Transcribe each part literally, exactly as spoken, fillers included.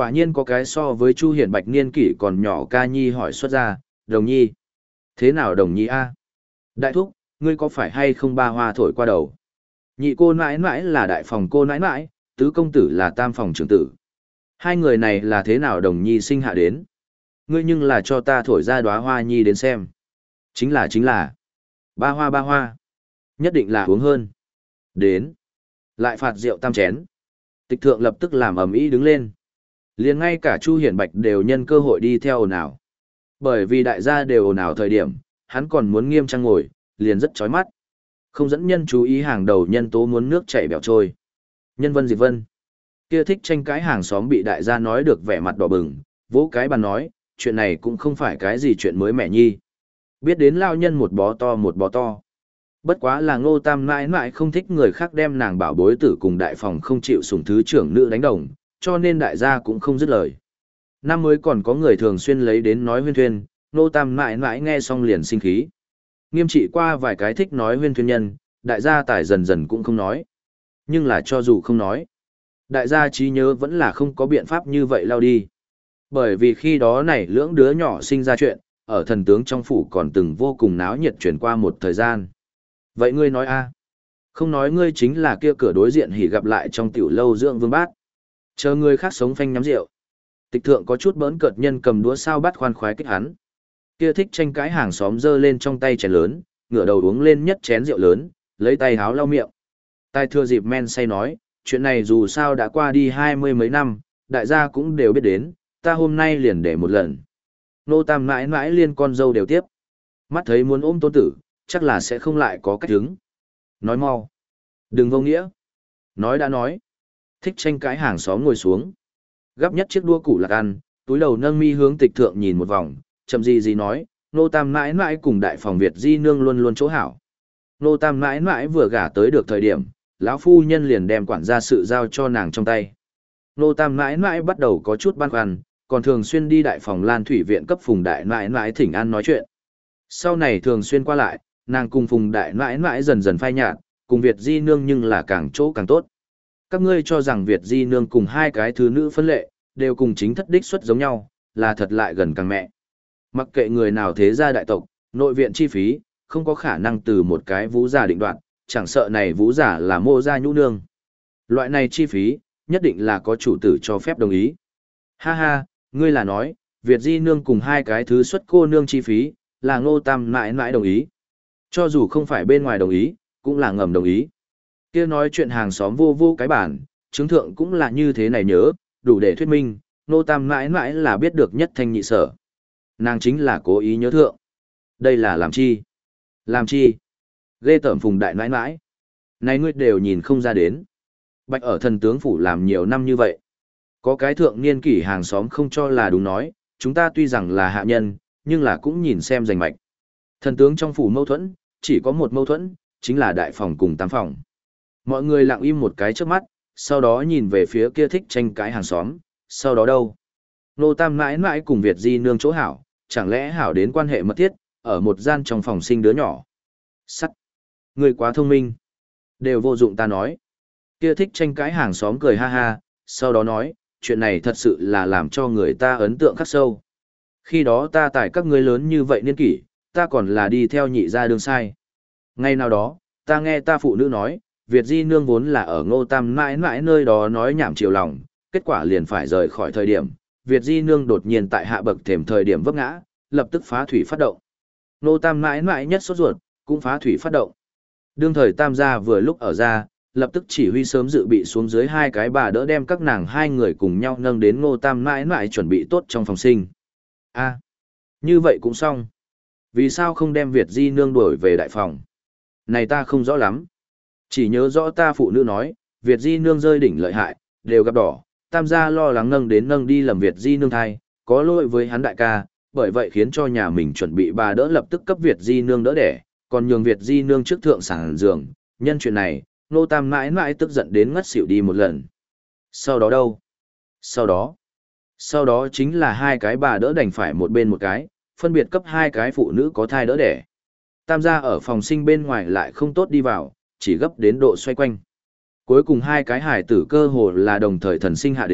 Quả nhiên có cái so với Chu Hiển Bạch niên kỷ còn nhỏ ca nhi hỏi xuất ra, Đồng Nhi. Thế nào Đồng Nhi a? Đại thúc, ngươi có phải hay không ba hoa thổi qua đầu? Nhị cô nãi nãi là đại phòng cô nãi nãi, tứ công tử là tam phòng trưởng tử. Hai người này là thế nào Đồng Nhi sinh hạ đến? Ngươi nhưng là cho ta thổi ra đóa hoa nhi đến xem. Chính là chính là. Ba hoa ba hoa. Nhất định là uống hơn. Đến. Lại phạt rượu tam chén. Tịch thượng lập tức làm ầm ĩ đứng lên. Liền ngay cả Chu Hiển Bạch đều nhân cơ hội đi theo ồn ào. Bởi vì đại gia đều ồn ào thời điểm, hắn còn muốn nghiêm trang ngồi, liền rất chói mắt. Không dẫn nhân chú ý hàng đầu nhân tố muốn nước chảy bèo trôi. Nhân Vân Diệt Vân. Kia thích tranh cãi hàng xóm bị đại gia nói được vẻ mặt đỏ bừng, vỗ cái bàn nói, chuyện này cũng không phải cái gì chuyện mới mẻ nhi. Biết đến lao nhân một bó to một bó to. Bất quá là Ngô Tam mãi mãi không thích người khác đem nàng bảo bối tử cùng đại phòng không chịu sủng thứ trưởng nữ đánh đồng, cho nên đại gia cũng không dứt lời. Năm mới còn có người thường xuyên lấy đến nói huyên thuyên, Ngô Tam mãi mãi nghe xong liền sinh khí. Nghiêm trị qua vài cái thích nói huyên thuyên nhân, đại gia tài dần dần cũng không nói. Nhưng là cho dù không nói, đại gia trí nhớ vẫn là không có biện pháp như vậy lao đi. Bởi vì khi đó này lưỡng đứa nhỏ sinh ra chuyện, ở thần tướng trong phủ còn từng vô cùng náo nhiệt chuyển qua một thời gian. Vậy ngươi nói a? Không nói ngươi chính là kia cửa đối diện hỉ gặp lại trong tiểu lâu dưỡng vương bát. Chờ người khác sống phanh nhắm rượu. Tịch thượng có chút bỡn cợt nhân cầm đũa sao bắt khoan khoái kích hắn. Kia thích tranh cãi hàng xóm giơ lên trong tay chén lớn, ngửa đầu uống lên nhất chén rượu lớn, lấy tay háo lau miệng. Tai thưa dịp men say nói, chuyện này dù sao đã qua đi hai mươi mấy năm, đại gia cũng đều biết đến, ta hôm nay liền để một lần. Nô Tam mãi mãi liên con dâu đều tiếp. Mắt thấy muốn ôm tôn tử, chắc là sẽ không lại có cách hứng. Nói mau. Đừng vô nghĩa. Nói đã nói. Thích tranh cãi hàng xóm ngồi xuống. Gắp nhất chiếc đua củ lạc ăn, túi đầu nâng mi hướng tịch thượng nhìn một vòng, chậm gì gì nói, Nô Tam mãi mãi cùng đại phòng Việt di nương luôn luôn chỗ hảo. Nô Tam mãi mãi vừa gả tới được thời điểm, lão phu nhân liền đem quản gia sự giao cho nàng trong tay. Nô Tam mãi mãi bắt đầu có chút băn khoăn, còn thường xuyên đi đại phòng Lan Thủy viện cấp Phùng đại mãi mãi thỉnh an nói chuyện. Sau này thường xuyên qua lại, nàng cùng Phùng đại mãi mãi dần dần phai nhạt, cùng Việt di nương nhưng là càng chỗ càng tốt. Các ngươi cho rằng Việt di nương cùng hai cái thứ nữ phân lệ, đều cùng chính thất đích xuất giống nhau, là thật lại gần càng mẹ. Mặc kệ người nào thế gia đại tộc, nội viện chi phí, không có khả năng từ một cái vũ giả định đoạt, chẳng sợ này vũ giả là mô gia nhũ nương. Loại này chi phí, nhất định là có chủ tử cho phép đồng ý. Ha ha, ngươi là nói, Việt di nương cùng hai cái thứ xuất cô nương chi phí, là Ngô Tam mãi mãi đồng ý. Cho dù không phải bên ngoài đồng ý, cũng là ngầm đồng ý. Kia nói chuyện hàng xóm vô vô cái bản, chứng thượng cũng là như thế này nhớ, đủ để thuyết minh, Ngô Tam mãi mãi là biết được nhất thanh nhị sở. Nàng chính là cố ý nhớ thượng. Đây là làm chi? Làm chi? Ghê tởm Phùng đại nãi nãi. Này ngươi đều nhìn không ra đến. Bạch ở thần tướng phủ làm nhiều năm như vậy. Có cái thượng niên kỷ hàng xóm không cho là đúng nói, chúng ta tuy rằng là hạ nhân, nhưng là cũng nhìn xem rành mạch. Thần tướng trong phủ mâu thuẫn, chỉ có một mâu thuẫn, chính là đại phòng cùng tam phòng. Mọi người lặng im một cái trước mắt, sau đó nhìn về phía kia thích tranh cãi hàng xóm, sau đó đâu? Nô Tam mãi mãi cùng Việt di nương chỗ hảo, chẳng lẽ hảo đến quan hệ mật thiết, ở một gian trong phòng sinh đứa nhỏ. Sắt! Người quá thông minh. Đều vô dụng ta nói. Kia thích tranh cãi hàng xóm cười ha ha, sau đó nói, chuyện này thật sự là làm cho người ta ấn tượng khắc sâu. Khi đó ta tải các ngươi lớn như vậy niên kỷ, ta còn là đi theo nhị gia đường sai. Ngay nào đó, ta nghe ta phụ nữ nói, Việt di nương vốn là ở Ngô Tam mãi mãi nơi đó nói nhảm chiều lòng, kết quả liền phải rời khỏi thời điểm. Việt di nương đột nhiên tại hạ bậc thềm thời điểm vấp ngã, lập tức phá thủy phát động. Ngô Tam mãi mãi nhất sốt ruột, cũng phá thủy phát động. Đương thời Tam gia vừa lúc ở ra, lập tức chỉ huy sớm dự bị xuống dưới hai cái bà đỡ đem các nàng hai người cùng nhau nâng đến Ngô Tam mãi mãi chuẩn bị tốt trong phòng sinh. A, như vậy cũng xong. Vì sao không đem Việt di nương đuổi về đại phòng? Này ta không rõ lắm. Chỉ nhớ rõ ta phụ nữ nói, Việt di nương rơi đỉnh lợi hại, đều gặp đỏ. Tam gia lo lắng nâng đến nâng đi lầm Việt di nương thai, có lỗi với hắn đại ca, bởi vậy khiến cho nhà mình chuẩn bị bà đỡ lập tức cấp Việt di nương đỡ đẻ, còn nhường Việt di nương trước thượng sản giường. Nhân chuyện này, Nô Tam mãi mãi tức giận đến ngất xỉu đi một lần. Sau đó đâu? Sau đó? Sau đó chính là hai cái bà đỡ đành phải một bên một cái, phân biệt cấp hai cái phụ nữ có thai đỡ đẻ. Tam gia ở phòng sinh bên ngoài lại không tốt đi vào, chỉ gấp đến độ xoay quanh. Cuối cùng hai cái hải tử cơ hồ là đồng thời thần sinh hạ đến,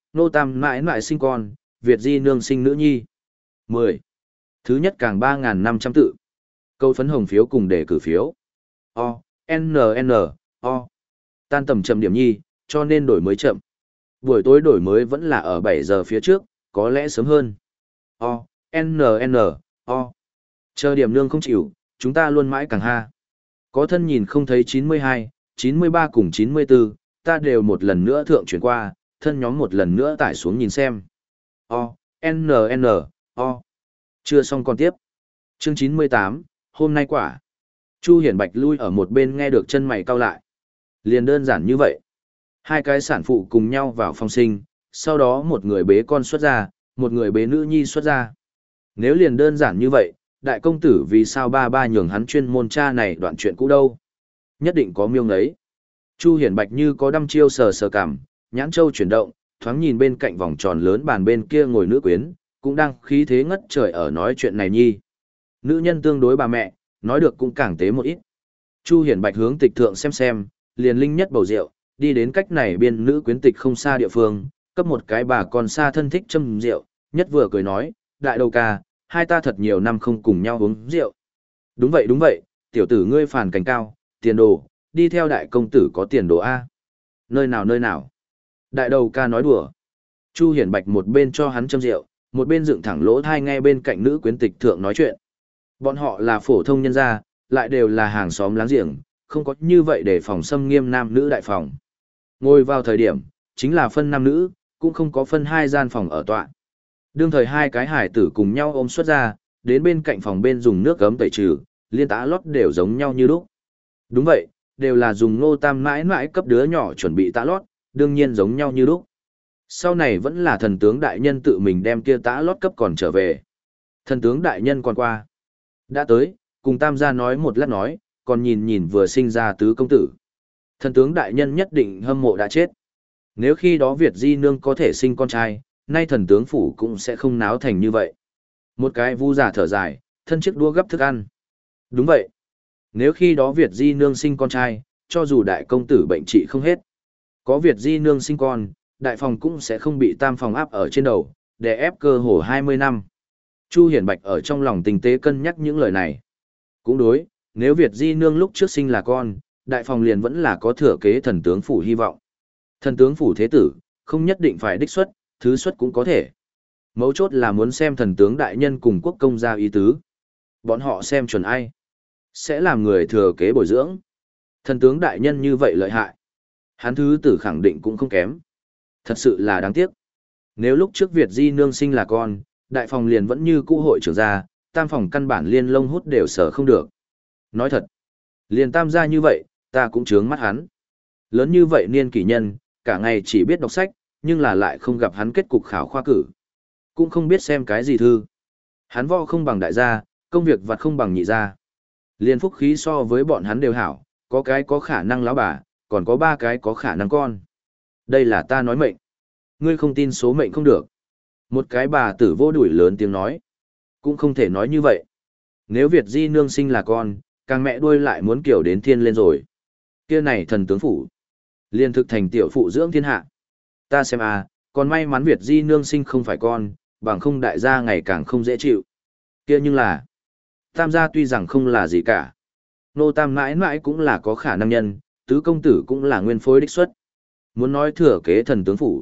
nô tam mãi mãi sinh con, Việt di nương sinh nữ nhi. mười. Thứ nhất càng ba nghìn năm trăm tự. Câu phấn hồng phiếu cùng đề cử phiếu. O, N, N, O. Tan tầm chậm điểm nhi, cho nên đổi mới chậm. Buổi tối đổi mới vẫn là ở bảy giờ phía trước, có lẽ sớm hơn. O, N, N, O. Chờ điểm nương không chịu, chúng ta luôn mãi càng ha. Có thân nhìn không thấy chín mươi hai, chín mươi ba cùng chín mươi tư, ta đều một lần nữa thượng chuyển qua, thân nhóm một lần nữa tải xuống nhìn xem. O, N, N, O. Chưa xong còn tiếp. Chương chín mươi tám, hôm nay quả. Chu Hiển Bạch lui ở một bên nghe được chân mày cau lại. Liền đơn giản như vậy. Hai cái sản phụ cùng nhau vào phòng sinh, sau đó một người bế con xuất ra, một người bế nữ nhi xuất ra. Nếu liền đơn giản như vậy, đại công tử vì sao ba ba nhường hắn chuyên môn cha này đoạn chuyện cũ đâu? Nhất định có miêu ngấy. Chu Hiển Bạch như có đăm chiêu sờ sờ cảm, nhãn châu chuyển động, thoáng nhìn bên cạnh vòng tròn lớn bàn bên kia ngồi nữ quyến, cũng đang khí thế ngất trời ở nói chuyện này nhi. Nữ nhân tương đối bà mẹ, nói được cũng càng tế một ít. Chu Hiển Bạch hướng tịch thượng xem xem, liền linh nhất bầu rượu, đi đến cách này biên nữ quyến tịch không xa địa phương, cấp một cái bà còn xa thân thích châm rượu, nhất vừa cười nói, đại đầu ca, hai ta thật nhiều năm không cùng nhau uống rượu. Đúng vậy đúng vậy, tiểu tử ngươi phàn cảnh cao, tiền đồ, đi theo đại công tử có tiền đồ A. Nơi nào nơi nào. Đại đầu ca nói đùa. Chu Hiển Bạch một bên cho hắn châm rượu, một bên dựng thẳng lỗ thai nghe bên cạnh nữ quyến tịch thượng nói chuyện. Bọn họ là phổ thông nhân gia, lại đều là hàng xóm láng giềng, không có như vậy để phòng xâm nghiêm nam nữ đại phòng. Ngồi vào thời điểm, chính là phân nam nữ, cũng không có phân hai gian phòng ở tọa. Đương thời hai cái hải tử cùng nhau ôm xuất ra, đến bên cạnh phòng bên dùng nước gấm tẩy trừ, liên tá lót đều giống nhau như lúc. Đúng vậy, đều là dùng Ngô Tam mãi mãi cấp đứa nhỏ chuẩn bị tã lót, đương nhiên giống nhau như lúc. Sau này vẫn là thần tướng đại nhân tự mình đem kia tã lót cấp còn trở về. Thần tướng đại nhân còn qua. Đã tới, cùng Tam gia nói một lát nói, còn nhìn nhìn vừa sinh ra tứ công tử. Thần tướng đại nhân nhất định hâm mộ đã chết. Nếu khi đó Việt Di Nương có thể sinh con trai, nay thần tướng phủ cũng sẽ không náo thành như vậy. Một cái vu giả thở dài, thân chiếc đũa gấp thức ăn. Đúng vậy. Nếu khi đó Việt Di Nương sinh con trai, cho dù đại công tử bệnh trị không hết. Có Việt Di Nương sinh con, đại phòng cũng sẽ không bị tam phòng áp ở trên đầu, để ép cơ hồ hai mươi năm. Chu Hiển Bạch ở trong lòng tình tế cân nhắc những lời này. Cũng đối, nếu Việt Di Nương lúc trước sinh là con, đại phòng liền vẫn là có thừa kế thần tướng phủ hy vọng. Thần tướng phủ thế tử, không nhất định phải đích xuất, thứ xuất cũng có thể. Mấu chốt là muốn xem thần tướng đại nhân cùng quốc công gia ý tứ. Bọn họ xem chuẩn ai, sẽ làm người thừa kế bồi dưỡng. Thần tướng đại nhân như vậy lợi hại. Hắn thứ tử khẳng định cũng không kém. Thật sự là đáng tiếc. Nếu lúc trước Việt Di Nương sinh là con, đại phòng liền vẫn như cũ hội trưởng gia, tam phòng căn bản liên lông hút đều sở không được. Nói thật, liền tam gia như vậy, ta cũng chướng mắt hắn. Lớn như vậy niên kỷ nhân, cả ngày chỉ biết đọc sách, nhưng là lại không gặp hắn kết cục khảo khoa cử. Cũng không biết xem cái gì thư. Hắn võ không bằng đại gia, công việc vặt không bằng nhị gia. Liên phúc khí so với bọn hắn đều hảo, có cái có khả năng lão bà, còn có ba cái có khả năng con. Đây là ta nói mệnh. Ngươi không tin số mệnh không được. Một cái bà tử vô đuổi lớn tiếng nói. Cũng không thể nói như vậy. Nếu Việt Di Nương sinh là con, càng mẹ đuôi lại muốn kiểu đến thiên lên rồi. Kia này thần tướng phủ. Liên thực thành tiểu phụ dưỡng thiên hạ. Ta xem à, còn may mắn Việt Di Nương sinh không phải con, bằng không đại gia ngày càng không dễ chịu. Kia nhưng là, tam gia tuy rằng không là gì cả. Nô tam mãi mãi cũng là có khả năng nhân, tứ công tử cũng là nguyên phối đích xuất. Muốn nói thừa kế thần tướng phủ.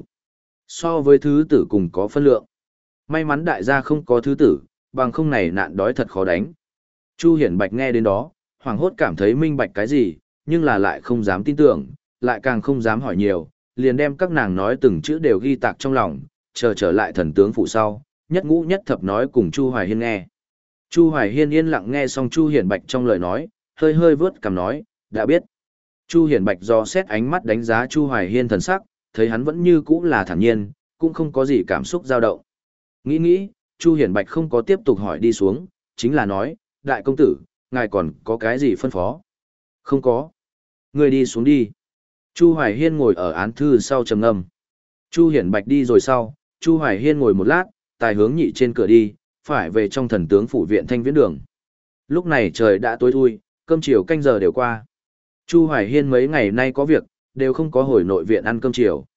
So với thứ tử cùng có phân lượng. May mắn đại gia không có thứ tử, bằng không này nạn đói thật khó đánh. Chu Hiển Bạch nghe đến đó, hoảng hốt cảm thấy minh bạch cái gì, nhưng là lại không dám tin tưởng, lại càng không dám hỏi nhiều, liền đem các nàng nói từng chữ đều ghi tạc trong lòng, chờ trở lại thần tướng phụ sau, nhất ngũ nhất thập nói cùng Chu Hoài Hiên nghe. Chu Hoài Hiên yên lặng nghe xong Chu Hiển Bạch trong lời nói, hơi hơi vớt cằm nói, đã biết. Chu Hiển Bạch do xét ánh mắt đánh giá Chu Hoài Hiên thần sắc, thấy hắn vẫn như cũ là thản nhiên, cũng không có gì cảm xúc dao động. Nghĩ nghĩ, Chu Hiển Bạch không có tiếp tục hỏi đi xuống, chính là nói, đại công tử, ngài còn có cái gì phân phó? Không có. Người đi xuống đi. Chu Hoài Hiên ngồi ở án thư sau trầm ngâm. Chu Hiển Bạch đi rồi sau, Chu Hoài Hiên ngồi một lát, tài hướng nhị trên cửa đi, phải về trong thần tướng phủ viện Thanh Viễn Đường. Lúc này trời đã tối thui, cơm chiều canh giờ đều qua. Chu Hoài Hiên mấy ngày nay có việc, đều không có hồi nội viện ăn cơm chiều.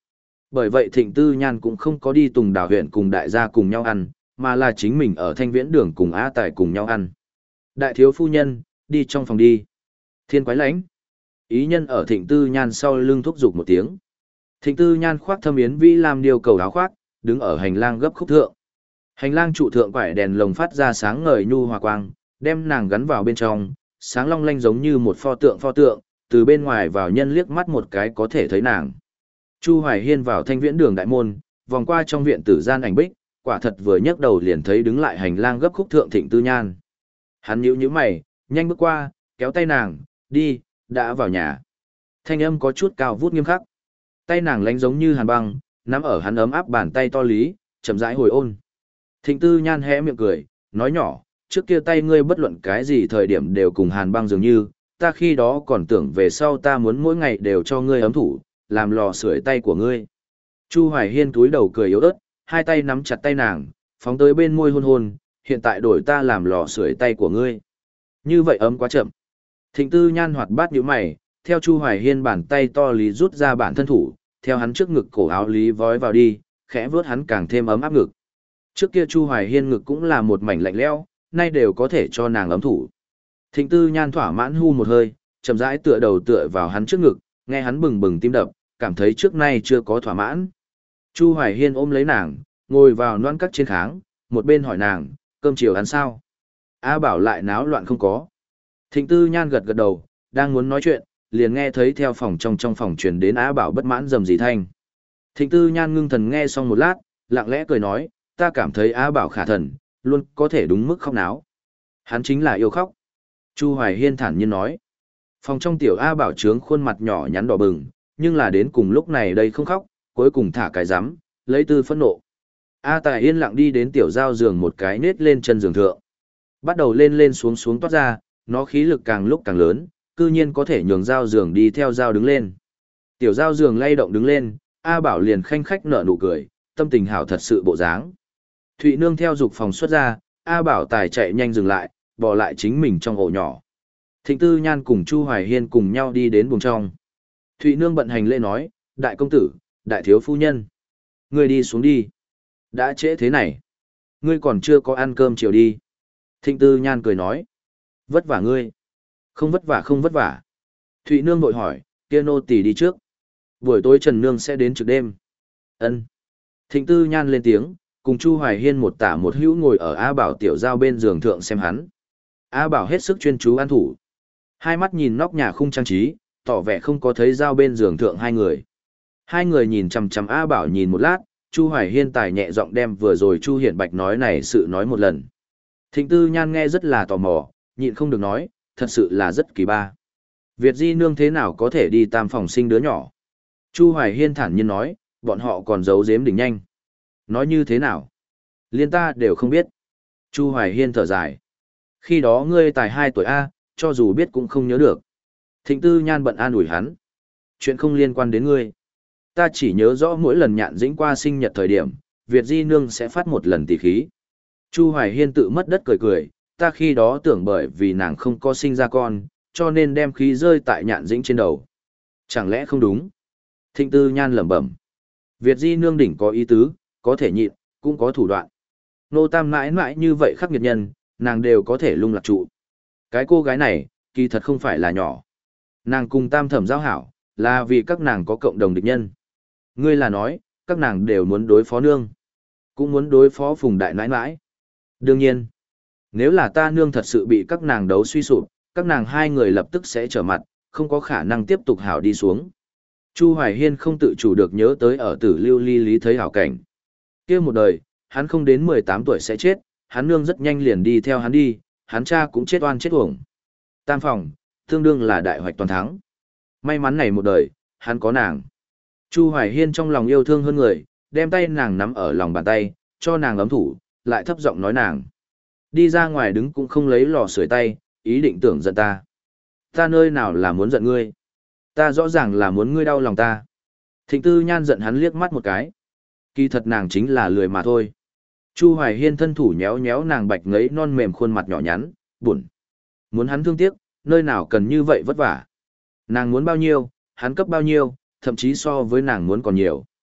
Bởi vậy Thịnh Tư Nhan cũng không có đi Tùng Đào huyện cùng đại gia cùng nhau ăn, mà là chính mình ở Thanh Viễn đường cùng Á Tài cùng nhau ăn. Đại thiếu phu nhân, đi trong phòng đi. Thiên quái lãnh. Ý nhân ở Thịnh Tư Nhan sau lưng thúc giục một tiếng. Thịnh Tư Nhan khoác thâm yến vĩ làm điều cầu áo khoác, đứng ở hành lang gấp khúc thượng. Hành lang trụ thượng quải đèn lồng phát ra sáng ngời nhu hòa quang, đem nàng gắn vào bên trong, sáng long lanh giống như một pho tượng pho tượng, từ bên ngoài vào nhân liếc mắt một cái có thể thấy nàng. Chu Hoài Hiên vào Thanh Viễn đường đại môn, vòng qua trong viện tử gian ảnh bích, quả thật vừa nhấc đầu liền thấy đứng lại hành lang gấp khúc thượng Thịnh Tư Nhan. Hắn nhíu nhíu mày, nhanh bước qua, kéo tay nàng, đi, đã vào nhà. Thanh âm có chút cao vút nghiêm khắc. Tay nàng lánh giống như hàn băng, nắm ở hắn ấm áp bàn tay to lý, chậm rãi hồi ôn. Thịnh Tư Nhan hé miệng cười, nói nhỏ, trước kia tay ngươi bất luận cái gì thời điểm đều cùng hàn băng dường như, ta khi đó còn tưởng về sau ta muốn mỗi ngày đều cho ngươi ấm thủ, làm lò sưởi tay của ngươi. Chu Hoài Hiên túi đầu cười yếu ớt, hai tay nắm chặt tay nàng, phóng tới bên môi hôn hôn, hiện tại đổi ta làm lò sưởi tay của ngươi. Như vậy ấm quá chậm. Thịnh Tư Nhan hoạt bát nhíu mày, theo Chu Hoài Hiên bàn tay to lý rút ra bản thân thủ, theo hắn trước ngực cổ áo lý vói vào đi, khẽ vướt hắn càng thêm ấm áp ngực. Trước kia Chu Hoài Hiên ngực cũng là một mảnh lạnh lẽo, nay đều có thể cho nàng ấm thủ. Thịnh Tư Nhan thỏa mãn hu một hơi, chậm rãi tựa đầu tựa vào hắn trước ngực, nghe hắn bừng bừng tim đập, cảm thấy trước nay chưa có thỏa mãn. Chu Hoài Hiên ôm lấy nàng, ngồi vào noan cắt trên kháng, một bên hỏi nàng, cơm chiều ăn sao? A Bảo lại náo loạn không có. Thịnh Tư Nhan gật gật đầu, đang muốn nói chuyện, liền nghe thấy theo phòng trong trong phòng truyền đến A Bảo bất mãn rầm rì thanh. Thịnh Tư Nhan ngưng thần nghe xong một lát, lặng lẽ cười nói, ta cảm thấy A Bảo khả thần, luôn có thể đúng mức khóc náo. Hắn chính là yêu khóc. Chu Hoài Hiên thản nhiên nói. Phòng trong tiểu A Bảo trướng khuôn mặt nhỏ nhắn đỏ bừng, nhưng là đến cùng lúc này đây không khóc, cuối cùng thả cái rắm, lấy tư phẫn nộ. A Tài yên lặng đi đến tiểu giao giường một cái nết lên chân giường thượng. Bắt đầu lên lên xuống xuống toát ra, nó khí lực càng lúc càng lớn, cư nhiên có thể nhường giao giường đi theo giao đứng lên. Tiểu giao giường lay động đứng lên, A Bảo liền khanh khách nở nụ cười, tâm tình hảo thật sự bộ dáng. Thụy Nương theo dục phòng xuất ra, A Bảo Tài chạy nhanh dừng lại, bỏ lại chính mình trong ổ nhỏ. Thịnh Tư Nhan cùng Chu Hoài Hiên cùng nhau đi đến buồng trong. Thụy Nương bận hành lễ nói, đại công tử, đại thiếu phu nhân. Ngươi đi xuống đi. Đã trễ thế này. Ngươi còn chưa có ăn cơm chiều đi. Thịnh Tư Nhan cười nói. Vất vả ngươi. Không vất vả không vất vả. Thụy Nương vội hỏi, kia nô tỳ đi trước. Buổi tối Trần Nương sẽ đến trực đêm. Ân. Thịnh Tư Nhan lên tiếng, cùng Chu Hoài Hiên một tả một hữu ngồi ở A Bảo tiểu giao bên giường thượng xem hắn. A Bảo hết sức chuyên chú ăn thủ. Hai mắt nhìn nóc nhà khung trang trí, tỏ vẻ không có thấy giao bên giường thượng hai người. Hai người nhìn chằm chằm A Bảo nhìn một lát, Chu Hoài Hiên tài nhẹ giọng đem vừa rồi Chu Hiển Bạch nói này sự nói một lần. Thịnh Tư Nhan nghe rất là tò mò, nhịn không được nói, thật sự là rất kỳ ba. Việt Di Nương thế nào có thể đi tam phòng sinh đứa nhỏ? Chu Hoài Hiên thản nhiên nói, bọn họ còn giấu giếm đỉnh nhanh. Nói như thế nào? Liên ta đều không biết. Chu Hoài Hiên thở dài. Khi đó ngươi tài hai tuổi A, cho dù biết cũng không nhớ được. Thịnh Tư Nhan bận an ủi hắn. Chuyện không liên quan đến ngươi. Ta chỉ nhớ rõ mỗi lần nhạn dĩnh qua sinh nhật thời điểm, Việt Di Nương sẽ phát một lần tỷ khí. Chu Hoài Hiên tự mất đất cười cười, ta khi đó tưởng bởi vì nàng không có sinh ra con, cho nên đem khí rơi tại nhạn dĩnh trên đầu. Chẳng lẽ không đúng? Thịnh Tư Nhan lẩm bẩm. Việt Di Nương đỉnh có ý tứ, có thể nhịn, cũng có thủ đoạn. Nô Tam mãi mãi như vậy khắc nghiệt nhân, nàng đều có thể lung lạc trụ. Cái cô gái này, kỳ thật không phải là nhỏ. Nàng cùng Tam Thẩm giao hảo, là vì các nàng có cộng đồng địch nhân. Ngươi là nói, các nàng đều muốn đối phó nương. Cũng muốn đối phó Phùng Đại nãi nãi. Đương nhiên, nếu là ta nương thật sự bị các nàng đấu suy sụp, các nàng hai người lập tức sẽ trở mặt, không có khả năng tiếp tục hảo đi xuống. Chu Hoài Hiên không tự chủ được nhớ tới ở Tử Lưu Ly Lý thấy hảo cảnh. Kia một đời, hắn không đến mười tám tuổi sẽ chết, hắn nương rất nhanh liền đi theo hắn đi, hắn cha cũng chết oan chết uổng. Tam phòng, tương đương là đại hoạch toàn thắng. May mắn này một đời, hắn có nàng. Chu Hoài Hiên trong lòng yêu thương hơn người, đem tay nàng nắm ở lòng bàn tay, cho nàng ấm thủ, lại thấp giọng nói nàng. Đi ra ngoài đứng cũng không lấy lò sưởi tay, ý định tưởng giận ta. Ta nơi nào là muốn giận ngươi. Ta rõ ràng là muốn ngươi đau lòng ta. Thịnh Tư Nhan giận hắn liếc mắt một cái. Kỳ thật nàng chính là lười mà thôi. Chu Hoài Hiên thân thủ nhéo nhéo nàng bạch ngấy non mềm khuôn mặt nhỏ nhắn, buồn. Muốn hắn thương tiếc, nơi nào cần như vậy vất vả. Nàng muốn bao nhiêu, hắn cấp bao nhiêu, thậm chí so với nàng muốn còn nhiều.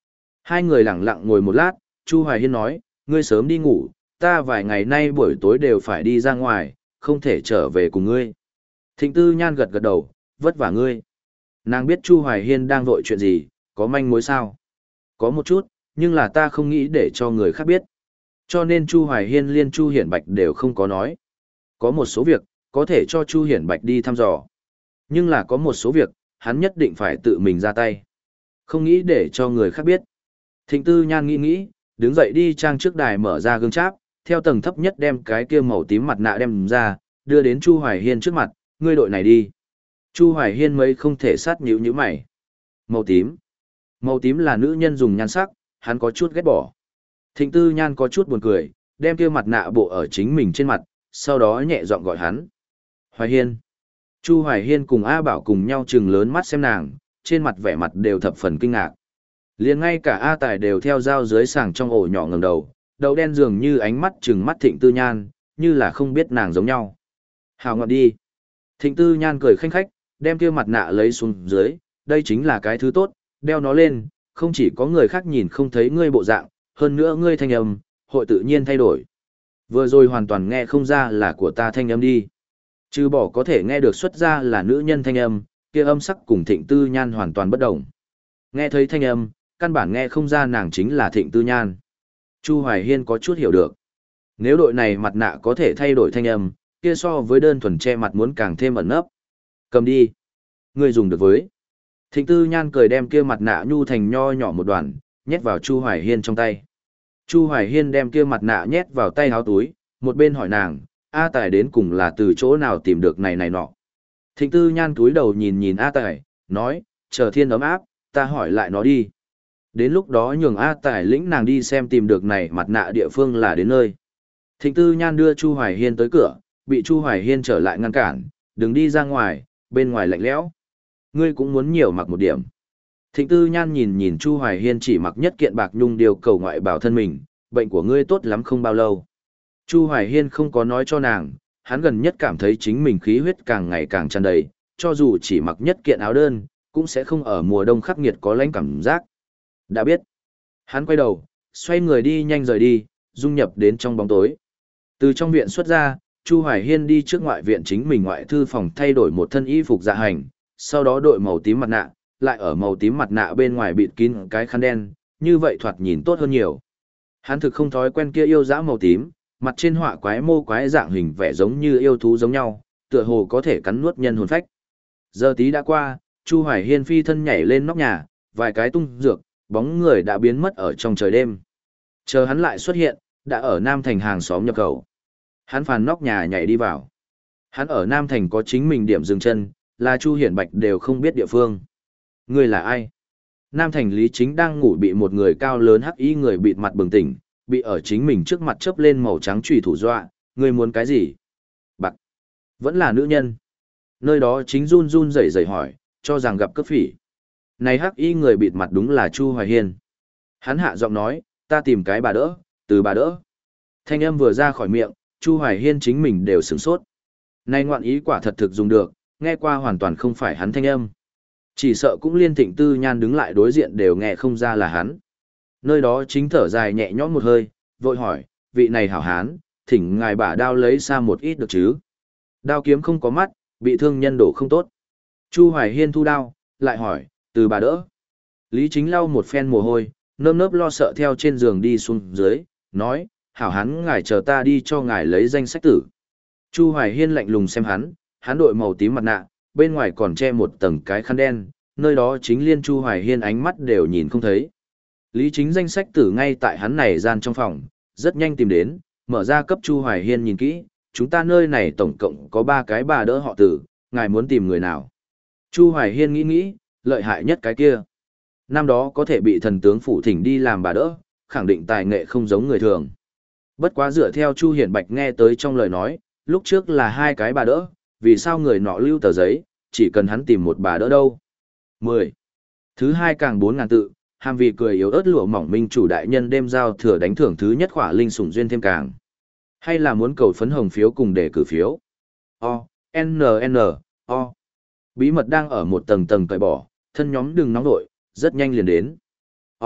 Hai người lặng lặng ngồi một lát, Chu Hoài Hiên nói, ngươi sớm đi ngủ, ta vài ngày nay buổi tối đều phải đi ra ngoài, không thể trở về cùng ngươi. Thịnh Tư Nhan gật gật đầu, vất vả ngươi. Nàng biết Chu Hoài Hiên đang vội chuyện gì, có manh mối sao? Có một chút, nhưng là ta không nghĩ để cho người khác biết. Cho nên Chu Hoài Hiên liên Chu Hiển Bạch đều không có nói. Có một số việc, có thể cho Chu Hiển Bạch đi thăm dò. Nhưng là có một số việc, hắn nhất định phải tự mình ra tay. Không nghĩ để cho người khác biết. Thịnh Tư Nhan nghĩ nghĩ, đứng dậy đi trang trước đài mở ra gương cháp, theo tầng thấp nhất đem cái kia màu tím mặt nạ đem ra, đưa đến Chu Hoài Hiên trước mặt, ngươi đội này đi. Chu Hoài Hiên mấy không thể sát nhíu nhíu mày. Màu tím. Màu tím là nữ nhân dùng nhan sắc, hắn có chút ghét bỏ. Thịnh Tư Nhan có chút buồn cười, đem kia mặt nạ bộ ở chính mình trên mặt, sau đó nhẹ giọng gọi hắn. Hoài Hiên. Chu Hoài Hiên cùng A Bảo cùng nhau trừng lớn mắt xem nàng, trên mặt vẻ mặt đều thập phần kinh ngạc. Liền ngay cả A Tài đều theo dao dưới sàng trong ổ nhỏ ngẩng đầu, đầu đen dường như ánh mắt trừng mắt Thịnh Tư Nhan, như là không biết nàng giống nhau. Hào ngọt đi. Thịnh Tư Nhan cười khanh khách, đem kia mặt nạ lấy xuống dưới, đây chính là cái thứ tốt, đeo nó lên, không chỉ có người khác nhìn không thấy ngươi bộ dạng, hơn nữa ngươi thanh âm, hội tự nhiên thay đổi. Vừa rồi hoàn toàn nghe không ra là của ta thanh âm đi. Trừ bỏ có thể nghe được xuất ra là nữ nhân thanh âm, kia âm sắc cùng Thịnh Tư Nhan hoàn toàn bất đồng. Nghe thấy thanh âm, căn bản nghe không ra nàng chính là Thịnh Tư Nhan. Chu Hoài Hiên có chút hiểu được. Nếu đội này mặt nạ có thể thay đổi thanh âm, kia so với đơn thuần che mặt muốn càng thêm ẩn nấp. Cầm đi. Ngươi dùng được với. Thịnh Tư Nhan cười đem kia mặt nạ nhu thành nho nhỏ một đoàn, nhét vào Chu Hoài Hiên trong tay. Chu Hoài Hiên đem kia mặt nạ nhét vào tay áo túi, một bên hỏi nàng, A Tài đến cùng là từ chỗ nào tìm được này này nọ. Thịnh Tư Nhan túi đầu nhìn nhìn A Tài, nói, chờ thiên ấm áp, ta hỏi lại nó đi. Đến lúc đó nhường A Tài lĩnh nàng đi xem tìm được này mặt nạ địa phương là đến nơi. Thịnh Tư Nhan đưa Chu Hoài Hiên tới cửa, bị Chu Hoài Hiên trở lại ngăn cản, đừng đi ra ngoài, bên ngoài lạnh lẽo. Ngươi cũng muốn nhiều mặc một điểm. Thịnh Tư Nhan nhìn nhìn Chu Hoài Hiên chỉ mặc nhất kiện bạc nhung điều cầu ngoại bảo thân mình, bệnh của ngươi tốt lắm không bao lâu. Chu Hoài Hiên không có nói cho nàng, hắn gần nhất cảm thấy chính mình khí huyết càng ngày càng tràn đầy, cho dù chỉ mặc nhất kiện áo đơn, cũng sẽ không ở mùa đông khắc nghiệt có lãnh cảm giác. Đã biết. Hắn quay đầu, xoay người đi nhanh rời đi, dung nhập đến trong bóng tối. Từ trong viện xuất ra, Chu Hoài Hiên đi trước ngoại viện chính mình ngoại thư phòng thay đổi một thân y phục dạ hành, sau đó đội màu tím mặt nạ, lại ở màu tím mặt nạ bên ngoài bịt kín cái khăn đen, như vậy thoạt nhìn tốt hơn nhiều. Hắn thực không thói quen kia yêu dã màu tím, mặt trên họa quái mô quái dạng hình vẻ giống như yêu thú giống nhau, tựa hồ có thể cắn nuốt nhân hồn phách. Giờ tí đã qua, Chu Hoài Hiên phi thân nhảy lên nóc nhà, vài cái tung dược, bóng người đã biến mất ở trong trời đêm. Chờ hắn lại xuất hiện, đã ở Nam Thành hàng xóm nhập khẩu. Hắn phàn nóc nhà nhảy đi vào. Hắn ở Nam Thành có chính mình điểm dừng chân, là Chu Hiển Bạch đều không biết địa phương. Người là ai? Nam Thành Lý Chính đang ngủ bị một người cao lớn hắc y người bịt mặt bừng tỉnh, bị ở chính mình trước mặt chớp lên màu trắng chùy thủ dọa, người muốn cái gì? Bạc. Vẫn là nữ nhân. Nơi đó chính run run rẩy rẩy hỏi, cho rằng gặp cướp phỉ. Này hắc y người bịt mặt đúng là Chu Hoài Hiên. Hắn hạ giọng nói, ta tìm cái bà đỡ, từ bà đỡ. Thanh âm vừa ra khỏi miệng, Chu Hoài Hiên chính mình đều sửng sốt. Này ngoạn ý quả thật thực dùng được, nghe qua hoàn toàn không phải hắn thanh âm. Chỉ sợ cũng liên Thịnh Tư Nhan đứng lại đối diện đều nghe không ra là hắn. Nơi đó chính thở dài nhẹ nhõm một hơi, vội hỏi, vị này hảo hán, thỉnh ngài bả đao lấy xa một ít được chứ. Đao kiếm không có mắt, bị thương nhân đổ không tốt. Chu Hoài Hiên thu đao, lại hỏi, từ bà đỡ. Lý Chính lau một phen mồ hôi, nơm nớp lo sợ theo trên giường đi xuống dưới, nói, hảo hán ngài chờ ta đi cho ngài lấy danh sách tử. Chu Hoài Hiên lạnh lùng xem hắn, hắn đội màu tím mặt nạ, bên ngoài còn che một tầng cái khăn đen, nơi đó chính liên Chu Hoài Hiên ánh mắt đều nhìn không thấy. Lý Chính danh sách tử ngay tại hắn này gian trong phòng, rất nhanh tìm đến, mở ra cấp Chu Hoài Hiên nhìn kỹ, chúng ta nơi này tổng cộng có ba cái bà đỡ họ tử, ngài muốn tìm người nào. Chu Hoài Hiên nghĩ nghĩ, lợi hại nhất cái kia. Năm đó có thể bị thần tướng phủ thỉnh đi làm bà đỡ, khẳng định tài nghệ không giống người thường. Bất quá dựa theo Chu Hiển Bạch nghe tới trong lời nói, lúc trước là hai cái bà đỡ, vì sao người nọ lưu tờ giấy, chỉ cần hắn tìm một bà đỡ đâu. mười. Thứ hai càng bốn ngàn tự, hàm vì cười yếu ớt lụa mỏng minh chủ đại nhân đêm giao thừa đánh thưởng thứ nhất khỏa linh sủng duyên thêm càng. Hay là muốn cầu phấn hồng phiếu cùng để cử phiếu. O, N N, O. Bí mật đang ở một tầng tầng cởi bỏ, thân nhóm đừng nóng nội, rất nhanh liền đến. O,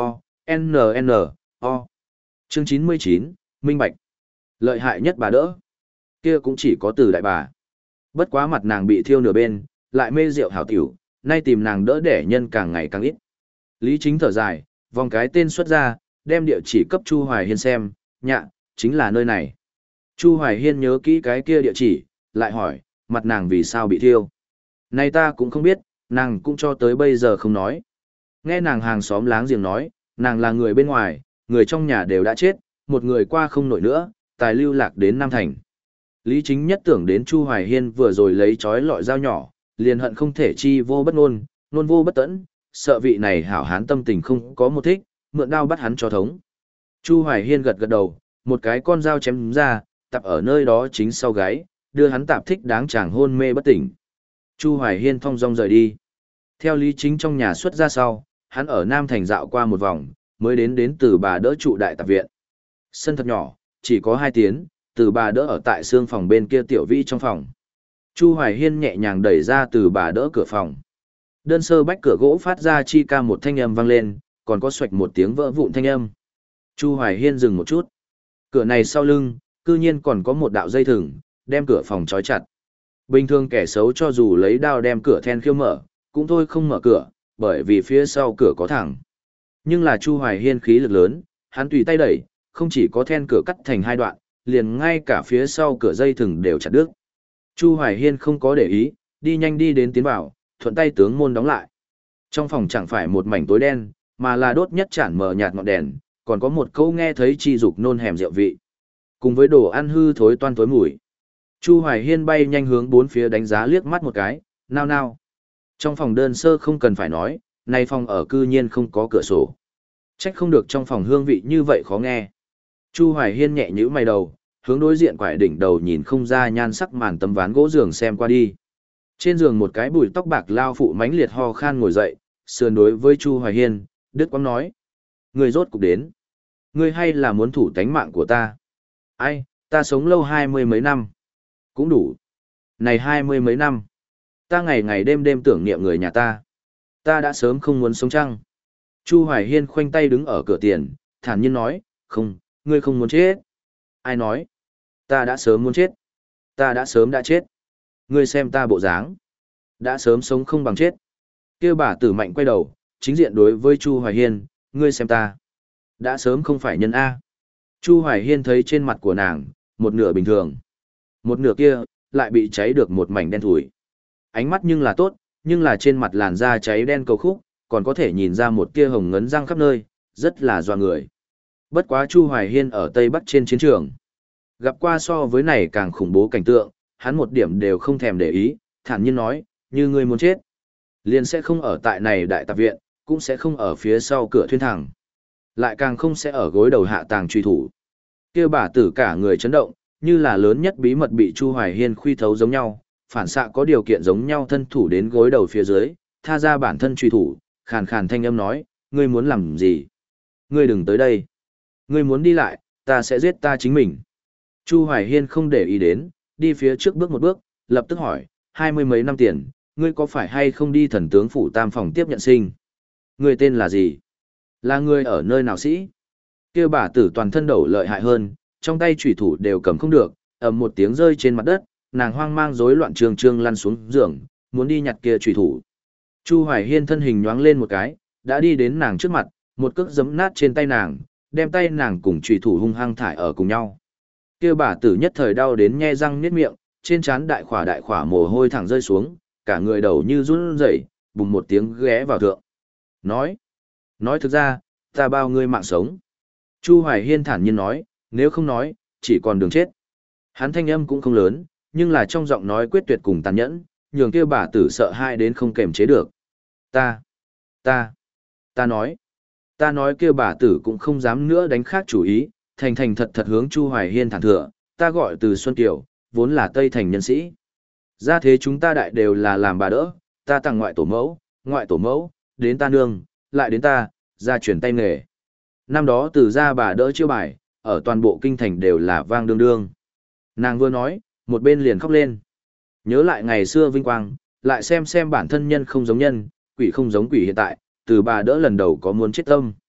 N N, O. Chương chín mươi chín, Minh Bạch. Lợi hại nhất bà đỡ. Kia cũng chỉ có từ đại bà. Bất quá mặt nàng bị thiêu nửa bên, lại mê rượu hảo tiểu, nay tìm nàng đỡ đẻ nhân càng ngày càng ít. Lý Chính thở dài, vòng cái tên xuất ra, đem địa chỉ cấp Chu Hoài Hiên xem, nhạ, chính là nơi này. Chu Hoài Hiên nhớ kỹ cái kia địa chỉ, lại hỏi, mặt nàng vì sao bị thiêu. Này ta cũng không biết, nàng cũng cho tới bây giờ không nói. Nghe nàng hàng xóm láng giềng nói, nàng là người bên ngoài, người trong nhà đều đã chết, một người qua không nổi nữa, tài lưu lạc đến Nam Thành. Lý Chính nhất tưởng đến Chu Hoài Hiên vừa rồi lấy chói lọi dao nhỏ, liền hận không thể chi vô bất ngôn, ngôn vô bất tẫn, sợ vị này hảo hán tâm tình không có một thích, mượn đao bắt hắn cho thống. Chu Hoài Hiên gật gật đầu, một cái con dao chém ra, tập ở nơi đó chính sau gáy, đưa hắn tạp thích đáng chàng hôn mê bất tỉnh. Chu Hoài Hiên thong dong rời đi. Theo Lý Chính trong nhà xuất ra sau, hắn ở Nam Thành dạo qua một vòng, mới đến đến từ bà đỡ trụ đại tạp viện. Sân thật nhỏ, chỉ có hai tiến, từ bà đỡ ở tại xương phòng bên kia tiểu vi trong phòng. Chu Hoài Hiên nhẹ nhàng đẩy ra từ bà đỡ cửa phòng. Đơn sơ bách cửa gỗ phát ra chi ca một thanh âm vang lên, còn có xoạch một tiếng vỡ vụn thanh âm. Chu Hoài Hiên dừng một chút. Cửa này sau lưng, cư nhiên còn có một đạo dây thừng, đem cửa phòng trói chặt. Bình thường kẻ xấu cho dù lấy đao đem cửa then khiêu mở, cũng thôi không mở cửa, bởi vì phía sau cửa có thẳng. Nhưng là Chu Hoài Hiên khí lực lớn, hắn tùy tay đẩy, không chỉ có then cửa cắt thành hai đoạn, liền ngay cả phía sau cửa dây thừng đều chặt đứt. Chu Hoài Hiên không có để ý, đi nhanh đi đến tiến vào, thuận tay tướng môn đóng lại. Trong phòng chẳng phải một mảnh tối đen, mà là đốt nhất chản mờ nhạt ngọn đèn, còn có một câu nghe thấy chi dục nôn hẻm rượu vị. Cùng với đồ ăn hư thối toan tối mùi. Chu Hoài Hiên bay nhanh hướng bốn phía đánh giá liếc mắt một cái, nao nao. Trong phòng đơn sơ không cần phải nói, nay phòng ở cư nhiên không có cửa sổ. Trách không được trong phòng hương vị như vậy khó nghe. Chu Hoài Hiên nhẹ nhíu mày đầu, hướng đối diện quải đỉnh đầu nhìn không ra nhan sắc màn tấm ván gỗ giường xem qua đi. Trên giường một cái bùi tóc bạc lao phụ mãnh liệt ho khan ngồi dậy, sườn đối với Chu Hoài Hiên, Đức Quang nói. Người rốt cục đến. Ngươi hay là muốn thủ tánh mạng của ta? Ai, ta sống lâu hai mươi mấy năm. Cũng đủ. Này hai mươi mấy năm. Ta ngày ngày đêm đêm tưởng niệm người nhà ta. Ta đã sớm không muốn sống chăng? Chu Hoài Hiên khoanh tay đứng ở cửa tiền, thản nhiên nói, không, ngươi không muốn chết. Ai nói? Ta đã sớm muốn chết. Ta đã sớm đã chết. Ngươi xem ta bộ dáng. Đã sớm sống không bằng chết. Kêu bà tử mạnh quay đầu, chính diện đối với Chu Hoài Hiên, ngươi xem ta. Đã sớm không phải nhân A. Chu Hoài Hiên thấy trên mặt của nàng, một nửa bình thường. Một nửa kia, lại bị cháy được một mảnh đen thủi. Ánh mắt nhưng là tốt, nhưng là trên mặt làn da cháy đen cầu khúc, còn có thể nhìn ra một tia hồng ngấn răng khắp nơi, rất là doa người. Bất quá Chu Hoài Hiên ở Tây Bắc trên chiến trường. Gặp qua so với này càng khủng bố cảnh tượng, hắn một điểm đều không thèm để ý, thản nhiên nói, như ngươi muốn chết. Liền sẽ không ở tại này đại tạp viện, cũng sẽ không ở phía sau cửa thuyên thẳng. Lại càng không sẽ ở gối đầu hạ tàng truy thủ. Kêu bà tử cả người chấn động, như là lớn nhất bí mật bị Chu Hoài Hiên khuy thấu giống nhau, phản xạ có điều kiện giống nhau thân thủ đến gối đầu phía dưới, tha ra bản thân truy thủ, khàn khàn thanh âm nói, ngươi muốn làm gì? Ngươi đừng tới đây. Ngươi muốn đi lại, ta sẽ giết ta chính mình. Chu Hoài Hiên không để ý đến, đi phía trước bước một bước, lập tức hỏi, hai mươi mấy năm tiền, ngươi có phải hay không đi thần tướng phủ tam phòng tiếp nhận sinh? Ngươi tên là gì? Là ngươi ở nơi nào sĩ? Kêu bà tử toàn thân đầu lợi hại hơn, trong tay chủy thủ đều cầm không được, ầm một tiếng rơi trên mặt đất, nàng hoang mang rối loạn trương trương lăn xuống giường, muốn đi nhặt kia chủy thủ. Chu Hoài Hiên thân hình nhoáng lên một cái, đã đi đến nàng trước mặt, một cước giẫm nát trên tay nàng, đem tay nàng cùng chủy thủ hung hăng thải ở cùng nhau. Kêu bà tử nhất thời đau đến nhe răng niết miệng, trên trán đại khỏa đại khỏa mồ hôi thẳng rơi xuống, cả người đầu như run rẩy, bùng một tiếng ghé vào thượng. Nói, nói thực ra, ta bao ngươi mạng sống. Chu Hoài Hiên thản nhiên nói, nếu không nói, chỉ còn đường chết. Hắn thanh âm cũng không lớn, nhưng là trong giọng nói quyết tuyệt cùng tàn nhẫn, nhường kia bà tử sợ hãi đến không kềm chế được. Ta, ta, ta nói, ta nói kia bà tử cũng không dám nữa đánh khác chủ ý, thành thành thật thật hướng Chu Hoài Hiên thẳng thừa, ta gọi từ Xuân Kiều, vốn là Tây Thành nhân sĩ. Ra thế chúng ta đại đều là làm bà đỡ, ta tặng ngoại tổ mẫu, ngoại tổ mẫu, đến ta nương, lại đến ta, ra chuyển tay nghề. Năm đó từ ra bà đỡ chiêu bài, ở toàn bộ kinh thành đều là vang đương đương. Nàng vừa nói, một bên liền khóc lên. Nhớ lại ngày xưa vinh quang, lại xem xem bản thân nhân không giống nhân, quỷ không giống quỷ hiện tại, từ bà đỡ lần đầu có muốn chết tâm.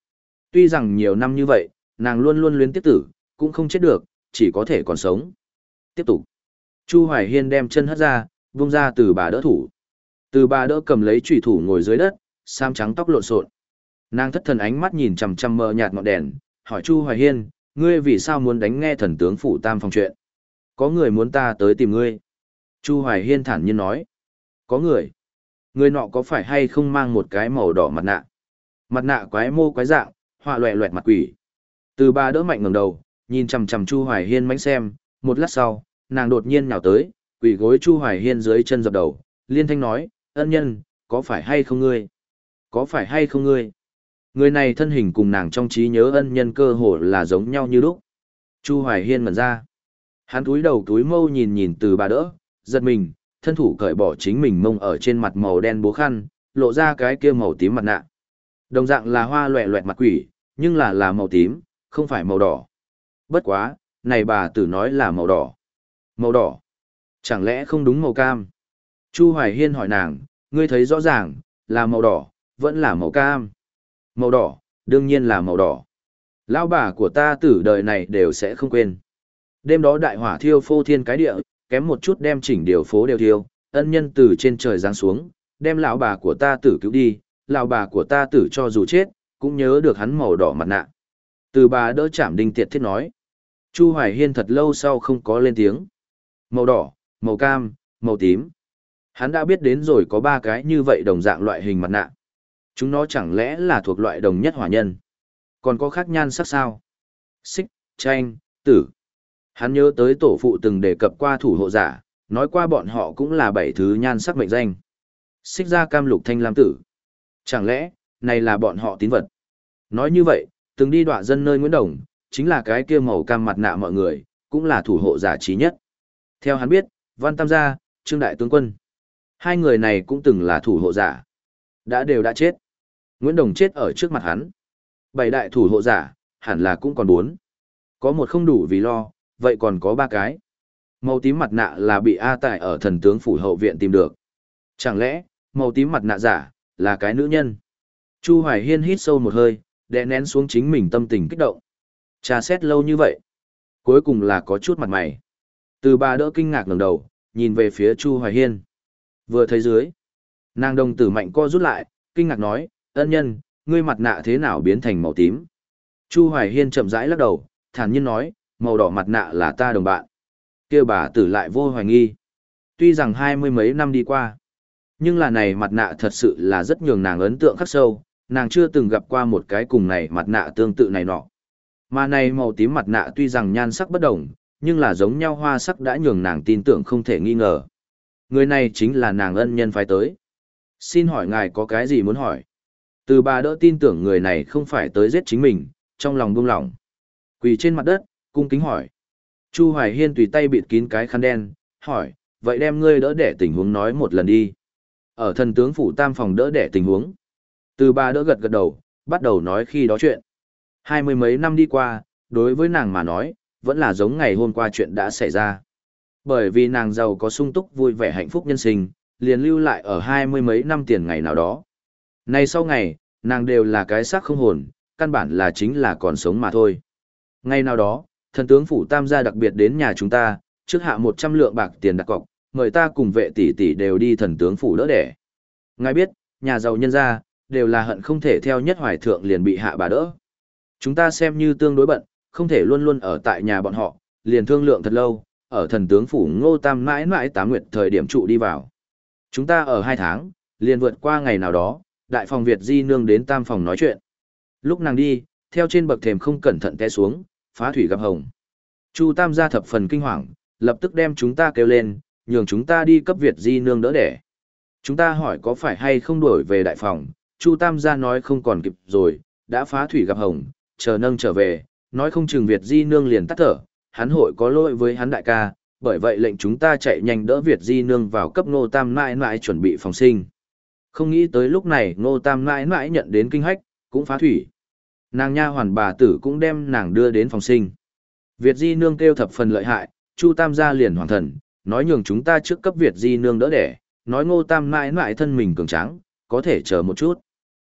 Tuy rằng nhiều năm như vậy, nàng luôn luôn luyến tiếp tử, cũng không chết được, chỉ có thể còn sống. Tiếp tục. Chu Hoài Hiên đem chân hất ra, vung ra từ bà đỡ thủ. Từ bà đỡ cầm lấy chủy thủ ngồi dưới đất, sam trắng tóc lộn xộn. Nàng thất thần ánh mắt nhìn chằm chằm mờ nhạt ngọn đèn, hỏi Chu Hoài Hiên, ngươi vì sao muốn đánh nghe thần tướng phủ tam phòng chuyện? Có người muốn ta tới tìm ngươi. Chu Hoài Hiên thản nhiên nói. Có người. Người nọ có phải hay không mang một cái màu đỏ mặt nạ? Mặt nạ quái mô quái dạng, họa loẹ loẹt mặt quỷ. Từ bà đỡ mạnh ngẩng đầu, nhìn chằm chằm Chu Hoài Hiên mánh xem, một lát sau, nàng đột nhiên nhào tới, quỳ gối Chu Hoài Hiên dưới chân dập đầu, liên thanh nói, ân nhân, có phải hay không ngươi? Có phải hay không ngươi? Người này thân hình cùng nàng trong trí nhớ ân nhân cơ hồ là giống nhau như lúc. Chu Hoài Hiên mở ra. Hắn túi đầu túi mâu nhìn nhìn từ bà đỡ, giật mình, thân thủ cởi bỏ chính mình mông ở trên mặt màu đen bố khăn, lộ ra cái kia màu tím mặt nạ. Đồng dạng là hoa loẹ loẹt mặt quỷ, nhưng là là màu tím, không phải màu đỏ. Bất quá, này bà tử nói là màu đỏ. Màu đỏ. Chẳng lẽ không đúng màu cam? Chu Hoài Hiên hỏi nàng, ngươi thấy rõ ràng, là màu đỏ, vẫn là màu cam. Màu đỏ, đương nhiên là màu đỏ. Lão bà của ta tử đời này đều sẽ không quên. Đêm đó đại hỏa thiêu phô thiên cái địa, kém một chút đem chỉnh điều phố đều thiêu, ân nhân từ trên trời giáng xuống, đem lão bà của ta tử cứu đi, lão bà của ta tử cho dù chết, cũng nhớ được hắn màu đỏ mặt nạ. Từ bà đỡ chạm đinh tiệt thiết nói. Chu Hoài Hiên thật lâu sau không có lên tiếng. Màu đỏ, màu cam, màu tím. Hắn đã biết đến rồi có ba cái như vậy đồng dạng loại hình mặt nạ. Chúng nó chẳng lẽ là thuộc loại đồng nhất hỏa nhân? Còn có khác nhan sắc sao? Xích, tranh, tử. Hắn nhớ tới tổ phụ từng đề cập qua thủ hộ giả, nói qua bọn họ cũng là bảy thứ nhan sắc mệnh danh. Xích ra cam lục thanh lam tử. Chẳng lẽ, này là bọn họ tín vật? Nói như vậy, từng đi đọa dân nơi Nguyễn Đồng, chính là cái kia màu cam mặt nạ mọi người, cũng là thủ hộ giả trí nhất. Theo hắn biết, Văn Tam Gia, Trương Đại Tướng Quân. Hai người này cũng từng là thủ hộ giả. Đã đều đã chết. Nguyễn Đồng chết ở trước mặt hắn. Bảy đại thủ hộ giả, hẳn là cũng còn bốn. Có một không đủ vì lo, vậy còn có ba cái. Màu tím mặt nạ là bị A Tại ở thần tướng phủ hậu viện tìm được. Chẳng lẽ, màu tím mặt nạ giả, là cái nữ nhân? Chu Hoài Hiên hít sâu một hơi, đè nén xuống chính mình tâm tình kích động. Trà xét lâu như vậy. Cuối cùng là có chút mặt mày. Từ bà đỡ kinh ngạc ngẩng đầu, nhìn về phía Chu Hoài Hiên. Vừa thấy dưới. Nàng đồng tử mạnh co rút lại, kinh ngạc nói, ân nhân, ngươi mặt nạ thế nào biến thành màu tím? Chu Hoài Hiên chậm rãi lắc đầu, thản nhiên nói, màu đỏ mặt nạ là ta đồng bạn. Kia bà tử lại vô hoài nghi. Tuy rằng hai mươi mấy năm đi qua, nhưng là này mặt nạ thật sự là rất nhường nàng ấn tượng khắc sâu, nàng chưa từng gặp qua một cái cùng này mặt nạ tương tự này nọ. Mà này màu tím mặt nạ tuy rằng nhan sắc bất đồng, nhưng là giống nhau hoa sắc đã nhường nàng tin tưởng không thể nghi ngờ. Người này chính là nàng ân nhân phái tới. Xin hỏi ngài có cái gì muốn hỏi? Từ bà đỡ tin tưởng người này không phải tới giết chính mình, trong lòng buông lỏng. Quỳ trên mặt đất, cung kính hỏi. Chu Hoài Hiên tùy tay bịt kín cái khăn đen, hỏi, vậy đem ngươi đỡ đẻ tình huống nói một lần đi. Ở thần tướng phủ tam phòng đỡ đẻ tình huống. Từ bà đỡ gật gật đầu, bắt đầu nói khi đó chuyện. Hai mươi mấy năm đi qua, đối với nàng mà nói, vẫn là giống ngày hôm qua chuyện đã xảy ra. Bởi vì nàng giàu có sung túc vui vẻ hạnh phúc nhân sinh, liền lưu lại ở hai mươi mấy năm tiền ngày nào đó. Nay sau ngày, nàng đều là cái xác không hồn, căn bản là chính là còn sống mà thôi. Ngày nào đó, thần tướng phủ tam gia đặc biệt đến nhà chúng ta, trước hạ một trăm lượng bạc tiền đặt cọc, mời ta cùng vệ tỷ tỷ đều đi thần tướng phủ đỡ đẻ. Ngài biết, nhà giàu nhân gia, đều là hận không thể theo nhất hoài thượng liền bị hạ bà đỡ. Chúng ta xem như tương đối bận, không thể luôn luôn ở tại nhà bọn họ, liền thương lượng thật lâu, ở thần tướng phủ Ngô Tam mãi mãi tám nguyệt thời điểm trụ đi vào. Chúng ta ở hai tháng, liền vượt qua ngày nào đó, đại phòng Việt Di nương đến tam phòng nói chuyện. Lúc nàng đi, theo trên bậc thềm không cẩn thận té xuống, phá thủy gặp hồng. Chu Tam gia thập phần kinh hoàng, lập tức đem chúng ta kêu lên, nhường chúng ta đi cấp Việt Di nương đỡ đẻ. Chúng ta hỏi có phải hay không đổi về đại phòng, Chu Tam gia nói không còn kịp rồi, đã phá thủy gặp hồng, chờ nâng trở về, nói không chừng Việt Di nương liền tắt thở, hắn hội có lỗi với hắn đại ca, bởi vậy lệnh chúng ta chạy nhanh đỡ Việt Di nương vào cấp Ngô Tam mãi mãi chuẩn bị phòng sinh. Không nghĩ tới lúc này Ngô Tam mãi mãi nhận đến kinh hách, cũng phá thủy. Nàng nha hoàn bà tử cũng đem nàng đưa đến phòng sinh. Việt Di nương kêu thập phần lợi hại, Chu Tam gia liền hoàng thần, nói nhường chúng ta trước cấp Việt Di nương đỡ đẻ, nói Ngô Tam mãi mãi thân mình cường tráng, có thể chờ một chút.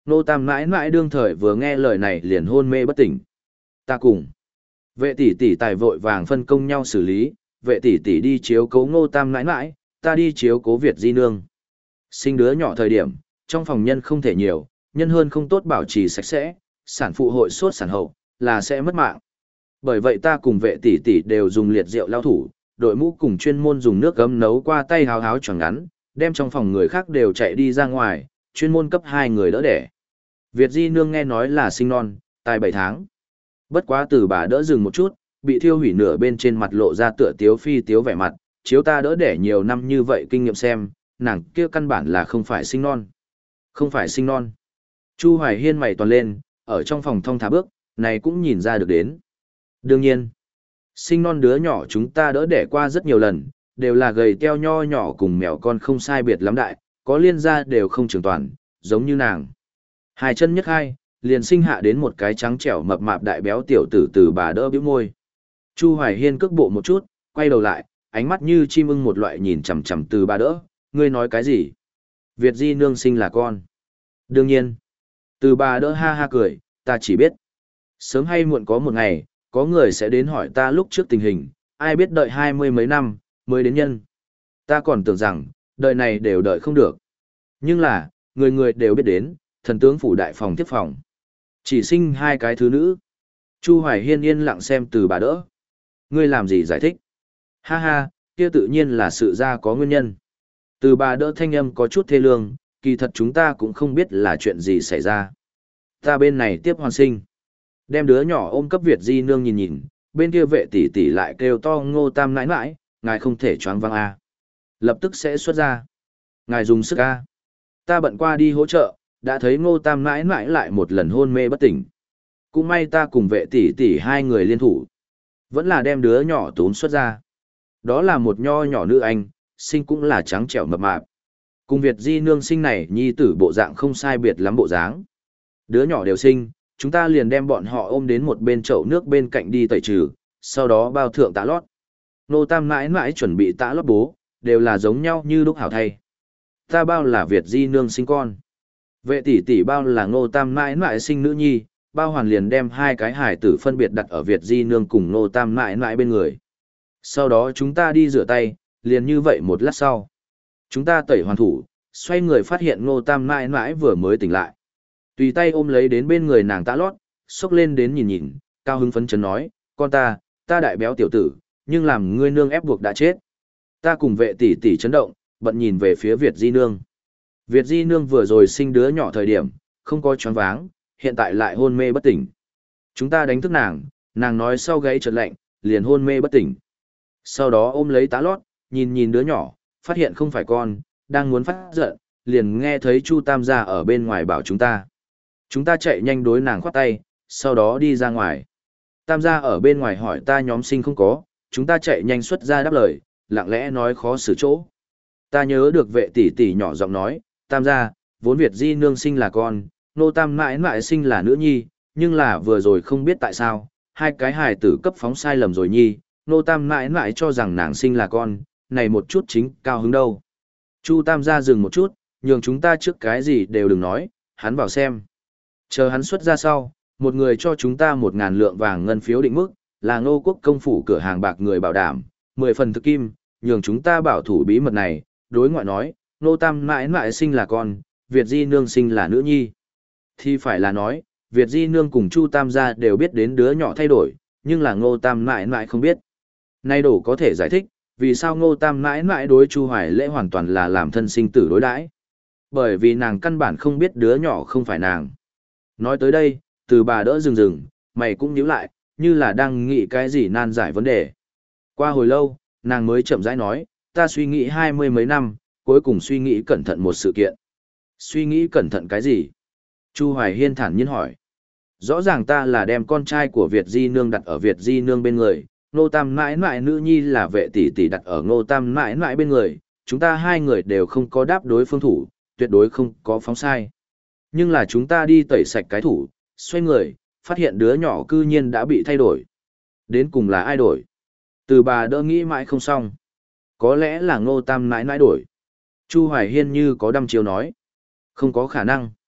Ngô Tam mãi mãi đương thời vừa nghe lời này liền hôn mê bất tỉnh. Ta cùng. Vệ tỷ tỷ tài vội vàng phân công nhau xử lý, vệ tỷ tỷ đi chiếu cố Ngô Tam mãi mãi, ta đi chiếu cố Việt Di Nương. Sinh đứa nhỏ thời điểm, trong phòng nhân không thể nhiều, nhân hơn không tốt bảo trì sạch sẽ, sản phụ hội sốt sản hậu, là sẽ mất mạng. Bởi vậy ta cùng vệ tỷ tỷ đều dùng liệt rượu lao thủ, đội mũ cùng chuyên môn dùng nước gấm nấu qua tay háo háo choàng ngắn, đem trong phòng người khác đều chạy đi ra ngoài, chuyên môn cấp hai người đỡ đẻ. Việt Di Nương nghe nói là sinh non, tài bảy tháng. Bất quá từ bà đỡ dừng một chút, bị thiêu hủy nửa bên trên mặt lộ ra tựa tiếu phi tiếu vẻ mặt, chiếu ta đỡ đẻ nhiều năm như vậy kinh nghiệm xem, nàng kia căn bản là không phải sinh non. Không phải sinh non. Chu Hoài Hiên mày toàn lên, ở trong phòng thong thả bước, này cũng nhìn ra được đến. Đương nhiên, sinh non đứa nhỏ chúng ta đỡ đẻ qua rất nhiều lần, đều là gầy teo nho nhỏ cùng mèo con không sai biệt lắm đại, có liên gia đều không trường toàn, giống như nàng. Hai chân nhất hai, liền sinh hạ đến một cái trắng trẻo mập mạp đại béo tiểu tử từ bà đỡ bĩu môi. Chu Hoài Hiên cước bộ một chút, quay đầu lại, ánh mắt như chim ưng một loại nhìn chằm chằm từ bà đỡ, ngươi nói cái gì? Việt Di Nương sinh là con. Đương nhiên. Từ bà đỡ ha ha cười, ta chỉ biết. Sớm hay muộn có một ngày, có người sẽ đến hỏi ta lúc trước tình hình, ai biết đợi hai mươi mấy năm, mới đến nhân. Ta còn tưởng rằng, đời này đều đợi không được. Nhưng là, người người đều biết đến, thần tướng phủ đại phòng tiếp phòng. Chỉ sinh hai cái thứ nữ. Chu Hoài Hiên yên lặng xem từ bà đỡ. Ngươi làm gì giải thích? Ha ha, kia tự nhiên là sự ra có nguyên nhân. Từ bà đỡ thanh âm có chút thê lương, kỳ thật chúng ta cũng không biết là chuyện gì xảy ra. Ta bên này tiếp hoàn sinh. Đem đứa nhỏ ôm cấp Việt Di Nương nhìn nhìn, bên kia vệ tỷ tỷ lại kêu to Ngô Tam nãi nãi, ngài không thể choáng văng a. Lập tức sẽ xuất ra. Ngài dùng sức a. Ta bận qua đi hỗ trợ, đã thấy Ngô Tam nãi nãi lại một lần hôn mê bất tỉnh. Cũng may ta cùng vệ tỷ tỷ hai người liên thủ. Vẫn là đem đứa nhỏ tốn xuất ra. Đó là một nho nhỏ nữ anh, sinh cũng là trắng trẻo mập mạp. Cùng Việt Di Nương sinh này nhi tử bộ dạng không sai biệt lắm bộ dáng. Đứa nhỏ đều sinh, chúng ta liền đem bọn họ ôm đến một bên chậu nước bên cạnh đi tẩy trừ, sau đó bao thượng tã lót. Nô Tam mãi mãi chuẩn bị tã lót bố, đều là giống nhau như lúc hảo thay. Ta bao là Việt Di Nương sinh con. Vệ tỷ tỷ bao là Nô Tam mãi mãi sinh nữ nhi, bao hoàn liền đem hai cái hải tử phân biệt đặt ở Việt Di Nương cùng Nô Tam mãi mãi bên người. Sau đó chúng ta đi rửa tay, liền như vậy một lát sau. Chúng ta tẩy hoàn thủ, xoay người phát hiện Ngô Tam mãi mãi vừa mới tỉnh lại. Tùy tay ôm lấy đến bên người nàng tã lót, xốc lên đến nhìn nhìn, cao hứng phấn chấn nói, con ta, ta đại béo tiểu tử, nhưng làm ngươi nương ép buộc đã chết. Ta cùng vệ tỷ tỷ chấn động, bận nhìn về phía Việt Di Nương. Việt Di Nương vừa rồi sinh đứa nhỏ thời điểm, không có choáng váng, hiện tại lại hôn mê bất tỉnh. Chúng ta đánh thức nàng, nàng nói sau gáy chợt lạnh, liền hôn mê bất tỉnh. Sau đó ôm lấy tá lót, nhìn nhìn đứa nhỏ, phát hiện không phải con, đang muốn phát giận, liền nghe thấy Chu Tam gia ở bên ngoài bảo chúng ta. Chúng ta chạy nhanh đối nàng khoát tay, sau đó đi ra ngoài. Tam gia ở bên ngoài hỏi ta nhóm sinh không có, chúng ta chạy nhanh xuất ra đáp lời, lặng lẽ nói khó xử chỗ. Ta nhớ được vệ tỷ tỷ nhỏ giọng nói, Tam gia, vốn Việt Di Nương sinh là con, Nô Tam mãi mãi sinh là nữ nhi, nhưng là vừa rồi không biết tại sao, hai cái hài tử cấp phóng sai lầm rồi nhi, Nô Tam mãi mãi cho rằng nàng sinh là con, này một chút chính cao hứng đâu. Chu Tam gia dừng một chút, nhường chúng ta trước cái gì đều đừng nói, hắn vào xem. Chờ hắn xuất ra sau, một người cho chúng ta một ngàn lượng vàng ngân phiếu định mức, là Ngô Quốc công phủ cửa hàng bạc người bảo đảm, mười phần thực kim, nhường chúng ta bảo thủ bí mật này, đối ngoại nói, Nô Tam mãi mãi sinh là con, Việt Di Nương sinh là nữ nhi. Thì phải là nói, Việt Di Nương cùng Chu Tam gia đều biết đến đứa nhỏ thay đổi, nhưng là Ngô Tam mãi mãi không biết. Nay đổ có thể giải thích, vì sao Ngô Tam mãi mãi đối Chu Hoài Lễ hoàn toàn là làm thân sinh tử đối đãi. Bởi vì nàng căn bản không biết đứa nhỏ không phải nàng. Nói tới đây, từ bà đỡ dừng dừng, mày cũng nhíu lại, như là đang nghĩ cái gì nan giải vấn đề. Qua hồi lâu, nàng mới chậm rãi nói, ta suy nghĩ hai mươi mấy năm, cuối cùng suy nghĩ cẩn thận một sự kiện. Suy nghĩ cẩn thận cái gì? Chu Hoài Hiên thản nhiên hỏi. Rõ ràng ta là đem con trai của Việt Di Nương đặt ở Việt Di Nương bên người, Ngô Tam mãi mãi nữ nhi là vệ tỷ tỷ đặt ở Ngô Tam mãi mãi bên người, chúng ta hai người đều không có đáp đối phương thủ, tuyệt đối không có phóng sai. Nhưng là chúng ta đi tẩy sạch cái thủ, xoay người, phát hiện đứa nhỏ cư nhiên đã bị thay đổi. Đến cùng là ai đổi? Từ bà đỡ nghĩ mãi không xong. Có lẽ là Ngô Tam mãi mãi đổi. Chu Hoài Hiên như có đăm chiếu nói. Không có khả năng.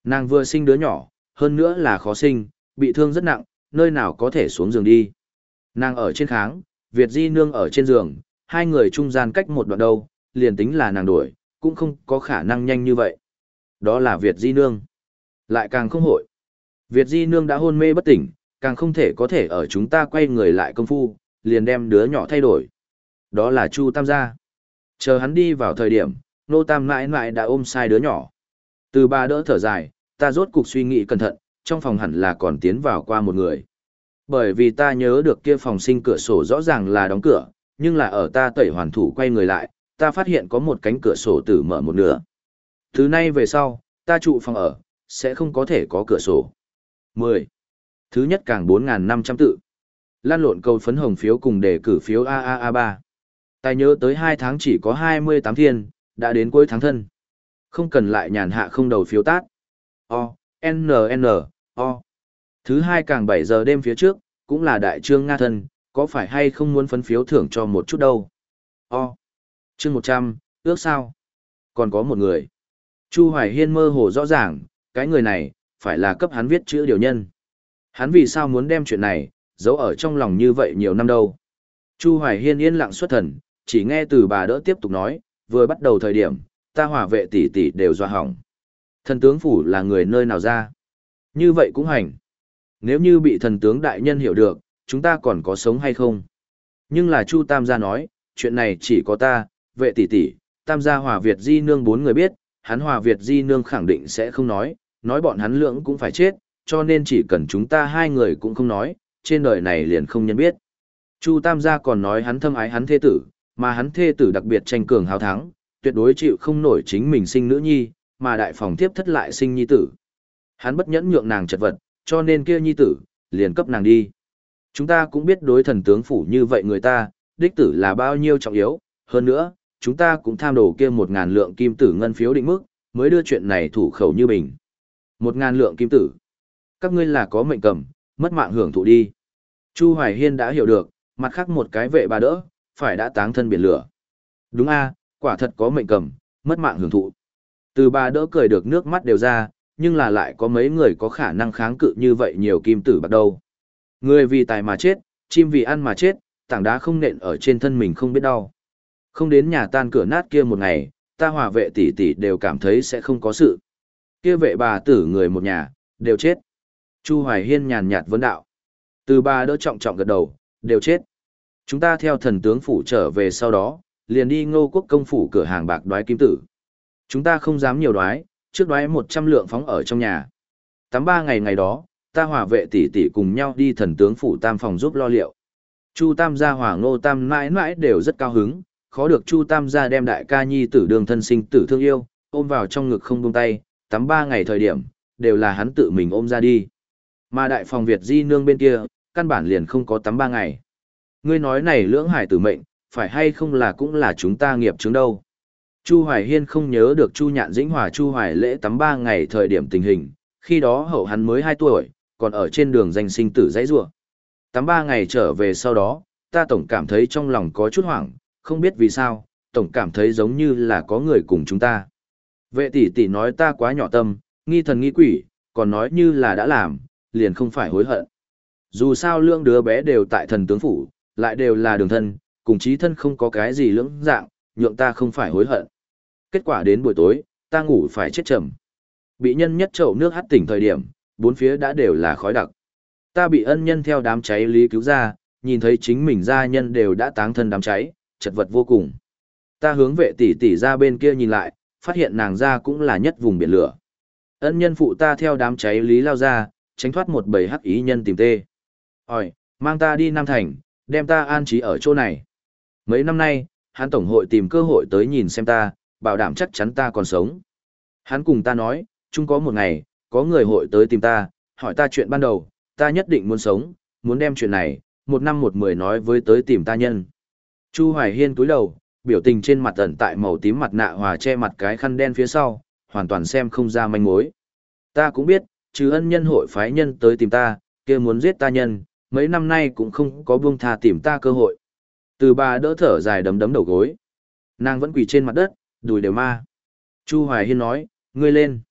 Nàng vừa sinh đứa nhỏ, hơn nữa là khó sinh, bị thương rất nặng, nơi nào có thể xuống giường đi. Nàng ở trên kháng, Việt Di Nương ở trên giường, hai người trung gian cách một đoạn đâu, liền tính là nàng đuổi, cũng không có khả năng nhanh như vậy. Đó là Việt Di Nương. Lại càng không hội. Việt Di Nương đã hôn mê bất tỉnh, càng không thể có thể ở chúng ta quay người lại công phu, liền đem đứa nhỏ thay đổi. Đó là Chu Tam gia. Chờ hắn đi vào thời điểm, nô tam mãi mãi đã ôm sai đứa nhỏ. Từ bà đỡ thở dài, ta rốt cục suy nghĩ cẩn thận, trong phòng hẳn là còn tiến vào qua một người. Bởi vì ta nhớ được kia phòng sinh cửa sổ rõ ràng là đóng cửa, nhưng là ở ta tẩy hoàn thủ quay người lại, ta phát hiện có một cánh cửa sổ tử mở một nửa. Thứ nay về sau, ta trụ phòng ở, sẽ không có thể có cửa sổ. mười. Thứ nhất càng bốn nghìn năm trăm tự. Lan lộn cầu phấn hồng phiếu cùng đề cử phiếu a a a ba. Ta nhớ tới hai tháng chỉ có hai mươi tám thiên, đã đến cuối tháng thân. Không cần lại nhàn hạ không đầu phiếu tát. O, N N, O. Thứ hai càng bảy giờ đêm phía trước, cũng là đại trương Nga thân, có phải hay không muốn phấn phiếu thưởng cho một chút đâu. O. Chương một trăm, ước sao? Còn có một người. Chu Hoài Hiên mơ hồ rõ ràng, cái người này, phải là cấp hắn viết chữ điều nhân. Hắn vì sao muốn đem chuyện này, giấu ở trong lòng như vậy nhiều năm đâu. Chu Hoài Hiên yên lặng xuất thần, chỉ nghe từ bà đỡ tiếp tục nói, vừa bắt đầu thời điểm, ta hỏa vệ tỷ tỷ đều doa hỏng. Thần tướng phủ là người nơi nào ra? Như vậy cũng hành. Nếu như bị thần tướng đại nhân hiểu được, chúng ta còn có sống hay không? Nhưng là Chu Tam gia nói, chuyện này chỉ có ta, vệ tỷ tỷ, Tam gia Hòa Việt Di Nương bốn người biết, hắn Hòa Việt Di Nương khẳng định sẽ không nói, nói bọn hắn lưỡng cũng phải chết, cho nên chỉ cần chúng ta hai người cũng không nói, trên đời này liền không nhân biết. Chu Tam gia còn nói hắn thâm ái hắn thê tử, mà hắn thê tử đặc biệt tranh cường hào thắng, tuyệt đối chịu không nổi chính mình sinh nữ nhi, mà đại phòng tiếp thất lại sinh nhi tử. Hắn bất nhẫn nhượng nàng chật vật, cho nên kia nhi tử, liền cấp nàng đi. Chúng ta cũng biết đối thần tướng phủ như vậy người ta, đích tử là bao nhiêu trọng yếu, hơn nữa, chúng ta cũng tham đồ kia một ngàn lượng kim tử ngân phiếu định mức, mới đưa chuyện này thủ khẩu như bình. Một ngàn lượng kim tử. Các ngươi là có mệnh cầm, mất mạng hưởng thụ đi. Chu Hoài Hiên đã hiểu được, mặt khác một cái vệ bà đỡ, phải đã táng thân biển lửa. Đúng a, quả thật có mệnh cầm, mất mạng hưởng thụ. Từ bà đỡ cười được nước mắt đều ra, nhưng là lại có mấy người có khả năng kháng cự như vậy nhiều kim tử bắt đầu. Người vì tài mà chết, chim vì ăn mà chết, tảng đá không nện ở trên thân mình không biết đau. Không đến nhà tan cửa nát kia một ngày, ta hòa vệ tỷ tỷ đều cảm thấy sẽ không có sự. Kia vệ bà tử người một nhà, đều chết. Chu Hoài Hiên nhàn nhạt vấn đạo. Từ bà đỡ trọng trọng gật đầu, đều chết. Chúng ta theo thần tướng phủ trở về sau đó, liền đi Ngô Quốc công phủ cửa hàng bạc đoái kim tử. Chúng ta không dám nhiều đoái, trước đoái một trăm lượng phóng ở trong nhà. Tám ba ngày ngày đó, ta hòa vệ tỷ tỷ cùng nhau đi thần tướng phủ tam phòng giúp lo liệu. Chu Tam gia hòa Ngô Tam mãi mãi đều rất cao hứng, khó được Chu Tam gia đem đại ca nhi tử đường thân sinh tử thương yêu, ôm vào trong ngực không buông tay, tám ba ngày thời điểm, đều là hắn tự mình ôm ra đi. Mà đại phòng Việt Di Nương bên kia, căn bản liền không có tám ba ngày. Ngươi nói này lưỡng hải tử mệnh, phải hay không là cũng là chúng ta nghiệp chứng đâu. Chu Hoài Hiên không nhớ được Chu Nhạn Dĩnh hòa Chu Hoài lễ tám ba ngày thời điểm tình hình, khi đó hậu hắn mới hai tuổi, còn ở trên đường danh sinh tử dãy rủa. Tám ba ngày trở về sau đó, ta tổng cảm thấy trong lòng có chút hoảng, không biết vì sao, tổng cảm thấy giống như là có người cùng chúng ta. Vệ tỷ tỷ nói ta quá nhỏ tâm, nghi thần nghi quỷ, còn nói như là đã làm, liền không phải hối hận. Dù sao lưỡng đứa bé đều tại thần tướng phủ, lại đều là đường thân, cùng chí thân không có cái gì lưỡng dạng, nhượng ta không phải hối hận. Kết quả đến buổi tối, ta ngủ phải chết trầm. Bị nhân nhất chậu nước hắt tỉnh thời điểm, bốn phía đã đều là khói đặc. Ta bị ân nhân theo đám cháy lý cứu ra, nhìn thấy chính mình gia nhân đều đã táng thân đám cháy, chật vật vô cùng. Ta hướng vệ tỷ tỷ ra bên kia nhìn lại, phát hiện nàng ra cũng là nhất vùng biển lửa. Ân nhân phụ ta theo đám cháy lý lao ra, tránh thoát một bầy hắc ý nhân tìm tê. Hỏi, mang ta đi Nam Thành, đem ta an trí ở chỗ này. Mấy năm nay, hắn tổng hội tìm cơ hội tới nhìn xem ta, bảo đảm chắc chắn ta còn sống. Hắn cùng ta nói, chung có một ngày, có người hội tới tìm ta, hỏi ta chuyện ban đầu, ta nhất định muốn sống, muốn đem chuyện này, một năm một mười nói với tới tìm ta nhân. Chu Hoài Hiên cúi đầu, biểu tình trên mặt ẩn tại màu tím mặt nạ hòa che mặt cái khăn đen phía sau, hoàn toàn xem không ra manh mối. Ta cũng biết, trừ ân nhân hội phái nhân tới tìm ta, kia muốn giết ta nhân, mấy năm nay cũng không có buông tha tìm ta cơ hội. Từ bà đỡ thở dài đấm đấm đầu gối. Nàng vẫn quỳ trên mặt đất, đùi đều ma. Chu Hoài Hiên nói, ngươi lên.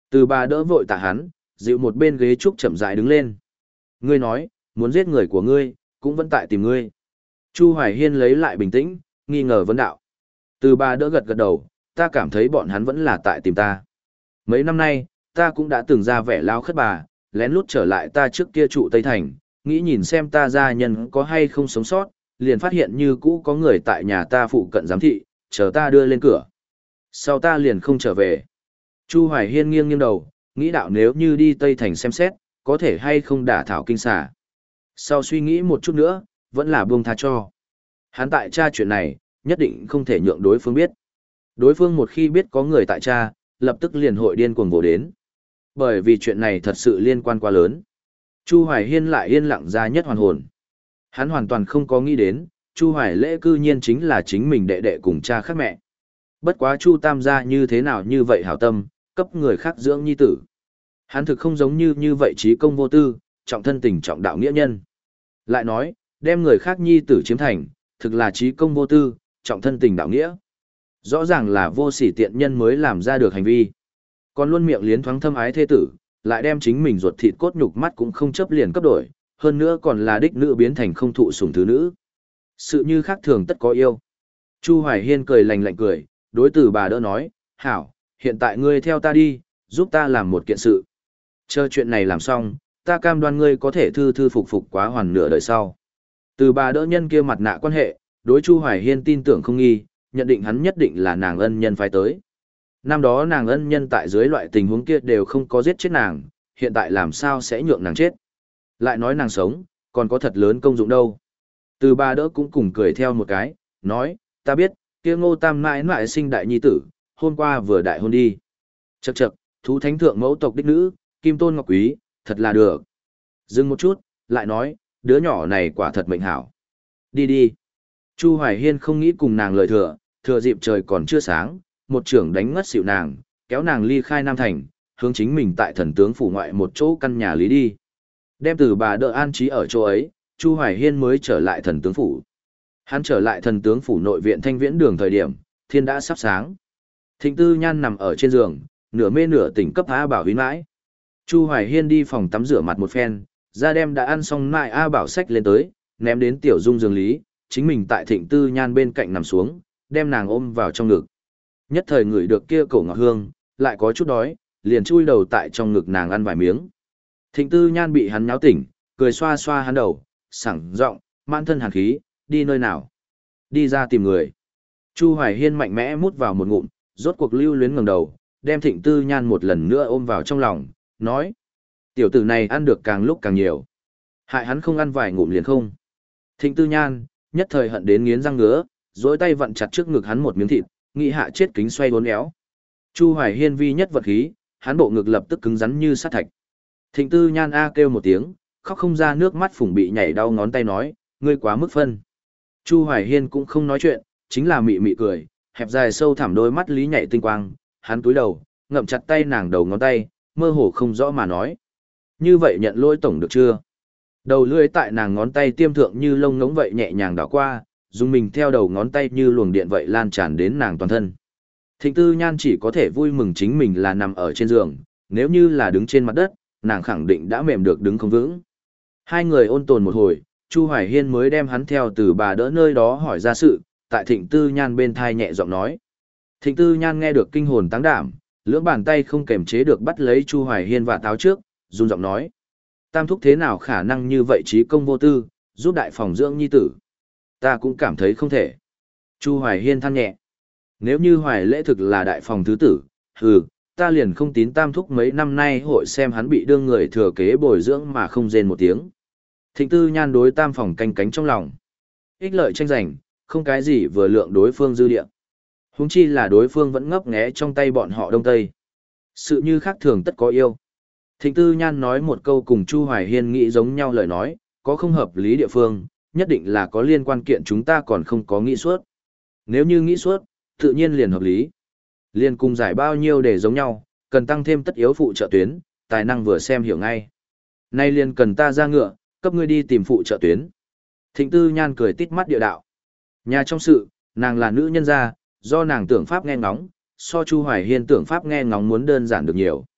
Từ bà đỡ vội tạ hắn, dịu một bên ghế trúc chậm rãi đứng lên. Ngươi nói, muốn giết người của ngươi, cũng vẫn tại tìm ngươi. Chu Hoài Hiên lấy lại bình tĩnh, nghi ngờ vấn đạo. Từ bà đỡ gật gật đầu, ta cảm thấy bọn hắn vẫn là tại tìm ta. Mấy năm nay, ta cũng đã từng ra vẻ lao khất bà, lén lút trở lại ta trước kia trụ Tây Thành, nghĩ nhìn xem ta gia nhân có hay không sống sót, liền phát hiện như cũ có người tại nhà ta phụ cận giám thị, chờ ta đưa lên cửa. Sau ta liền không trở về. Chu Hoài Hiên nghiêng nghiêng đầu, nghĩ đạo nếu như đi Tây Thành xem xét, có thể hay không đả thảo kinh xà. Sau suy nghĩ một chút nữa, vẫn là buông tha cho. Hắn tại tra chuyện này, nhất định không thể nhượng đối phương biết. Đối phương một khi biết có người tại tra, lập tức liền hội điên cuồng vồ đến. Bởi vì chuyện này thật sự liên quan quá lớn. Chu Hoài Hiên lại yên lặng ra nhất hoàn hồn. Hắn hoàn toàn không có nghĩ đến, Chu Hoài Lễ cư nhiên chính là chính mình đệ đệ cùng cha khác mẹ. Bất quá Chu Tam gia như thế nào như vậy hảo tâm, cấp người khác dưỡng nhi tử. Hắn thực không giống như như vậy trí công vô tư, trọng thân tình trọng đạo nghĩa nhân. Lại nói, đem người khác nhi tử chiếm thành, thực là trí công vô tư, trọng thân tình đạo nghĩa. Rõ ràng là vô sỉ tiện nhân mới làm ra được hành vi. Còn luôn miệng liến thoáng thâm ái thế tử, lại đem chính mình ruột thịt cốt nhục mắt cũng không chấp liền cấp đổi, hơn nữa còn là đích nữ biến thành không thụ sủng thứ nữ. Sự như khác thường tất có yêu. Chu Hoài Hiên cười lạnh lạnh cười, đối từ bà đỡ nói, hảo, hiện tại ngươi theo ta đi, giúp ta làm một kiện sự. Chờ chuyện này làm xong, ta cam đoan ngươi có thể thư thư phục phục quá hoàn nửa đời sau. Từ bà đỡ nhân kia mặt nạ quan hệ, đối Chu Hoài Hiên tin tưởng không nghi, nhận định hắn nhất định là nàng ân nhân phái tới. Năm đó nàng ân nhân tại dưới loại tình huống kia đều không có giết chết nàng, hiện tại làm sao sẽ nhượng nàng chết. Lại nói nàng sống, còn có thật lớn công dụng đâu. Từ bà đỡ cũng cùng cười theo một cái, nói, ta biết, kia Ngô Tam mãi mãi sinh đại nhi tử, hôm qua vừa đại hôn đi. Chậc chậc, thú thánh thượng mẫu tộc đích nữ, Kim Tôn Ngọc Quý, thật là được. Dừng một chút, lại nói, đứa nhỏ này quả thật mệnh hảo. Đi đi. Chu Hoài Hiên không nghĩ cùng nàng lời thừa, thừa dịp trời còn chưa sáng, một trưởng đánh ngất xỉu nàng, kéo nàng ly khai Nam Thành, hướng chính mình tại thần tướng phủ ngoại một chỗ căn nhà lý đi. Đem từ bà đỡ an trí ở chỗ ấy, Chu Hoài Hiên mới trở lại thần tướng phủ. Hắn trở lại thần tướng phủ nội viện Thanh Viễn đường thời điểm, thiên đã sắp sáng. Thịnh Tư Nhan nằm ở trên giường, nửa mê nửa tỉnh cấp A Bảo huyến mãi. Chu Hoài Hiên đi phòng tắm rửa mặt một phen, ra đem đã ăn xong mãi A Bảo sách lên tới, ném đến tiểu dung giường lý, chính mình tại Thịnh Tư Nhan bên cạnh nằm xuống, đem nàng ôm vào trong ngực. Nhất thời ngửi được kia cổ ngọt hương, lại có chút đói, liền chui đầu tại trong ngực nàng ăn vài miếng. Thịnh Tư Nhan bị hắn nháo tỉnh, cười xoa xoa hắn đầu, sảng giọng, mãn thân hàn khí, đi nơi nào? Đi ra tìm người. Chu Hoài Hiên mạnh mẽ mút vào một ngụm, rốt cuộc lưu luyến ngẩng đầu, đem Thịnh Tư Nhan một lần nữa ôm vào trong lòng, nói: "Tiểu tử này ăn được càng lúc càng nhiều, hại hắn không ăn vài ngụm liền không." Thịnh Tư Nhan nhất thời hận đến nghiến răng ngứa, duỗi tay vặn chặt trước ngực hắn một miếng thịt, nghĩ hạ chết kính xoay uốn éo. Chu Hoài Hiên vi nhất vật khí, hắn bộ ngực lập tức cứng rắn như sắt thạch. Thịnh Tư Nhan a kêu một tiếng, khóc không ra nước mắt, phùng bị nhảy đau ngón tay nói: "Ngươi quá mức phân." Chu Hoài Hiên cũng không nói chuyện, chính là mị mị cười, hẹp dài sâu thẳm đôi mắt lý nhảy tinh quang, hắn túi đầu, ngậm chặt tay nàng đầu ngón tay, mơ hồ không rõ mà nói: "Như vậy nhận lỗi tổng được chưa?" Đầu lưỡi tại nàng ngón tay tiêm thượng như lông ngỗng vậy nhẹ nhàng đảo qua, dùng mình theo đầu ngón tay như luồng điện vậy lan tràn đến nàng toàn thân. Thịnh Tư Nhan chỉ có thể vui mừng chính mình là nằm ở trên giường, nếu như là đứng trên mặt đất, nàng khẳng định đã mềm được đứng không vững. Hai người ôn tồn một hồi, Chu Hoài Hiên mới đem hắn theo từ bà đỡ nơi đó hỏi ra sự, tại Thịnh Tư Nhan bên thai nhẹ giọng nói. Thịnh Tư Nhan nghe được kinh hồn táng đảm, lưỡng bàn tay không kềm chế được bắt lấy Chu Hoài Hiên và táo trước, run giọng nói: "Tam thúc thế nào khả năng như vậy trí công vô tư, giúp đại phòng dưỡng nhi tử? Ta cũng cảm thấy không thể." Chu Hoài Hiên than nhẹ: "Nếu như Hoài Lễ thực là đại phòng thứ tử, hừ, ta liền không tín tam thúc mấy năm nay hội xem hắn bị đương người thừa kế bồi dưỡng mà không rên một tiếng." Thịnh Tư Nhan đối tam phòng canh cánh trong lòng. Ích lợi tranh giành, không cái gì vừa lượng đối phương dư địa. Huống chi là đối phương vẫn ngấp nghé trong tay bọn họ Đông Tây. Sự như khác thường tất có yêu. Thịnh Tư Nhan nói một câu cùng Chu Hoài Hiên nghĩ giống nhau lời nói, có không hợp lý địa phương, nhất định là có liên quan kiện chúng ta còn không có nghĩ suốt. Nếu như nghĩ suốt, tự nhiên liền hợp lý. Liên cùng giải bao nhiêu để giống nhau, cần tăng thêm tất yếu phụ trợ tuyến, tài năng vừa xem hiểu ngay. Nay liền cần ta ra ngựa, cấp ngươi đi tìm phụ trợ tuyến. Thịnh Tư Nhan cười tít mắt địa đạo. Nhà trong sự, nàng là nữ nhân gia, do nàng tưởng pháp nghe ngóng, so Chu Hoài Hiên tưởng pháp nghe ngóng muốn đơn giản được nhiều.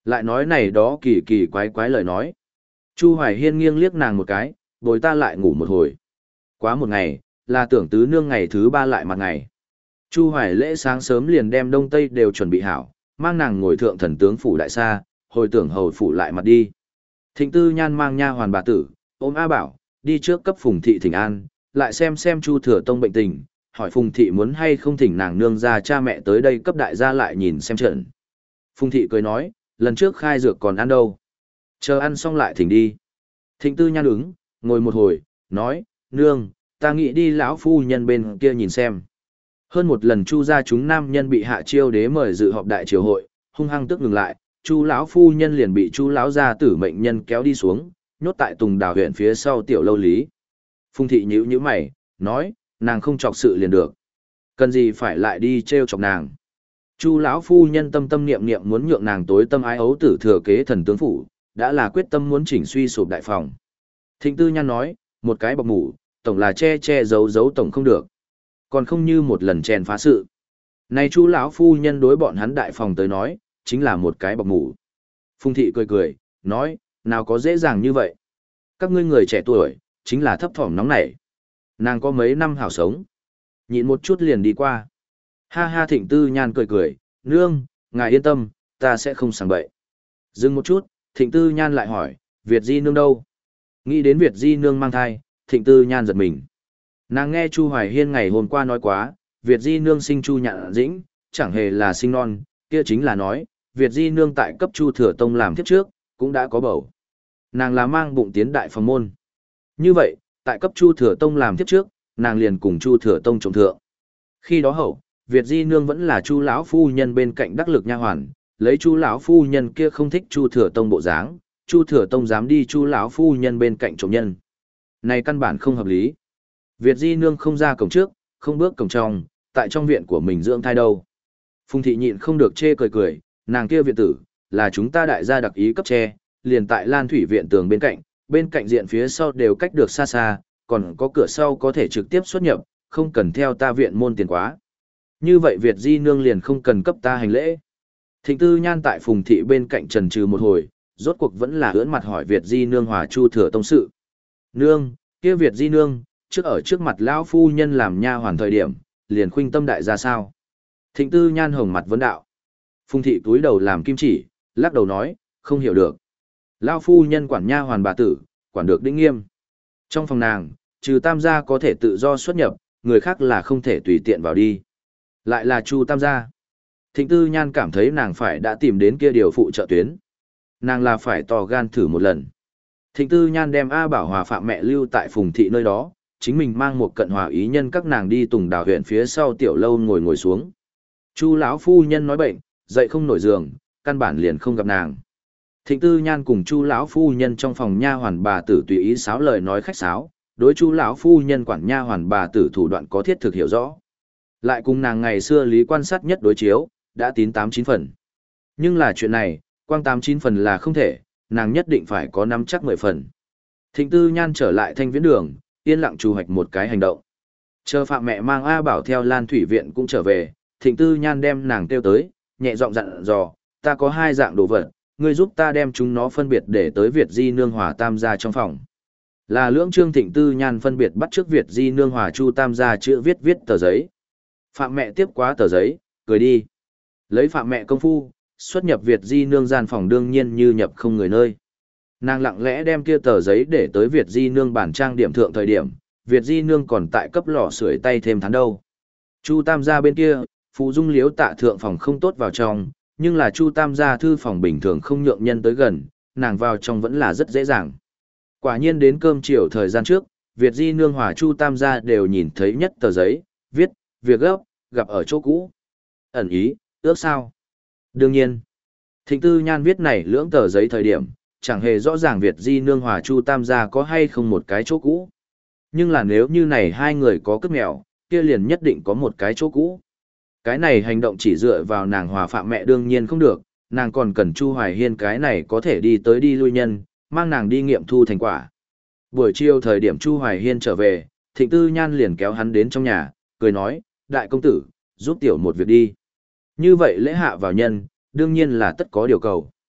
Lại nói này đó kỳ kỳ quái quái lời nói. Chu Hoài Hiên nghiêng liếc nàng một cái, bồi ta lại ngủ một hồi. Quá một ngày, là tưởng tứ nương ngày thứ ba lại mặt ngày. Chu Hoài lễ sáng sớm liền đem đông tây đều chuẩn bị hảo, mang nàng ngồi thượng thần tướng phủ đại xa, hồi tưởng hầu phủ lại mặt đi. Thịnh Tư Nhan mang nha hoàn bà tử, ôm A Bảo, đi trước cấp Phùng thị thỉnh an, lại xem xem Chu Thừa Tông bệnh tình, hỏi Phùng thị muốn hay không thỉnh nàng nương ra cha mẹ tới đây cấp đại gia lại nhìn xem trận. Phùng thị cười nói, lần trước khai dược còn ăn đâu. Chờ ăn xong lại thỉnh đi. Thịnh Tư Nhan ứng, ngồi một hồi, nói, nương, ta nghĩ đi lão phu nhân bên kia nhìn xem. Hơn một lần Chu gia chúng nam nhân bị hạ chiêu đế mời dự họp đại triều hội, hung hăng tức ngừng lại, Chu lão phu nhân liền bị Chu lão gia tử mệnh nhân kéo đi xuống, nhốt tại Tùng Đào huyện phía sau tiểu lâu lý. Phùng thị nhíu nhíu mày, nói, nàng không chọc sự liền được. Cần gì phải lại đi trêu chọc nàng. Chu lão phu nhân tâm tâm niệm niệm muốn nhượng nàng tối tâm ái ấu tử thừa kế thần tướng phủ, đã là quyết tâm muốn chỉnh suy sụp đại phòng. Thịnh Tư Nhan nói, một cái bọc mủ, tổng là che che giấu giấu tổng không được. Còn không như một lần chèn phá sự. Này Chu lão phu nhân đối bọn hắn đại phòng tới nói, chính là một cái bọc mủ. Phùng thị cười cười, nói, nào có dễ dàng như vậy. Các ngươi người trẻ tuổi, chính là thấp thỏm nóng nảy. Nàng có mấy năm hảo sống. Nhịn một chút liền đi qua. Ha ha Thịnh Tư Nhan cười cười, nương, ngài yên tâm, ta sẽ không sảng bậy. Dừng một chút, Thịnh Tư Nhan lại hỏi, Việt Di nương đâu? Nghĩ đến Việt Di nương mang thai, Thịnh Tư Nhan giật mình. Nàng nghe Chu Hoài Hiên ngày hôm qua nói quá, Việt Di nương sinh Chu Nhạn Dĩnh, chẳng hề là sinh non, kia chính là nói, Việt Di nương tại cấp Chu Thừa Tông làm tiếp trước, cũng đã có bầu. Nàng là mang bụng tiến đại phòng môn. Như vậy, tại cấp Chu Thừa Tông làm tiếp trước, nàng liền cùng Chu Thừa Tông trồng thượng. Khi đó hậu, Việt Di nương vẫn là Chu lão phu nhân bên cạnh đắc lực nha hoàn, lấy Chu lão phu nhân kia không thích Chu Thừa Tông bộ dáng, Chu Thừa Tông dám đi Chu lão phu nhân bên cạnh trộm nhân. Này căn bản không hợp lý. Việt Di nương không ra cổng trước, không bước cổng trong, tại trong viện của mình dưỡng thai đâu. Phùng thị nhịn không được chê cười cười, nàng kia viện tử, là chúng ta đại gia đặc ý cấp che, liền tại Lan Thủy viện tường bên cạnh, bên cạnh diện phía sau đều cách được xa xa, còn có cửa sau có thể trực tiếp xuất nhập, không cần theo ta viện môn tiền quá. Như vậy Việt Di nương liền không cần cấp ta hành lễ. Thịnh Tư Nhan tại Phùng thị bên cạnh trần trừ một hồi, rốt cuộc vẫn là ưỡn mặt hỏi Việt Di nương hòa Chu Thừa Tông sự. Nương, kia Việt Di nương, trước ở trước mặt lão phu nhân làm nha hoàn thời điểm, liền khuynh tâm đại ra sao? Thịnh Tư Nhan hồng mặt vấn đạo. Phùng thị túi đầu làm kim chỉ, lắc đầu nói, không hiểu được. Lão phu nhân quản nha hoàn bà tử, quản được đĩnh nghiêm. Trong phòng nàng, trừ tam gia có thể tự do xuất nhập, người khác là không thể tùy tiện vào đi. Lại là Chu tam gia. Thịnh Tư Nhan cảm thấy nàng phải đã tìm đến kia điều phụ trợ tuyến. Nàng là phải to gan thử một lần. Thịnh Tư Nhan đem A Bảo Hòa Phạm mẹ lưu tại Phùng thị nơi đó, chính mình mang một cận hòa ý nhân các nàng đi Tùng Đào huyện phía sau tiểu lâu ngồi ngồi xuống. Chu lão phu nhân nói bệnh, dậy không nổi giường, căn bản liền không gặp nàng. Thịnh Tư Nhan cùng Chu lão phu nhân trong phòng nha hoàn bà tử tùy ý sáo lời nói khách sáo, đối Chu lão phu nhân quản nha hoàn bà tử thủ đoạn có thiết thực hiểu rõ. Lại cùng nàng ngày xưa lý quan sát nhất đối chiếu, đã tín tám chín phần. Nhưng là chuyện này, quang tám chín phần là không thể, nàng nhất định phải có năm chắc mười phần. Thịnh Tư Nhan trở lại Thanh Viễn Đường, yên lặng chủ hoạch một cái hành động. Chờ Phạm mẹ mang A Bảo theo Lan Thủy viện cũng trở về, Thịnh Tư Nhan đem nàng kêu tới, nhẹ giọng dặn dò, ta có hai dạng đồ vật, ngươi giúp ta đem chúng nó phân biệt để tới Việt Di nương hòa tam gia trong phòng. Là lưỡng trương Thịnh Tư Nhan phân biệt bắt trước Việt Di nương hòa Chu tam gia chữ viết viết tờ giấy. Phạm mẹ tiếp quá tờ giấy, cười đi. Lấy Phạm mẹ công phu, xuất nhập Việt Di nương gian phòng đương nhiên như nhập không người nơi. Nàng lặng lẽ đem kia tờ giấy để tới Việt Di nương bản trang điểm thượng thời điểm, Việt Di nương còn tại cấp lò sưởi tay thêm tháng đâu. Chu tam gia bên kia, Phù Dung Liếu tạ thượng phòng không tốt vào trong, nhưng là Chu tam gia thư phòng bình thường không nhượng nhân tới gần, nàng vào trong vẫn là rất dễ dàng. Quả nhiên đến cơm chiều thời gian trước, Việt Di nương hòa Chu tam gia đều nhìn thấy nhất tờ giấy, viết, việc gấp, gặp ở chỗ cũ. Ẩn ý, ước sao? Đương nhiên, Thịnh Tư Nhan viết này lưỡng tờ giấy thời điểm, chẳng hề rõ ràng Việt Di nương hòa Chu tam gia có hay không một cái chỗ cũ. Nhưng là nếu như này hai người có cướp mèo, kia liền nhất định có một cái chỗ cũ. Cái này hành động chỉ dựa vào nàng hòa Phạm mẹ đương nhiên không được, nàng còn cần Chu Hoài Hiên cái này có thể đi tới đi lui nhân, mang nàng đi nghiệm thu thành quả. Buổi chiều thời điểm Chu Hoài Hiên trở về, Thịnh Tư Nhan liền kéo hắn đến trong nhà, cười nói, đại công tử, giúp tiểu một việc đi. Như vậy lễ hạ vào nhân, đương nhiên là tất có điều cầu.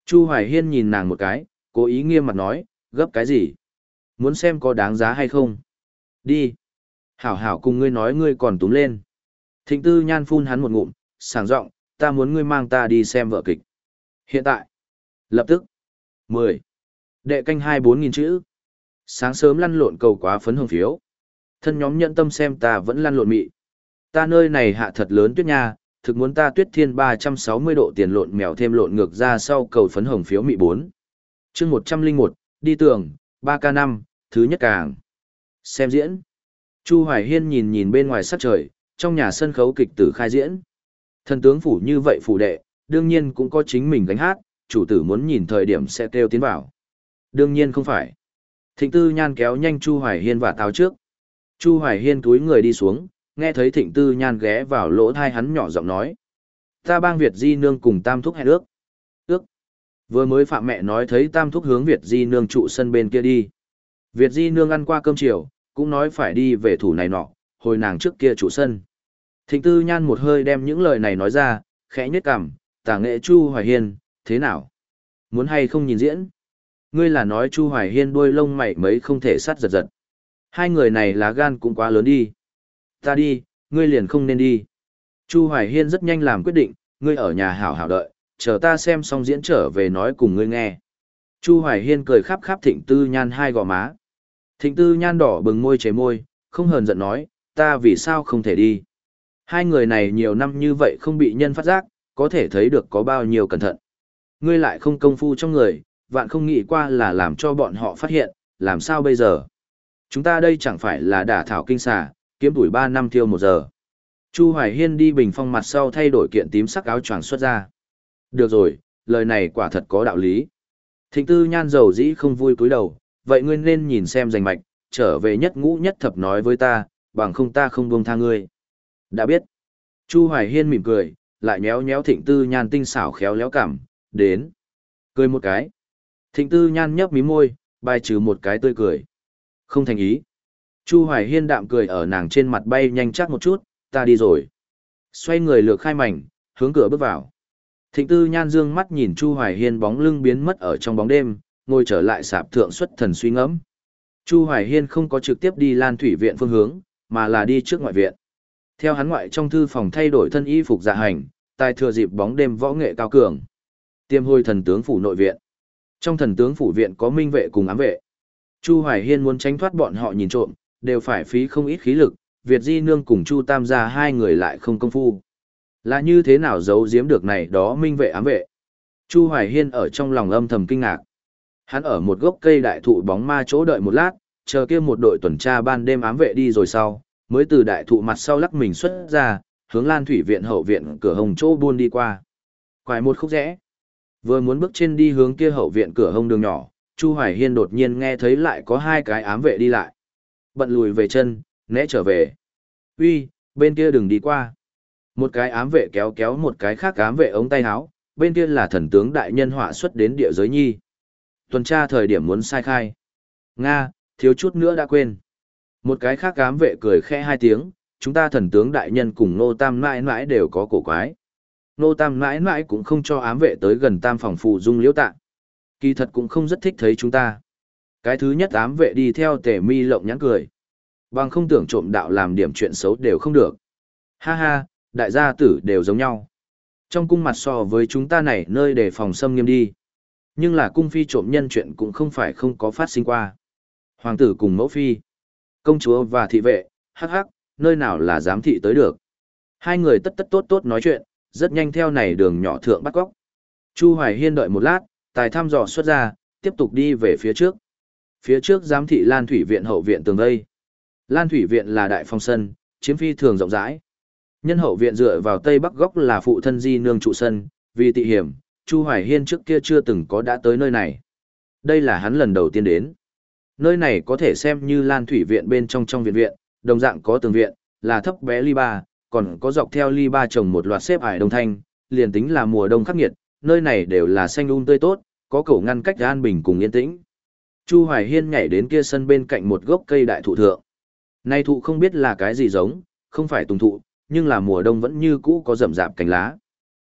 Chu Hoài Hiên nhìn nàng một cái, cố ý nghiêm mặt nói, gấp cái gì? Muốn xem có đáng giá hay không? Đi. Hảo hảo cùng ngươi nói ngươi còn túm lên. Thịnh Tư Nhan phun hắn một ngụm, sảng giọng, ta muốn ngươi mang ta đi xem vở kịch. Hiện tại. Lập tức. mười. Đệ canh hai bốn nghìn chữ. Sáng sớm lăn lộn cầu quá phấn hồng phiếu. Thân nhóm nhận tâm xem ta vẫn lăn lộn mị. Ta nơi này hạ thật lớn tuyết nha, thực muốn ta tuyết thiên ba trăm sáu mươi độ tiền lộn mèo thêm lộn ngược ra sau cầu phấn hồng phiếu mị bốn. chương một trăm lẻ một, đi tường, ba k năm, thứ nhất càng. Xem diễn. Chu Hoài Hiên nhìn nhìn bên ngoài sắc trời, trong nhà sân khấu kịch tử khai diễn. Thần tướng phủ như vậy phủ đệ, đương nhiên cũng có chính mình gánh hát, chủ tử muốn nhìn thời điểm sẽ kêu tiến vào. Đương nhiên không phải. Thịnh Tư Nhan kéo nhanh Chu Hoài Hiên và táo trước. Chu Hoài Hiên túi người đi xuống, nghe thấy Thịnh Tư Nhan ghé vào lỗ thai hắn nhỏ giọng nói. Ta bang Việt Di Nương cùng Tam Thúc hẹn ước. Ước. Vừa mới phạm mẹ nói thấy Tam Thúc hướng Việt Di Nương trụ sân bên kia đi. Việt Di Nương ăn qua cơm chiều, cũng nói phải đi về thủ này nọ, hồi nàng trước kia trụ sân. Thịnh Tư Nhan một hơi đem những lời này nói ra, khẽ nhếch cằm, tả nghệ Chu Hoài Hiên, thế nào? Muốn hay không nhìn diễn? Ngươi là nói Chu Hoài Hiên đuôi lông mày mấy không thể sát giật giật. Hai người này lá gan cũng quá lớn đi. Ta đi, ngươi liền không nên đi. Chu Hoài Hiên rất nhanh làm quyết định, ngươi ở nhà hảo hảo đợi, chờ ta xem xong diễn trở về nói cùng ngươi nghe. Chu Hoài Hiên cười khắp khắp Thịnh Tư Nhan hai gò má. Thịnh Tư Nhan đỏ bừng môi chế môi, không hờn giận nói, ta vì sao không thể đi. Hai người này nhiều năm như vậy không bị nhân phát giác, có thể thấy được có bao nhiêu cẩn thận. Ngươi lại không công phu trong người, vạn không nghĩ qua là làm cho bọn họ phát hiện, làm sao bây giờ? Chúng ta đây chẳng phải là đả thảo kinh xà, kiếm tuổi ba năm tiêu một giờ. Chu Hoài Hiên đi bình phong mặt sau thay đổi kiện tím sắc áo choàng xuất ra. Được rồi, lời này quả thật có đạo lý. Thịnh Tư Nhan dầu dĩ không vui cúi đầu, vậy ngươi nên nhìn xem danh mạch, trở về nhất ngũ nhất thập nói với ta, bằng không ta không buông tha ngươi. Đã biết. Chu Hoài Hiên mỉm cười, lại nhéo nhéo Thịnh Tư Nhan tinh xảo khéo léo cảm, đến. Cười một cái. Thịnh Tư Nhan nhấp mí môi, bài trừ một cái tươi cười. Không thành ý. Chu Hoài Hiên đạm cười ở nàng trên mặt bay nhanh chắc một chút, ta đi rồi. Xoay người lược khai mảnh, hướng cửa bước vào. Thịnh Tư Nhan dương mắt nhìn Chu Hoài Hiên bóng lưng biến mất ở trong bóng đêm, ngồi trở lại sạp thượng xuất thần suy ngẫm. Chu Hoài Hiên không có trực tiếp đi Lan Thủy viện phương hướng, mà là đi trước ngoại viện. Theo hắn ngoại trong thư phòng thay đổi thân y phục dạ hành, tài thừa dịp bóng đêm võ nghệ cao cường. Tiêm hồi thần tướng phủ nội viện. Trong thần tướng phủ viện có minh vệ cùng ám vệ. Chu Hoài Hiên muốn tránh thoát bọn họ nhìn trộm, đều phải phí không ít khí lực, Việt Di Nương cùng Chu Tam gia hai người lại không công phu. Là như thế nào giấu giếm được này đó minh vệ ám vệ? Chu Hoài Hiên ở trong lòng âm thầm kinh ngạc. Hắn ở một gốc cây đại thụ bóng ma chỗ đợi một lát, chờ kia một đội tuần tra ban đêm ám vệ đi rồi sau, mới từ đại thụ mặt sau lắc mình xuất ra, hướng Lan Thủy viện hậu viện cửa hồng chỗ buôn đi qua. Quải một khúc rẽ, vừa muốn bước trên đi hướng kia hậu viện cửa hông đường nhỏ, Chu Hoài Hiên đột nhiên nghe thấy lại có hai cái ám vệ đi lại. Bận lùi về chân, né trở về. Uy, bên kia đừng đi qua. Một cái ám vệ kéo kéo một cái khác ám vệ ống tay áo, bên kia là thần tướng đại nhân họa xuất đến địa giới nhi. Tuần tra thời điểm muốn sai khai. Nga, thiếu chút nữa đã quên. Một cái khác ám vệ cười khẽ hai tiếng, chúng ta thần tướng đại nhân cùng Nô Tam mãi mãi đều có cổ quái. Nô Tam mãi mãi cũng không cho ám vệ tới gần tam phòng phụ dung liễu tạ. Kỳ thật cũng không rất thích thấy chúng ta. Cái thứ nhất ám vệ đi theo Tề Mi lộng nhãn cười. Bằng không tưởng trộm đạo làm điểm chuyện xấu đều không được. Ha ha, đại gia tử đều giống nhau. Trong cung mặt so với chúng ta này nơi để phòng xâm nghiêm đi. Nhưng là cung phi trộm nhân chuyện cũng không phải không có phát sinh qua. Hoàng tử cùng mẫu phi, công chúa và thị vệ, hắc hắc, nơi nào là giám thị tới được. Hai người tất tất tốt tốt nói chuyện, rất nhanh theo này đường nhỏ thượng bắt góc. Chu Hoài Hiên đợi một lát, tài thăm dò xuất ra, tiếp tục đi về phía trước. Phía trước giám thị Lan Thủy viện hậu viện tường vây. Lan Thủy viện là đại phong sân, chiếm phi thường rộng rãi. Nhân hậu viện dựa vào tây bắc góc là phụ thân Di Nương trụ sân, vì tị hiểm, Chu Hoài Hiên trước kia chưa từng có đã tới nơi này. Đây là hắn lần đầu tiên đến. Nơi này có thể xem như Lan Thủy viện bên trong trong viện viện, đồng dạng có tường viện, là thấp bé ly ba, còn có dọc theo ly ba trồng một loạt xếp ải đông thanh, liền tính là mùa đông khắc nghiệt, nơi này đều là xanh um tươi tốt, có cổ ngăn cách an bình cùng yên tĩnh. Chu Hoài Hiên nhảy đến kia sân bên cạnh một gốc cây đại thụ thượng. Này thụ không biết là cái gì giống, không phải tùng thụ, nhưng là mùa đông vẫn như cũ có rậm rạp cành lá.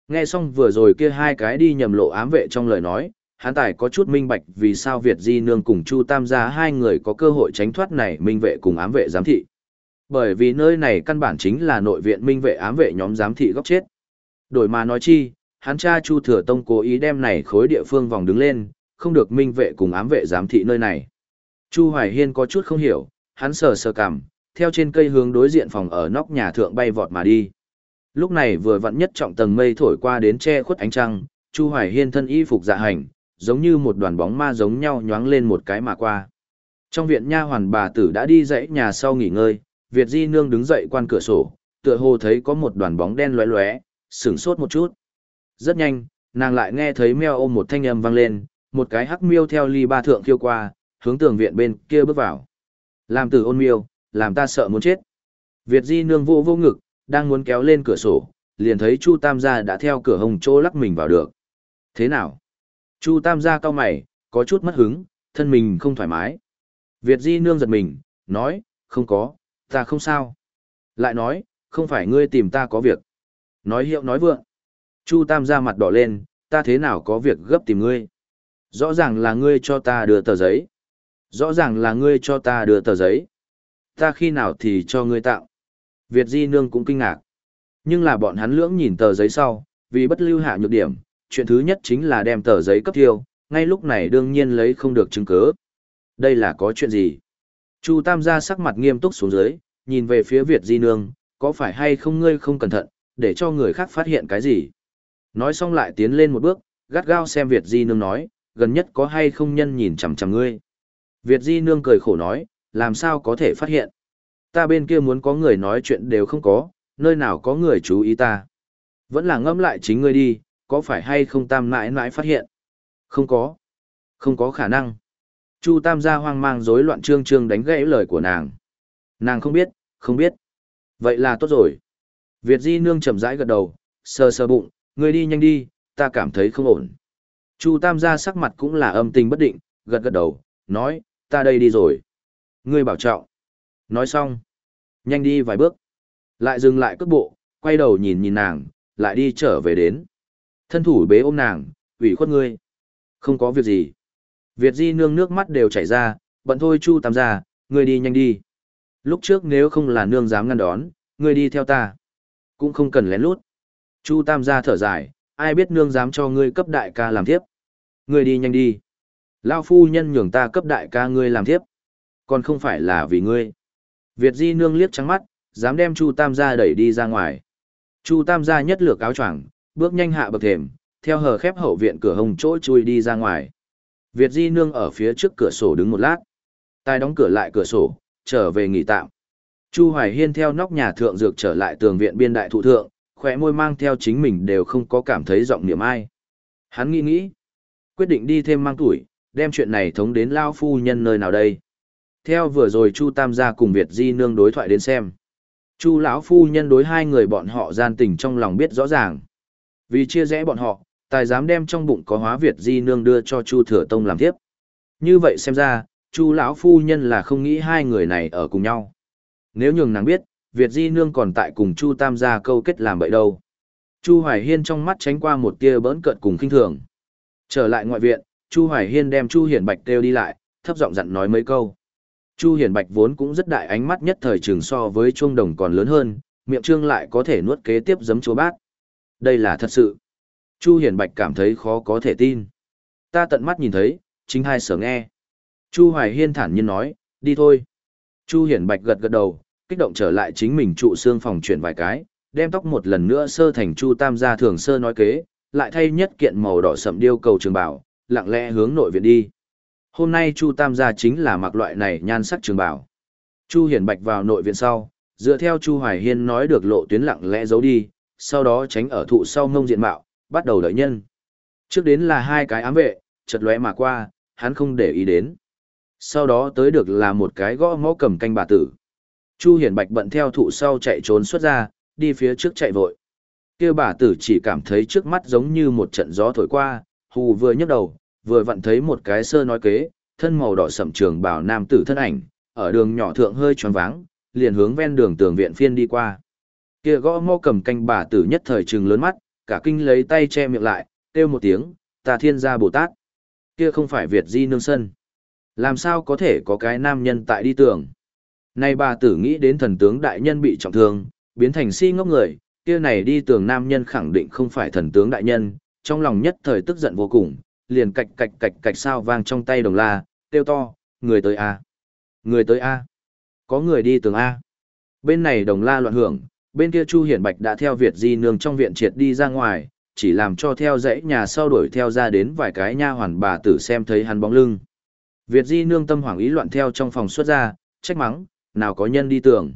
Nghe xong vừa rồi kia hai cái đi nhầm lộ ám vệ trong lời nói, hắn tài có chút minh bạch vì sao Việt Di Nương cùng Chu Tam gia hai người có cơ hội tránh thoát này minh vệ cùng ám vệ giám thị. Bởi vì nơi này căn bản chính là nội viện minh vệ ám vệ nhóm giám thị góc chết. Đổi mà nói chi, hắn cha Chu Thừa Tông cố ý đem này khối địa phương vòng đứng lên, không được minh vệ cùng ám vệ giám thị nơi này. Chu Hoài Hiên có chút không hiểu, hắn sờ sờ cằm, theo trên cây hướng đối diện phòng ở nóc nhà thượng bay vọt mà đi. Lúc này vừa vặn nhất trọng tầng mây thổi qua đến che khuất ánh trăng, Chu Hoài Hiên thân y phục dạ hành, giống như một đoàn bóng ma giống nhau nhoáng lên một cái mà qua. Trong viện nha hoàn bà tử đã đi dãy nhà sau nghỉ ngơi, Việt Di Nương đứng dậy quan cửa sổ, tựa hồ thấy có một đoàn bóng đen lóe lóe, sửng sốt một chút. Rất nhanh, nàng lại nghe thấy meo ôm một thanh âm vang lên, một cái hắc miêu theo ly ba thượng khiêu qua, hướng tường viện bên kia bước vào. Làm tử ôn miêu, làm ta sợ muốn chết. Việt Di Nương vô vô ngực, đang muốn kéo lên cửa sổ, liền thấy Chu Tam gia đã theo cửa hồng chỗ lắc mình vào được. Thế nào? Chu Tam gia cau mày, có chút mất hứng, thân mình không thoải mái. Việt Di Nương giật mình, nói, không có, ta không sao. Lại nói, không phải ngươi tìm ta có việc. Nói hiệu nói vượng. Chu Tam gia mặt đỏ lên, ta thế nào có việc gấp tìm ngươi. Rõ ràng là ngươi cho ta đưa tờ giấy. Rõ ràng là ngươi cho ta đưa tờ giấy. Ta khi nào thì cho ngươi tạo. Việt Di Nương cũng kinh ngạc. Nhưng là bọn hắn lưỡng nhìn tờ giấy sau, vì bất lưu hạ nhược điểm, chuyện thứ nhất chính là đem tờ giấy cấp tiêu, ngay lúc này đương nhiên lấy không được chứng cứ. Đây là có chuyện gì? Chu Tam gia sắc mặt nghiêm túc xuống dưới, nhìn về phía Việt Di Nương, có phải hay không ngươi không cẩn thận, để cho người khác phát hiện cái gì? Nói xong lại tiến lên một bước, gắt gao xem Việt Di Nương nói, gần nhất có hay không nhân nhìn chằm chằm ngươi. Việt Di Nương cười khổ nói, làm sao có thể phát hiện? Ta bên kia muốn có người nói chuyện đều không có, nơi nào có người chú ý ta. Vẫn là ngẫm lại chính ngươi đi, có phải hay không Tam mãi mãi phát hiện? Không có. Không có khả năng. Chu Tam gia hoang mang rối loạn trương trương đánh gãy lời của nàng. Nàng không biết, không biết. Vậy là tốt rồi. Việt Di Nương chậm rãi gật đầu, sờ sờ bụng, ngươi đi nhanh đi, ta cảm thấy không ổn. Chu Tam gia sắc mặt cũng là âm tình bất định, gật gật đầu, nói, ta đây đi rồi. Ngươi bảo trọng. Nói xong, nhanh đi vài bước. Lại dừng lại cước bộ, quay đầu nhìn nhìn nàng, lại đi trở về đến. Thân thủ bế ôm nàng, ủy khuất ngươi. Không có việc gì. Việt Di Nương nước mắt đều chảy ra, bận thôi Chu Tam gia, ngươi đi nhanh đi. Lúc trước nếu không là nương dám ngăn đón, ngươi đi theo ta. Cũng không cần lén lút. Chu Tam gia thở dài, ai biết nương dám cho ngươi cấp đại ca làm tiếp. Ngươi đi nhanh đi. Lao phu nhân nhường ta cấp đại ca ngươi làm tiếp. Còn không phải là vì ngươi. Việt Di Nương liếc trắng mắt, dám đem Chu Tam gia đẩy đi ra ngoài. Chu Tam gia nhất lược áo choàng, bước nhanh hạ bậc thềm, theo hờ khép hậu viện cửa hồng chỗ chui đi ra ngoài. Việt Di Nương ở phía trước cửa sổ đứng một lát. Tài đóng cửa lại cửa sổ, trở về nghỉ tạm. Chu Hoài Hiên theo nóc nhà thượng dược trở lại tường viện biên đại thụ thượng, khỏe môi mang theo chính mình đều không có cảm thấy giọng niệm ai. Hắn nghĩ nghĩ, quyết định đi thêm mang tuổi, đem chuyện này thống đến lao phu nhân nơi nào đây. Theo vừa rồi Chu Tam gia cùng Việt Di Nương đối thoại đến xem. Chu lão phu nhân đối hai người bọn họ gian tình trong lòng biết rõ ràng. Vì chia rẽ bọn họ, tài dám đem trong bụng có hóa Việt Di Nương đưa cho Chu Thừa Tông làm tiếp. Như vậy xem ra, Chu lão phu nhân là không nghĩ hai người này ở cùng nhau. Nếu nhường nàng biết, Việt Di Nương còn tại cùng Chu Tam gia câu kết làm vậy đâu. Chu Hoài Hiên trong mắt tránh qua một tia bỡn cợt cùng khinh thường. Trở lại ngoại viện, Chu Hoài Hiên đem Chu Hiển Bạch kêu đi lại, thấp giọng dặn nói mấy câu. Chu Hiển Bạch vốn cũng rất đại, ánh mắt nhất thời trường so với chuông đồng còn lớn hơn, miệng trương lại có thể nuốt kế tiếp giấm chúa bát. Đây là thật sự. Chu Hiển Bạch cảm thấy khó có thể tin. Ta tận mắt nhìn thấy, chính hai sở nghe. Chu Hoài Hiên thản nhiên nói, đi thôi. Chu Hiển Bạch gật gật đầu, kích động trở lại chính mình trụ xương phòng chuyển vài cái, đem tóc một lần nữa sơ thành Chu Tam gia thường sơ nói kế, lại thay nhất kiện màu đỏ sậm điêu cầu trường bảo, lặng lẽ hướng nội viện đi. Hôm nay Chu Tam gia chính là mặc loại này nhan sắc trường bảo. Chu Hiển Bạch vào nội viện sau, dựa theo Chu Hoài Hiên nói được lộ tuyến lặng lẽ giấu đi, sau đó tránh ở thụ sau ngông diện mạo, bắt đầu đợi nhân. Trước đến là hai cái ám vệ, chợt lóe mà qua, hắn không để ý đến. Sau đó tới được là một cái gõ mõ cầm canh bà tử. Chu Hiển Bạch bận theo thụ sau chạy trốn xuất ra, đi phía trước chạy vội. Kia bà tử chỉ cảm thấy trước mắt giống như một trận gió thổi qua, hù vừa nhấc đầu, vừa vặn thấy một cái sơ nói kế, thân màu đỏ sậm trường bào nam tử thân ảnh, ở đường nhỏ thượng hơi choáng váng, liền hướng ven đường tường viện phiên đi qua. Kia gõ mõ cầm canh bà tử nhất thời trừng lớn mắt, cả kinh lấy tay che miệng lại, kêu một tiếng, ta thiên gia Bồ Tát. Kia không phải Việt Di Nương sân. Làm sao có thể có cái nam nhân tại đi tường? Nay bà tử nghĩ đến thần tướng đại nhân bị trọng thương, biến thành si ngốc người, kia này đi tường nam nhân khẳng định không phải thần tướng đại nhân, trong lòng nhất thời tức giận vô cùng, liền cạch cạch cạch cạch sao vang trong tay đồng la, kêu to, người tới a, người tới a, có người đi tường a. Bên này đồng la loạn hưởng, bên kia Chu Hiển Bạch đã theo Việt Di Nương trong viện triệt đi ra ngoài, chỉ làm cho theo dãy nhà sau đuổi theo ra đến vài cái nha hoàn bà tử xem thấy hắn bóng lưng. Việt Di Nương tâm hoảng ý loạn theo trong phòng xuất ra, trách mắng, nào có nhân đi tường.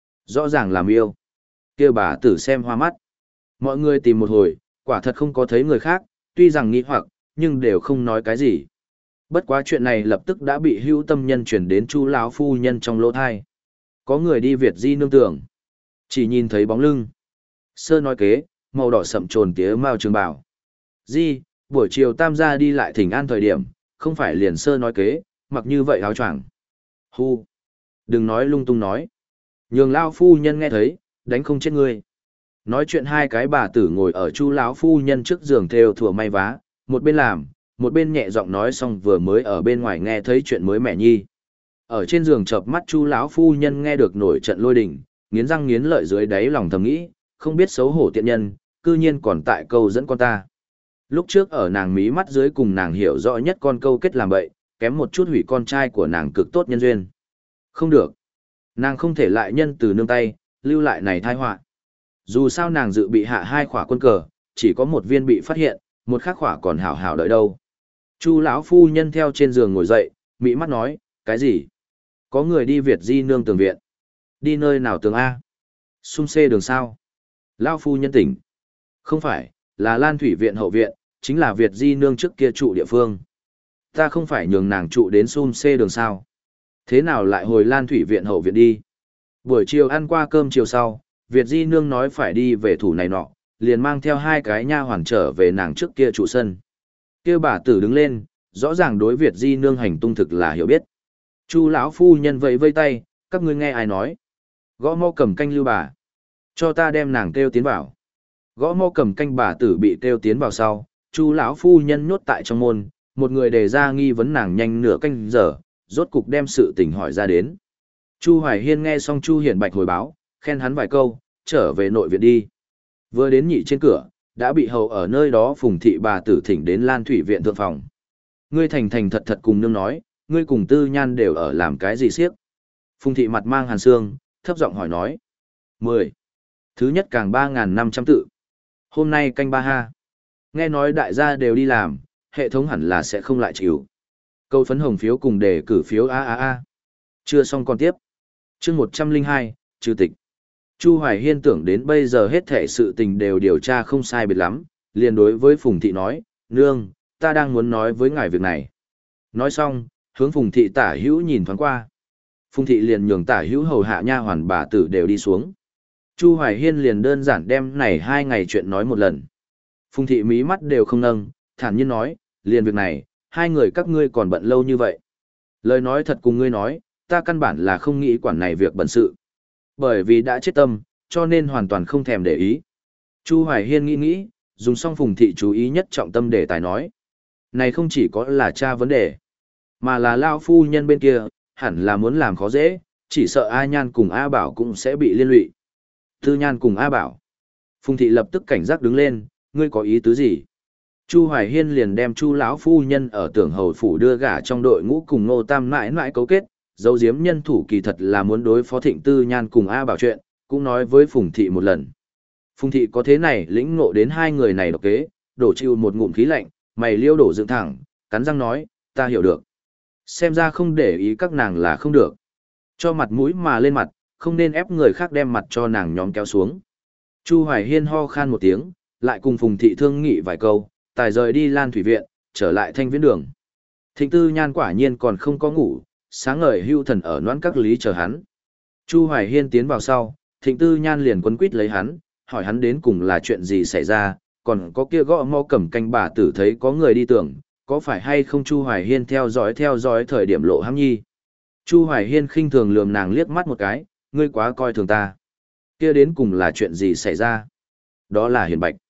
Rõ ràng làm yêu. Kia bà tử xem hoa mắt. Mọi người tìm một hồi, quả thật không có thấy người khác, tuy rằng nghi hoặc, nhưng đều không nói cái gì. Bất quá chuyện này lập tức đã bị hữu tâm nhân chuyển đến Chu lão phu nhân trong lỗ thai. Có người đi Việt Di Nương tường. Chỉ nhìn thấy bóng lưng. Sơ nói kế, màu đỏ sậm trồn tía mao trường bảo. Di, buổi chiều tam gia đi lại thỉnh an thời điểm, không phải liền sơ nói kế, mặc như vậy áo choàng. Hu. Đừng nói lung tung nói. Nhường lao phu nhân nghe thấy, đánh không chết ngươi. Nói chuyện hai cái bà tử ngồi ở Chu lão phu nhân trước giường theo thủa may vá, một bên làm, một bên nhẹ giọng nói xong vừa mới ở bên ngoài nghe thấy chuyện mới mẻ nhi. Ở trên giường chợp mắt Chu lão phu nhân nghe được nổi trận lôi đình, nghiến răng nghiến lợi dưới đáy lòng thầm nghĩ, không biết xấu hổ tiện nhân, cư nhiên còn tại câu dẫn con ta. Lúc trước ở nàng mí mắt dưới cùng nàng hiểu rõ nhất con câu kết làm bậy, kém một chút hủy con trai của nàng cực tốt nhân duyên. Không được. Nàng không thể lại nhân từ nương tay, lưu lại này tai họa. Dù sao nàng dự bị hạ hai khỏa quân cờ, chỉ có một viên bị phát hiện, một khác khỏa còn hảo hảo đợi đâu. Chu lão phu nhân theo trên giường ngồi dậy, mỹ mắt nói, cái gì? Có người đi Việt Di Nương tường viện. Đi nơi nào tường A? Xung xê đường sao? Lão phu nhân tỉnh. Không phải, là Lan Thủy viện hậu viện, chính là Việt Di Nương trước kia trụ địa phương. Ta không phải nhường nàng trụ đến xung xê đường sao? Thế nào lại hồi Lan Thủy viện hậu viện đi? Buổi chiều ăn qua cơm chiều sau, Việt Di Nương nói phải đi về thủ này nọ, liền mang theo hai cái nha hoàn trở về nàng trước kia trụ sân. Kia bà tử đứng lên, rõ ràng đối Việt Di Nương hành tung thực là hiểu biết. Chu lão phu nhân vẫy vây tay, các ngươi nghe ai nói? Gõ mõ cầm canh lưu bà, cho ta đem nàng kêu tiến vào. Gõ mõ cầm canh bà tử bị kêu tiến vào sau, Chu lão phu nhân nhốt tại trong môn, một người đề ra nghi vấn nàng nhanh nửa canh giờ, rốt cục đem sự tình hỏi ra đến. Chu Hoài Hiên nghe xong Chu Hiển Bạch hồi báo, khen hắn vài câu, trở về nội viện đi. Vừa đến nhị trên cửa, đã bị hầu ở nơi đó Phùng thị bà tử thỉnh đến Lan Thủy viện thượng phòng. Ngươi thành thành thật thật cùng nương nói, ngươi cùng Tư Nhan đều ở làm cái gì siếc? Phùng thị mặt mang hàn xương, thấp giọng hỏi nói. Mười. Thứ nhất càng ba nghìn năm trăm tự. Hôm nay canh ba ha. Nghe nói đại gia đều đi làm, hệ thống hẳn là sẽ không lại chịu. Câu phấn hồng phiếu cùng đề cử phiếu a a a. Chưa xong còn tiếp. Chương một trăm linh hai, trừ tịch. Chu Hoài Hiên tưởng đến bây giờ hết thể sự tình đều điều tra không sai biệt lắm, liền đối với Phùng thị nói, nương, ta đang muốn nói với ngài việc này. Nói xong, hướng Phùng thị tả hữu nhìn thoáng qua. Phùng thị liền nhường tả hữu hầu hạ nha hoàn bà tử đều đi xuống. Chu Hoài Hiên liền đơn giản đem này hai ngày chuyện nói một lần. Phùng thị mí mắt đều không nâng, thản nhiên nói, liền việc này, hai người các ngươi còn bận lâu như vậy. Lời nói thật cùng ngươi nói, ta căn bản là không nghĩ quản này việc bận sự. Bởi vì đã chết tâm, cho nên hoàn toàn không thèm để ý. Chu Hoài Hiên nghĩ nghĩ, dùng xong Phùng thị chú ý nhất trọng tâm để tài nói. Này không chỉ có là cha vấn đề, mà là lao phu nhân bên kia, hẳn là muốn làm khó dễ, chỉ sợ A Nhan cùng A Bảo cũng sẽ bị liên lụy. Tư Nhan cùng A Bảo. Phùng thị lập tức cảnh giác đứng lên, ngươi có ý tứ gì? Chu Hoài Hiên liền đem Chu lão phu nhân ở Tưởng Hầu phủ đưa gả trong đội ngũ cùng Ngô Tam mãi mãi cấu kết, dấu diếm nhân thủ kỳ thật là muốn đối phó Thịnh Tư Nhan cùng A Bảo chuyện, cũng nói với Phùng thị một lần. Phùng thị có thế này lĩnh ngộ đến hai người này độc kế, đổ chịu một ngụm khí lạnh, mày liêu đổ dựng thẳng, cắn răng nói, ta hiểu được. Xem ra không để ý các nàng là không được. Cho mặt mũi mà lên mặt, không nên ép người khác đem mặt cho nàng nhóm kéo xuống. Chu Hoài Hiên ho khan một tiếng, lại cùng Phùng thị thương nghị vài câu, tài rời đi Lan Thủy viện, trở lại Thanh Viễn đường. Thịnh Tư Nhan quả nhiên còn không có ngủ, sáng ngời hưu thần ở noãn các lý chờ hắn. Chu Hoài Hiên tiến vào sau, Thịnh Tư Nhan liền quấn quýt lấy hắn, hỏi hắn đến cùng là chuyện gì xảy ra, còn có kia gõ mõ cầm canh bà tử thấy có người đi tưởng, có phải hay không Chu Hoài Hiên theo dõi theo dõi thời điểm lộ hăng nhi. Chu Hoài Hiên khinh thường lườm nàng liếc mắt một cái, ngươi quá coi thường ta. Kia đến cùng là chuyện gì xảy ra? Đó là Hiền Bạch.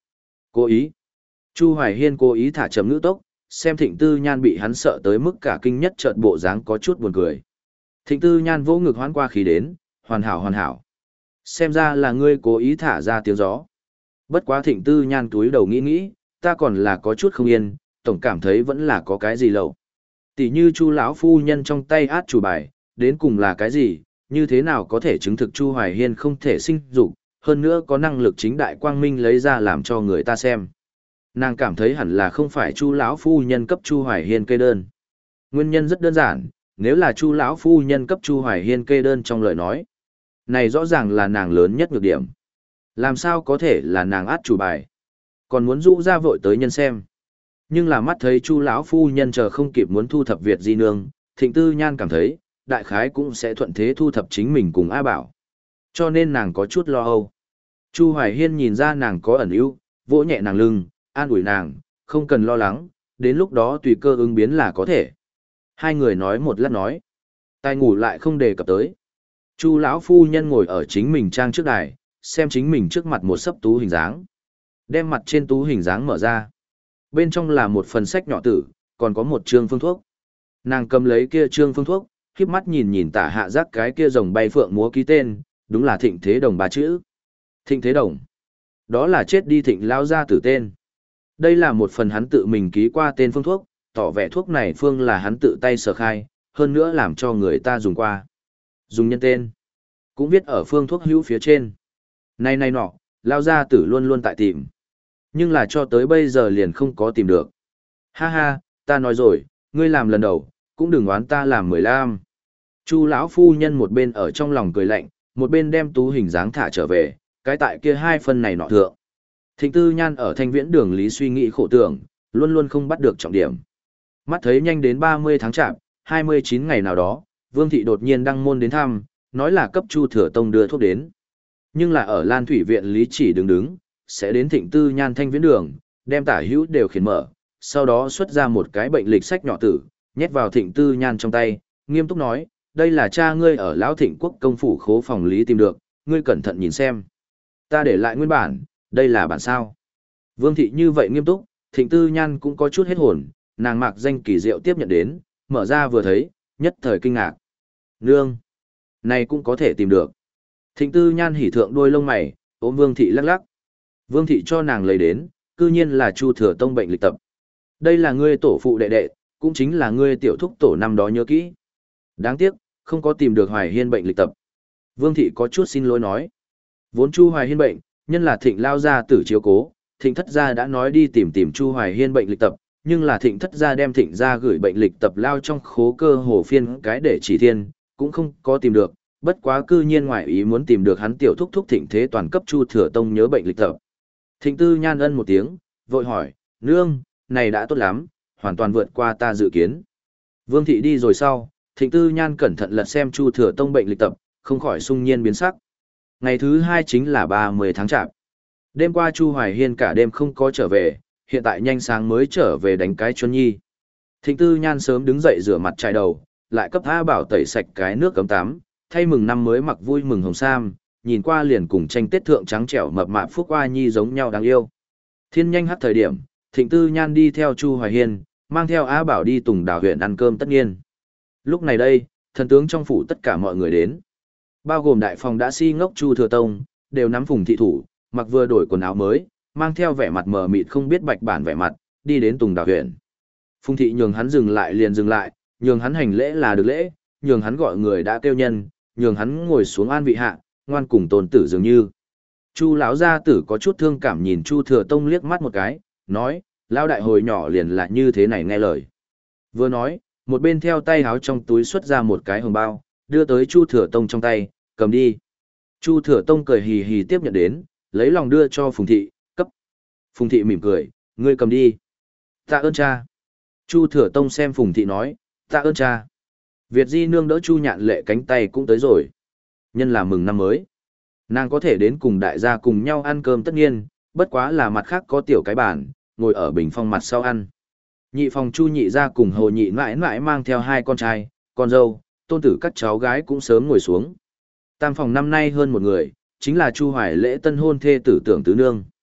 Cố ý. Chu Hoài Hiên cố ý thả chậm ngữ tốc, xem Thịnh Tư Nhan bị hắn sợ tới mức cả kinh nhất chợt bộ dáng có chút buồn cười. Thịnh Tư Nhan vỗ ngực hoán qua khí đến, hoàn hảo hoàn hảo. Xem ra là ngươi cố ý thả ra tiếng gió. Bất quá Thịnh Tư Nhan túi đầu nghĩ nghĩ, ta còn là có chút không yên, tổng cảm thấy vẫn là có cái gì lậu. Tỷ như Chu lão phu nhân trong tay át chủ bài, đến cùng là cái gì, như thế nào có thể chứng thực Chu Hoài Hiên không thể sinh dục, hơn nữa có năng lực chính đại quang minh lấy ra làm cho người ta xem. Nàng cảm thấy hẳn là không phải Chu lão phu nhân cấp Chu Hoài Hiên kê đơn. Nguyên nhân rất đơn giản, nếu là Chu lão phu nhân cấp Chu Hoài Hiên kê đơn trong lời nói, này rõ ràng là nàng lớn nhất nhược điểm. Làm sao có thể là nàng át chủ bài? Còn muốn dụ ra vội tới nhân xem. Nhưng là mắt thấy Chu lão phu nhân chờ không kịp muốn thu thập Việt Di nương, Thịnh Tư Nhan cảm thấy, đại khái cũng sẽ thuận thế thu thập chính mình cùng A Bảo. Cho nên nàng có chút lo âu. Chu Hoài Hiên nhìn ra nàng có ẩn ưu, vỗ nhẹ nàng lưng, an ủi nàng, không cần lo lắng, đến lúc đó tùy cơ ứng biến là có thể. Hai người nói một lát nói, tai ngủ lại không đề cập tới. Chu lão phu nhân ngồi ở chính mình trang trước đài, xem chính mình trước mặt một sấp tú hình dáng. Đem mặt trên tú hình dáng mở ra. Bên trong là một phần sách nhỏ tử, còn có một trương phương thuốc. Nàng cầm lấy kia trương phương thuốc, khiếp mắt nhìn nhìn tả hạ giác cái kia rồng bay phượng múa ký tên, đúng là Thịnh Thế Đồng ba chữ. Thịnh Thế Đồng. Đó là chết đi Thịnh lao ra tử tên. Đây là một phần hắn tự mình ký qua tên phương thuốc, tỏ vẻ thuốc này phương là hắn tự tay sở khai, hơn nữa làm cho người ta dùng qua. Dùng nhân tên. Cũng viết ở phương thuốc hữu phía trên. Này này nọ, lao ra tử luôn luôn tại tìm. Nhưng là cho tới bây giờ liền không có tìm được. Ha ha, ta nói rồi, ngươi làm lần đầu, cũng đừng oán ta làm mười lăm. Chu lão phu nhân một bên ở trong lòng cười lạnh, một bên đem tú hình dáng thả trở về, cái tại kia hai phần này nọ thượng. Thịnh Tư Nhan ở thanh viễn đường lý suy nghĩ khổ tưởng, luôn luôn không bắt được trọng điểm. Mắt thấy nhanh đến ba mươi tháng chạp, hai mươi chín ngày nào đó, Vương Thị đột nhiên đăng môn đến thăm, nói là cấp Chu Thừa Tông đưa thuốc đến. Nhưng là ở Lan Thủy Viện lý chỉ đứng đứng, sẽ đến Thịnh Tư Nhan thanh viễn đường, đem tả hữu đều khiển mở, sau đó xuất ra một cái bệnh lịch sách nhỏ tử, nhét vào Thịnh Tư Nhan trong tay, nghiêm túc nói, đây là cha ngươi ở Lão Thịnh Quốc công phủ khố phòng lý tìm được, ngươi cẩn thận nhìn xem. Ta để lại nguyên bản, đây là bản sao. Vương Thị như vậy nghiêm túc, Thịnh Tư Nhan cũng có chút hết hồn, nàng mạc danh kỳ diệu tiếp nhận đến, mở ra vừa thấy, nhất thời kinh ngạc. Nương! Này cũng có thể tìm được. Thịnh Tư Nhan hỉ thượng đôi lông mày, ôm Vương Thị lắc lắc. Vương Thị cho nàng lấy đến, cư nhiên là Chu Thừa Tông bệnh lịch tập. Đây là ngươi tổ phụ đệ đệ, cũng chính là ngươi tiểu thúc tổ năm đó nhớ kỹ. Đáng tiếc, không có tìm được Hoài Hiên bệnh lịch tập. Vương Thị có chút xin lỗi nói. Vốn Chu Hoài Hiên bệnh, nhân là Thịnh lao gia tử chiếu cố, Thịnh thất gia đã nói đi tìm tìm Chu Hoài Hiên bệnh lịch tập, nhưng là Thịnh thất gia đem Thịnh gia gửi bệnh lịch tập lao trong khố cơ hồ phiên cái để chỉ thiên, cũng không có tìm được, bất quá cư nhiên ngoại ý muốn tìm được hắn tiểu thúc thúc Thịnh Thế Toàn cấp Chu Thừa Tông nhớ bệnh lịch tập. Thịnh Tư Nhan ân một tiếng, vội hỏi, nương, này đã tốt lắm, hoàn toàn vượt qua ta dự kiến. Vương Thị đi rồi sau, Thịnh Tư Nhan cẩn thận lật xem Chu Thừa Tông bệnh lịch tập, không khỏi sung nhiên biến sắc. Ngày thứ hai chính là ba mươi tháng chạp. Đêm qua Chu Hoài Hiên cả đêm không có trở về, hiện tại nhanh sáng mới trở về đánh cái chuân nhi. Thịnh Tư Nhan sớm đứng dậy rửa mặt chải đầu, lại cấp A Bảo tẩy sạch cái nước cấm tắm, thay mừng năm mới mặc vui mừng hồng sam, nhìn qua liền cùng tranh tết thượng trắng trẻo mập mạp phúc oa nhi giống nhau đáng yêu. Thiên nhanh hắt thời điểm, Thịnh Tư Nhan đi theo Chu Hoài Hiên, mang theo A Bảo đi Tùng Đào huyện ăn cơm tất nhiên. Lúc này đây, thần tướng trong phủ tất cả mọi người đến. Bao gồm đại phòng đã si ngốc Chu Thừa Tông, đều nắm Phùng thị thủ, mặc vừa đổi quần áo mới, mang theo vẻ mặt mờ mịt không biết bạch bản vẻ mặt, đi đến Tùng Đào huyện. Phùng thị nhường hắn dừng lại liền dừng lại, nhường hắn hành lễ là được lễ, nhường hắn gọi người đã kêu nhân, nhường hắn ngồi xuống an vị hạ, ngoan cùng tôn tử dường như. Chu lão gia tử có chút thương cảm nhìn Chu Thừa Tông liếc mắt một cái, nói, lão đại hồi nhỏ liền là như thế này nghe lời. Vừa nói, một bên theo tay háo trong túi xuất ra một cái hồng bao, đưa tới Chu Thừa Tông trong tay, cầm đi. Chu Thừa Tông cười hì hì tiếp nhận đến, lấy lòng đưa cho Phùng thị, cấp. Phùng thị mỉm cười, ngươi cầm đi. Tạ ơn cha. Chu Thừa Tông xem Phùng thị nói, tạ ơn cha. Việt Di nương đỡ Chu Nhạn Lệ cánh tay cũng tới rồi. Nhân là mừng năm mới. Nàng có thể đến cùng đại gia cùng nhau ăn cơm tất nhiên, bất quá là mặt khác có tiểu cái bàn, ngồi ở bình phong mặt sau ăn. Nhị phòng Chu nhị gia cùng Hồ nhị mãi mãi mang theo hai con trai, con dâu, tôn tử các cháu gái cũng sớm ngồi xuống. Tam phòng năm nay hơn một người, chính là Chu Hoài Lễ tân hôn thê tử Tưởng Tứ Nương.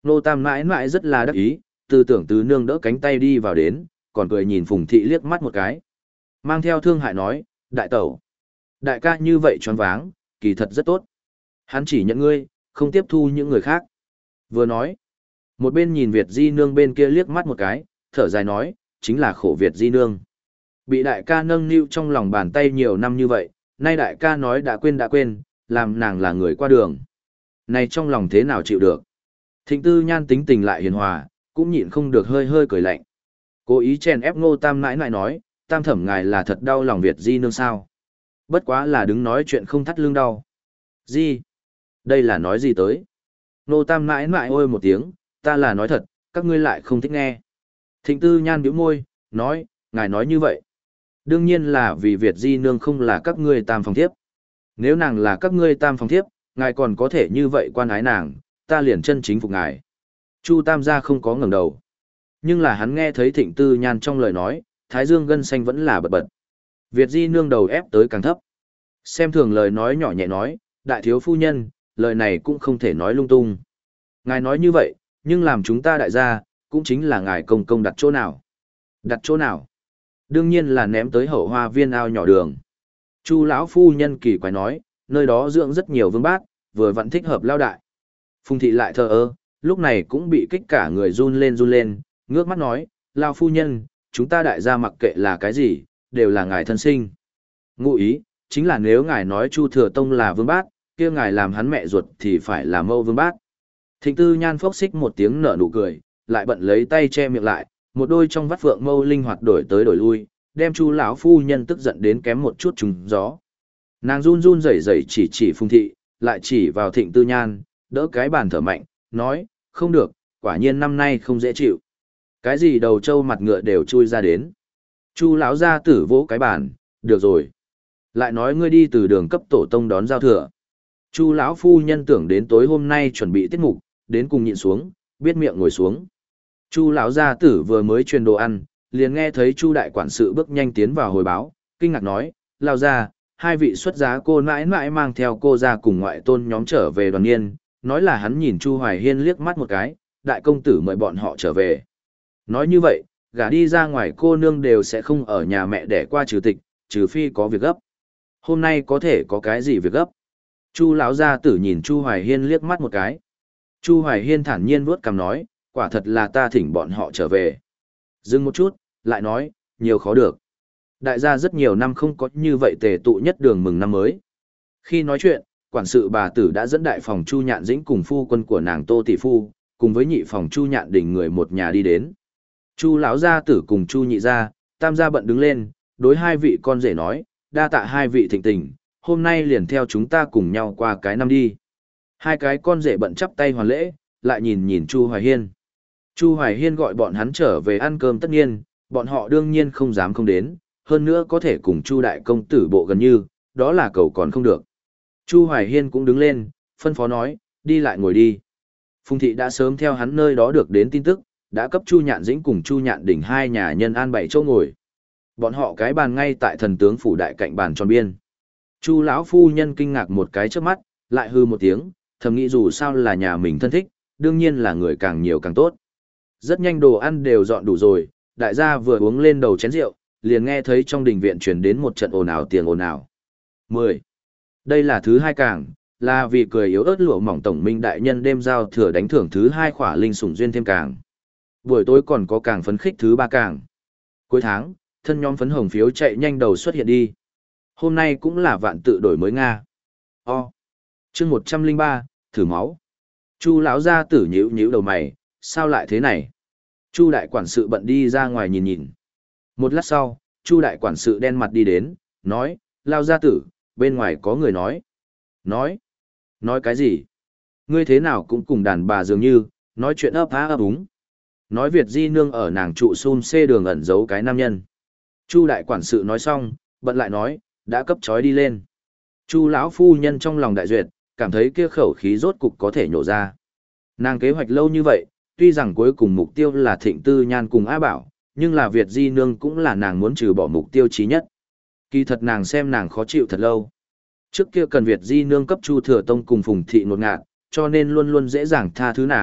Nô Tam mãi mãi rất là đắc ý, tư tưởng tứ nương đỡ cánh tay đi vào đến, còn cười nhìn Phùng Thị liếc mắt một cái. Mang theo thương hại nói, đại tẩu. Đại ca như vậy choáng váng, kỳ thật rất tốt. Hắn chỉ nhận ngươi, không tiếp thu những người khác. Vừa nói, một bên nhìn Việt Di Nương bên kia liếc mắt một cái, thở dài nói, chính là khổ Việt Di Nương. Bị đại ca nâng niu trong lòng bàn tay nhiều năm như vậy, nay đại ca nói đã quên đã quên, làm nàng là người qua đường. Này trong lòng thế nào chịu được. Thịnh Tư Nhan tính tình lại hiền hòa, cũng nhịn không được hơi hơi cười lạnh. Cố ý chèn ép Ngô Tam nãi nãi nói, Tam thẩm ngài là thật đau lòng Việt Di Nương sao. Bất quá là đứng nói chuyện không thắt lưng đau. Gì? Đây là nói gì tới? Ngô Tam nãi nãi ôi một tiếng, ta là nói thật, các ngươi lại không thích nghe. Thịnh Tư Nhan bĩu môi, nói, ngài nói như vậy. Đương nhiên là vì Việt Di Nương không là các ngươi tam phòng thiếp. Nếu nàng là các ngươi tam phòng thiếp, ngài còn có thể như vậy quan ái nàng, ta liền chân chính phục ngài. Chu Tam gia không có ngẩng đầu. Nhưng là hắn nghe thấy Thịnh Tư Nhan trong lời nói, thái dương gân xanh vẫn là bật bật. Việt Di Nương đầu ép tới càng thấp. Xem thường lời nói nhỏ nhẹ nói, đại thiếu phu nhân, lời này cũng không thể nói lung tung. Ngài nói như vậy, nhưng làm chúng ta đại gia, cũng chính là ngài công công đặt chỗ nào. Đặt chỗ nào? Đương nhiên là ném tới hậu hoa viên ao nhỏ đường. Chu lão phu nhân kỳ quái nói, nơi đó dưỡng rất nhiều vương bát, vừa vặn thích hợp lao đại. Phùng thị lại thờ ơ, lúc này cũng bị kích cả người run lên run lên, ngước mắt nói, lao phu nhân, chúng ta đại gia mặc kệ là cái gì, đều là ngài thân sinh. Ngụ ý, chính là nếu ngài nói Chu Thừa Tông là vương bát, kia ngài làm hắn mẹ ruột thì phải là mâu vương bát. Thịnh Tư Nhan phốc xích một tiếng nở nụ cười, lại bận lấy tay che miệng lại, một đôi trong vắt phượng mâu linh hoạt đổi tới đổi lui, đem Chu lão phu nhân tức giận đến kém một chút trùng gió. Nàng run run rẩy rẩy chỉ chỉ Phùng thị, lại chỉ vào Thịnh Tư Nhan, đỡ cái bàn thở mạnh, nói, không được, quả nhiên năm nay không dễ chịu. Cái gì đầu trâu mặt ngựa đều chui ra đến. Chu lão gia tử vỗ cái bàn, được rồi. Lại nói ngươi đi từ đường cấp tổ tông đón giao thừa. Chu lão phu nhân tưởng đến tối hôm nay chuẩn bị tiết mục, đến cùng nhịn xuống, biết miệng ngồi xuống. Chu lão gia tử vừa mới truyền đồ ăn, liền nghe thấy Chu đại quản sự bước nhanh tiến vào hồi báo, kinh ngạc nói, lao ra, hai vị xuất giá cô nãi nãi mang theo cô ra cùng ngoại tôn nhóm trở về đoàn niên, nói là hắn nhìn Chu Hoài Hiên liếc mắt một cái, đại công tử mời bọn họ trở về. Nói như vậy, gả đi ra ngoài cô nương đều sẽ không ở nhà mẹ để qua trừ tịch, trừ phi có việc gấp. Hôm nay có thể có cái gì việc gấp? Chu lão gia tử nhìn Chu Hoài Hiên liếc mắt một cái. Chu Hoài Hiên thản nhiên vuốt cằm nói, quả thật là ta thỉnh bọn họ trở về. Dừng một chút, lại nói, nhiều khó được. Đại gia rất nhiều năm không có như vậy tề tụ nhất đường mừng năm mới. Khi nói chuyện, quản sự bà tử đã dẫn đại phòng Chu Nhạn Dĩnh cùng phu quân của nàng Tô tỷ phu, cùng với nhị phòng Chu Nhạn Đình người một nhà đi đến. Chu lão gia tử cùng Chu nhị gia, tam gia bận đứng lên, đối hai vị con rể nói, đa tạ hai vị thịnh tình, hôm nay liền theo chúng ta cùng nhau qua cái năm đi. Hai cái con rể bận chắp tay hoàn lễ, lại nhìn nhìn Chu Hoài Hiên. Chu Hoài Hiên gọi bọn hắn trở về ăn cơm tất nhiên, bọn họ đương nhiên không dám không đến, hơn nữa có thể cùng Chu đại công tử bộ gần như, đó là cầu còn không được. Chu Hoài Hiên cũng đứng lên, phân phó nói, đi lại ngồi đi. Phùng thị đã sớm theo hắn nơi đó được đến tin tức, đã cấp Chu Nhạn Dĩnh cùng Chu Nhạn Đỉnh hai nhà nhân an bảy chỗ ngồi. Bọn họ cái bàn ngay tại thần tướng phủ đại cạnh bàn tròn biên. Chu lão phu nhân kinh ngạc một cái trước mắt, lại hư một tiếng, thầm nghĩ dù sao là nhà mình thân thích, đương nhiên là người càng nhiều càng tốt. Rất nhanh đồ ăn đều dọn đủ rồi, đại gia vừa uống lên đầu chén rượu, liền nghe thấy trong đình viện truyền đến một trận ồn ào tiếng ồn ào. mười. Đây là thứ hai càng, là vì cười yếu ớt lụa mỏng tổng minh đại nhân đêm giao thừa đánh thưởng thứ hai khỏa linh sủng duyên thêm càng. Buổi tối còn có càng phấn khích thứ ba càng. Cuối tháng, thân nhóm phấn hồng phiếu chạy nhanh đầu xuất hiện đi. Hôm nay cũng là vạn tự đổi mới Nga. O. Chương một trăm linh ba, thử máu. Chu lão gia tử nhíu nhíu đầu mày, sao lại thế này? Chu đại quản sự bận đi ra ngoài nhìn nhìn. Một lát sau, Chu đại quản sự đen mặt đi đến, nói, lao gia tử, bên ngoài có người nói. Nói? Nói cái gì? Ngươi thế nào cũng cùng đàn bà dường như, nói chuyện ấp há ấp úng. Nói Việt Di Nương ở nàng trụ xun xê đường ẩn giấu cái nam nhân. Chu đại quản sự nói xong, bận lại nói, đã cấp trói đi lên. Chu lão phu nhân trong lòng đại duyệt, cảm thấy kia khẩu khí rốt cục có thể nhổ ra. Nàng kế hoạch lâu như vậy, tuy rằng cuối cùng mục tiêu là Thịnh Tư Nhan cùng A Bảo, nhưng là Việt Di Nương cũng là nàng muốn trừ bỏ mục tiêu chí nhất. Kỳ thật nàng xem nàng khó chịu thật lâu. Trước kia cần Việt Di Nương cấp Chu Thừa Tông cùng Phùng Thị ngột ngạt, cho nên luôn luôn dễ dàng tha thứ nàng,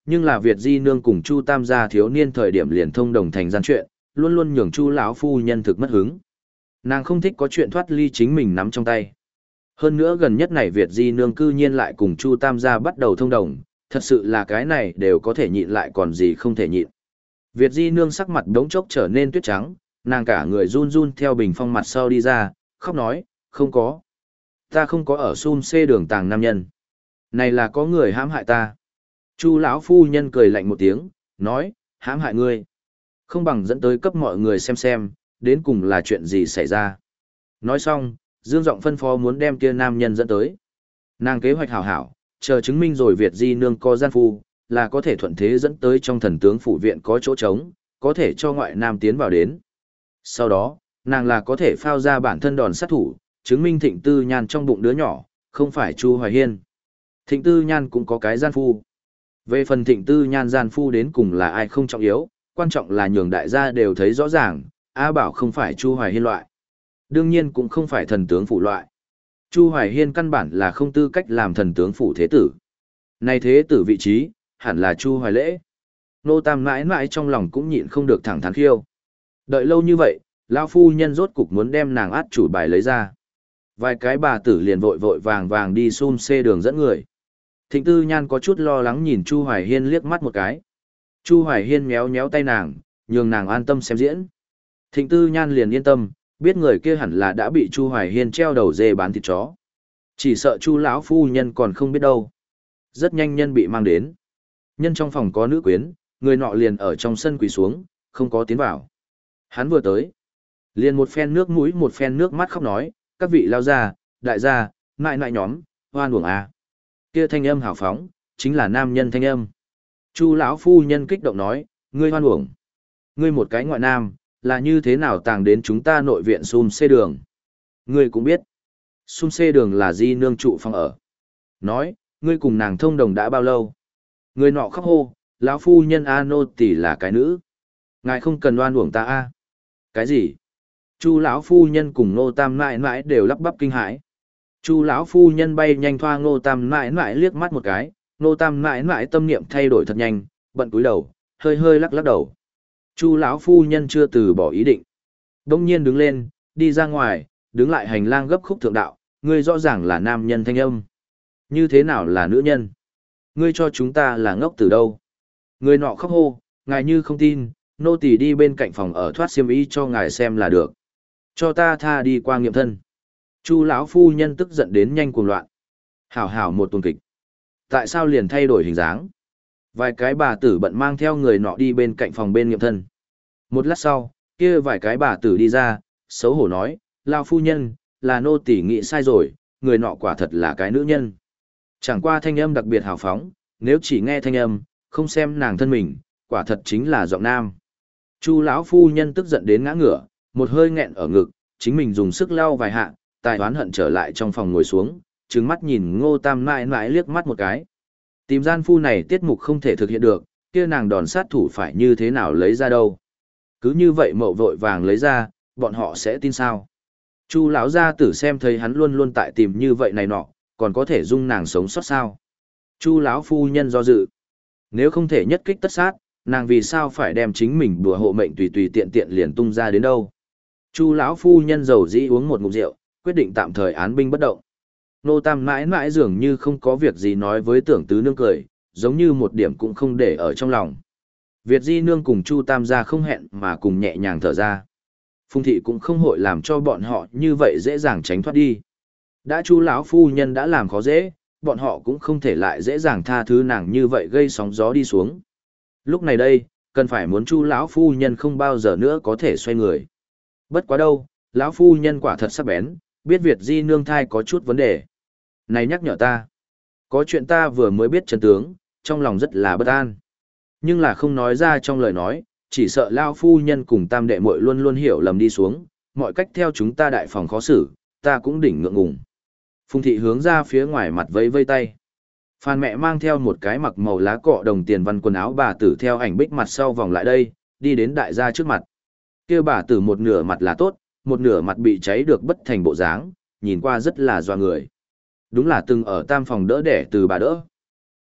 Nhưng là Việt Di nương cùng Chu Tam gia thiếu niên thời điểm liền thông đồng thành gian chuyện, luôn luôn nhường Chu lão phu nhân thực mất hứng. Nàng không thích có chuyện thoát ly chính mình nắm trong tay. Hơn nữa gần nhất này Việt Di nương cư nhiên lại cùng Chu Tam gia bắt đầu thông đồng, thật sự là cái này đều có thể nhịn lại còn gì không thể nhịn. Việt Di nương sắc mặt đống chốc trở nên tuyết trắng, nàng cả người run run theo bình phong mặt sau đi ra, khóc nói, không có. Ta không có ở xun xê đường tàng nam nhân. Này là có người hãm hại ta. Chu lão phu nhân cười lạnh một tiếng, nói, hãm hại ngươi. Không bằng dẫn tới cấp mọi người xem xem, đến cùng là chuyện gì xảy ra. Nói xong, Dương Giọng phân phó muốn đem kia nam nhân dẫn tới. Nàng kế hoạch hảo hảo, chờ chứng minh rồi Việt Di nương có gian phu, là có thể thuận thế dẫn tới trong thần tướng phủ viện có chỗ trống, có thể cho ngoại nam tiến vào đến. Sau đó, nàng là có thể phao ra bản thân đòn sát thủ, chứng minh Thịnh Tư Nhan trong bụng đứa nhỏ, không phải Chu Hoài Hiên. Thịnh Tư Nhan cũng có cái gian phu. Về phần Thịnh Tư Nhan gian phu đến cùng là ai không trọng yếu, quan trọng là nhường đại gia đều thấy rõ ràng, A Bảo không phải Chu Hoài Hiên loại. Đương nhiên cũng không phải thần tướng phủ loại. Chu Hoài Hiên căn bản là không tư cách làm thần tướng phủ thế tử. Này thế tử vị trí, hẳn là Chu Hoài Lễ. Nô Tam mãi mãi trong lòng cũng nhịn không được thẳng thắn khiêu. Đợi lâu như vậy, lão phu nhân rốt cục muốn đem nàng át chủ bài lấy ra. Vài cái bà tử liền vội vội vàng vàng đi xun xê đường dẫn người. Thịnh Tư Nhan có chút lo lắng nhìn Chu Hoài Hiên liếc mắt một cái. Chu Hoài Hiên méo méo tay nàng, nhường nàng an tâm xem diễn. Thịnh Tư Nhan liền yên tâm, biết người kia hẳn là đã bị Chu Hoài Hiên treo đầu dê bán thịt chó. Chỉ sợ Chu lão phu nhân còn không biết đâu. Rất nhanh nhân bị mang đến. Nhân trong phòng có nữ quyến, người nọ liền ở trong sân quỳ xuống, không có tiến vào. Hắn vừa tới, liền một phen nước mũi một phen nước mắt khóc nói, các vị lao gia, đại gia, nại nại nhóm, hoan uổng à. Kia thanh âm hào phóng, chính là nam nhân thanh âm. Chu lão phu nhân kích động nói, ngươi hoan uổng. Ngươi một cái ngoại nam, là như thế nào tàng đến chúng ta nội viện xun xê đường. Ngươi cũng biết, xun xê đường là Di nương trụ phòng ở. Nói, ngươi cùng nàng thông đồng đã bao lâu? Người nọ khóc hô, lão phu nhân A nô tỷ là cái nữ. Ngài không cần oan uổng ta a. Cái gì? Chu lão phu nhân cùng Ngô Tam mãi mãi đều lắp bắp kinh hãi. Chu lão phu nhân bay nhanh thoa Ngô Tam mãi mãi liếc mắt một cái, Ngô Tam mãi mãi tâm niệm thay đổi thật nhanh, bận cúi đầu, hơi hơi lắc lắc đầu. Chu lão phu nhân chưa từ bỏ ý định. Đông nhiên đứng lên, đi ra ngoài, đứng lại hành lang gấp khúc thượng đạo, ngươi rõ ràng là nam nhân thanh âm. Như thế nào là nữ nhân? Ngươi cho chúng ta là ngốc từ đâu? Người nọ khóc hô, ngài như không tin, nô tỳ đi bên cạnh phòng ở thoát xiêm y cho ngài xem là được. Cho ta tha đi qua nghiệm thân. Chu lão phu nhân tức giận đến nhanh cuồng loạn. Hảo hảo một tuần kịch. Tại sao liền thay đổi hình dáng? Vài cái bà tử bận mang theo người nọ đi bên cạnh phòng bên nghiệm thân. Một lát sau, kia vài cái bà tử đi ra, xấu hổ nói, lão phu nhân, là nô tỳ nghĩ sai rồi, người nọ quả thật là cái nữ nhân. Chẳng qua thanh âm đặc biệt hào phóng, nếu chỉ nghe thanh âm, không xem nàng thân mình, quả thật chính là giọng nam. Chu lão phu nhân tức giận đến ngã ngửa, một hơi nghẹn ở ngực, chính mình dùng sức lau vài hạ, tài oán hận trở lại trong phòng ngồi xuống, trừng mắt nhìn Ngô Tam mãi mãi liếc mắt một cái. Tìm gian phu này tiết mục không thể thực hiện được, kia nàng đòn sát thủ phải như thế nào lấy ra đâu. Cứ như vậy mậu vội vàng lấy ra, bọn họ sẽ tin sao? Chu lão gia tử xem thấy hắn luôn luôn tại tìm như vậy này nọ, còn có thể dung nàng sống sót sao? Chu lão phu nhân do dự. Nếu không thể nhất kích tất sát, nàng vì sao phải đem chính mình đùa hộ mệnh tùy tùy tiện tiện liền tung ra đến đâu? Chu lão phu nhân dầu dĩ uống một ngụm rượu, quyết định tạm thời án binh bất động. Nô Tam mãi mãi dường như không có việc gì nói với Tưởng Tứ nương cười, giống như một điểm cũng không để ở trong lòng. Việt Di nương cùng Chu Tam gia không hẹn mà cùng nhẹ nhàng thở ra. Phùng thị cũng không hội làm cho bọn họ như vậy dễ dàng tránh thoát đi. Đã Chu lão phu nhân đã làm khó dễ, bọn họ cũng không thể lại dễ dàng tha thứ nàng như vậy gây sóng gió đi xuống. Lúc này đây, cần phải muốn Chu lão phu nhân không bao giờ nữa có thể xoay người. Bất quá đâu, lão phu nhân quả thật sắc bén, biết Việt Di nương thai có chút vấn đề. Này nhắc nhở ta, có chuyện ta vừa mới biết chân tướng, trong lòng rất là bất an. Nhưng là không nói ra trong lời nói, chỉ sợ lão phu nhân cùng tam đệ muội luôn luôn hiểu lầm đi xuống, mọi cách theo chúng ta đại phòng khó xử, ta cũng đỉnh ngượng ngùng. Phùng thị hướng ra phía ngoài mặt vẫy vây tay. Phan mẹ mang theo một cái mặc màu lá cọ đồng tiền văn quần áo bà tử theo ảnh bích mặt sau vòng lại đây, đi đến đại gia trước mặt. Kia bà tử một nửa mặt là tốt, một nửa mặt bị cháy được bất thành bộ dáng, nhìn qua rất là doa người. Đúng là từng ở tam phòng đỡ đẻ từ bà đỡ.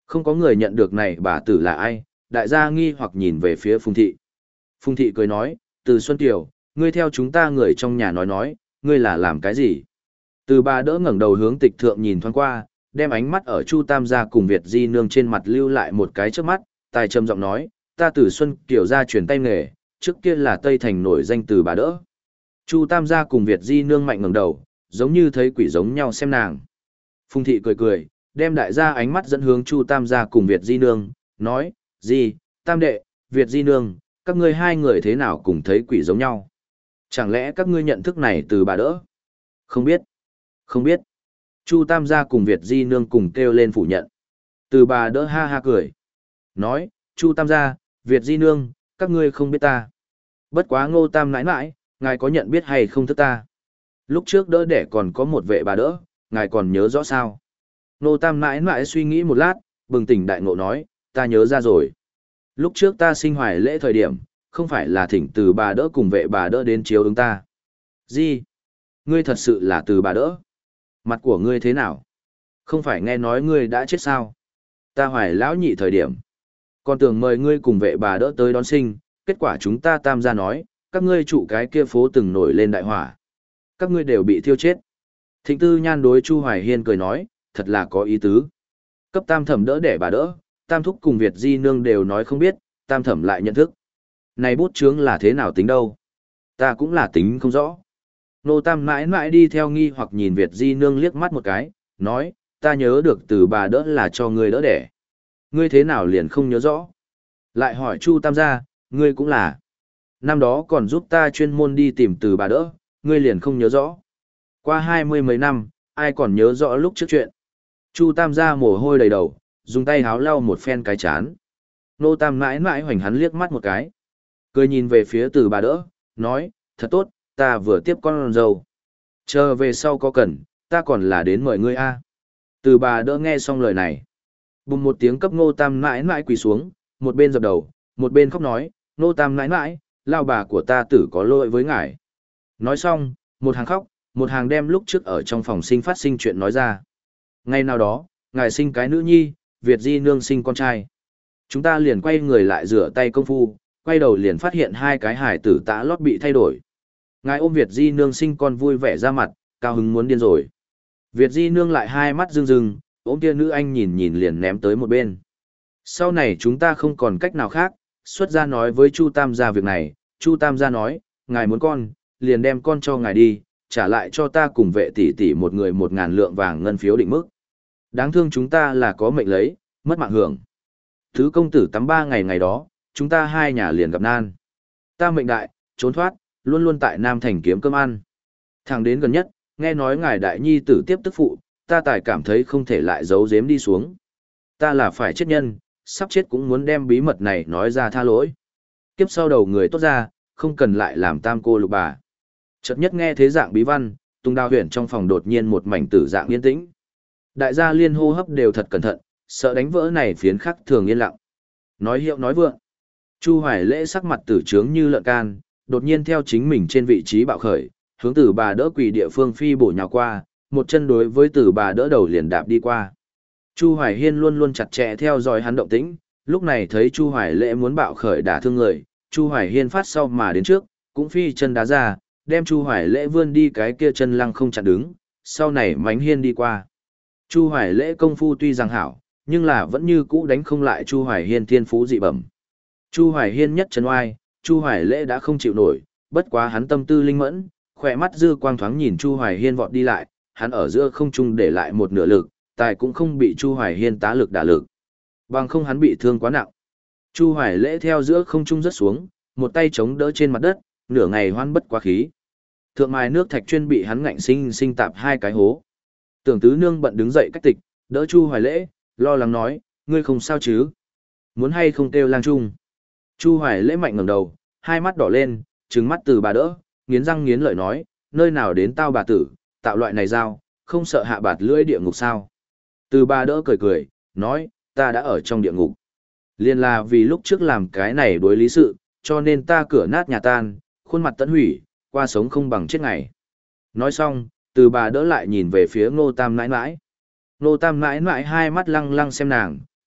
Không có người nhận được này bà tử là ai, đại gia nghi hoặc nhìn về phía Phùng Thị. Phùng Thị cười nói, Từ Xuân Kiều, ngươi theo chúng ta người trong nhà nói nói, ngươi là làm cái gì? Từ bà đỡ ngẩng đầu hướng tịch thượng nhìn thoáng qua, đem ánh mắt ở Chu Tam gia cùng Việt Di Nương trên mặt lưu lại một cái trước mắt, tài trầm giọng nói, ta Từ Xuân Kiều gia truyền tay nghề, trước kia là Tây Thành nổi danh từ bà đỡ. Chu Tam gia cùng Việt Di Nương mạnh ngẩng đầu, giống như thấy quỷ giống nhau xem nàng. Phùng Thị cười cười, đem đại gia ánh mắt dẫn hướng Chu Tam gia cùng Việt Di Nương, nói, gì, Tam đệ, Việt Di Nương, các ngươi hai người thế nào cùng thấy quỷ giống nhau? Chẳng lẽ các ngươi nhận thức này từ bà đỡ? Không biết. Không biết. Chu Tam gia cùng Việt Di Nương cùng kêu lên phủ nhận. Từ bà đỡ ha ha cười. Nói, Chu Tam gia, Việt Di Nương, các ngươi không biết ta. Bất quá Ngô Tam nãi nãi, ngài có nhận biết hay không thức ta? Lúc trước đỡ đẻ còn có một vệ bà đỡ, ngài còn nhớ rõ sao? Ngô Tam nãi nãi suy nghĩ một lát, bừng tỉnh đại ngộ nói, ta nhớ ra rồi. Lúc trước ta sinh hoài lễ thời điểm, không phải là thỉnh từ bà đỡ cùng vệ bà đỡ đến chiếu ứng ta. Gì? Ngươi thật sự là từ bà đỡ? Mặt của ngươi thế nào? Không phải nghe nói ngươi đã chết sao? Ta hoài lão nhị thời điểm. Còn tưởng mời ngươi cùng vệ bà đỡ tới đón sinh, kết quả chúng ta Tam gia nói, các ngươi trụ cái kia phố từng nổi lên đại hỏa. Các ngươi đều bị thiêu chết. Thịnh Tư Nhan đối Chu Hoài Hiên cười nói, thật là có ý tứ. Cấp Tam thẩm đỡ để bà đỡ, Tam thúc cùng Việt Di Nương đều nói không biết, Tam thẩm lại nhận thức. Này bút chướng là thế nào tính đâu? Ta cũng là tính không rõ. Nô Tam mãi mãi đi theo nghi hoặc nhìn Việt Di Nương liếc mắt một cái, nói, ta nhớ được từ bà đỡ là cho ngươi đỡ đẻ. Ngươi thế nào liền không nhớ rõ? Lại hỏi Chu Tam gia, ngươi cũng là. Năm đó còn giúp ta chuyên môn đi tìm từ bà đỡ, ngươi liền không nhớ rõ. Qua hai mươi mấy năm, ai còn nhớ rõ lúc trước chuyện. Chu Tam gia mồ hôi đầy đầu, dùng tay háo lau một phen cái chán. Nô Tam mãi mãi hoành hắn liếc mắt một cái. Cười nhìn về phía từ bà đỡ, nói, thật tốt, ta vừa tiếp con dâu. Chờ về sau có cần, ta còn là đến mời ngươi a. Từ bà đỡ nghe xong lời này. Bùng một tiếng cấp Ngô Tam mãi mãi quỳ xuống, một bên dập đầu, một bên khóc nói, Ngô Tam mãi mãi, lao bà của ta tử có lỗi với ngài. Nói xong, một hàng khóc, một hàng đem lúc trước ở trong phòng sinh phát sinh chuyện nói ra. Ngày nào đó, ngài sinh cái nữ nhi, Việt Di Nương sinh con trai. Chúng ta liền quay người lại rửa tay công phu, quay đầu liền phát hiện hai cái hải tử tã lót bị thay đổi. Ngài ôm Việt Di Nương sinh con vui vẻ ra mặt, cao hứng muốn điên rồi. Việt Di Nương lại hai mắt rưng rưng, ôm kia nữ anh nhìn nhìn liền ném tới một bên. Sau này chúng ta không còn cách nào khác, xuất ra nói với Chu Tam gia việc này, Chu Tam gia nói, ngài muốn con, liền đem con cho ngài đi, trả lại cho ta cùng vệ tỷ tỷ một người một ngàn lượng vàng ngân phiếu định mức. Đáng thương chúng ta là có mệnh lấy, mất mạng hưởng. Thứ công tử tắm ba ngày ngày đó, chúng ta hai nhà liền gặp nan. Ta mệnh đại, trốn thoát, luôn luôn tại Nam Thành kiếm cơm ăn. Thẳng đến gần nhất, nghe nói ngài đại nhi tử tiếp tức phụ, ta tài cảm thấy không thể lại giấu giếm đi xuống. Ta là phải chết nhân, sắp chết cũng muốn đem bí mật này nói ra tha lỗi. Kiếp sau đầu người tốt ra, không cần lại làm tam cô lục bà. Chợt nhất nghe thế dạng bí văn, Tung Đao Huyền trong phòng đột nhiên một mảnh tử dạng yên tĩnh. Đại gia liên hô hấp đều thật cẩn thận, sợ đánh vỡ này phiến khắc thường yên lặng. Nói hiệu nói vượng. Chu Hoài Lễ sắc mặt tử trướng như lợn can, đột nhiên theo chính mình trên vị trí bạo khởi, hướng từ bà đỡ quỳ địa phương phi bổ nhào qua, một chân đối với từ bà đỡ đầu liền đạp đi qua. Chu Hoài Hiên luôn luôn chặt chẽ theo dõi hắn động tĩnh, lúc này thấy Chu Hoài Lễ muốn bạo khởi đả thương người, Chu Hoài Hiên phát sau mà đến trước, cũng phi chân đá ra, đem Chu Hoài Lễ vươn đi cái kia chân lăng không chặn đứng, sau này mánh hiên đi qua. Chu Hoài Lễ công phu tuy rằng hảo, nhưng là vẫn như cũ đánh không lại Chu Hoài Hiên thiên phú dị bẩm. Chu Hoài Hiên nhất chân oai, Chu Hoài Lễ đã không chịu nổi, bất quá hắn tâm tư linh mẫn, khỏe mắt dư quang thoáng nhìn Chu Hoài Hiên vọt đi lại, hắn ở giữa không trung để lại một nửa lực, tài cũng không bị Chu Hoài Hiên tá lực đả lực. Bằng không hắn bị thương quá nặng. Chu Hoài Lễ theo giữa không trung rớt xuống, một tay chống đỡ trên mặt đất, nửa ngày hoan bất quá khí. Thượng mài nước thạch chuyên bị hắn ngạnh sinh sinh tạp hai cái hố. Tưởng tứ nương bận đứng dậy cách tịch, đỡ Chu Hoài Lễ, lo lắng nói, ngươi không sao chứ? Muốn hay không kêu lang trung? Chu Hoài Lễ mạnh ngẩng đầu, hai mắt đỏ lên, trừng mắt từ bà đỡ, nghiến răng nghiến lợi nói, nơi nào đến tao bà tử, tạo loại này dao, không sợ hạ bạt lưỡi địa ngục sao? Từ bà đỡ cười cười, nói, ta đã ở trong địa ngục. Liên là vì lúc trước làm cái này đối lý sự, cho nên ta cửa nát nhà tan, khuôn mặt tận hủy, qua sống không bằng chết ngày. Nói xong, từ bà đỡ lại nhìn về phía Ngô Tam nãi nãi. Ngô Tam nãi nãi hai mắt lăng lăng xem nàng,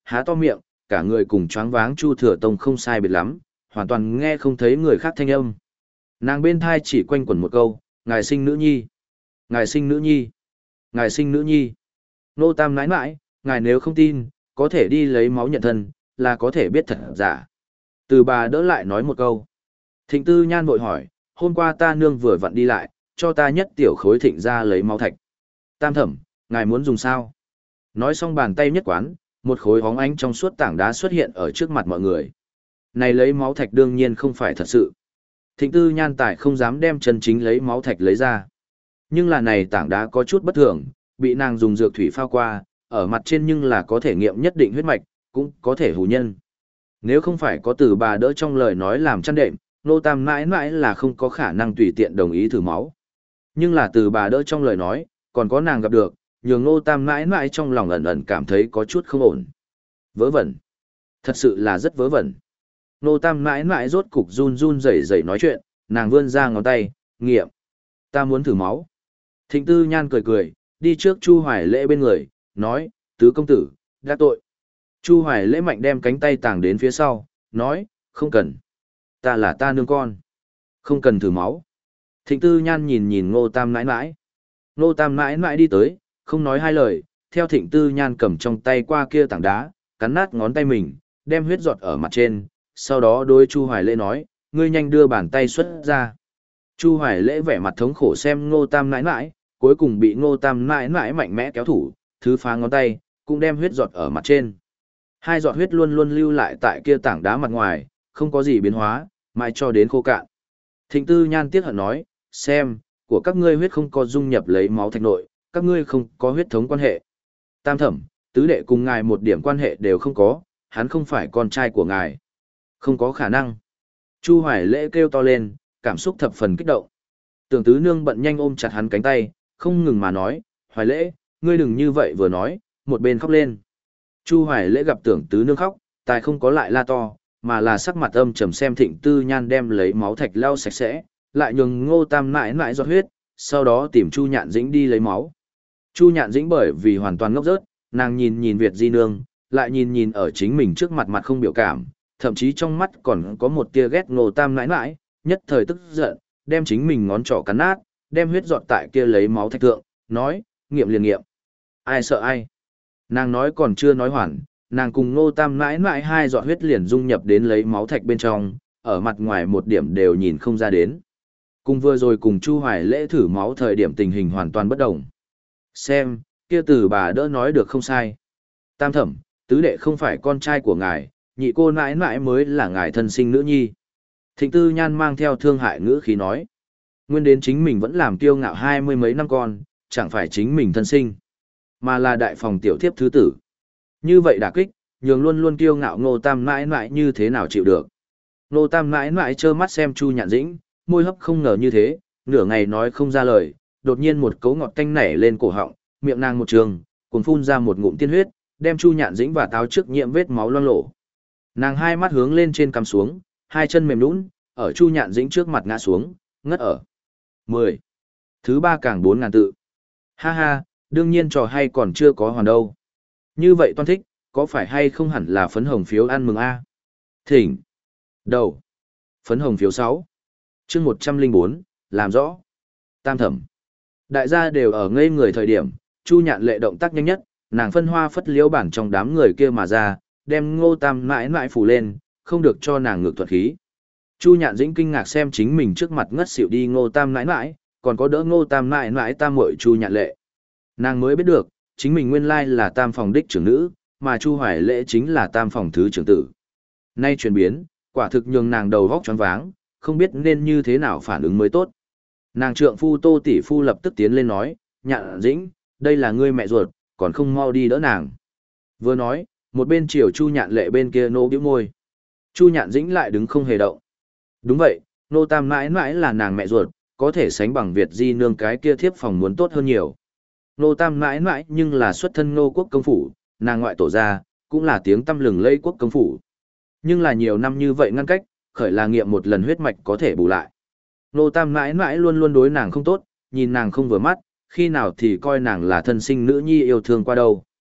há to miệng, cả người cùng choáng váng Chu Thừa Tông không sai biệt lắm, hoàn toàn nghe không thấy người khác thanh âm. Nàng bên thai chỉ quanh quẩn một câu, ngài sinh nữ nhi, ngài sinh nữ nhi, ngài sinh nữ nhi. Nô Tam nãi nãi, ngài nếu không tin, có thể đi lấy máu nhận thân, là có thể biết thật giả. Từ bà đỡ lại nói một câu. Thịnh Tư Nhan vội hỏi, hôm qua ta nương vừa vặn đi lại, cho ta nhất tiểu khối thịnh ra lấy máu thạch. Tam thẩm, ngài muốn dùng sao? Nói xong bàn tay nhất quán, một khối hóng ánh trong suốt tảng đá xuất hiện ở trước mặt mọi người. Này lấy máu thạch đương nhiên không phải thật sự. Thịnh Tư Nhan tài không dám đem chân chính lấy máu thạch lấy ra. Nhưng là này tảng đá có chút bất thường, bị nàng dùng dược thủy pha qua, ở mặt trên nhưng là có thể nghiệm nhất định huyết mạch, cũng có thể hù nhân. Nếu không phải có từ bà đỡ trong lời nói làm chăn đệm, Nô Tam mãi mãi là không có khả năng tùy tiện đồng ý thử máu. Nhưng là từ bà đỡ trong lời nói, còn có nàng gặp được, nhường Nô Tam mãi mãi trong lòng ẩn ẩn cảm thấy có chút không ổn. Vớ vẩn. Thật sự là rất vớ vẩn. Nô Tam mãi mãi rốt cục run run rẩy rẩy nói chuyện, nàng vươn ra ngón tay, nghiệm. Ta muốn thử máu. Thịnh Tư Nhan cười cười, đi trước Chu Hoài Lễ bên người, nói, tứ công tử, đã tội. Chu Hoài Lễ mạnh đem cánh tay tàng đến phía sau, nói, không cần. Ta là ta nương con. Không cần thử máu. Thịnh Tư Nhan nhìn nhìn Ngô Tam nãi nãi. Ngô Tam nãi nãi đi tới, không nói hai lời, theo Thịnh Tư Nhan cầm trong tay qua kia tảng đá, cắn nát ngón tay mình, đem huyết giọt ở mặt trên, sau đó đối Chu Hoài Lễ nói, ngươi nhanh đưa bàn tay xuất ra. Chu Hoài Lễ vẻ mặt thống khổ xem Ngô Tam nãi nãi, cuối cùng bị Ngô Tam nãi nãi mạnh mẽ kéo thủ, thứ phá ngón tay, cũng đem huyết giọt ở mặt trên. Hai giọt huyết luôn luôn lưu lại tại kia tảng đá mặt ngoài, không có gì biến hóa, mãi cho đến khô cạn. Thịnh Tư Nhan tiếc hận nói, xem, của các ngươi huyết không có dung nhập lấy máu thạch nội, các ngươi không có huyết thống quan hệ. Tam thẩm, tứ đệ cùng ngài một điểm quan hệ đều không có, hắn không phải con trai của ngài. Không có khả năng. Chu Hoài Lễ kêu to lên, cảm xúc thập phần kích động. Tưởng tứ nương bận nhanh ôm chặt hắn cánh tay, không ngừng mà nói, Hoài Lễ, ngươi đừng như vậy vừa nói, một bên khóc lên. Chu Hoài Lễ gặp tưởng tứ nương khóc, tài không có lại la to, mà là sắc mặt âm trầm xem Thịnh Tư Nhan đem lấy máu thạch lau sạch sẽ, lại nhường Ngô Tam mãi mãi giọt huyết, sau đó tìm Chu Nhạn Dĩnh đi lấy máu. Chu Nhạn Dĩnh bởi vì hoàn toàn ngốc rớt, nàng nhìn nhìn Việt Di Nương, lại nhìn nhìn ở chính mình trước mặt mặt không biểu cảm, thậm chí trong mắt còn có một tia ghét Ngô Tam mãi mãi, nhất thời tức giận, đem chính mình ngón trỏ cắn nát, đem huyết giọt tại kia lấy máu thạch thượng, nói, nghiệm liền nghiệm. Ai sợ ai? Nàng nói còn chưa nói hoàn, nàng cùng Ngô Tam mãi mãi hai giọt huyết liền dung nhập đến lấy máu thạch bên trong, ở mặt ngoài một điểm đều nhìn không ra đến. Cùng vừa rồi cùng Chu Hoài Lễ thử máu thời điểm tình hình hoàn toàn bất đồng. Xem, kia từ bà đỡ nói được không sai. Tam thẩm, tứ đệ không phải con trai của ngài, nhị cô mãi mãi mới là ngài thân sinh nữ nhi. Thịnh Tư Nhan mang theo thương hại ngữ khí nói. Nguyên đến chính mình vẫn làm kiêu ngạo hai mươi mấy năm con, chẳng phải chính mình thân sinh, mà là đại phòng tiểu thiếp thứ tử. Như vậy đả kích, nhường luôn luôn kiêu ngạo Ngô Tam mãi mãi như thế nào chịu được. Ngô Tam mãi mãi trơ mắt xem Chu Nhạn Dĩnh, môi hấp không ngờ như thế, nửa ngày nói không ra lời, đột nhiên một cấu ngọt canh nảy lên cổ họng, miệng nàng một trường, cuốn phun ra một ngụm tiên huyết, đem Chu Nhạn Dĩnh và táo trước nhiễm vết máu loang lổ. Nàng hai mắt hướng lên trên cắm xuống, hai chân mềm nhũn, ở Chu Nhạn Dĩnh trước mặt ngã xuống, ngất ở. mười. Thứ ba càng bốn ngàn tự. Ha ha, đương nhiên trò hay còn chưa có hoàn đâu. Như vậy toan thích, có phải hay không hẳn là phấn hồng phiếu ăn mừng a? Thỉnh. Đầu. Phấn hồng phiếu sáu. Chương một trăm linh bốn, làm rõ. Tam thẩm. Đại gia đều ở ngây người thời điểm, Chu Nhạn Lệ động tác nhanh nhất, nàng phân hoa phất liễu bản trong đám người kia mà ra, đem Ngô Tam mãi mãi phủ lên, không được cho nàng ngược thuật khí. Chu Nhạn Dĩnh kinh ngạc xem chính mình trước mặt ngất xỉu đi Ngô Tam mãi mãi, còn có đỡ Ngô Tam mãi mãi tam muội Chu Nhạn Lệ. Nàng mới biết được, chính mình nguyên lai là tam phòng đích trưởng nữ, mà Chu Hoài Lễ chính là tam phòng thứ trưởng tử. Nay chuyển biến, quả thực nhường nàng đầu vóc choáng váng, không biết nên như thế nào phản ứng mới tốt. Nàng trượng phu Tô tỷ phu lập tức tiến lên nói, Nhạn Dĩnh, đây là ngươi mẹ ruột, còn không mau đi đỡ nàng. Vừa nói, một bên chiều Chu Nhạn Lệ bên kia nô bĩu môi. Chu Nhạn Dĩnh lại đứng không hề động. Đúng vậy, nô tam mãi mãi là nàng mẹ ruột, có thể sánh bằng Việt Di Nương cái kia thiếp phòng muốn tốt hơn nhiều. Nô tam mãi mãi nhưng là xuất thân nô quốc công phủ, nàng ngoại tổ gia, cũng là tiếng tăm lừng lây quốc công phủ. Nhưng là nhiều năm như vậy ngăn cách, khởi là nghiệm một lần huyết mạch có thể bù lại. Nô tam mãi mãi luôn luôn đối nàng không tốt, nhìn nàng không vừa mắt, khi nào thì coi nàng là thân sinh nữ nhi yêu thương qua đâu.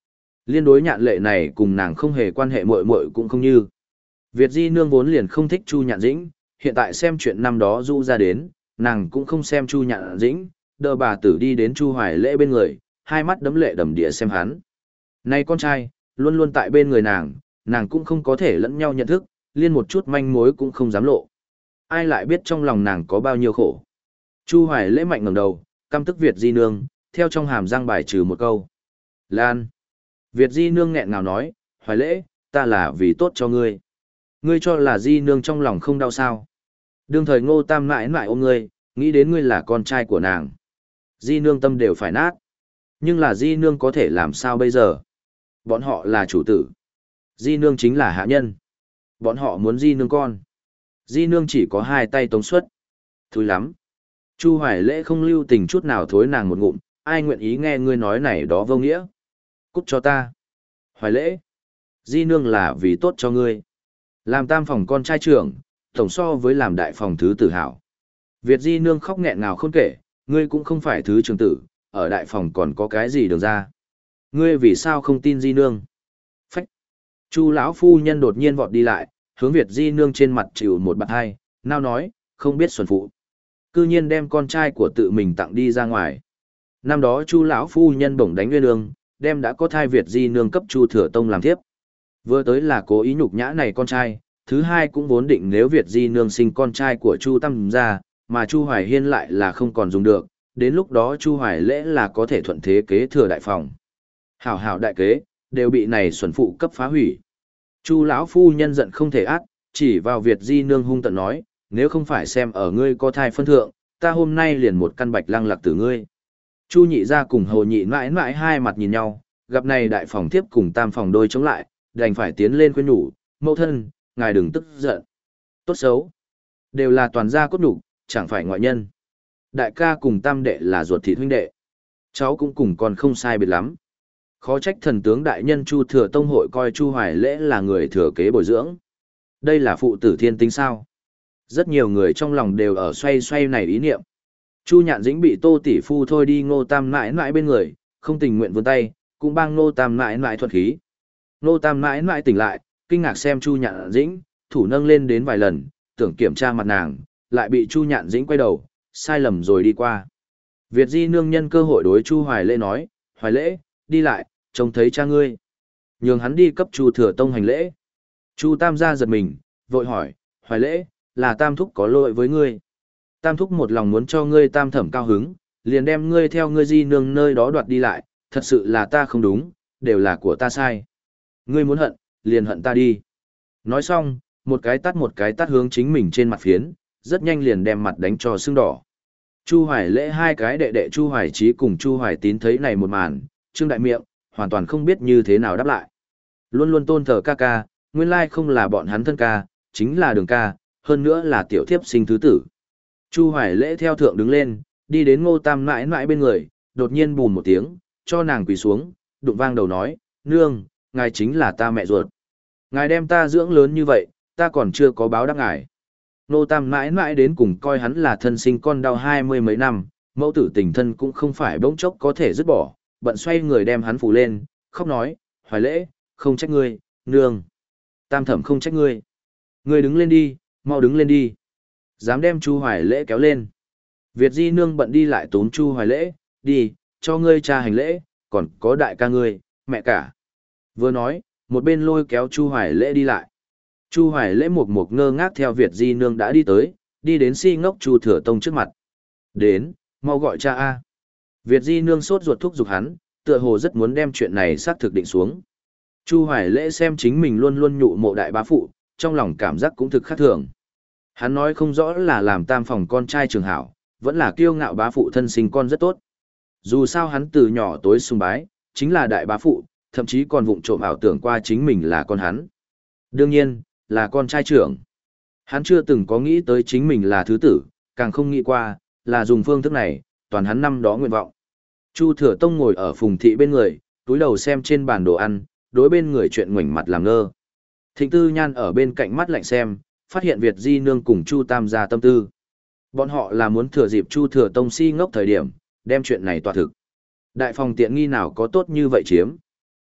Liên đối nhạn lệ này cùng nàng không hề quan hệ muội muội cũng không như. Việt Di Nương vốn liền không thích Chu Nhạn Dĩnh, hiện tại xem chuyện năm đó du ra đến, nàng cũng không xem Chu Nhạn Dĩnh, đỡ bà tử đi đến Chu Hoài Lễ bên người, hai mắt đấm lệ đầm địa xem hắn. Này con trai, luôn luôn tại bên người nàng, nàng cũng không có thể lẫn nhau nhận thức, liên một chút manh mối cũng không dám lộ. Ai lại biết trong lòng nàng có bao nhiêu khổ. Chu Hoài Lễ mạnh ngẩng đầu, căm tức Việt Di Nương, theo trong hàm răng bài trừ một câu. Lan. Việt Di Nương nghẹn ngào nói, Hoài Lễ, ta là vì tốt cho ngươi. Ngươi cho là Di Nương trong lòng không đau sao. Đương thời Ngô Tam mãi mãi ôm ngươi, nghĩ đến ngươi là con trai của nàng. Di Nương tâm đều phải nát. Nhưng là Di Nương có thể làm sao bây giờ? Bọn họ là chủ tử. Di Nương chính là hạ nhân. Bọn họ muốn Di Nương con. Di Nương chỉ có hai tay tống suất. Thúi lắm. Chu Hoài Lễ không lưu tình chút nào thối nàng một ngụm, ai nguyện ý nghe ngươi nói này đó vô nghĩa. Cút cho ta. Hoài Lễ. Di Nương là vì tốt cho ngươi. Làm tam phòng con trai trưởng, tổng so với làm đại phòng thứ tử hảo. Việt Di Nương khóc nghẹn ngào không kể, ngươi cũng không phải thứ trưởng tử, ở đại phòng còn có cái gì được ra. Ngươi vì sao không tin Di Nương? Phách. Chu lão phu nhân đột nhiên vọt đi lại, hướng Việt Di Nương trên mặt chịu một bạt hai, nao nói, không biết xuân phụ. Cư nhiên đem con trai của tự mình tặng đi ra ngoài. Năm đó Chu lão phu nhân bổng đánh Nguyên Nương, đem đã có thai Việt Di Nương cấp Chu Thừa Tông làm thiếp. Vừa tới là cố ý nhục nhã này con trai, thứ hai cũng vốn định nếu Việt Di Nương sinh con trai của Chu Tam gia, mà Chu Hoài Hiên lại là không còn dùng được, đến lúc đó Chu Hoài Lễ là có thể thuận thế kế thừa đại phòng. Hảo hảo đại kế, đều bị này xuẩn phụ cấp phá hủy. Chu lão phu nhân giận không thể át, chỉ vào Việt Di Nương hung tận nói, nếu không phải xem ở ngươi có thai phân thượng, ta hôm nay liền một căn bạch lăng lạc tử ngươi. Chu nhị gia cùng Hồ nhị mãi mãi hai mặt nhìn nhau, gặp này đại phòng tiếp cùng tam phòng đôi chống lại, đành phải tiến lên khuyên nhủ, mẫu thân, ngài đừng tức giận. Tốt xấu, đều là toàn gia cốt nhục, chẳng phải ngoại nhân. Đại ca cùng tam đệ là ruột thịt huynh đệ. Cháu cũng cùng còn không sai biệt lắm. Khó trách thần tướng đại nhân Chu Thừa Tông hội coi Chu Hoài Lễ là người thừa kế bồi dưỡng. Đây là phụ tử thiên tính sao? Rất nhiều người trong lòng đều ở xoay xoay này ý niệm. Chu Nhạn Dĩnh bị Tô tỷ phu thôi đi Ngô Tam mãi mãi bên người, không tình nguyện vươn tay, cũng bang Ngô Tam mãi mãi thuật khí. Ngô Tam mãi mãi tỉnh lại, kinh ngạc xem Chu Nhạn Dĩnh, thủ nâng lên đến vài lần, tưởng kiểm tra mặt nàng, lại bị Chu Nhạn Dĩnh quay đầu, sai lầm rồi đi qua. Việt Di Nương nhân cơ hội đối Chu Hoài Lễ nói, Hoài Lễ, đi lại, trông thấy cha ngươi. Nhường hắn đi cấp Chu Thừa Tông hành lễ. Chu Tam gia giật mình, vội hỏi, Hoài Lễ, là Tam Thúc có lỗi với ngươi. Tam Thúc một lòng muốn cho ngươi Tam Thẩm cao hứng, liền đem ngươi theo ngươi Di Nương nơi đó đoạt đi lại, thật sự là ta không đúng, đều là của ta sai. Ngươi muốn hận, liền hận ta đi. Nói xong, một cái tát một cái tát hướng chính mình trên mặt phiến, rất nhanh liền đem mặt đánh cho sưng đỏ. Chu Hoài Lễ hai cái đệ đệ Chu Hoài Chí cùng Chu Hoài Tín thấy này một màn, trương đại miệng, hoàn toàn không biết như thế nào đáp lại. Luôn luôn tôn thờ ca ca, nguyên lai không là bọn hắn thân ca, chính là đường ca, hơn nữa là tiểu thiếp sinh thứ tử. Chu Hoài Lễ theo thượng đứng lên, đi đến Ngô Tam mãi mãi bên người, đột nhiên bùn một tiếng, cho nàng quỳ xuống, đụng vang đầu nói, nương, ngài chính là ta mẹ ruột. Ngài đem ta dưỡng lớn như vậy, ta còn chưa có báo đáp ngài. Ngô Tam mãi mãi đến cùng coi hắn là thân sinh con đau hai mươi mấy năm, mẫu tử tình thân cũng không phải bỗng chốc có thể dứt bỏ, bận xoay người đem hắn phủ lên, khóc nói, Hoài Lễ, không trách ngươi, nương. Tam Thẩm không trách ngươi. Ngươi đứng lên đi, mau đứng lên đi. Dám đem Chu Hoài Lễ kéo lên. Việt Di Nương bận đi lại tốn Chu Hoài Lễ, đi, cho ngươi cha hành lễ, còn có đại ca ngươi, mẹ cả. Vừa nói, một bên lôi kéo Chu Hoài Lễ đi lại. Chu Hoài Lễ một một ngơ ngác theo Việt Di Nương đã đi tới, đi đến si ngốc Chu Thừa Tông trước mặt. Đến, mau gọi cha A. Việt Di Nương sốt ruột thúc giục hắn, tựa hồ rất muốn đem chuyện này xác thực định xuống. Chu Hoài Lễ xem chính mình luôn luôn nhụ mộ đại bá phụ, trong lòng cảm giác cũng thực khác thường. Hắn nói không rõ là làm tam phòng con trai trường hảo, vẫn là kiêu ngạo bá phụ thân sinh con rất tốt. Dù sao hắn từ nhỏ tối sùng bái, chính là đại bá phụ, thậm chí còn vụng trộm ảo tưởng qua chính mình là con hắn. Đương nhiên, là con trai trưởng. Hắn chưa từng có nghĩ tới chính mình là thứ tử, càng không nghĩ qua, là dùng phương thức này, toàn hắn năm đó nguyện vọng. Chu Thừa Tông ngồi ở phùng thị bên người, túi đầu xem trên bàn đồ ăn, đối bên người chuyện ngoảnh mặt làm ngơ. Thịnh Tư Nhan ở bên cạnh mắt lạnh xem, phát hiện Việt Di Nương cùng Chu Tam gia tâm tư. Bọn họ là muốn thừa dịp Chu Thừa Tông si ngốc thời điểm, đem chuyện này tọa thực. Đại phòng tiện nghi nào có tốt như vậy chiếm.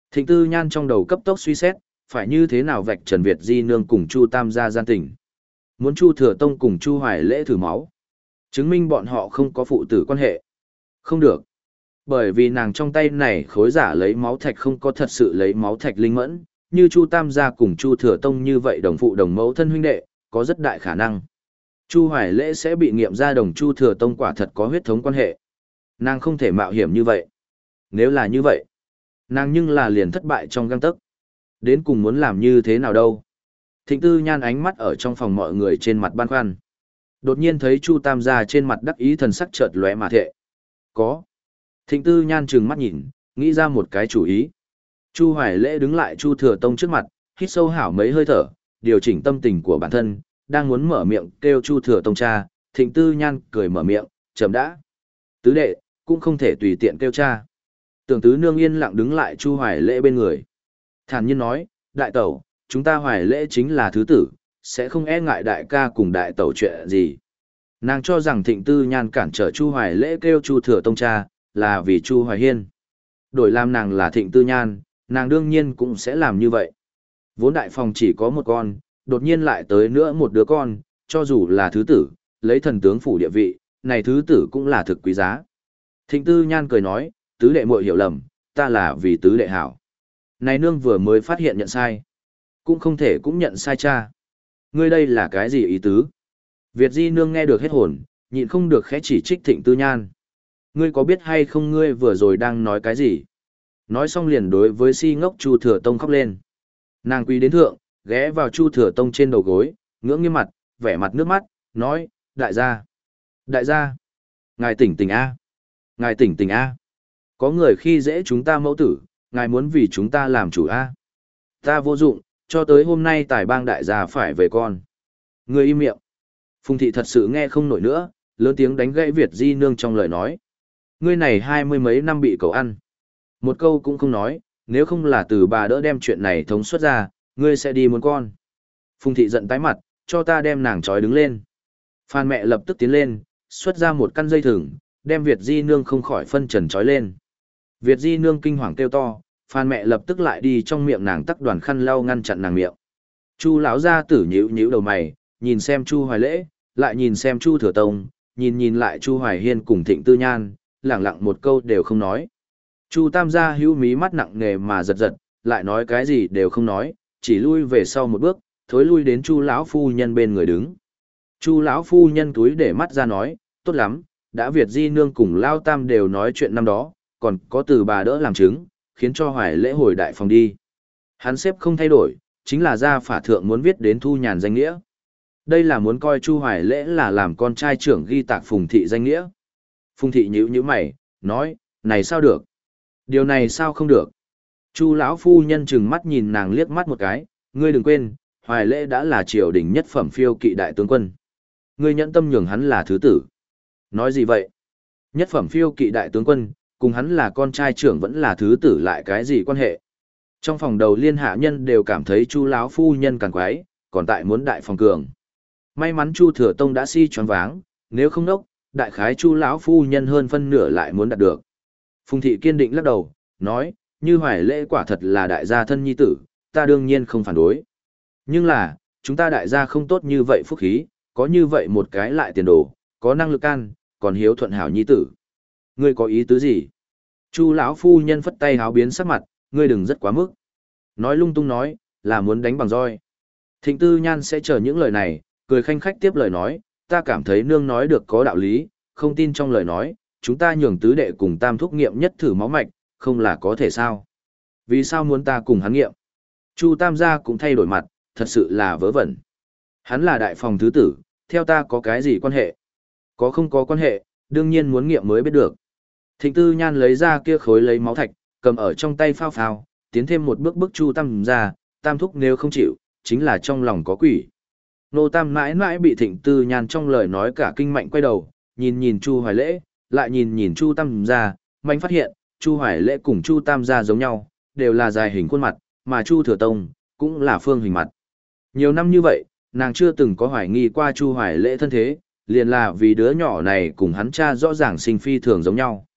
Thịnh Tư Nhan trong đầu cấp tốc suy xét, phải như thế nào vạch Trần Việt Di Nương cùng Chu Tam gia gian tình. Muốn Chu Thừa Tông cùng Chu Hoài Lễ thử máu, chứng minh bọn họ không có phụ tử quan hệ. Không được. Bởi vì nàng trong tay này khối giả lấy máu thạch không có thật sự lấy máu thạch linh mẫn, như Chu Tam gia cùng Chu Thừa Tông như vậy đồng phụ đồng mẫu thân huynh đệ, có rất đại khả năng. Chu Hoài Lễ sẽ bị nghiệm ra đồng Chu Thừa Tông quả thật có huyết thống quan hệ. Nàng không thể mạo hiểm như vậy. Nếu là như vậy, nàng nhưng là liền thất bại trong găng tấc. Đến cùng muốn làm như thế nào đâu? Thịnh Tư Nhan ánh mắt ở trong phòng mọi người trên mặt băn khoăn. Đột nhiên thấy Chu Tam gia trên mặt đắc ý thần sắc chợt lóe mà thệ. Có. Thịnh Tư Nhan trừng mắt nhìn, nghĩ ra một cái chủ ý. Chu Hoài Lễ đứng lại Chu Thừa Tông trước mặt, hít sâu hảo mấy hơi thở, điều chỉnh tâm tình của bản thân, đang muốn mở miệng kêu Chu Thừa Tông cha, Thịnh Tư Nhan cười mở miệng, chậm đã. Tứ đệ, cũng không thể tùy tiện kêu cha. Tưởng tứ nương yên lặng đứng lại Chu Hoài Lễ bên người. Thản nhiên nói, đại tẩu, chúng ta Hoài Lễ chính là thứ tử, sẽ không e ngại đại ca cùng đại tẩu chuyện gì. Nàng cho rằng Thịnh Tư Nhan cản trở Chu Hoài Lễ kêu Chu Thừa Tông cha, là vì Chu Hoài Hiên. Đổi làm nàng là Thịnh Tư Nhan, nàng đương nhiên cũng sẽ làm như vậy. Vốn đại phòng chỉ có một con, đột nhiên lại tới nữa một đứa con, cho dù là thứ tử, lấy thần tướng phủ địa vị, này thứ tử cũng là thực quý giá. Thịnh Tư Nhan cười nói, tứ đệ muội hiểu lầm, ta là vì tứ đệ hảo. Này nương vừa mới phát hiện nhận sai, cũng không thể cũng nhận sai cha. Ngươi đây là cái gì ý tứ? Việt Di nương nghe được hết hồn, nhịn không được khẽ chỉ trích Thịnh Tư Nhan. Ngươi có biết hay không ngươi vừa rồi đang nói cái gì? Nói xong liền đối với si ngốc Chu Thừa Tông khóc lên. Nàng quý đến thượng, ghé vào Chu Thừa Tông trên đầu gối, ngưỡng nghiêm mặt, vẻ mặt nước mắt, nói, đại gia, đại gia, ngài tỉnh tỉnh A, ngài tỉnh tỉnh A. Có người khi dễ chúng ta mẫu tử, ngài muốn vì chúng ta làm chủ A. Ta vô dụng, cho tới hôm nay tài bang đại gia phải về con. Người im miệng. Phùng thị thật sự nghe không nổi nữa, lớn tiếng đánh gãy Việt Di nương trong lời nói. Ngươi này hai mươi mấy năm bị cậu ăn. Một câu cũng không nói, nếu không là từ bà đỡ đem chuyện này thống suất ra, ngươi sẽ đi muốn con. Phùng thị giận tái mặt, cho ta đem nàng trói đứng lên. Phan mẹ lập tức tiến lên, xuất ra một căn dây thừng, đem Việt Di nương không khỏi phân trần trói lên. Việt Di nương kinh hoàng kêu to, Phan mẹ lập tức lại đi trong miệng nàng tắc đoàn khăn lau ngăn chặn nàng miệng. Chu lão gia tử nhíu nhíu đầu mày, nhìn xem Chu Hoài Lễ, lại nhìn xem Chu Thừa Tông, nhìn nhìn lại Chu Hoài Hiên cùng Thịnh Tư Nhan, lẳng lặng một câu đều không nói. Chu Tam gia hữu mí mắt nặng nề mà giật giật, lại nói cái gì đều không nói, chỉ lui về sau một bước, thối lui đến Chu lão phu nhân bên người đứng. Chu lão phu nhân túi để mắt ra nói, tốt lắm, đã Việt Di nương cùng Lao Tam đều nói chuyện năm đó, còn có từ bà đỡ làm chứng, khiến cho Hoài Lễ hồi đại phòng đi. Hắn xếp không thay đổi, chính là gia phả thượng muốn viết đến Thu Nhàn danh nghĩa. Đây là muốn coi Chu Hoài Lễ là làm con trai trưởng ghi tạc Phùng thị danh nghĩa. Phùng thị nhíu nhíu mày, nói, này sao được? Điều này sao không được? Chu lão phu nhân chừng mắt nhìn nàng liếc mắt một cái, ngươi đừng quên, Hoài Lễ đã là triều đình nhất phẩm phiêu kỵ đại tướng quân. Ngươi nhẫn tâm nhường hắn là thứ tử. Nói gì vậy? Nhất phẩm phiêu kỵ đại tướng quân, cùng hắn là con trai trưởng vẫn là thứ tử lại cái gì quan hệ? Trong phòng đầu liên hạ nhân đều cảm thấy Chu lão phu nhân càng quái, còn tại muốn đại phòng cường. May mắn Chu Thừa Tông đã si choáng váng, nếu không đốc, đại khái Chu lão phu nhân hơn phân nửa lại muốn đạt được. Phùng thị kiên định lắc đầu, nói, như Hoài Lễ quả thật là đại gia thân nhi tử, ta đương nhiên không phản đối. Nhưng là, chúng ta đại gia không tốt như vậy phúc khí, có như vậy một cái lại tiền đồ, có năng lực can, còn hiếu thuận hảo nhi tử. Ngươi có ý tứ gì? Chu lão phu nhân phất tay háo biến sắc mặt, ngươi đừng rất quá mức. Nói lung tung nói, là muốn đánh bằng roi. Thịnh Tư Nhan sẽ chờ những lời này, cười khanh khách tiếp lời nói, ta cảm thấy nương nói được có đạo lý, không tin trong lời nói, chúng ta nhường tứ đệ cùng tam thúc nghiệm nhất thử máu mạch, không là có thể sao? Vì sao muốn ta cùng hắn nghiệm? Chu Tam gia cũng thay đổi mặt, thật sự là vớ vẩn. Hắn là đại phòng thứ tử, theo ta có cái gì quan hệ? Có không có quan hệ, đương nhiên muốn nghiệm mới biết được. Thịnh Tư Nhan lấy ra kia khối lấy máu thạch, cầm ở trong tay phao phao, tiến thêm một bước bước Chu Tam gia, tam thúc nếu không chịu, chính là trong lòng có quỷ. Nô Tam mãi mãi bị Thịnh Tư Nhan trong lời nói cả kinh mạnh quay đầu, nhìn nhìn Chu Hoài Lễ, lại nhìn nhìn Chu Tam gia, mạnh phát hiện, Chu Hoài Lễ cùng Chu Tam gia giống nhau, đều là dài hình khuôn mặt, mà Chu Thừa Tông cũng là phương hình mặt. Nhiều năm như vậy, nàng chưa từng có hoài nghi qua Chu Hoài Lễ thân thế, liền là vì đứa nhỏ này cùng hắn cha rõ ràng sinh phi thường giống nhau.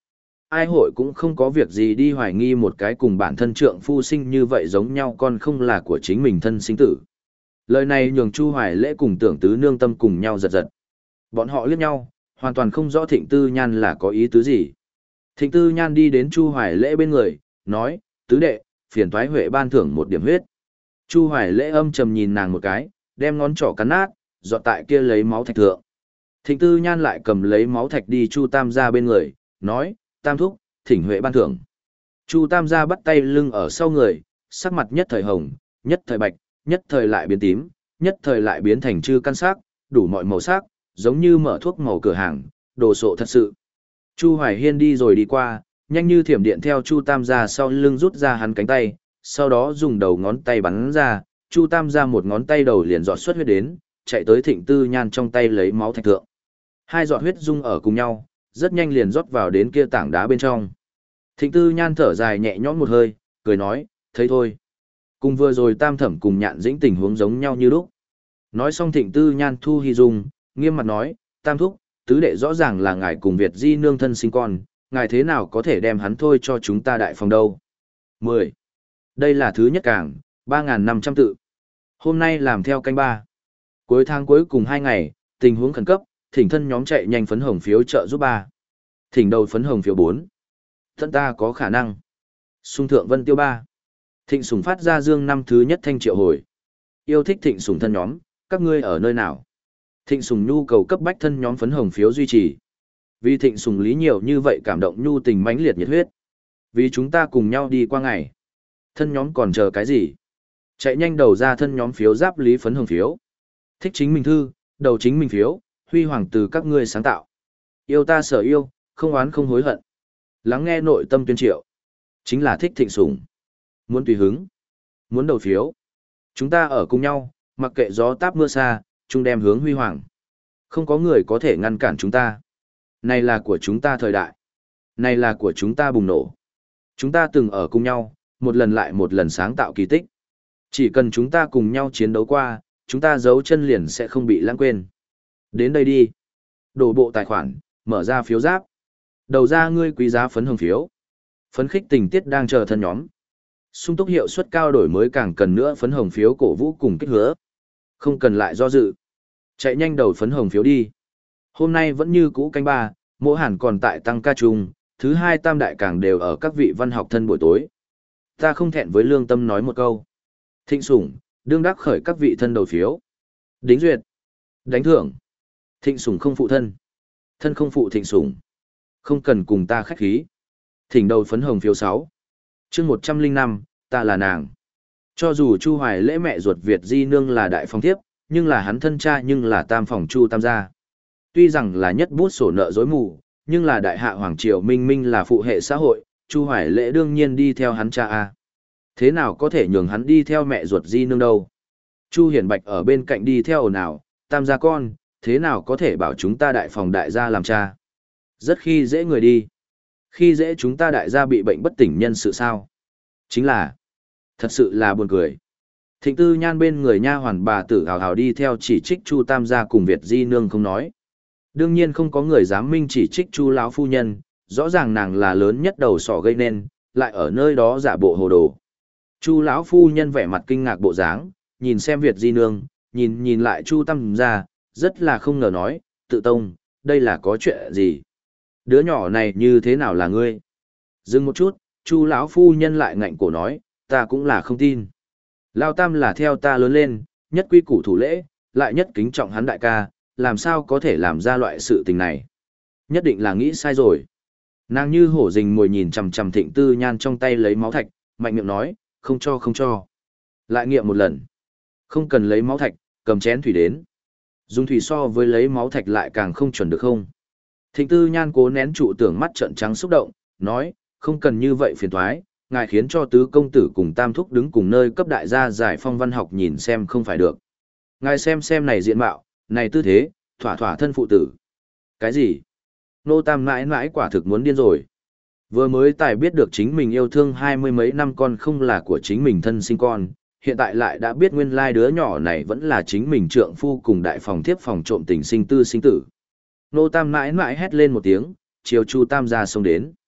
ai hội cũng không có việc gì đi hoài nghi một cái cùng bản thân trượng phu sinh như vậy giống nhau con không là của chính mình thân sinh tử. Lời này nhường Chu Hoài Lễ cùng Tưởng Tứ Nương tâm cùng nhau giật giật. Bọn họ liếc nhau, hoàn toàn không rõ Thịnh Tư Nhan là có ý tứ gì. Thịnh Tư Nhan đi đến Chu Hoài Lễ bên người, nói, tứ đệ, phiền thoái Huệ ban thưởng một điểm huyết. Chu Hoài Lễ âm trầm nhìn nàng một cái, đem ngón trỏ cắn nát, dọt tại kia lấy máu thạch thượng. Thịnh Tư Nhan lại cầm lấy máu thạch đi Chu Tam gia bên người, nói, Tam thúc, thỉnh Huệ ban thưởng. Chu Tam gia bắt tay lưng ở sau người, sắc mặt nhất thời hồng, nhất thời bạch, nhất thời lại biến tím, nhất thời lại biến thành chư căn sắc, đủ mọi màu sắc, giống như mở thuốc màu cửa hàng, đồ sộ thật sự. Chu Hoài Hiên đi rồi đi qua, nhanh như thiểm điện theo Chu Tam gia sau lưng rút ra hắn cánh tay, sau đó dùng đầu ngón tay bắn ra, Chu Tam gia một ngón tay đầu liền giọt xuất huyết đến, chạy tới Thịnh Tư Nhan trong tay lấy máu thạch thượng. Hai giọt huyết dung ở cùng nhau, rất nhanh liền rót vào đến kia tảng đá bên trong. Thịnh Tư Nhan thở dài nhẹ nhõm một hơi, cười nói, thấy thôi. Cùng vừa rồi Tam Thẩm cùng Nhạn Dĩnh tình huống giống nhau như lúc. Nói xong Thịnh Tư Nhan thu hy dung, nghiêm mặt nói, Tam thúc, tứ đệ rõ ràng là ngài cùng Việt Di nương thân sinh con, ngài thế nào có thể đem hắn thôi cho chúng ta đại phòng đâu. mười. Đây là thứ nhất cảng, ba nghìn năm trăm tự. Hôm nay làm theo canh ba. Cuối tháng cuối cùng hai ngày, tình huống khẩn cấp, thỉnh thân nhóm chạy nhanh phấn hồng phiếu trợ giúp ba. Thỉnh đầu phấn hồng phiếu bốn. Thân ta có khả năng. Xung thượng vân tiêu ba. Thịnh sủng phát ra dương năm thứ nhất thanh triệu hồi. Yêu thích thịnh sủng thân nhóm, các ngươi ở nơi nào? Thịnh sủng nhu cầu cấp bách thân nhóm phấn hồng phiếu duy trì. Vì thịnh sủng lý nhiều như vậy cảm động nhu tình mãnh liệt nhiệt huyết. Vì chúng ta cùng nhau đi qua ngày. Thân nhóm còn chờ cái gì? Chạy nhanh đầu ra thân nhóm phiếu giáp lý phấn hồng phiếu. Thích chính mình thư, đầu chính mình phiếu, huy hoàng từ các ngươi sáng tạo. Yêu ta sở yêu, không oán không hối hận. Lắng nghe nội tâm tuyên triệu. Chính là thích thịnh sủng. Muốn tùy hứng. Muốn đầu phiếu. Chúng ta ở cùng nhau, mặc kệ gió táp mưa xa, chung đem hướng huy hoàng. Không có người có thể ngăn cản chúng ta. Này là của chúng ta thời đại. Này là của chúng ta bùng nổ. Chúng ta từng ở cùng nhau, một lần lại một lần sáng tạo kỳ tích. Chỉ cần chúng ta cùng nhau chiến đấu qua, chúng ta giấu chân liền sẽ không bị lãng quên. Đến đây đi. Đổ bộ tài khoản, mở ra phiếu giáp. Đầu ra ngươi quý giá phấn hồng phiếu. Phấn khích tình tiết đang chờ thân nhóm. Sung túc hiệu suất cao đổi mới càng cần nữa phấn hồng phiếu cổ vũ cùng kích hứa. Không cần lại do dự. Chạy nhanh đầu phấn hồng phiếu đi. Hôm nay vẫn như cũ canh ba, mỗi hẳn còn tại tăng ca trùng, thứ hai tam đại càng đều ở các vị văn học thân buổi tối. Ta không thẹn với lương tâm nói một câu. Thịnh sủng, đương đắc khởi các vị thân đầu phiếu. Đính duyệt. Đánh thưởng. Thịnh sủng không phụ thân. Thân không phụ thịnh sủng. Không cần cùng ta khách khí. Thỉnh đầu phấn hồng phiếu sáu. Chương một trăm linh năm, ta là nàng. Cho dù Chu Hoài Lễ mẹ ruột Việt Di nương là đại phong thiếp, nhưng là hắn thân cha nhưng là tam phòng Chu Tam gia. Tuy rằng là nhất bút sổ nợ dối mù, nhưng là đại hạ hoàng triều minh minh là phụ hệ xã hội, Chu Hoài Lễ đương nhiên đi theo hắn cha a. Thế nào có thể nhường hắn đi theo mẹ ruột Di nương đâu? Chu Hiển Bạch ở bên cạnh đi theo ồn ào, Tam gia con, thế nào có thể bảo chúng ta đại phòng đại gia làm cha? Rất khi dễ người đi. Khi dễ chúng ta đại gia bị bệnh bất tỉnh nhân sự sao? Chính là, thật sự là buồn cười. Thịnh Tư Nhan bên người nha hoàn bà tử hào hào đi theo chỉ trích Chu Tam gia cùng Việt Di nương không nói. Đương nhiên không có người dám minh chỉ trích Chu lão phu nhân, rõ ràng nàng là lớn nhất đầu sỏ gây nên, lại ở nơi đó giả bộ hồ đồ. Chu lão phu nhân vẻ mặt kinh ngạc bộ dáng, nhìn xem Việt Di nương, nhìn nhìn lại Chu Tam gia, rất là không ngờ nói, tự tông, đây là có chuyện gì? Đứa nhỏ này như thế nào là ngươi? Dừng một chút, Chu lão phu nhân lại ngạnh cổ nói, ta cũng là không tin. Lao Tam là theo ta lớn lên, nhất quy củ thủ lễ, lại nhất kính trọng hắn đại ca, làm sao có thể làm ra loại sự tình này? Nhất định là nghĩ sai rồi. Nàng như hổ rình mồi nhìn chằm chằm Thịnh Tư Nhan trong tay lấy máu thạch, mạnh miệng nói, không cho không cho. Lại nghiệm một lần. Không cần lấy máu thạch, cầm chén thủy đến. Dùng thủy so với lấy máu thạch lại càng không chuẩn được không? Thịnh Tư Nhan cố nén trụ tưởng mắt trợn trắng xúc động, nói, không cần như vậy phiền toái, ngài khiến cho tứ công tử cùng tam thúc đứng cùng nơi cấp đại gia giải phong văn học nhìn xem không phải được. Ngài xem xem này diện mạo, này tư thế, thỏa thỏa thân phụ tử. Cái gì? Nô Tam mãi mãi quả thực muốn điên rồi. Vừa mới tài biết được chính mình yêu thương hai mươi mấy năm con không là của chính mình thân sinh con, hiện tại lại đã biết nguyên lai đứa nhỏ này vẫn là chính mình trượng phu cùng đại phòng thiếp phòng trộm tình sinh tư sinh tử. Nô Tam mãi mãi hét lên một tiếng, chiều Chu Tam gia xông đến.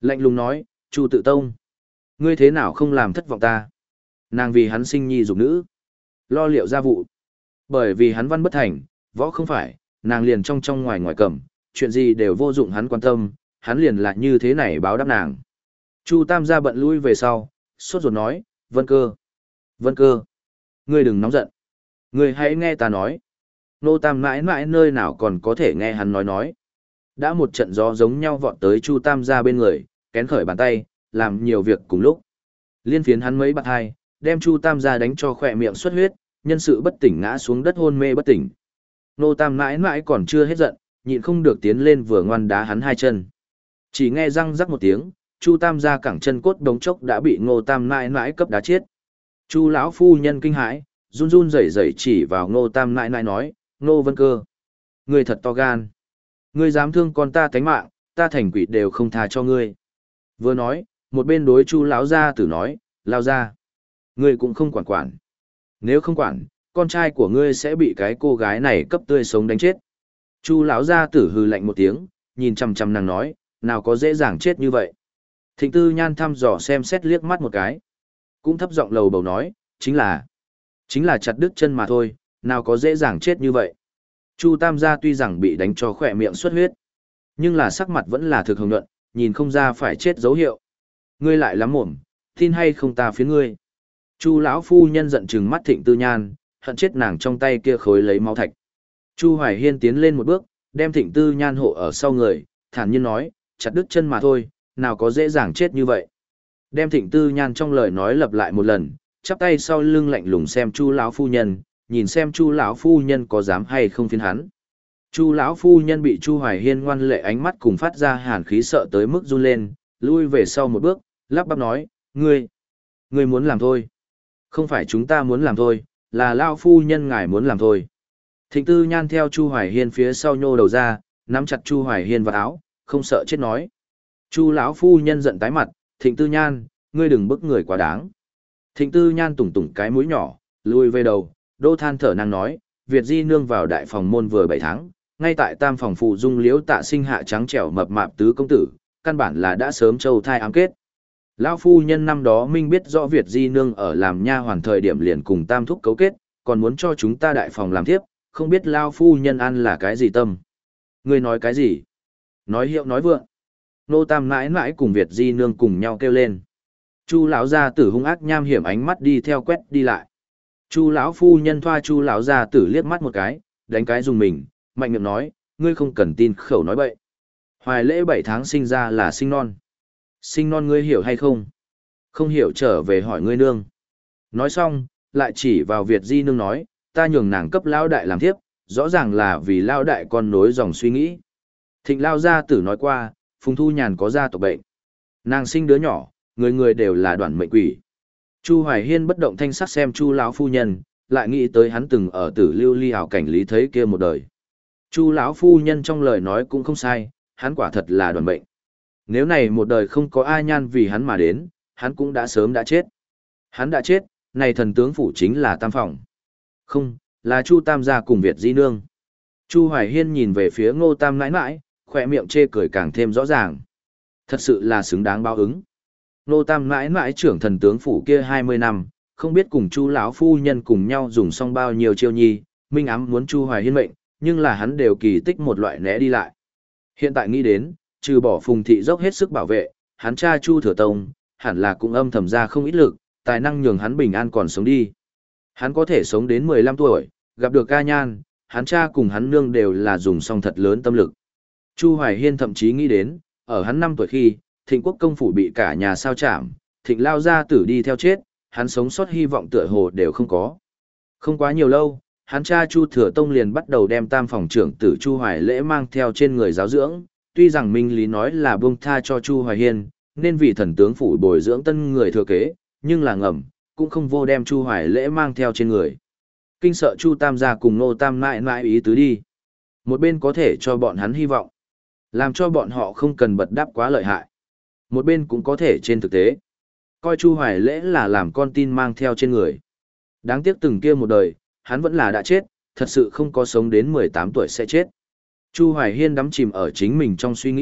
Lạnh lùng nói, Chu Tự Tông, ngươi thế nào không làm thất vọng ta? Nàng vì hắn sinh nhi dục nữ, lo liệu gia vụ. Bởi vì hắn văn bất thành, võ không phải, nàng liền trong trong ngoài ngoài cầm, chuyện gì đều vô dụng hắn quan tâm, hắn liền lại như thế này báo đáp nàng. Chu Tam gia bận lui về sau, sốt ruột nói, Vân Cơ, Vân Cơ, ngươi đừng nóng giận. Ngươi hãy nghe ta nói. Nô Tam mãi mãi nơi nào còn có thể nghe hắn nói nói. Đã một trận gió giống nhau vọt tới Chu Tam gia bên người, kén khởi bàn tay, làm nhiều việc cùng lúc. Liên phiến hắn mấy bạt hai, đem Chu Tam gia đánh cho khỏe miệng xuất huyết, nhân sự bất tỉnh ngã xuống đất hôn mê bất tỉnh. Nô Tam mãi mãi còn chưa hết giận, nhịn không được tiến lên vừa ngoan đá hắn hai chân. Chỉ nghe răng rắc một tiếng, Chu Tam gia cẳng chân cốt đống chốc đã bị Ngô Tam mãi mãi cấp đá chết. Chu lão phu nhân kinh hãi, run run rẩy rẩy chỉ vào Ngô Tam mãi mãi nói, Ngô Vân Cơ, ngươi thật to gan. Ngươi dám thương con ta tánh mạng, ta thành quỷ đều không tha cho ngươi. Vừa nói, một bên đối Chu lão gia tử nói, lao ra. Ngươi cũng không quản quản. Nếu không quản, con trai của ngươi sẽ bị cái cô gái này cấp tươi sống đánh chết. Chu lão gia tử hừ lạnh một tiếng, nhìn chằm chằm nàng nói, nào có dễ dàng chết như vậy. Thịnh Tư Nhan thăm dò xem xét liếc mắt một cái, cũng thấp giọng lầu bầu nói, chính là, chính là chặt đứt chân mà thôi, nào có dễ dàng chết như vậy. Chu Tam gia tuy rằng bị đánh cho khỏe miệng xuất huyết, nhưng là sắc mặt vẫn là thực hồng nhuận, nhìn không ra phải chết dấu hiệu. Ngươi lại lắm mồm, tin hay không ta phiến ngươi. Chu lão phu nhân giận trừng mắt Thịnh Tư Nhan, hận chết nàng trong tay kia khối lấy máu thạch. Chu Hoài Hiên tiến lên một bước, đem Thịnh Tư Nhan hộ ở sau người, thản nhiên nói, chặt đứt chân mà thôi, nào có dễ dàng chết như vậy. Đem Thịnh Tư Nhan trong lời nói lặp lại một lần, chắp tay sau lưng lạnh lùng xem Chu lão phu nhân, nhìn xem Chu lão phu nhân có dám hay không phiến hắn. Chu lão phu nhân bị Chu Hoài Hiên ngoan lệ ánh mắt cùng phát ra hàn khí sợ tới mức run lên, lui về sau một bước, lắp bắp nói, ngươi, ngươi muốn làm thôi. Không phải chúng ta muốn làm thôi, là lão phu nhân ngài muốn làm thôi. Thịnh Tư Nhan theo Chu Hoài Hiên phía sau nhô đầu ra, nắm chặt Chu Hoài Hiên vào áo, không sợ chết nói. Chu lão phu nhân giận tái mặt, Thịnh Tư Nhan, ngươi đừng bức người quá đáng. Thịnh Tư Nhan tủng tủng cái mũi nhỏ, lui về đầu, đô than thở năng nói, Việt Di nương vào đại phòng môn vừa bảy tháng, ngay tại tam phòng phụ dung liễu tạ sinh hạ trắng trẻo mập mạp tứ công tử, căn bản là đã sớm châu thai ám kết. Lão phu nhân năm đó minh biết rõ Việt Di nương ở làm nha hoàn thời điểm liền cùng tam thúc cấu kết, còn muốn cho chúng ta đại phòng làm tiếp, không biết Lão phu nhân ăn là cái gì tâm. Ngươi nói cái gì? Nói hiệu nói vượng. Nô Tam mãi mãi cùng Việt Di nương cùng nhau kêu lên. Chu lão gia tử hung ác nham hiểm ánh mắt đi theo quét đi lại. Chu lão phu nhân thoa Chu lão gia tử liếc mắt một cái, đánh cái dùng mình, mạnh miệng nói, ngươi không cần tin khẩu nói bậy. Hoài lễ bảy tháng sinh ra là sinh non. Sinh non ngươi hiểu hay không? Không hiểu trở về hỏi ngươi nương. Nói xong, lại chỉ vào Việt Di nương nói, ta nhường nàng cấp lão đại làm thiếp, rõ ràng là vì lão đại con nối dòng suy nghĩ. Thịnh lão gia tử nói qua, Phùng Thu Nhàn có gia tộc bệnh. Nàng sinh đứa nhỏ, người người đều là đoạn mệnh quỷ. Chu Hoài Hiên bất động thanh sắc xem Chu lão phu nhân, lại nghĩ tới hắn từng ở Tử Lưu Ly hảo cảnh lý thấy kia một đời. Chu lão phu nhân trong lời nói cũng không sai, hắn quả thật là đoạn bệnh. Nếu này một đời không có ai nhan vì hắn mà đến, hắn cũng đã sớm đã chết. Hắn đã chết, này thần tướng phủ chính là Tam phòng. Không, là Chu Tam gia cùng Việt Di nương. Chu Hoài Hiên nhìn về phía Ngô Tam nãi nãi, khỏe miệng chê cười càng thêm rõ ràng. Thật sự là xứng đáng báo ứng. Ngô Tam nãi nãi trưởng thần tướng phủ kia hai mươi năm, không biết cùng Chu lão phu nhân cùng nhau dùng xong bao nhiêu chiêu nhi, minh ám muốn Chu Hoài Hiên mệnh, nhưng là hắn đều kỳ tích một loại né đi lại. Hiện tại nghĩ đến, trừ bỏ Phùng thị dốc hết sức bảo vệ, hắn cha Chu Thừa Tông, hẳn là cũng âm thầm ra không ít lực, tài năng nhường hắn bình an còn sống đi. Hắn có thể sống đến mười lăm tuổi, gặp được ca nhan, hắn cha cùng hắn nương đều là dùng xong thật lớn tâm lực. Chu Hoài Hiên thậm chí nghĩ đến, ở hắn năm tuổi khi, Thịnh Quốc công phủ bị cả nhà sao chạm, Thịnh lao gia tử đi theo chết, hắn sống sót hy vọng tựa hồ đều không có. Không quá nhiều lâu, hắn cha Chu Thừa Tông liền bắt đầu đem tam phòng trưởng tử Chu Hoài Lễ mang theo trên người giáo dưỡng, tuy rằng Minh Lý nói là buông tha cho Chu Hoài Hiên, nên vì thần tướng phủ bồi dưỡng tân người thừa kế, nhưng là ngầm, cũng không vô đem Chu Hoài Lễ mang theo trên người. Kinh sợ Chu Tam gia cùng Nô Tam mãi mãi ý tứ đi. Một bên có thể cho bọn hắn hy vọng, làm cho bọn họ không cần bật đáp quá lợi hại. Một bên cũng có thể trên thực tế, coi Chu Hoài Lễ là làm con tin mang theo trên người. Đáng tiếc từng kia một đời, hắn vẫn là đã chết, thật sự không có sống đến mười tám tuổi sẽ chết. Chu Hoài Hiên đắm chìm ở chính mình trong suy nghĩ,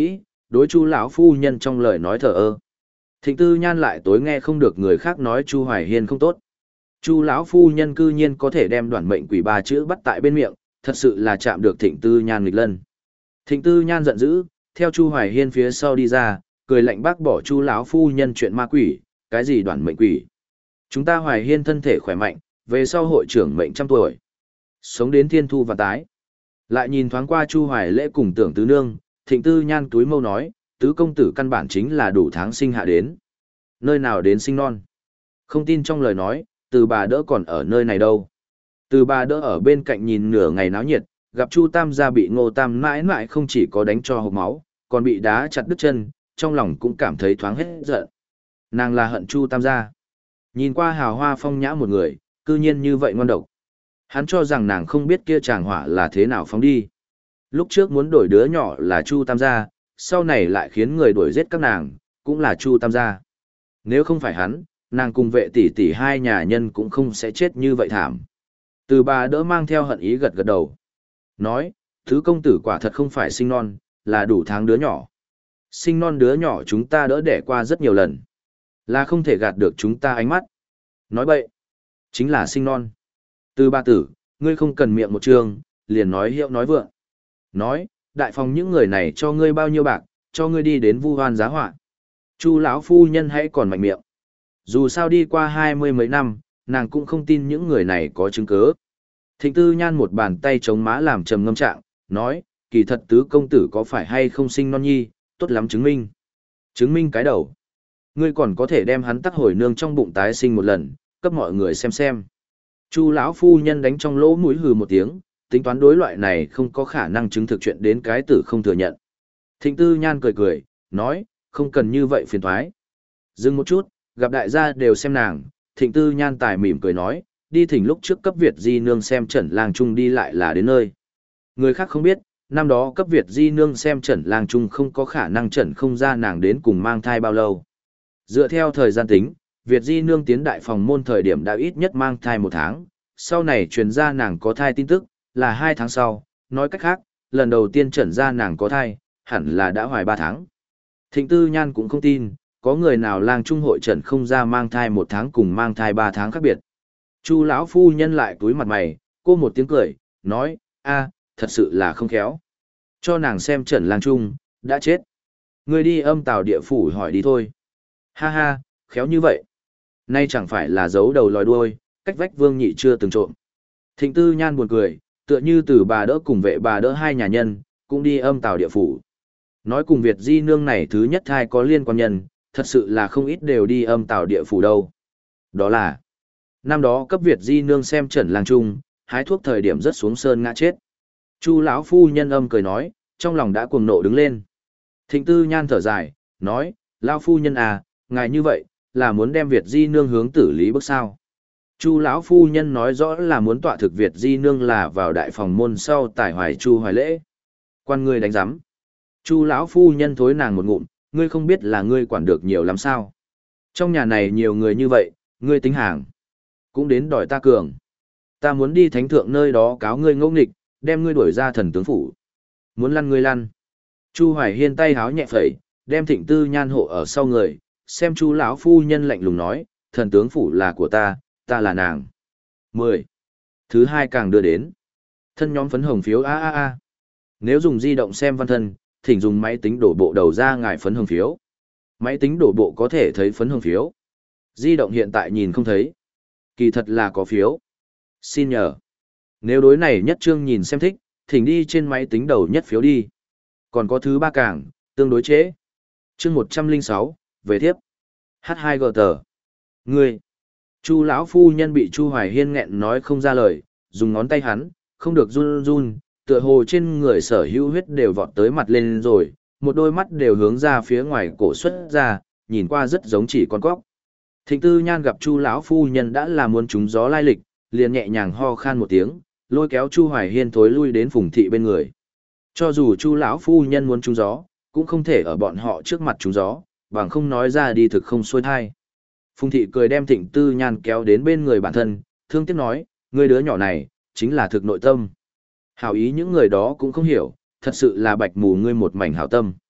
đối Chu lão phu nhân trong lời nói thờ ơ. Thịnh Tư Nhan lại tối nghe không được người khác nói Chu Hoài Hiên không tốt. Chu lão phu nhân cư nhiên có thể đem Đoản Mệnh Quỷ ba chữ bắt tại bên miệng, thật sự là chạm được Thịnh Tư Nhan nghịch lân. Thịnh Tư Nhan giận dữ, theo Chu Hoài Hiên phía sau đi ra, cười lạnh bác bỏ Chu lão phu nhân chuyện ma quỷ, cái gì Đoản Mệnh Quỷ? Chúng ta Hoài Hiên thân thể khỏe mạnh, về sau hội trưởng mệnh trăm tuổi, sống đến thiên thu và tái. Lại nhìn thoáng qua Chu Hoài Lễ cùng Tưởng Tứ Nương, Thịnh Tư Nhan túi mâu nói, tứ công tử căn bản chính là đủ tháng sinh hạ đến. Nơi nào đến sinh non? Không tin trong lời nói, Từ bà đỡ còn ở nơi này đâu. Từ bà đỡ ở bên cạnh nhìn nửa ngày náo nhiệt, gặp Chu Tam gia bị Ngô Tam mãi mãi không chỉ có đánh cho hộc máu, còn bị đá chặt đứt chân, trong lòng cũng cảm thấy thoáng hết giận. Nàng là hận Chu Tam gia. Nhìn qua hào hoa phong nhã một người, cư nhiên như vậy ngon độc. Hắn cho rằng nàng không biết kia chàng hỏa là thế nào phóng đi. Lúc trước muốn đổi đứa nhỏ là Chu Tam gia, sau này lại khiến người đuổi giết các nàng, cũng là Chu Tam gia. Nếu không phải hắn, nàng cùng vệ tỷ tỷ hai nhà nhân cũng không sẽ chết như vậy thảm. Từ bà đỡ mang theo hận ý gật gật đầu. Nói, thứ công tử quả thật không phải sinh non, là đủ tháng đứa nhỏ. Sinh non đứa nhỏ chúng ta đỡ đẻ qua rất nhiều lần. Là không thể gạt được chúng ta ánh mắt. Nói bậy, chính là sinh non. Từ bà tử, ngươi không cần miệng một trường, liền nói hiệu nói vượng. Nói, đại phòng những người này cho ngươi bao nhiêu bạc, cho ngươi đi đến vu hoan giá họa. Chu lão phu nhân hãy còn mạnh miệng. Dù sao đi qua hai mươi mấy năm, nàng cũng không tin những người này có chứng cứ. Thịnh Tư Nhan một bàn tay chống má làm trầm ngâm trạng, nói, kỳ thật tứ công tử có phải hay không sinh non nhi, tốt lắm chứng minh. Chứng minh cái đầu. Ngươi còn có thể đem hắn tắc hồi nương trong bụng tái sinh một lần, cấp mọi người xem xem. Chu lão phu nhân đánh trong lỗ mũi hừ một tiếng, tính toán đối loại này không có khả năng chứng thực chuyện đến cái tử không thừa nhận. Thịnh Tư Nhan cười cười, nói, không cần như vậy phiền thoái. Dừng một chút, gặp đại gia đều xem nàng, Thịnh Tư Nhan tài mỉm cười nói, đi thỉnh lúc trước cấp Việt Di Nương xem Trần Lang Trung đi lại là đến nơi. Người khác không biết, năm đó cấp Việt Di Nương xem Trần Lang Trung không có khả năng trần không ra nàng đến cùng mang thai bao lâu. Dựa theo thời gian tính, Việt Di Nương tiến đại phòng môn thời điểm đã ít nhất mang thai một tháng, sau này truyền ra nàng có thai tin tức, là hai tháng sau, nói cách khác, lần đầu tiên trần ra nàng có thai, hẳn là đã hoài ba tháng. Thịnh Tư Nhan cũng không tin, có người nào lang trung hội trần không ra mang thai một tháng cùng mang thai ba tháng khác biệt. Chu lão phu nhân lại túi mặt mày, cô một tiếng cười, nói, a, thật sự là không khéo. Cho nàng xem trần lang trung, đã chết. Người đi âm tào địa phủ hỏi đi thôi. Ha ha, khéo như vậy. Nay chẳng phải là giấu đầu lòi đuôi, cách vách Vương Nhị chưa từng trộm. Thịnh Tư Nhan buồn cười, tựa như từ bà đỡ cùng vệ bà đỡ hai nhà nhân, cũng đi âm tào địa phủ. Nói cùng Việt Di Nương này thứ nhất thai có liên quan nhân, thật sự là không ít đều đi âm tào địa phủ đâu. Đó là, năm đó cấp Việt Di Nương xem Trần Lang Trung, hái thuốc thời điểm rất xuống sơn ngã chết. Chu lão phu nhân âm cười nói, trong lòng đã cuồng nộ đứng lên. Thịnh Tư Nhan thở dài, nói, lão phu nhân à, ngài như vậy, là muốn đem Việt Di Nương hướng tử lý bước sao. Chu lão phu nhân nói rõ là muốn tọa thực Việt Di Nương là vào đại phòng môn sau tài hoài Chu Hoài Lễ. Quan ngươi đánh giám. Chu lão phu nhân thối nàng một ngụm, ngươi không biết là ngươi quản được nhiều lắm sao. Trong nhà này nhiều người như vậy, ngươi tính hàng. Cũng đến đòi ta cường. Ta muốn đi thánh thượng nơi đó cáo ngươi ngỗ nghịch, đem ngươi đuổi ra thần tướng phủ. Muốn lăn ngươi lăn. Chu Hoài Hiên tay háo nhẹ phẩy, đem Thịnh Tư Nhan hộ ở sau người, xem Chu lão phu nhân lạnh lùng nói, thần tướng phủ là của ta, ta là nàng. mười. Thứ hai càng đưa đến. Thân nhóm phấn hồng phiếu a a a. Nếu dùng di động xem văn thân, thỉnh dùng máy tính đổ bộ đầu ra ngải phấn hồng phiếu. Máy tính đổ bộ có thể thấy phấn hồng phiếu. Di động hiện tại nhìn không thấy. Kỳ thật là có phiếu. Xin nhờ. Nếu đối này nhất trương nhìn xem thích, thỉnh đi trên máy tính đầu nhất phiếu đi. Còn có thứ ba càng, tương đối chế. Chương một trăm lẻ sáu, về tiếp. hát hai giê tờ. Ngươi. Chu lão phu nhân bị Chu Hoài Hiên nghẹn nói không ra lời, dùng ngón tay hắn, không được run run, tựa hồ trên người sở hữu huyết đều vọt tới mặt lên rồi, một đôi mắt đều hướng ra phía ngoài cổ xuất ra, nhìn qua rất giống chỉ con cóc. Thịnh Tư Nhan gặp Chu lão phu nhân đã là muốn trúng gió lai lịch, liền nhẹ nhàng ho khan một tiếng, lôi kéo Chu Hoài Hiên thối lui đến Phùng thị bên người. Cho dù Chu lão phu nhân muốn trúng gió, cũng không thể ở bọn họ trước mặt trúng gió, bằng không nói ra đi thực không xuôi thai. Phùng thị cười đem Thịnh Tư Nhan kéo đến bên người bản thân, thương tiếc nói, người đứa nhỏ này, chính là thực nội tâm. Hảo ý những người đó cũng không hiểu, thật sự là bạch mù ngươi một mảnh hảo tâm.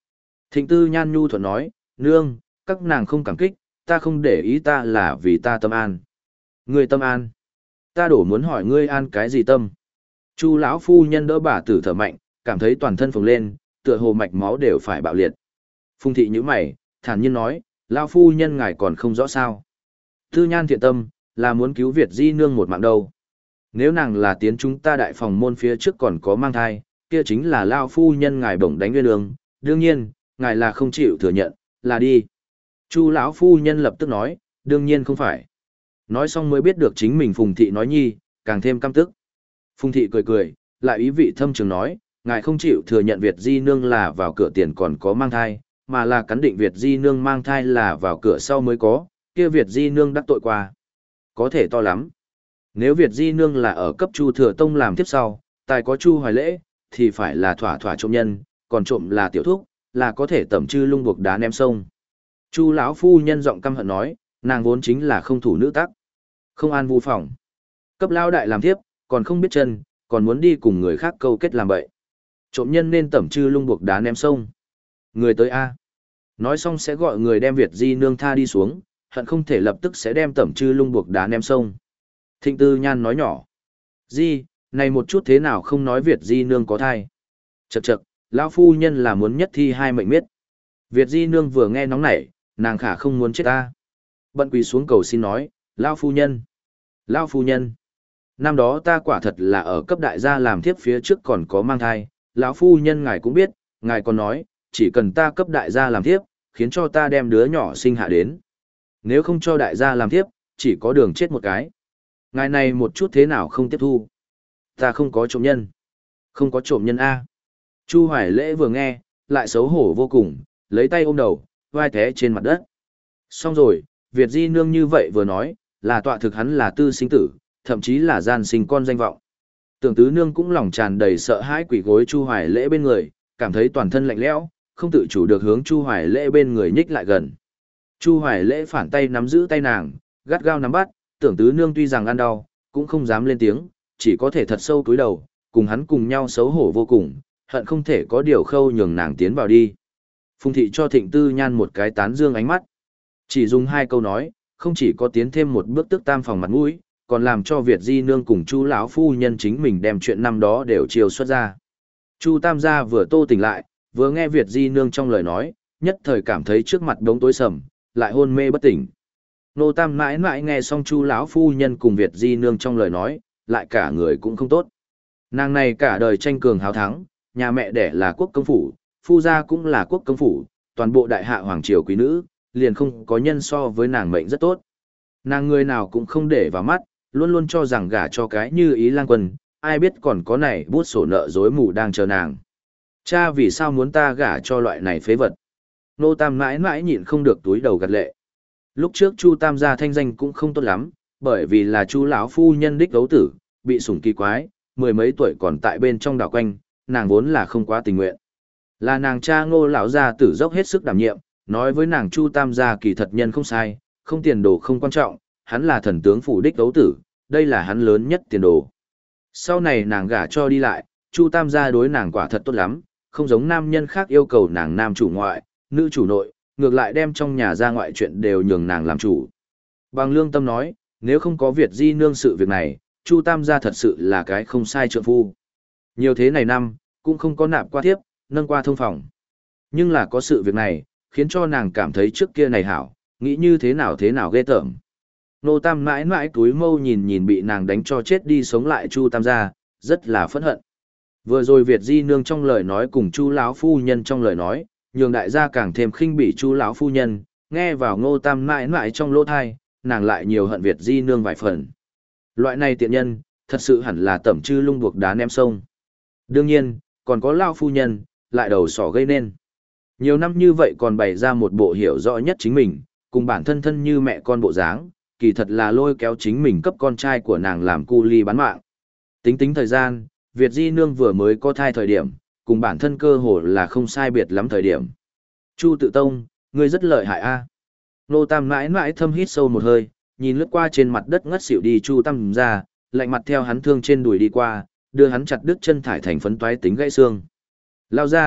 Thịnh Tư Nhan nhu thuận nói, nương, các nàng không cảm kích, ta không để ý, ta là vì ta tâm an. Ngươi tâm an? Ta đổ muốn hỏi ngươi an cái gì tâm? Chu lão phu nhân đỡ bà tử thở mạnh, cảm thấy toàn thân phồng lên, tựa hồ mạch máu đều phải bạo liệt. Phùng thị nhíu mày, thản nhiên nói, lão phu nhân ngài còn không rõ sao? Tư Nhan thiện tâm, là muốn cứu Việt Di nương một mạng đâu. Nếu nàng là tiến chúng ta đại phòng môn phía trước còn có mang thai, kia chính là lão phu nhân ngài bổng đánh nguyên đường, đương nhiên, ngài là không chịu thừa nhận, là đi. Chu lão phu nhân lập tức nói, đương nhiên không phải. Nói xong mới biết được chính mình Phùng thị nói nhi, càng thêm căm tức. Phùng thị cười cười, lại ý vị thâm trường nói, ngài không chịu thừa nhận Việt Di nương là vào cửa tiền còn có mang thai, mà là cắn định Việt Di nương mang thai là vào cửa sau mới có, kia Việt Di nương đắc tội qua. Có thể to lắm. Nếu Việt Di nương là ở cấp Chu Thừa Tông làm tiếp sau, tài có Chu Hoài Lễ, thì phải là thỏa thỏa trộm nhân, còn trộm là tiểu thúc, là có thể tẩm chư lung buộc đá ném sông. Chu lão phu nhân giọng căm hận nói, nàng vốn chính là không thủ nữ tắc, không an vu phòng, cấp lao đại làm tiếp, còn không biết chân, còn muốn đi cùng người khác câu kết làm bậy. Trộm nhân nên tẩm chư lung buộc đá ném sông. Người tới a. Nói xong sẽ gọi người đem Việt Di nương tha đi xuống, hận không thể lập tức sẽ đem tẩm chư lung buộc đá ném sông. Thịnh Tư Nhan nói nhỏ, Di, này một chút thế nào không nói Việt Di nương có thai. Chậc chậc, lão phu nhân là muốn nhất thi hai mệnh miết. Việt Di nương vừa nghe nóng nảy, nàng khả không muốn chết ta. Bận quỳ xuống cầu xin nói, lão phu nhân, lão phu nhân. Năm đó ta quả thật là ở cấp đại gia làm thiếp phía trước còn có mang thai, lão phu nhân ngài cũng biết, ngài còn nói, chỉ cần ta cấp đại gia làm thiếp, khiến cho ta đem đứa nhỏ sinh hạ đến. Nếu không cho đại gia làm thiếp, chỉ có đường chết một cái. Ngài này một chút thế nào không tiếp thu. Ta không có trộm nhân. Không có trộm nhân A. Chu Hoài Lễ vừa nghe, lại xấu hổ vô cùng, lấy tay ôm đầu, vai té trên mặt đất. Xong rồi, Việt Di nương như vậy vừa nói, là tọa thực hắn là tư sinh tử, thậm chí là gian sinh con danh vọng. Tưởng tứ nương cũng lòng tràn đầy sợ hãi quỷ gối Chu Hoài Lễ bên người, cảm thấy toàn thân lạnh lẽo, không tự chủ được hướng Chu Hoài Lễ bên người nhích lại gần. Chu Hoài Lễ phản tay nắm giữ tay nàng, gắt gao nắm bắt, tưởng tứ nương tuy rằng ăn đau, cũng không dám lên tiếng, chỉ có thể thật sâu cúi đầu, cùng hắn cùng nhau xấu hổ vô cùng, hận không thể có điều khâu nhường nàng tiến vào đi. Phùng thị cho Thịnh Tư Nhan một cái tán dương ánh mắt. Chỉ dùng hai câu nói, không chỉ có tiến thêm một bước tức tam phòng mặt mũi, còn làm cho Việt Di nương cùng Chu lão phu nhân chính mình đem chuyện năm đó đều chiều xuất ra. Chu Tam gia vừa tô tỉnh lại, vừa nghe Việt Di nương trong lời nói, nhất thời cảm thấy trước mặt đống tối sầm, lại hôn mê bất tỉnh. Nô Tam mãi mãi nghe xong Chu lão phu nhân cùng Việt Di nương trong lời nói, lại cả người cũng không tốt. Nàng này cả đời tranh cường hào thắng, nhà mẹ đẻ là quốc công phủ, phu gia cũng là quốc công phủ, toàn bộ đại hạ hoàng triều quý nữ, liền không có nhân so với nàng mệnh rất tốt. Nàng người nào cũng không để vào mắt, luôn luôn cho rằng gả cho cái như ý lang quân, ai biết còn có này bút sổ nợ dối mù đang chờ nàng. Cha vì sao muốn ta gả cho loại này phế vật? Nô Tam mãi mãi nhịn không được túi đầu gật lệ. Lúc trước Chu Tam gia thanh danh cũng không tốt lắm, bởi vì là Chu lão phu nhân đích đấu tử, bị sủng kỳ quái, mười mấy tuổi còn tại bên trong đảo quanh, nàng vốn là không quá tình nguyện. Là nàng cha Ngô lão gia tử dốc hết sức đảm nhiệm, nói với nàng Chu Tam gia kỳ thật nhân không sai, không tiền đồ không quan trọng, hắn là thần tướng phủ đích đấu tử, đây là hắn lớn nhất tiền đồ. Sau này nàng gả cho đi lại, Chu Tam gia đối nàng quả thật tốt lắm, không giống nam nhân khác yêu cầu nàng nam chủ ngoại, nữ chủ nội, ngược lại đem trong nhà ra ngoại chuyện đều nhường nàng làm chủ. Bằng lương tâm nói, nếu không có Việt Di nương sự việc này, Chu Tam gia thật sự là cái không sai trượng phu. Nhiều thế này năm, cũng không có nạp qua thiếp, nâng qua thông phòng. Nhưng là có sự việc này, khiến cho nàng cảm thấy trước kia này hảo, nghĩ như thế nào thế nào ghê tởm. Nô Tam mãi mãi túi mâu nhìn nhìn bị nàng đánh cho chết đi sống lại Chu Tam gia, rất là phẫn hận. Vừa rồi Việt Di nương trong lời nói cùng Chu lão phu nhân trong lời nói, nhường đại gia càng thêm khinh bỉ Chu lão phu nhân, nghe vào Ngô Tam mãi mãi trong lỗ thai, nàng lại nhiều hận Việt Di nương vài phần. Loại này tiện nhân, thật sự hẳn là tẩm chư lung buộc đá ném sông. Đương nhiên, còn có lão phu nhân, lại đầu sỏ gây nên. Nhiều năm như vậy còn bày ra một bộ hiểu rõ nhất chính mình, cùng bản thân thân như mẹ con bộ dáng, kỳ thật là lôi kéo chính mình cấp con trai của nàng làm cu ly bán mạng. Tính tính thời gian, Việt Di nương vừa mới có thai thời điểm, cùng bản thân cơ hồ là không sai biệt lắm thời điểm. Chu Tự Tông, ngươi rất lợi hại a. Nô Tam mãi mãi thâm hít sâu một hơi, nhìn lướt qua trên mặt đất ngất xỉu đi Chu Tam ra, lạnh mặt theo hắn thương trên đùi đi qua, đưa hắn chặt đứt chân thải thành phấn toái tính gãy xương. Lao ra,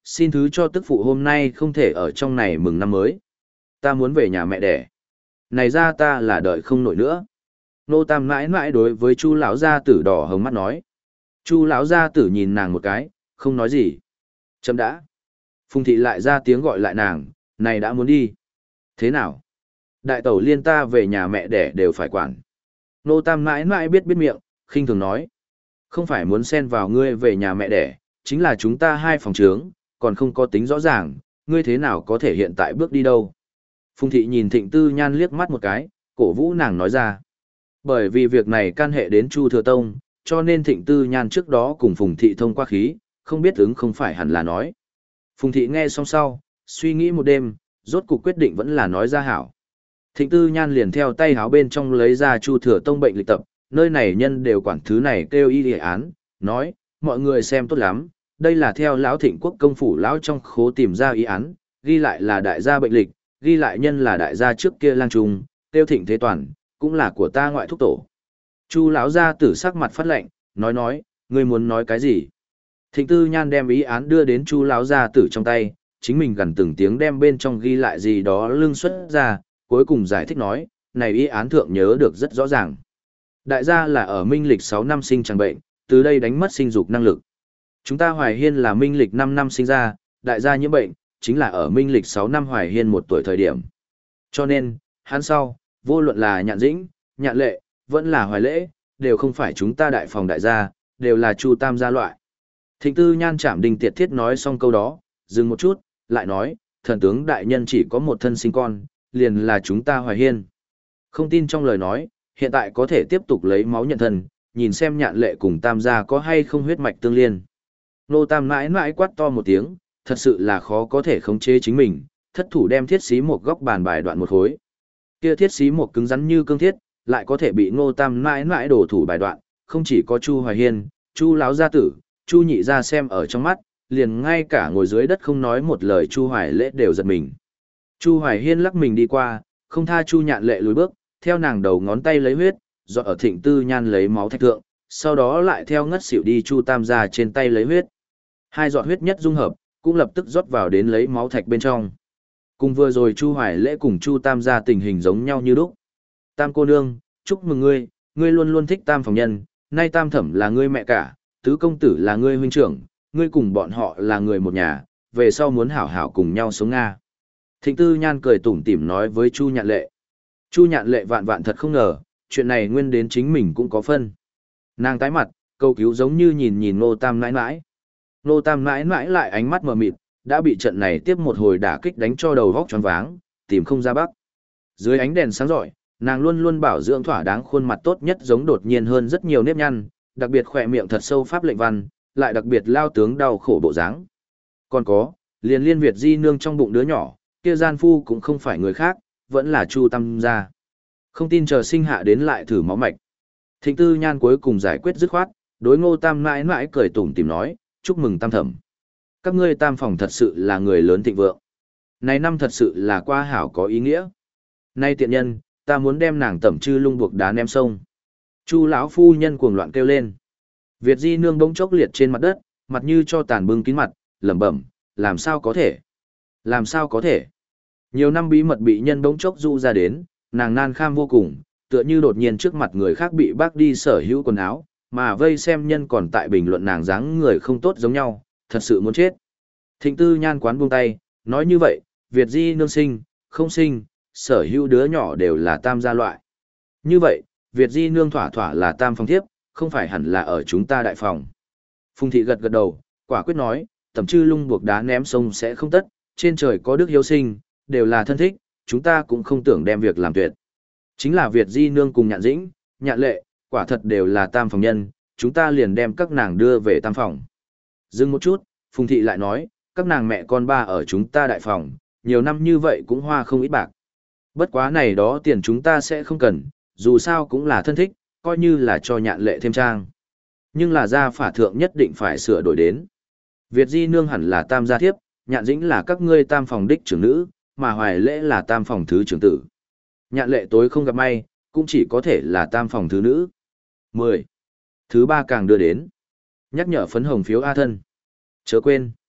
xin thứ cho tức phụ hôm nay không thể ở trong này mừng năm mới. Ta muốn về nhà mẹ đẻ. Này ra ta là đợi không nổi nữa. Nô Tam mãi mãi đối với Chu lão gia tử đỏ hồng mắt nói. Chu lão gia tử nhìn nàng một cái, không nói gì. Chấm đã. Phùng thị lại ra tiếng gọi lại nàng, này đã muốn đi. Thế nào? Đại tẩu liên ta về nhà mẹ đẻ đều phải quản. Nô Tam mãi mãi biết biết miệng, khinh thường nói. Không phải muốn xen vào ngươi về nhà mẹ đẻ, chính là chúng ta hai phòng trướng, còn không có tính rõ ràng, ngươi thế nào có thể hiện tại bước đi đâu. Phùng thị nhìn Thịnh Tư Nhan liếc mắt một cái, cổ vũ nàng nói ra. Bởi vì việc này can hệ đến Chu Thừa Tông, cho nên Thịnh Tư Nhan trước đó cùng Phùng thị thông qua khí, không biết ứng không phải hẳn là nói. Phùng thị nghe xong sau, suy nghĩ một đêm, rốt cuộc quyết định vẫn là nói ra hảo. Thịnh Tư Nhan liền theo tay háo bên trong lấy ra Chu Thừa Tông bệnh lịch tập, nơi này nhân đều quản thứ này kêu y địa án, nói, mọi người xem tốt lắm, đây là theo lão Thịnh Quốc công phủ lão trong khố tìm ra y án, ghi lại là đại gia bệnh lịch, ghi lại nhân là đại gia trước kia lang trung, tiêu Thịnh Thế Toàn, cũng là của ta ngoại thúc tổ. Chu lão gia tử sắc mặt phát lệnh, nói nói, ngươi muốn nói cái gì? Thịnh Tư Nhan đem ý án đưa đến Chu lão gia tử trong tay, chính mình gần từng tiếng đem bên trong ghi lại gì đó lưng xuất ra, cuối cùng giải thích nói, này ý án thượng nhớ được rất rõ ràng. Đại gia là ở minh lịch sáu năm sinh chẳng bệnh, từ đây đánh mất sinh dục năng lực. Chúng ta Hoài Hiên là minh lịch năm năm sinh ra, đại gia nhiễm bệnh, chính là ở minh lịch sáu năm Hoài Hiên một tuổi thời điểm. Cho nên, hắn sau, vô luận là Nhạn Dĩnh, Nhạn Lệ, vẫn là Hoài Lễ, đều không phải chúng ta đại phòng đại gia, đều là Chu Tam gia loại. Thịnh Tư Nhan chạm đình tiệt thiết nói xong câu đó, dừng một chút, lại nói, thần tướng đại nhân chỉ có một thân sinh con, liền là chúng ta Hoài Hiên. Không tin trong lời nói, hiện tại có thể tiếp tục lấy máu nhận thần, nhìn xem Nhạn Lệ cùng Tam gia có hay không huyết mạch tương liên. Nô Tam mãi mãi quát to một tiếng, thật sự là khó có thể khống chế chính mình, thất thủ đem thiết xí một góc bàn bài đoạn một khối. Kia thiết xí một cứng rắn như cương thiết, lại có thể bị Ngô Tam mãi mãi đổ thủ bài đoạn, không chỉ có Chu Hoài Hiên, Chu lão gia tử, Chu nhị gia xem ở trong mắt, liền ngay cả ngồi dưới đất không nói một lời Chu Hoài Lễ đều giật mình. Chu Hoài Hiên lắc mình đi qua, không tha Chu Nhạn Lệ lùi bước, theo nàng đầu ngón tay lấy huyết, dọa ở Thịnh Tư Nhan lấy máu thạch thượng, sau đó lại theo ngất xỉu đi Chu Tam gia trên tay lấy huyết. Hai giọt huyết nhất dung hợp, cũng lập tức rót vào đến lấy máu thạch bên trong. Cùng vừa rồi Chu Hoài Lễ cùng Chu Tam gia tình hình giống nhau như lúc. Tam cô nương, chúc mừng ngươi, ngươi luôn luôn thích Tam phòng nhân, nay Tam thẩm là ngươi mẹ cả, tứ công tử là ngươi huynh trưởng, ngươi cùng bọn họ là người một nhà, về sau muốn hảo hảo cùng nhau sống Nga. Thịnh Tư Nhan cười tủm tỉm nói với Chu Nhạn Lệ. Chu Nhạn Lệ vạn vạn thật không ngờ, chuyện này nguyên đến chính mình cũng có phân. Nàng tái mặt, cầu cứu giống như nhìn nhìn Nô Tam nãi nãi. Nô Tam nãi nãi lại ánh mắt mờ mịt, đã bị trận này tiếp một hồi đả kích đánh cho đầu vóc choáng váng, tìm không ra bắc. Dưới ánh đèn sáng rọi, nàng luôn luôn bảo dưỡng thỏa đáng khuôn mặt tốt nhất giống đột nhiên hơn rất nhiều nếp nhăn, đặc biệt khỏe miệng thật sâu pháp lệnh văn, lại đặc biệt lao tướng đau khổ bộ dáng. Còn có, liền liên Việt di nương trong bụng đứa nhỏ, kia gian phu cũng không phải người khác, vẫn là Chu Tam gia. Không tin chờ sinh hạ đến lại thử máu mạch. Thịnh Tư Nhan cuối cùng giải quyết dứt khoát, đối Ngô Tam mãi mãi cười tủm tỉm nói, chúc mừng Tam thẩm. Các ngươi Tam phòng thật sự là người lớn thịnh vượng. Này năm thật sự là qua hảo có ý nghĩa. Nay tiện nhân, ta muốn đem nàng tẩm chư lung buộc đá ném sông. Chu lão phu nhân cuồng loạn kêu lên. Việt di nương bỗng chốc liệt trên mặt đất, mặt như cho tàn bưng kín mặt, lẩm bẩm, làm sao có thể? Làm sao có thể? Nhiều năm bí mật bị nhân bỗng chốc du ra đến, nàng nan kham vô cùng, tựa như đột nhiên trước mặt người khác bị bác đi sở hữu quần áo, mà vây xem nhân còn tại bình luận nàng dáng người không tốt giống nhau, thật sự muốn chết. Thịnh Tư Nhan quán buông tay, nói như vậy, Việt di nương sinh, không sinh, sở hữu đứa nhỏ đều là Tam gia loại. Như vậy, Việt di nương thỏa thỏa là Tam phòng thiếp, không phải hẳn là ở chúng ta đại phòng. Phùng thị gật gật đầu, quả quyết nói, tẩm chư lung buộc đá ném sông sẽ không tất, trên trời có đức hiếu sinh, đều là thân thích, chúng ta cũng không tưởng đem việc làm tuyệt. Chính là Việt di nương cùng Nhạn Dĩnh, Nhạn Lệ, quả thật đều là Tam phòng nhân, chúng ta liền đem các nàng đưa về Tam phòng. Dừng một chút, Phùng thị lại nói, các nàng mẹ con ba ở chúng ta đại phòng, nhiều năm như vậy cũng hoa không ít bạc. Bất quá này đó tiền chúng ta sẽ không cần, dù sao cũng là thân thích, coi như là cho Nhạn Lệ thêm trang. Nhưng là gia phả thượng nhất định phải sửa đổi đến. Việt di nương hẳn là Tam gia thiếp, Nhạn Dĩnh là các ngươi Tam phòng đích trưởng nữ, mà Hoài Lễ là Tam phòng thứ trưởng tử. Nhạn Lệ tối không gặp may, cũng chỉ có thể là Tam phòng thứ nữ. mười. Thứ ba càng đưa đến. Nhắc nhở phấn hồng phiếu A thân. Chớ quên.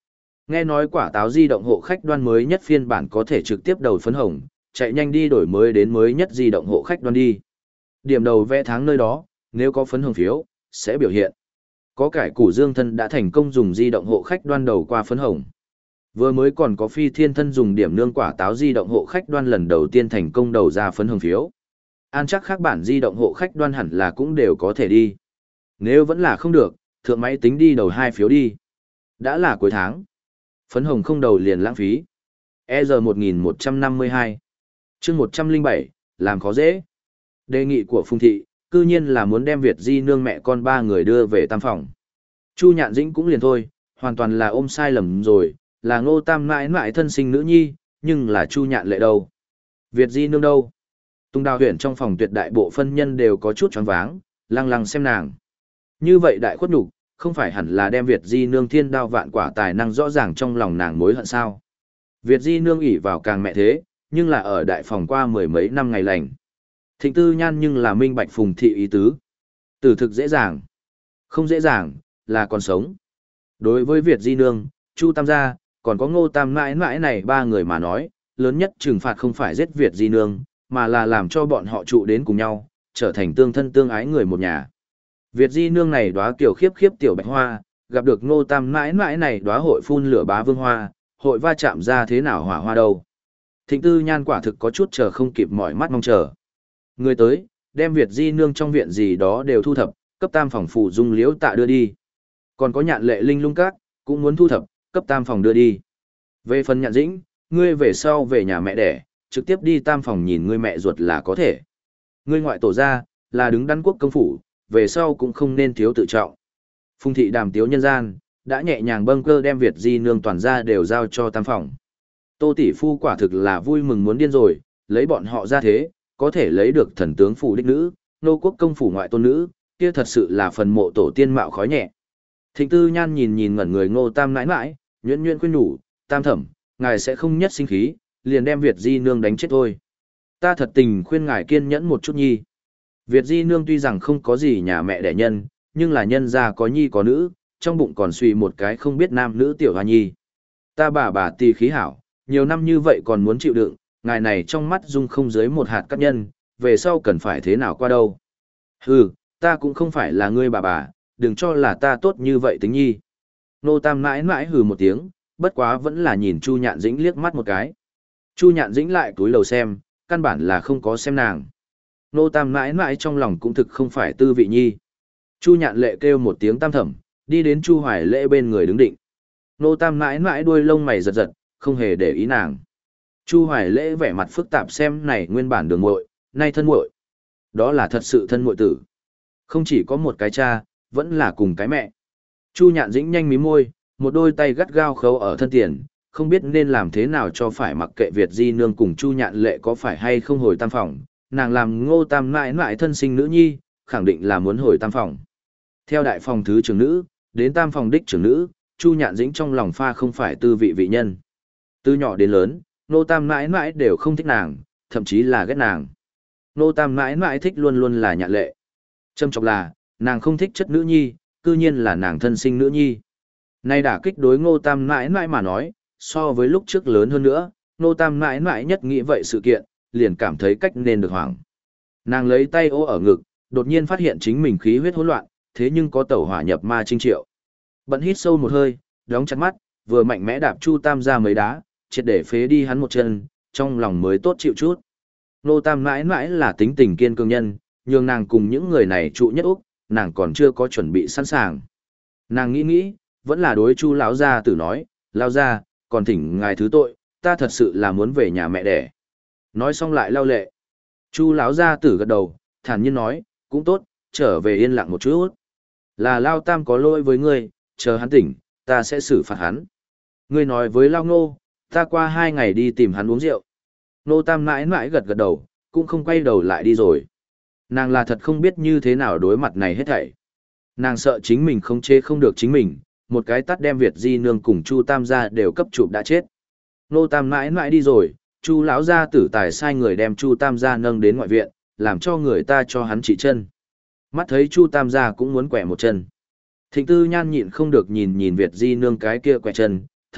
Nghe nói quả táo di động hộ khách đoan mới nhất phiên bản có thể trực tiếp đầu phấn hồng, chạy nhanh đi đổi mới đến mới nhất di động hộ khách đoan đi. Điểm đầu vẽ tháng nơi đó, nếu có phấn hồng phiếu, sẽ biểu hiện. Có cải củ dương thân đã thành công dùng di động hộ khách đoan đầu qua phấn hồng. Vừa mới còn có phi thiên thân dùng điểm nương quả táo di động hộ khách đoan lần đầu tiên thành công đầu ra phấn hồng phiếu. An chắc khác bản di động hộ khách đoan hẳn là cũng đều có thể đi. Nếu vẫn là không được, thượng máy tính đi đầu hai phiếu đi. Đã là cuối tháng. Phấn hồng không đầu liền lãng phí. E R một nghìn một trăm năm mươi hai. Chương một trăm linh bảy, làm khó dễ. Đề nghị của Phùng Thị, cư nhiên là muốn đem Việt Di nương mẹ con ba người đưa về tam phòng. Chu Nhạn Dĩnh cũng liền thôi, hoàn toàn là ôm sai lầm rồi, là Ngô Tam mãi mãi thân sinh nữ nhi, nhưng là Chu Nhạn Lệ đâu? Việt Di nương đâu? Tung Đào huyện trong phòng tuyệt đại bộ phân nhân đều có chút choáng váng, lăng lăng xem nàng. Như vậy đại khuất nhục, không phải hẳn là đem Việt Di nương thiên đao vạn quả tài năng rõ ràng trong lòng nàng mối hận sao? Việt Di nương ỷ vào càng mẹ thế, nhưng là ở đại phòng qua mười mấy năm ngày lành. Thịnh Tư Nhan nhưng là minh bạch Phùng Thị ý tứ. Tử thực dễ dàng. Không dễ dàng, là còn sống. Đối với Việt Di nương, Chu Tam gia, còn có Ngô Tam mãi mãi này ba người mà nói, lớn nhất trừng phạt không phải giết Việt Di nương, mà là làm cho bọn họ trụ đến cùng nhau, trở thành tương thân tương ái người một nhà. Việt Di nương này đóa kiểu khiếp khiếp tiểu bạch hoa, gặp được Ngô Tam mãi mãi này đóa hội phun lửa bá vương hoa, hội va chạm ra thế nào hỏa hoa đâu. Thịnh Tư Nhan quả thực có chút chờ không kịp mỏi mắt mong chờ. Người tới, đem Việt Di nương trong viện gì đó đều thu thập, cấp tam phòng phụ dung liễu tạ đưa đi. Còn có Nhạn Lệ linh lung các, cũng muốn thu thập, cấp tam phòng đưa đi. Về phần Nhạn Dĩnh, ngươi về sau về nhà mẹ đẻ, trực tiếp đi tam phòng nhìn ngươi mẹ ruột là có thể. Ngươi ngoại tổ ra, là đứng đắn quốc công phủ, về sau cũng không nên thiếu tự trọng. Phùng Thị đàm tiếu nhân gian, đã nhẹ nhàng bâng cơ đem Việt Di nương toàn ra đều giao cho tam phòng. Tô tỷ phu quả thực là vui mừng muốn điên rồi, lấy bọn họ ra thế, có thể lấy được thần tướng phủ đích nữ, nô quốc công phủ ngoại tôn nữ, kia thật sự là phần mộ tổ tiên mạo khói nhẹ. Thịnh Tư Nhan nhìn nhìn ngẩn người Ngô Tam nãi nãi, nhuyễn nhuyễn khuyên nhủ, tam thẩm, ngài sẽ không nhất sinh khí, liền đem Việt Di nương đánh chết thôi. Ta thật tình khuyên ngài kiên nhẫn một chút nhi. Việt Di nương tuy rằng không có gì nhà mẹ đẻ nhân, nhưng là nhân gia có nhi có nữ, trong bụng còn suy một cái không biết nam nữ tiểu hoa nhi. Ta bà bà tì khí hảo, nhiều năm như vậy còn muốn chịu đựng, ngài này trong mắt dung không dưới một hạt cát nhân, về sau cần phải thế nào qua đâu. Hừ, ta cũng không phải là ngươi bà bà, đừng cho là ta tốt như vậy tính nhi. Nô Tam mãi mãi hừ một tiếng, bất quá vẫn là nhìn Chu Nhạn Dĩnh liếc mắt một cái. Chu Nhạn Dĩnh lại túi lầu xem, căn bản là không có xem nàng. Nô Tam mãi mãi trong lòng cũng thực không phải tư vị nhi. Chu Nhạn Lệ kêu một tiếng tam thẩm, đi đến Chu Hoài Lễ bên người đứng định. Nô Tam mãi mãi đuôi lông mày giật giật, không hề để ý nàng. Chu Hoài Lễ vẻ mặt phức tạp xem này nguyên bản đường muội, nay thân muội. Đó là thật sự thân muội tử. Không chỉ có một cái cha, vẫn là cùng cái mẹ. Chu Nhạn Dĩnh nhanh mí môi, một đôi tay gắt gao khâu ở thân tiền, không biết nên làm thế nào cho phải mặc kệ Việt Di nương cùng Chu Nhạn Lệ có phải hay không hồi tam phòng, nàng làm Ngô Tam mãi mãi thân sinh nữ nhi, khẳng định là muốn hồi tam phòng. Theo đại phòng thứ trưởng nữ, đến tam phòng đích trưởng nữ, Chu Nhạn Dĩnh trong lòng pha không phải tư vị vị nhân. Từ nhỏ đến lớn, Ngô Tam mãi mãi đều không thích nàng, thậm chí là ghét nàng. Ngô Tam mãi mãi thích luôn luôn là Nhạn Lệ. Châm chọc là, nàng không thích chất nữ nhi, cư nhiên là nàng thân sinh nữ nhi. Nay đả kích đối Ngô Tam mãi mãi mà nói, so với lúc trước lớn hơn nữa, Ngô Tam mãi mãi nhất nghĩ vậy sự kiện, liền cảm thấy cách nên được hoảng. Nàng lấy tay ô ở ngực, đột nhiên phát hiện chính mình khí huyết hỗn loạn, thế nhưng có tẩu hỏa nhập ma trinh triệu. Bận hít sâu một hơi, đóng chặt mắt, vừa mạnh mẽ đạp Chu Tam ra mấy đá, triệt để phế đi hắn một chân, trong lòng mới tốt chịu chút. Ngô Tam mãi mãi là tính tình kiên cường nhân, nhường nàng cùng những người này trụ nhất Úc, nàng còn chưa có chuẩn bị sẵn sàng. Nàng nghĩ nghĩ, vẫn là đối Chu lão gia tử nói, lão gia, còn thỉnh ngài thứ tội, ta thật sự là muốn về nhà mẹ đẻ. Nói xong lại lau lệ. Chu lão gia tử gật đầu, thản nhiên nói, cũng tốt, trở về yên lặng một chút. Là Lao Tam có lỗi với ngươi, chờ hắn tỉnh, ta sẽ xử phạt hắn. Ngươi nói với Lao Ngô, ta qua hai ngày đi tìm hắn uống rượu. Nô Tam mãi mãi gật gật đầu, cũng không quay đầu lại đi rồi. Nàng là thật không biết như thế nào đối mặt này hết thảy. Nàng sợ chính mình không chế không được chính mình, một cái tắt đem Việt Di nương cùng Chu Tam gia đều cấp chụp đã chết. Nô Tam mãi mãi đi rồi, Chu lão gia tử tài sai người đem Chu Tam gia nâng đến ngoại viện, làm cho người ta cho hắn trị chân. Mắt thấy Chu Tam gia cũng muốn quẻ một chân. Thịnh Tư Nhan nhịn không được nhìn nhìn Việt Di nương cái kia quẻ chân,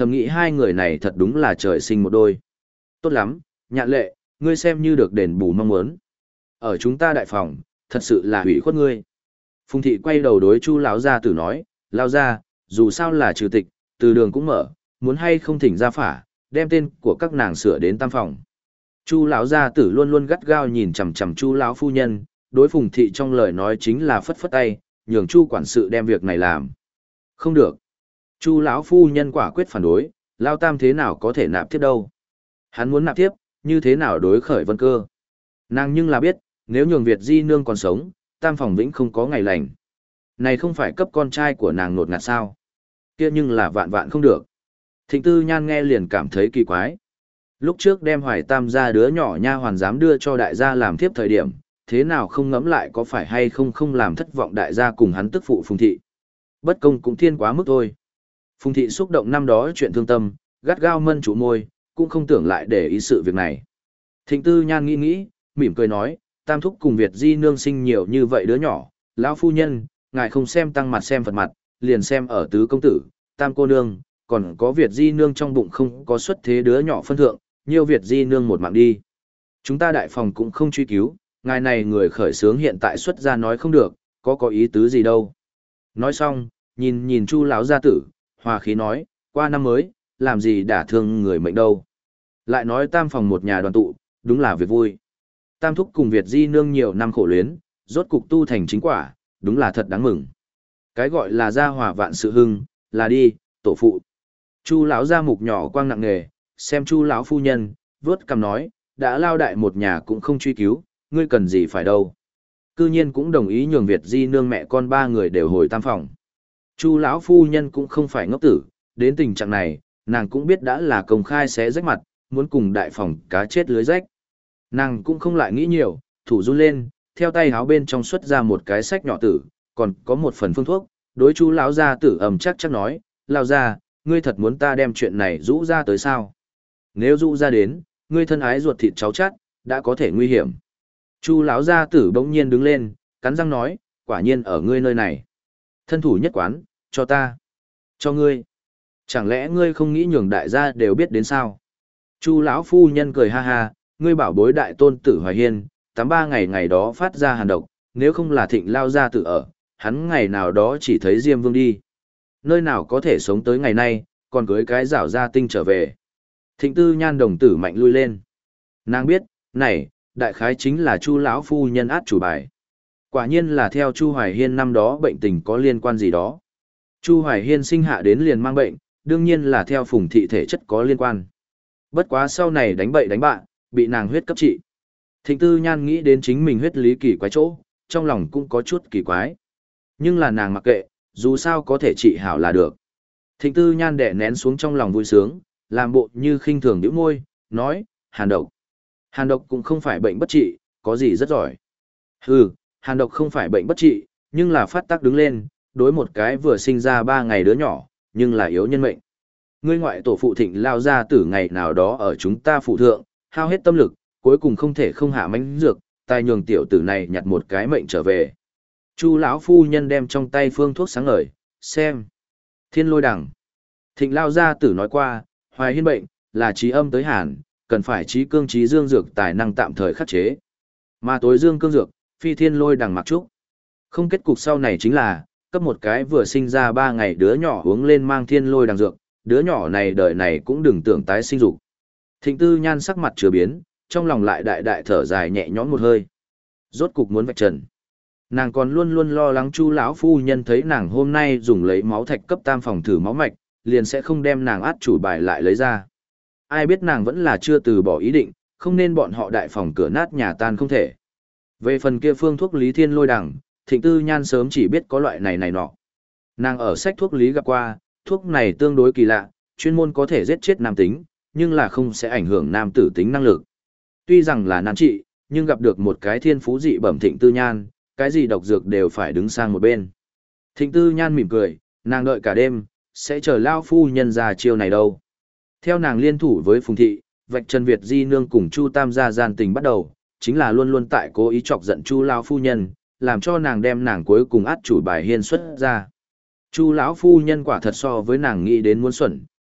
thầm nghĩ hai người này thật đúng là trời sinh một đôi. Tốt lắm, Nhạn Lệ, ngươi xem như được đền bù mong muốn. Ở chúng ta đại phòng, thật sự là hủy khuất ngươi. Phùng thị quay đầu đối Chu lão gia tử nói, lao ra, dù sao là trừ tịch, từ đường cũng mở, muốn hay không thỉnh ra phả, đem tên của các nàng sửa đến tam phòng. Chu lão gia tử luôn luôn gắt gao nhìn chằm chằm Chu lão phu nhân, đối Phùng thị trong lời nói chính là phất phất tay, nhường Chu quản sự đem việc này làm. Không được. Chu lão phu nhân quả quyết phản đối, lao tam thế nào có thể nạp tiếp đâu. Hắn muốn nạp tiếp, như thế nào đối khởi Vân Cơ. Nàng nhưng là biết, nếu nhường Việt Di nương còn sống, tam phòng vĩnh không có ngày lành. Này không phải cấp con trai của nàng nột ngạt sao. Kia nhưng là vạn vạn không được. Thịnh Tư Nhan nghe liền cảm thấy kỳ quái. Lúc trước đem Hoài Tam ra đứa nhỏ nha hoàn dám đưa cho đại gia làm tiếp thời điểm, thế nào không ngẫm lại có phải hay không không làm thất vọng đại gia cùng hắn tức phụ Phùng thị. Bất công cũng thiên quá mức thôi. Phùng thị xúc động năm đó chuyện thương tâm, gắt gao mân chủ môi, cũng không tưởng lại để ý sự việc này. Thịnh Tư Nhan nghĩ nghĩ, mỉm cười nói, tam thúc cùng Việt Di nương sinh nhiều như vậy đứa nhỏ, lão phu nhân, ngài không xem tăng mặt xem Phật mặt, liền xem ở tứ công tử, tam cô nương, còn có Việt Di nương trong bụng không có xuất thế đứa nhỏ phân thượng, nhiều Việt Di nương một mạng đi. Chúng ta đại phòng cũng không truy cứu, ngài này người khởi sướng hiện tại xuất ra nói không được, có có ý tứ gì đâu. Nói xong, nhìn nhìn Chu lão gia tử, hòa khí nói, qua năm mới, làm gì đả thương người mệnh đâu. Lại nói tam phòng một nhà đoàn tụ, đúng là việc vui. Tam thúc cùng Việt Di nương nhiều năm khổ luyến, rốt cục tu thành chính quả, đúng là thật đáng mừng. Cái gọi là gia hòa vạn sự hưng, là đi, tổ phụ. Chu lão gia mục nhỏ quang nặng nề, xem Chu lão phu nhân, vớt cằm nói, đã lao đại một nhà cũng không truy cứu, ngươi cần gì phải đâu. Cư nhiên cũng đồng ý nhường Việt Di nương mẹ con ba người đều hồi tam phòng. Chu lão phu nhân cũng không phải ngốc tử, đến tình trạng này, nàng cũng biết đã là công khai xé rách mặt, muốn cùng đại phòng cá chết lưới rách. Nàng cũng không lại nghĩ nhiều, thủ run lên, theo tay háo bên trong xuất ra một cái sách nhỏ tử, còn có một phần phương thuốc, đối Chu lão gia tử ầm chắc chắc nói, lao ra, ngươi thật muốn ta đem chuyện này rũ ra tới sao? Nếu rũ ra đến, ngươi thân ái ruột thịt cháu chắt, đã có thể nguy hiểm. Chu lão gia tử bỗng nhiên đứng lên, cắn răng nói, quả nhiên ở ngươi nơi này. Thân thủ nhất quán, cho ta. Cho ngươi. Chẳng lẽ ngươi không nghĩ nhường đại gia đều biết đến sao? Chu lão phu nhân cười ha ha, ngươi bảo bối đại tôn tử Hoài Hiên, tám ba ngày ngày đó phát ra hàn độc, nếu không là thịnh lao gia tử ở, hắn ngày nào đó chỉ thấy Diêm Vương đi. Nơi nào có thể sống tới ngày nay, còn cưới cái rảo gia tinh trở về. Thịnh Tư Nhan đồng tử mạnh lui lên. Nàng biết, này, đại khái chính là Chu lão phu nhân át chủ bài. Quả nhiên là theo Chu Hoài Hiên năm đó bệnh tình có liên quan gì đó. Chu Hoài Hiên sinh hạ đến liền mang bệnh, đương nhiên là theo Phùng thị thể chất có liên quan. Bất quá sau này đánh bậy đánh bạ, bị nàng huyết cấp trị. Thịnh Tư Nhan nghĩ đến chính mình huyết lý kỳ quái chỗ, trong lòng cũng có chút kỳ quái. Nhưng là nàng mặc kệ, dù sao có thể trị hảo là được. Thịnh Tư Nhan đè nén xuống trong lòng vui sướng, làm bộ như khinh thường nhếch môi, nói, hàn độc. Hàn độc cũng không phải bệnh bất trị, có gì rất giỏi. Hừ, hàn độc không phải bệnh bất trị, nhưng là phát tác đứng lên, đối một cái vừa sinh ra ba ngày đứa nhỏ, nhưng là yếu nhân mệnh. Ngươi ngoại tổ phụ Thịnh lao ra từ ngày nào đó ở chúng ta phụ thượng, hao hết tâm lực, cuối cùng không thể không hạ mánh dược, tài nhường tiểu tử này nhặt một cái mệnh trở về. Chu lão phu nhân đem trong tay phương thuốc sáng ngời, xem. Thiên lôi đằng. Thịnh lao gia tử nói qua, Hoài Hiên bệnh, là trí âm tới hàn, cần phải trí cương trí dương dược tài năng tạm thời khắc chế. Mà tối dương cương dược, phi thiên lôi đằng mặc trúc. Không kết cục sau này chính là, cấp một cái vừa sinh ra ba ngày đứa nhỏ uống lên mang thiên lôi đằng dược, đứa nhỏ này đời này cũng đừng tưởng tái sinh dục. Thịnh Tư Nhan sắc mặt chứa biến, trong lòng lại đại đại thở dài nhẹ nhõm một hơi. Rốt cục muốn vạch trần. Nàng còn luôn luôn lo lắng Chu lão phu nhân thấy nàng hôm nay dùng lấy máu thạch cấp tam phòng thử máu mạch, liền sẽ không đem nàng át chủ bài lại lấy ra. Ai biết nàng vẫn là chưa từ bỏ ý định, không nên bọn họ đại phòng cửa nát nhà tan không thể. Về phần kia phương thuốc Lý Thiên Lôi Đằng, Thịnh Tư Nhan sớm chỉ biết có loại này này nọ. Nàng ở sách thuốc lý gặp qua, thuốc này tương đối kỳ lạ, chuyên môn có thể giết chết nam tính, nhưng là không sẽ ảnh hưởng nam tử tính năng lực. Tuy rằng là nan trị, nhưng gặp được một cái thiên phú dị bẩm Thịnh Tư Nhan, cái gì độc dược đều phải đứng sang một bên. Thịnh Tư Nhan mỉm cười, nàng đợi cả đêm, sẽ chờ lao phu nhân ra chiêu này đâu. Theo nàng liên thủ với Phùng Thị, vạch Trần Việt Di Nương cùng Chu Tam gia gian tình bắt đầu, chính là luôn luôn tại cố ý chọc giận Chu lao phu nhân, làm cho nàng đem nàng cuối cùng át chủ bài hiên xuất ra. Chu lão phu nhân quả thật so với nàng nghĩ đến muốn xuẩn,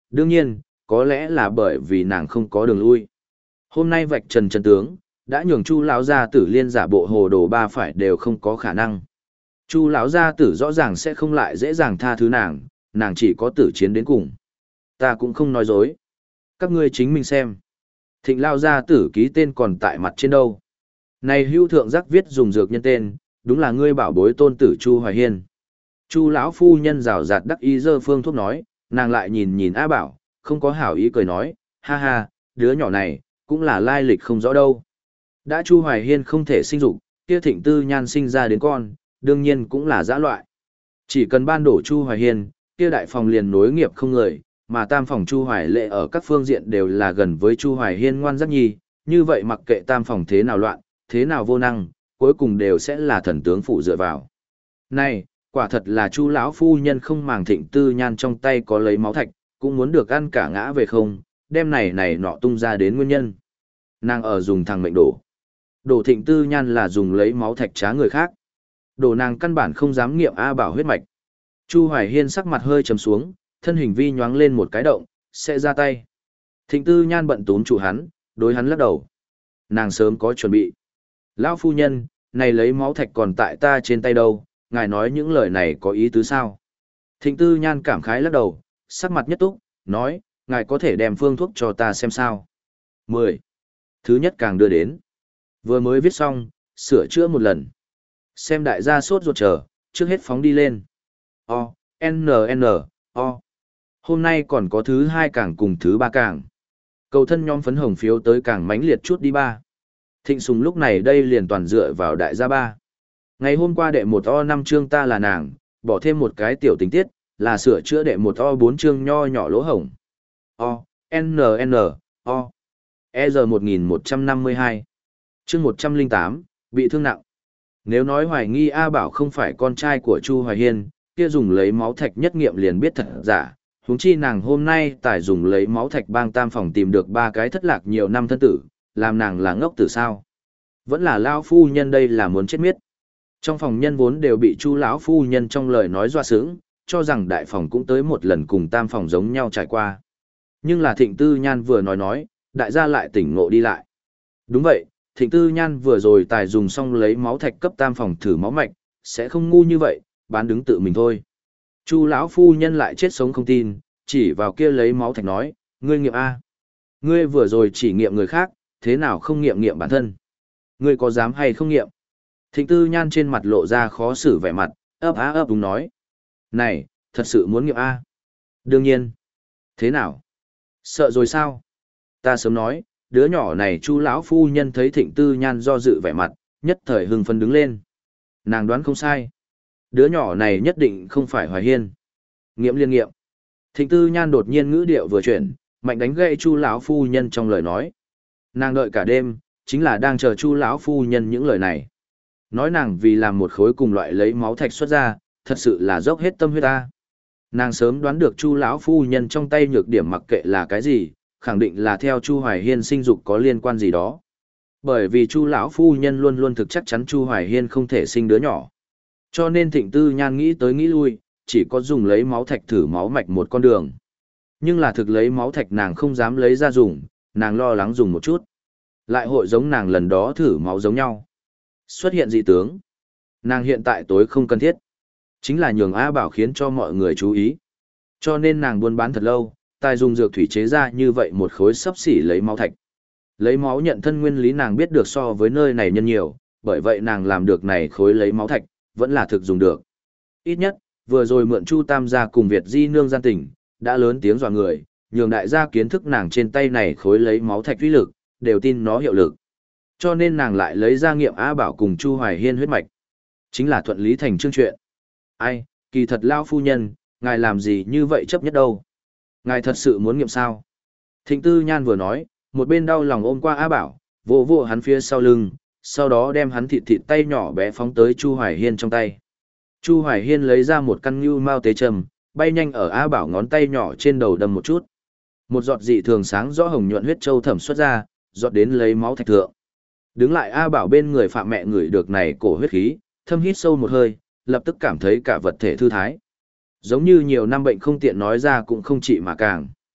đương nhiên, có lẽ là bởi vì nàng không có đường lui. Hôm nay vạch trần chân tướng, đã nhường Chu lão gia tử liên giả bộ hồ đồ ba phải đều không có khả năng. Chu lão gia tử rõ ràng sẽ không lại dễ dàng tha thứ nàng, nàng chỉ có tử chiến đến cùng. Ta cũng không nói dối. Các ngươi chính mình xem. Thịnh lao gia tử ký tên còn tại mặt trên đâu. Này hưu thượng giác viết dùng dược nhân tên, đúng là ngươi bảo bối tôn tử Chu Hoài Hiên. Chu lão phu nhân rào rạt đắc ý dơ phương thuốc nói, nàng lại nhìn nhìn A Bảo, không có hảo ý cười nói, ha ha, đứa nhỏ này, cũng là lai lịch không rõ đâu. Đã Chu Hoài Hiên không thể sinh dục, kia Thịnh Tư Nhan sinh ra đến con, đương nhiên cũng là dã loại. Chỉ cần ban đổ Chu Hoài Hiên, kia đại phòng liền nối nghiệp không người, mà tam phòng Chu Hoài Lệ ở các phương diện đều là gần với Chu Hoài Hiên ngoan rất nhi, như vậy mặc kệ tam phòng thế nào loạn, thế nào vô năng, cuối cùng đều sẽ là thần tướng phụ dựa vào. Này, quả thật là Chu lão phu nhân không màng Thịnh Tư Nhan trong tay có lấy máu thạch, cũng muốn được ăn cả ngã về không, đem này này nọ tung ra đến nguyên nhân. Nàng ở dùng thằng mệnh đổ. Đổ Thịnh Tư Nhan là dùng lấy máu thạch trá người khác. Đổ nàng căn bản không dám nghiệm A Bảo huyết mạch. Chu Hoài Hiên sắc mặt hơi trầm xuống, thân hình vi nhoáng lên một cái động, sẽ ra tay. Thịnh Tư Nhan bận túm chủ hắn, đối hắn lắc đầu. Nàng sớm có chuẩn bị. Lão phu nhân, này lấy máu thạch còn tại ta trên tay đâu, ngài nói những lời này có ý tứ sao? Thịnh Tư Nhan cảm khái lắc đầu, sắc mặt nhất túc, nói, ngài có thể đem phương thuốc cho ta xem sao. mười. Thứ nhất càng đưa đến. Vừa mới viết xong, sửa chữa một lần. Xem đại gia sốt ruột chờ, trước hết phóng đi lên. O, N, N, O. Hôm nay còn có thứ hai càng cùng thứ ba càng. Cầu thân nhóm phấn hồng phiếu tới càng mãnh liệt chút đi ba. Thịnh Sùng lúc này đây liền toàn dựa vào đại gia ba. Ngày hôm qua đệ một O năm chương ta là nàng, bỏ thêm một cái tiểu tình tiết, là sửa chữa đệ một O bốn chương nho nhỏ lỗ hổng. O, N, N, O. E R một nghìn một trăm năm mươi hai. Chương một trăm lẻ tám, bị thương nặng. Nếu nói hoài nghi A Bảo không phải con trai của Chu Hoài Hiên, kia dùng lấy máu thạch nhất nghiệm liền biết thật giả. Huống chi nàng hôm nay tài dùng lấy máu thạch bang tam phòng tìm được ba cái thất lạc nhiều năm thân tử, làm nàng là ngốc tử sao? Vẫn là lão phu nhân đây là muốn chết miết. Trong phòng nhân vốn đều bị Chu lão phu nhân trong lời nói dọa sướng, cho rằng đại phòng cũng tới một lần cùng tam phòng giống nhau trải qua. Nhưng là Thịnh Tư Nhan vừa nói nói, đại gia lại tỉnh ngộ đi lại. Đúng vậy, Thịnh Tư Nhan vừa rồi tài dùng xong lấy máu thạch cấp tam phòng thử máu mạch, sẽ không ngu như vậy, bán đứng tự mình thôi. Chu lão phu nhân lại chết sống không tin, chỉ vào kia lấy máu thạch nói, ngươi nghiệm A. Ngươi vừa rồi chỉ nghiệm người khác, thế nào không nghiệm nghiệm bản thân? Ngươi có dám hay không nghiệm? Thịnh Tư Nhan trên mặt lộ ra khó xử vẻ mặt, ấp á ấp đúng nói. Này, thật sự muốn nghiệm A. Đương nhiên. Thế nào? Sợ rồi sao? Ta sớm nói, đứa nhỏ này Chu lão phu nhân thấy Thịnh Tư Nhan do dự vẻ mặt, nhất thời hưng phấn đứng lên. Nàng đoán không sai. Đứa nhỏ này nhất định không phải Hoài Hiên. Nghiệm liên nghiệm. Thịnh Tư Nhan đột nhiên ngữ điệu vừa chuyển, mạnh đánh gậy Chu lão phu nhân trong lời nói. Nàng đợi cả đêm, chính là đang chờ Chu lão phu nhân những lời này. Nói nàng vì làm một khối cùng loại lấy máu thạch xuất ra, thật sự là dốc hết tâm huyết ta. Nàng sớm đoán được Chu lão phu nhân trong tay nhược điểm mặc kệ là cái gì, khẳng định là theo Chu Hoài Hiên sinh dục có liên quan gì đó. Bởi vì Chu lão phu nhân luôn luôn thực chắc chắn Chu Hoài Hiên không thể sinh đứa nhỏ. Cho nên Thịnh Tư Nhan nghĩ tới nghĩ lui, chỉ có dùng lấy máu thạch thử máu mạch một con đường. Nhưng là thực lấy máu thạch nàng không dám lấy ra dùng, nàng lo lắng dùng một chút. Lại hội giống nàng lần đó thử máu giống nhau. Xuất hiện dị tướng. Nàng hiện tại tối không cần thiết. Chính là nhường A Bảo khiến cho mọi người chú ý. Cho nên nàng buôn bán thật lâu, tài dùng dược thủy chế ra như vậy một khối sấp xỉ lấy máu thạch. Lấy máu nhận thân nguyên lý nàng biết được so với nơi này nhân nhiều, bởi vậy nàng làm được này khối lấy máu thạch, vẫn là thực dùng được. Ít nhất, vừa rồi mượn Chu Tam gia cùng Việt Di nương gian tình, đã lớn tiếng dọa người, nhường đại gia kiến thức nàng trên tay này khối lấy máu thạch uy lực, đều tin nó hiệu lực. Cho nên nàng lại lấy ra nghiệm A Bảo cùng Chu Hoài Hiên huyết mạch. Chính là thuận lý thành chương chuyện. Ai, kỳ thật lao phu nhân, ngài làm gì như vậy chấp nhất đâu. Ngài thật sự muốn nghiệm sao? Thịnh Tư Nhan vừa nói, một bên đau lòng ôm qua A Bảo, vỗ vỗ hắn phía sau lưng, sau đó đem hắn thịt thịt tay nhỏ bé phóng tới Chu Hoài Hiên trong tay. Chu Hoài Hiên lấy ra một căn ngưu mao tế trầm, bay nhanh ở A Bảo ngón tay nhỏ trên đầu đâm một chút. Một giọt dị thường sáng rõ hồng nhuận huyết châu thẩm xuất ra, giọt đến lấy máu thạch thượng. Đứng lại A Bảo bên người phạm mẹ người được này cổ huyết khí, thâm hít sâu một hơi, lập tức cảm thấy cả vật thể thư thái. Giống như nhiều năm bệnh không tiện nói ra cũng không trị mà càng.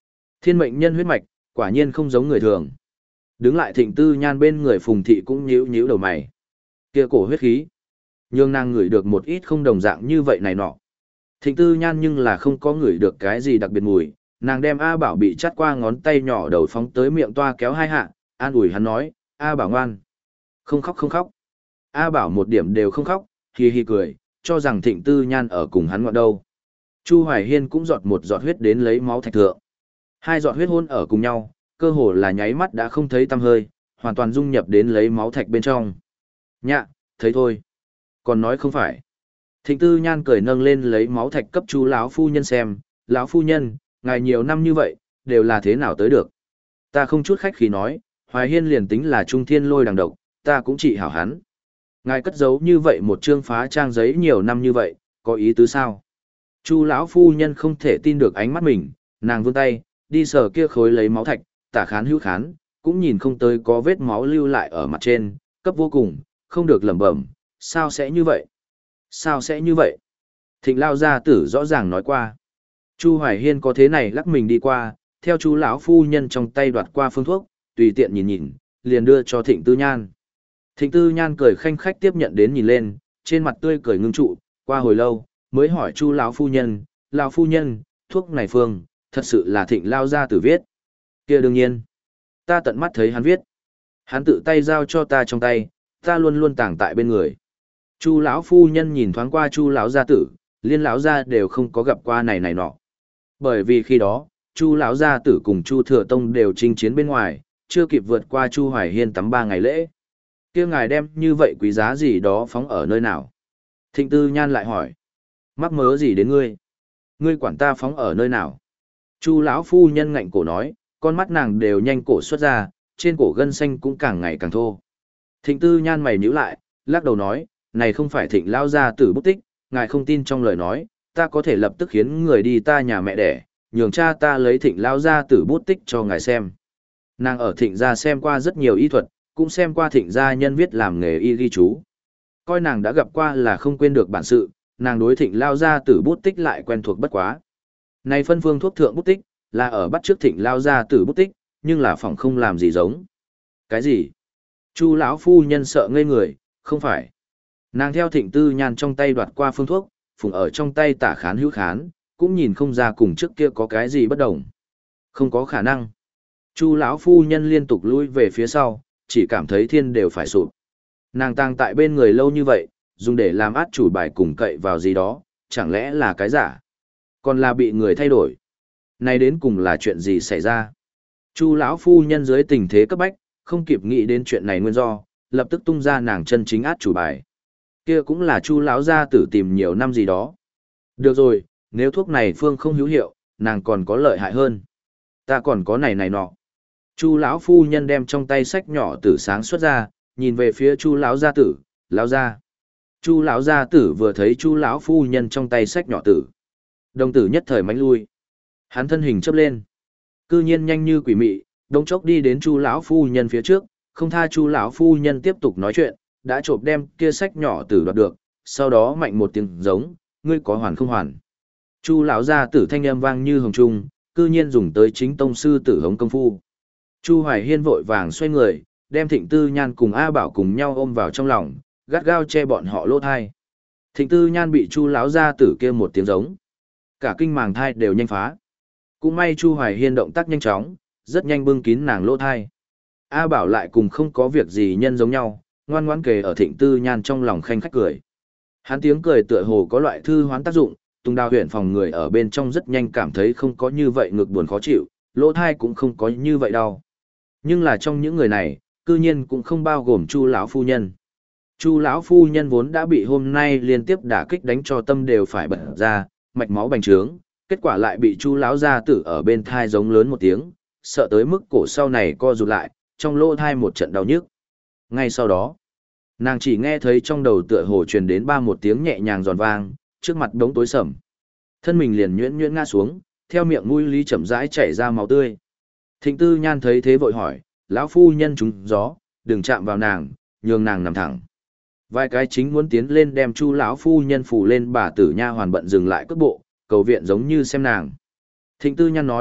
Thiên mệnh nhân huyết mạch, quả nhiên không giống người thường. Đứng lại Thịnh Tư Nhan bên người Phùng Thị cũng nhíu nhíu đầu mày. Kia cổ huyết khí, nhưng nàng ngửi được một ít không đồng dạng như vậy này nọ. Thịnh Tư Nhan nhưng là không có ngửi được cái gì đặc biệt mùi, nàng đem A Bảo bị chắt qua ngón tay nhỏ đầu phóng tới miệng toa kéo hai hạ, an ủi hắn nói, A Bảo ngoan. Không khóc không khóc. A Bảo một điểm đều không khóc, hi hi cười, cho rằng Thịnh Tư Nhan ở cùng hắn ngoạn đâu. Chu Hoài Hiên cũng giọt một giọt huyết đến lấy máu thạch thượng. Hai giọt huyết hôn ở cùng nhau, cơ hồ là nháy mắt đã không thấy tăm hơi, hoàn toàn dung nhập đến lấy máu thạch bên trong. Nhạ, thấy thôi. Còn nói không phải. Thịnh Tư Nhan cười nâng lên lấy máu thạch cấp chú lão phu nhân xem, lão phu nhân, ngài nhiều năm như vậy, đều là thế nào tới được. Ta không chút khách khí nói, Hoài Hiên liền tính là trung thiên lôi đằng độc, ta cũng chỉ hảo hắn. Ngài cất giấu như vậy một chương phá trang giấy nhiều năm như vậy, có ý tứ sao? Chu lão phu nhân không thể tin được ánh mắt mình, nàng vươn tay, đi sờ kia khối lấy máu thạch, tả khán hữu khán, cũng nhìn không tới có vết máu lưu lại ở mặt trên, cấp vô cùng, không được lẩm bẩm, sao sẽ như vậy? Sao sẽ như vậy? Thịnh lao gia tử rõ ràng nói qua. Chu Hoài Hiên có thế này lắc mình đi qua, theo chú lão phu nhân trong tay đoạt qua phương thuốc, tùy tiện nhìn nhìn, liền đưa cho Thịnh Tư Nhan. Thịnh Tư Nhan cười khanh khách tiếp nhận đến nhìn lên, trên mặt tươi cười ngưng trụ, qua hồi lâu, mới hỏi chu lão phu nhân, lão phu nhân, thuốc này phương, thật sự là Thịnh lao gia tử viết. Kia đương nhiên, ta tận mắt thấy hắn viết. Hắn tự tay giao cho ta trong tay, ta luôn luôn tàng tại bên người. Chu lão phu nhân nhìn thoáng qua Chu lão gia tử, liên lão gia đều không có gặp qua này này nọ. Bởi vì khi đó, Chu lão gia tử cùng Chu Thừa Tông đều chinh chiến bên ngoài, chưa kịp vượt qua Chu Hoài Hiên tắm ba ngày lễ. Kia ngài đem như vậy quý giá gì đó phóng ở nơi nào? Thịnh Tư Nhan lại hỏi. Mắc mớ gì đến ngươi? Ngươi quản ta phóng ở nơi nào? Chu lão phu nhân ngạnh cổ nói, con mắt nàng đều nhanh cổ xuất ra, trên cổ gân xanh cũng càng ngày càng thô. Thịnh Tư Nhan mày nhíu lại, lắc đầu nói, này không phải Thịnh lão gia tử bút tích, ngài không tin trong lời nói, ta có thể lập tức khiến người đi ta nhà mẹ đẻ, nhường cha ta lấy Thịnh lão gia tử bút tích cho ngài xem. Nàng ở Thịnh gia xem qua rất nhiều y thuật, cũng xem qua Thịnh gia nhân viết làm nghề y ghi chú. Coi nàng đã gặp qua là không quên được bản sự, nàng đối Thịnh lão gia tử bút tích lại quen thuộc bất quá. Này phân phương thuốc thượng bút tích, là ở bắt trước Thịnh lão gia tử bút tích, nhưng là phòng không làm gì giống. Cái gì? Chu lão phu nhân sợ ngây người, không phải. Nàng theo Thịnh Tư Nhan trong tay đoạt qua phương thuốc, phùng ở trong tay tả khán hữu khán, cũng nhìn không ra cùng trước kia có cái gì bất đồng. Không có khả năng. Chu lão phu nhân liên tục lui về phía sau, chỉ cảm thấy thiên đều phải sụp. Nàng tàng tại bên người lâu như vậy, dùng để làm át chủ bài cùng cậy vào gì đó, chẳng lẽ là cái giả? Còn là bị người thay đổi? Này đến cùng là chuyện gì xảy ra? Chu lão phu nhân dưới tình thế cấp bách, không kịp nghĩ đến chuyện này nguyên do, lập tức tung ra nàng chân chính át chủ bài. Kia cũng là Chu lão gia tử tìm nhiều năm gì đó. Được rồi, nếu thuốc này phương không hữu hiệu, nàng còn có lợi hại hơn. Ta còn có này này nọ. Chu lão phu nhân đem trong tay sách nhỏ tử sáng xuất ra, nhìn về phía Chu lão gia tử, lão gia. Chu lão gia tử vừa thấy Chu lão phu nhân trong tay sách nhỏ tử, đồng tử nhất thời mánh lui. Hắn thân hình chớp lên, cư nhiên nhanh như quỷ mị, đống chốc đi đến Chu lão phu nhân phía trước, không tha Chu lão phu nhân tiếp tục nói chuyện, đã trộm đem kia sách nhỏ tử đoạt được, sau đó mạnh một tiếng giống, ngươi có hoàn không hoàn. Chu lão gia tử thanh âm vang như hồng trung, cư nhiên dùng tới chính tông sư tử hống công phu. Chu Hoài Hiên vội vàng xoay người, đem Thịnh Tư Nhan cùng A Bảo cùng nhau ôm vào trong lòng, gắt gao che bọn họ lỗ thai. Thịnh Tư Nhan bị Chu lão gia tử kia một tiếng giống, cả kinh màng thai đều nhanh phá. Cũng may Chu Hoài Hiên động tác nhanh chóng, rất nhanh bưng kín nàng lỗ thai. A Bảo lại cùng không có việc gì nhân giống nhau, ngoan ngoãn kề ở Thịnh Tư Nhan trong lòng khanh khách cười. Hắn tiếng cười tựa hồ có loại thư hoán tác dụng, Tung Đao huyện phòng người ở bên trong rất nhanh cảm thấy không có như vậy ngực buồn khó chịu, lỗ thai cũng không có như vậy đau. Nhưng là trong những người này, cư nhiên cũng không bao gồm Chu lão phu nhân. Chu lão phu nhân vốn đã bị hôm nay liên tiếp đả kích đánh cho tâm đều phải bật ra, mạch máu bành trướng, kết quả lại bị Chu lão gia tử ở bên thai giống lớn một tiếng, sợ tới mức cổ sau này co rụt lại, trong lỗ thai một trận đau nhức. Ngay sau đó, nàng chỉ nghe thấy trong đầu tựa hồ truyền đến ba một tiếng nhẹ nhàng giòn vang, trước mặt đống tối sầm. Thân mình liền nhuyễn nhuyễn ngã xuống, theo miệng mũi lý chậm rãi chảy ra máu tươi. Thịnh Tư Nhan thấy thế vội hỏi, lão phu nhân trúng gió, đừng chạm vào nàng, nhường nàng nằm thẳng. Vài cái chính muốn tiến lên đem Chu lão phu nhân phủ lên, bà tử nha hoàn bận dừng lại cước bộ, cầu viện giống như xem nàng. Thịnh Tư Nhan nói,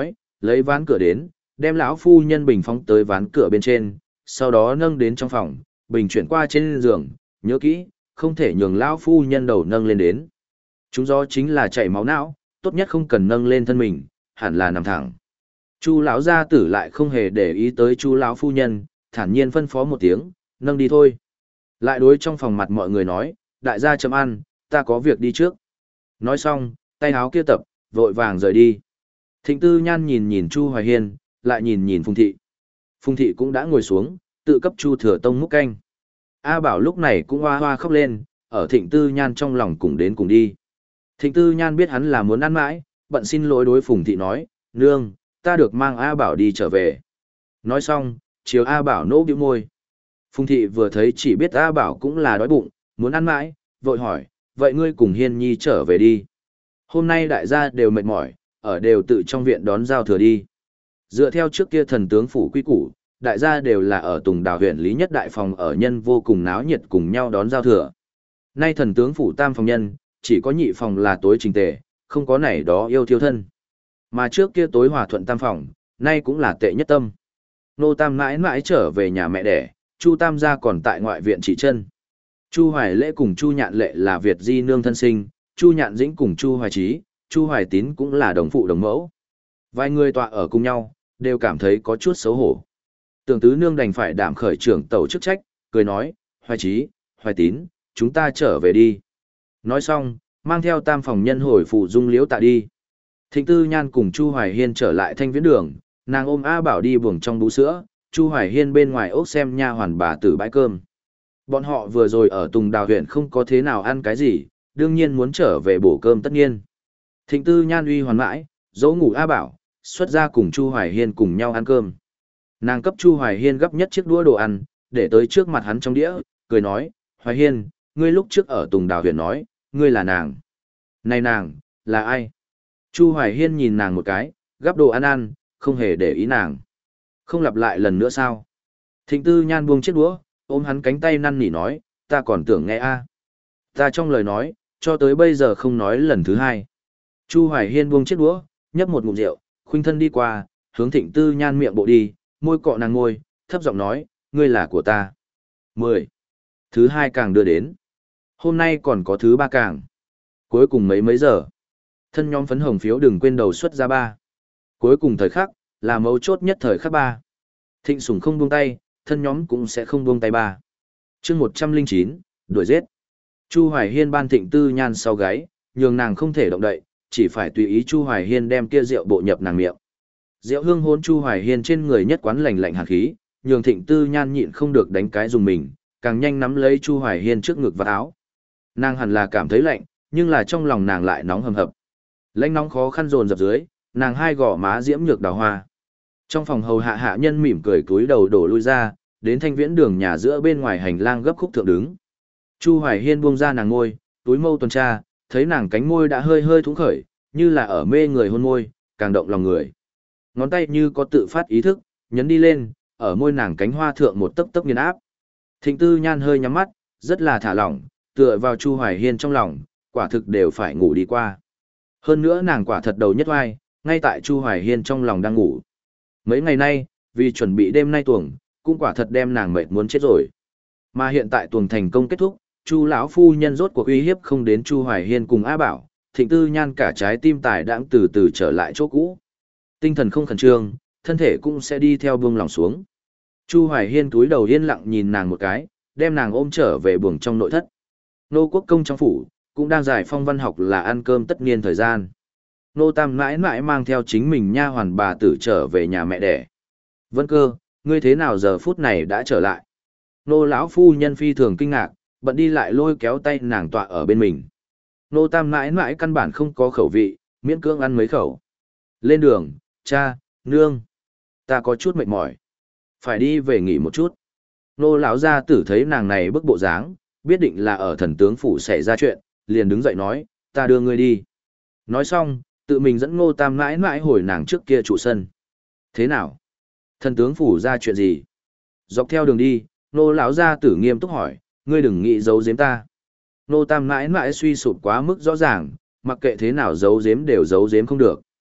lấy ván cửa đến, đem lão phu nhân bình phóng tới ván cửa bên trên, sau đó nâng đến trong phòng, bình chuyển qua trên giường, nhớ kỹ, không thể nhường lão phu nhân đầu nâng lên đến. Chúng do chính là chảy máu não, tốt nhất không cần nâng lên thân mình, hẳn là nằm thẳng. Chu lão gia tử lại không hề để ý tới Chu lão phu nhân, thản nhiên phân phó một tiếng, nâng đi thôi. Lại đối trong phòng mặt mọi người nói, đại gia chấm ăn, ta có việc đi trước. Nói xong, tay áo kia tập, vội vàng rời đi. Thịnh Tư Nhan nhìn nhìn Chu Hoài Hiên, lại nhìn nhìn Phùng Thị. Phùng Thị cũng đã ngồi xuống, tự cấp Chu Thừa Tông múc canh. A Bảo lúc này cũng hoa hoa khóc lên, ở Thịnh Tư Nhan trong lòng cùng đến cùng đi. Thịnh Tư Nhan biết hắn là muốn ăn mãi, bận xin lỗi đối Phùng Thị nói, nương, ta được mang A Bảo đi trở về. Nói xong, chiều A Bảo nỗ bĩu môi. Phùng Thị vừa thấy chỉ biết A Bảo cũng là đói bụng, muốn ăn mãi, vội hỏi, vậy ngươi cùng Hiên Nhi trở về đi. Hôm nay đại gia đều mệt mỏi, ở đều tự trong viện đón giao thừa đi. Dựa theo trước kia thần tướng phủ quy củ, đại gia đều là ở Tùng Đào huyện Lý Nhất Đại Phòng ở nhân vô cùng náo nhiệt cùng nhau đón giao thừa. Nay thần tướng phủ tam phòng nhân, chỉ có nhị phòng là tối trình tề, không có nảy đó yêu thiêu thân. Mà trước kia tối hòa thuận tam phòng, nay cũng là tệ nhất tâm. Nô Tam mãi mãi trở về nhà mẹ đẻ, Chu Tam gia còn tại ngoại viện trị chân. Chu Hoài Lễ cùng Chu Nhạn Lệ là Việt di nương thân sinh, Chu Nhạn Dĩnh cùng Chu Hoài Trí, Chu Hoài Tín cũng là đồng phụ đồng mẫu. Vài người tọa ở cùng nhau, đều cảm thấy có chút xấu hổ. Tưởng tứ nương đành phải đảm khởi trưởng tẩu chức trách, cười nói, Hoài Trí, Hoài Tín, chúng ta trở về đi. Nói xong, mang theo tam phòng nhân hồi phụ dung liễu tạ đi. Thịnh Tư Nhan cùng Chu Hoài Hiên trở lại thanh viễn đường, nàng ôm A Bảo đi buồng trong bú sữa, Chu Hoài Hiên bên ngoài ốc xem nha hoàn bà tử bãi cơm. Bọn họ vừa rồi ở Tùng Đào huyện không có thế nào ăn cái gì, đương nhiên muốn trở về bổ cơm tất nhiên. Thịnh Tư Nhan uy hoàn mãi, dỗ ngủ A Bảo, xuất ra cùng Chu Hoài Hiên cùng nhau ăn cơm. Nàng cấp Chu Hoài Hiên gấp nhất chiếc đũa đồ ăn, để tới trước mặt hắn trong đĩa, cười nói, Hoài Hiên, ngươi lúc trước ở Tùng Đào huyện nói, ngươi là nàng. Này nàng, là ai? Chu Hoài Hiên nhìn nàng một cái, gắp đồ ăn ăn, không hề để ý nàng. Không lặp lại lần nữa sao? Thịnh Tư Nhan buông chiếc đũa, ôm hắn cánh tay năn nỉ nói, ta còn tưởng nghe a. Ta trong lời nói, cho tới bây giờ không nói lần thứ hai. Chu Hoài Hiên buông chiếc đũa, nhấp một ngụm rượu, khuynh thân đi qua, hướng Thịnh Tư Nhan miệng bộ đi, môi cọ nàng ngôi, thấp giọng nói, ngươi là của ta. Mười. Thứ hai càng đưa đến. Hôm nay còn có thứ ba càng. Cuối cùng mấy mấy giờ. Thân nhóm phấn hồng phiếu đừng quên đầu xuất ra ba. Cuối cùng thời khắc, là mấu chốt nhất thời khắc ba. Thịnh Sủng không buông tay, thân nhóm cũng sẽ không buông tay ba. Chương một trăm lẻ chín, đuổi giết. Chu Hoài Hiên ban Thịnh Tư Nhan sau gáy, nhường nàng không thể động đậy, chỉ phải tùy ý Chu Hoài Hiên đem kia rượu bộ nhập nàng miệng. Rượu hương hôn Chu Hoài Hiên trên người nhất quán lạnh lạnh hàn khí, nhường Thịnh Tư Nhan nhịn không được đánh cái dùng mình, càng nhanh nắm lấy Chu Hoài Hiên trước ngực và áo. Nàng hẳn là cảm thấy lạnh, nhưng là trong lòng nàng lại nóng hầm hập. Lãnh nóng khó khăn dồn dập dưới, nàng hai gò má diễm nhược đào hoa. Trong phòng hầu hạ hạ nhân mỉm cười cúi đầu đổ lui ra, đến thanh viễn đường nhà giữa bên ngoài hành lang gấp khúc thượng đứng. Chu Hoài Hiên buông ra nàng ngôi, túi mâu tuần tra, thấy nàng cánh môi đã hơi hơi thúng khởi, như là ở mê người hôn môi, càng động lòng người. Ngón tay như có tự phát ý thức, nhấn đi lên, ở môi nàng cánh hoa thượng một tấc tấc nghiền áp. Thịnh Tư Nhan hơi nhắm mắt, rất là thả lỏng, tựa vào Chu Hoài Hiên trong lòng, quả thực đều phải ngủ đi qua. Hơn nữa nàng quả thật đầu nhất oai, ngay tại Chu Hoài Hiên trong lòng đang ngủ. Mấy ngày nay, vì chuẩn bị đêm nay tuồng, cũng quả thật đem nàng mệt muốn chết rồi. Mà hiện tại tuồng thành công kết thúc, Chu lão phu nhân rốt cuộc uy hiếp không đến Chu Hoài Hiên cùng A Bảo, Thịnh Tư Nhan cả trái tim tài đãng từ từ trở lại chỗ cũ. Tinh thần không khẩn trương, thân thể cũng sẽ đi theo buông lòng xuống. Chu Hoài Hiên túi đầu yên lặng nhìn nàng một cái, đem nàng ôm trở về buồng trong nội thất. Nô Quốc công trong phủ, cũng đang giải phong văn học là ăn cơm tất niên thời gian. Nô Tam mãi mãi mang theo chính mình nha hoàn bà tử trở về nhà mẹ đẻ. Vân Cơ, ngươi thế nào giờ phút này đã trở lại? Nô lão phu nhân phi thường kinh ngạc, bận đi lại lôi kéo tay nàng tọa ở bên mình. Nô Tam mãi mãi căn bản không có khẩu vị, miễn cưỡng ăn mấy khẩu. Lên đường, cha, nương. Ta có chút mệt mỏi. Phải đi về nghỉ một chút. Nô lão gia tử thấy nàng này bức bộ dáng, biết định là ở thần tướng phủ xảy ra chuyện, liền đứng dậy nói, ta đưa ngươi đi. Nói xong, tự mình dẫn Ngô Tam mãi mãi hồi nàng trước kia trụ sân. Thế nào? Thần tướng phủ ra chuyện gì? Dọc theo đường đi, Nô lão gia tử nghiêm túc hỏi, ngươi đừng nghĩ giấu giếm ta. Nô Tam mãi mãi suy sụp quá mức rõ ràng, mặc kệ thế nào giấu giếm đều giấu giếm không được.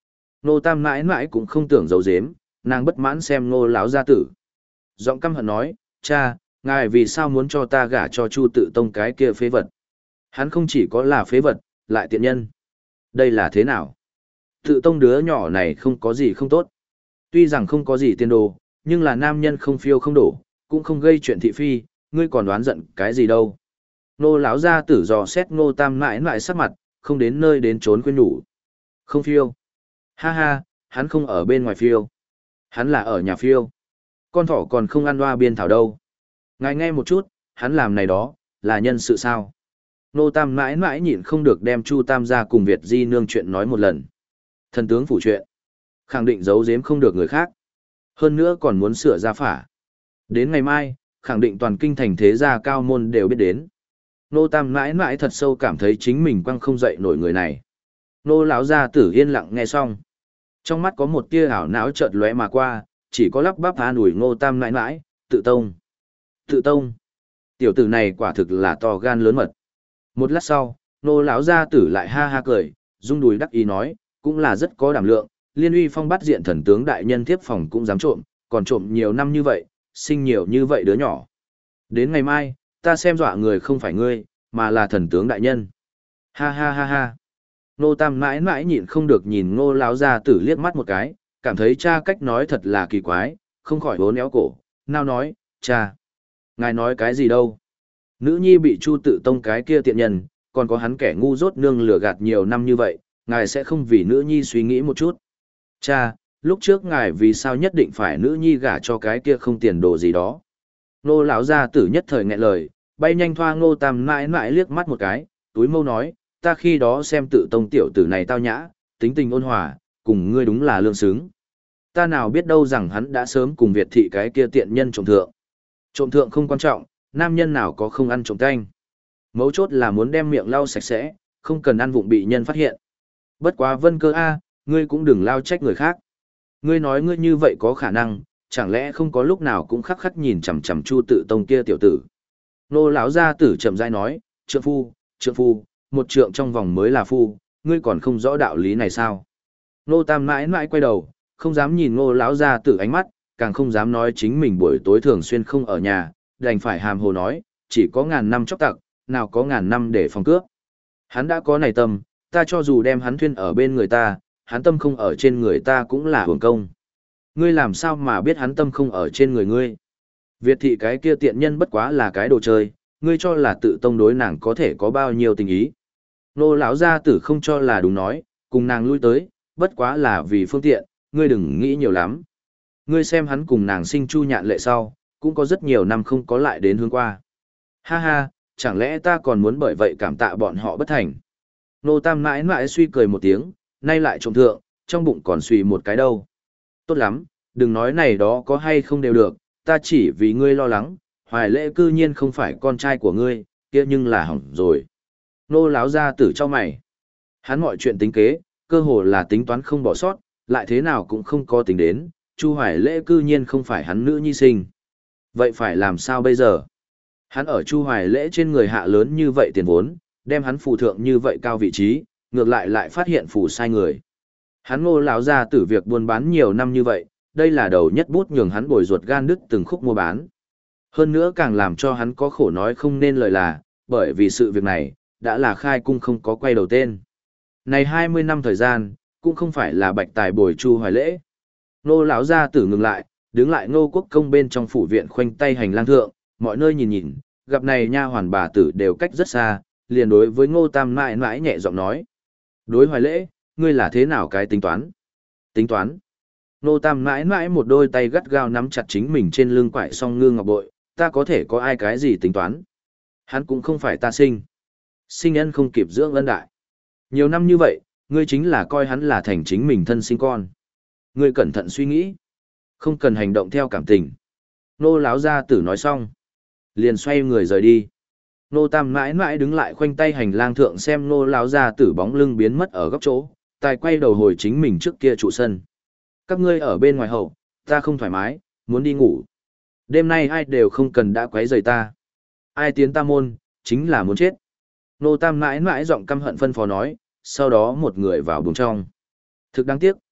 Nô Tam mãi mãi cũng không tưởng giấu giếm, nàng bất mãn xem Nô lão gia tử. Giọng căm hận nói, cha, ngài vì sao muốn cho ta gả cho Chu Tự Tông cái kia phế vật? Hắn không chỉ có là phế vật, lại tiện nhân. Đây là thế nào? Tự Tông đứa nhỏ này không có gì không tốt. Tuy rằng không có gì tiền đồ, nhưng là nam nhân không phiêu không đổ, cũng không gây chuyện thị phi, ngươi còn đoán giận cái gì đâu. Nô lão gia tử dò xét Nô Tam mãi mãi sắc mặt, không đến nơi đến trốn khuyên nhủ. Không phiêu. Ha ha, hắn không ở bên ngoài phiêu. Hắn là ở nhà phiêu. Con thỏ còn không ăn hoa biên thảo đâu. Ngài nghe một chút, hắn làm này đó, là nhân sự sao? Nô Tam mãi mãi nhịn không được đem Chu Tam gia cùng Việt Di nương chuyện nói một lần. Thần tướng phủ chuyện. Khẳng định giấu giếm không được người khác. Hơn nữa còn muốn sửa ra phả. Đến ngày mai, khẳng định toàn kinh thành thế gia cao môn đều biết đến. Nô Tam mãi mãi thật sâu cảm thấy chính mình quăng không dậy nổi người này. Nô lão gia tử yên lặng nghe xong. Trong mắt có một tia ảo não chợt lóe mà qua, chỉ có lắp bắp an ủi Nô Tam mãi mãi, tự tông. Tự tông. Tiểu tử này quả thực là to gan lớn mật. Một lát sau, nô lão gia tử lại ha ha cười, rung đùi đắc ý nói, cũng là rất có đảm lượng, liên uy phong bắt diện thần tướng đại nhân tiếp phòng cũng dám trộm, còn trộm nhiều năm như vậy, sinh nhiều như vậy đứa nhỏ. Đến ngày mai, ta xem dọa người không phải ngươi, mà là thần tướng đại nhân. Ha ha ha ha. Nô Tam mãi mãi nhịn không được nhìn Ngô lão gia tử liếc mắt một cái, cảm thấy cha cách nói thật là kỳ quái, không khỏi hố néo cổ, nào nói, cha. Ngài nói cái gì đâu? Nữ nhi bị Chu Tự Tông cái kia tiện nhân, còn có hắn kẻ ngu dốt nương lừa gạt nhiều năm như vậy, ngài sẽ không vì nữ nhi suy nghĩ một chút. Cha, lúc trước ngài vì sao nhất định phải nữ nhi gả cho cái kia không tiền đồ gì đó? Nô lão gia tử nhất thời nghẹn lời, bay nhanh thoa Ngô Tam mãi mãi liếc mắt một cái, túi mâu nói, ta khi đó xem Tự Tông tiểu tử này tao nhã, tính tình ôn hòa, cùng ngươi đúng là lương xứng. Ta nào biết đâu rằng hắn đã sớm cùng Việt thị cái kia tiện nhân trộm thượng. Trộm thượng không quan trọng, nam nhân nào có không ăn trộm canh. Mấu chốt là muốn đem miệng lau sạch sẽ, không cần ăn vụng bị nhân phát hiện. Bất quá Vân Cơ a, ngươi cũng đừng lao trách người khác. Ngươi nói ngươi như vậy có khả năng, chẳng lẽ không có lúc nào cũng khắc khắc nhìn chằm chằm Chu Tự Tông kia tiểu tử. Nô lão gia tử chậm rãi nói, trượng phu, trượng phu, một trượng trong vòng mới là phu, ngươi còn không rõ đạo lý này sao? Nô Tam mãi mãi quay đầu, không dám nhìn Ngô lão gia tử ánh mắt, càng không dám nói chính mình buổi tối thường xuyên không ở nhà, đành phải hàm hồ nói, chỉ có ngàn năm chóc tặc, nào có ngàn năm để phòng cướp. Hắn đã có này tâm, ta cho dù đem hắn thuyên ở bên người ta, hắn tâm không ở trên người ta cũng là hưởng công. Ngươi làm sao mà biết hắn tâm không ở trên người ngươi? Việt thị cái kia tiện nhân bất quá là cái đồ chơi, ngươi cho là Tự Tông đối nàng có thể có bao nhiêu tình ý. Nô lão gia tử không cho là đúng nói, cùng nàng lui tới, bất quá là vì phương tiện, ngươi đừng nghĩ nhiều lắm. Ngươi xem hắn cùng nàng sinh Chu Nhạn Lệ sau, cũng có rất nhiều năm không có lại đến hướng qua. Ha ha, chẳng lẽ ta còn muốn bởi vậy cảm tạ bọn họ bất thành. Nô Tam mãi mãi suy cười một tiếng, nay lại trộm thượng, trong bụng còn suy một cái đâu. Tốt lắm, đừng nói này đó có hay không đều được, ta chỉ vì ngươi lo lắng, Hoài Lễ cư nhiên không phải con trai của ngươi, kia nhưng là hỏng rồi. Nô láo ra tử cho mày. Hắn mọi chuyện tính kế, cơ hồ là tính toán không bỏ sót, lại thế nào cũng không có tính đến, Chu Hoài Lễ cư nhiên không phải hắn nữ nhi sinh. Vậy phải làm sao bây giờ? Hắn ở Chu Hoài Lễ trên người hạ lớn như vậy tiền vốn, đem hắn phù thượng như vậy cao vị trí, ngược lại lại phát hiện phù sai người. Hắn Ngô lão gia tử việc buôn bán nhiều năm như vậy, đây là đầu nhất bút nhường hắn bồi ruột gan đứt từng khúc mua bán. Hơn nữa càng làm cho hắn có khổ nói không nên lời là, bởi vì sự việc này, đã là khai cung không có quay đầu tên. Này hai mươi năm thời gian, cũng không phải là bạch tài bồi Chu Hoài Lễ. Ngô lão gia tử ngừng lại, đứng lại Ngô Quốc công bên trong phủ viện khoanh tay hành lang thượng, mọi nơi nhìn nhìn, gặp này nha hoàn bà tử đều cách rất xa, liền đối với Ngô Tam mãi mãi nhẹ giọng nói. Đối Hoài Lễ, ngươi là thế nào cái tính toán? Tính toán? Ngô Tam mãi mãi một đôi tay gắt gao nắm chặt chính mình trên lưng quải song ngư ngọc bội, ta có thể có ai cái gì tính toán? Hắn cũng không phải ta sinh. Sinh ân không kịp dưỡng ân đại. Nhiều năm như vậy, ngươi chính là coi hắn là thành chính mình thân sinh con. Ngươi cẩn thận suy nghĩ. Không cần hành động theo cảm tình. Nô láo gia tử nói xong. Liền xoay người rời đi. Nô Tam mãi mãi đứng lại khoanh tay hành lang thượng xem nô láo gia tử bóng lưng biến mất ở góc chỗ. Tài quay đầu hồi chính mình trước kia trụ sân. Các ngươi ở bên ngoài hậu, ta không thoải mái, muốn đi ngủ. Đêm nay ai đều không cần đã quấy rầy ta. Ai tiến ta môn, chính là muốn chết. Nô Tam mãi mãi giọng căm hận phân phó nói, sau đó một người vào buồng trong. Thực đáng tiếc,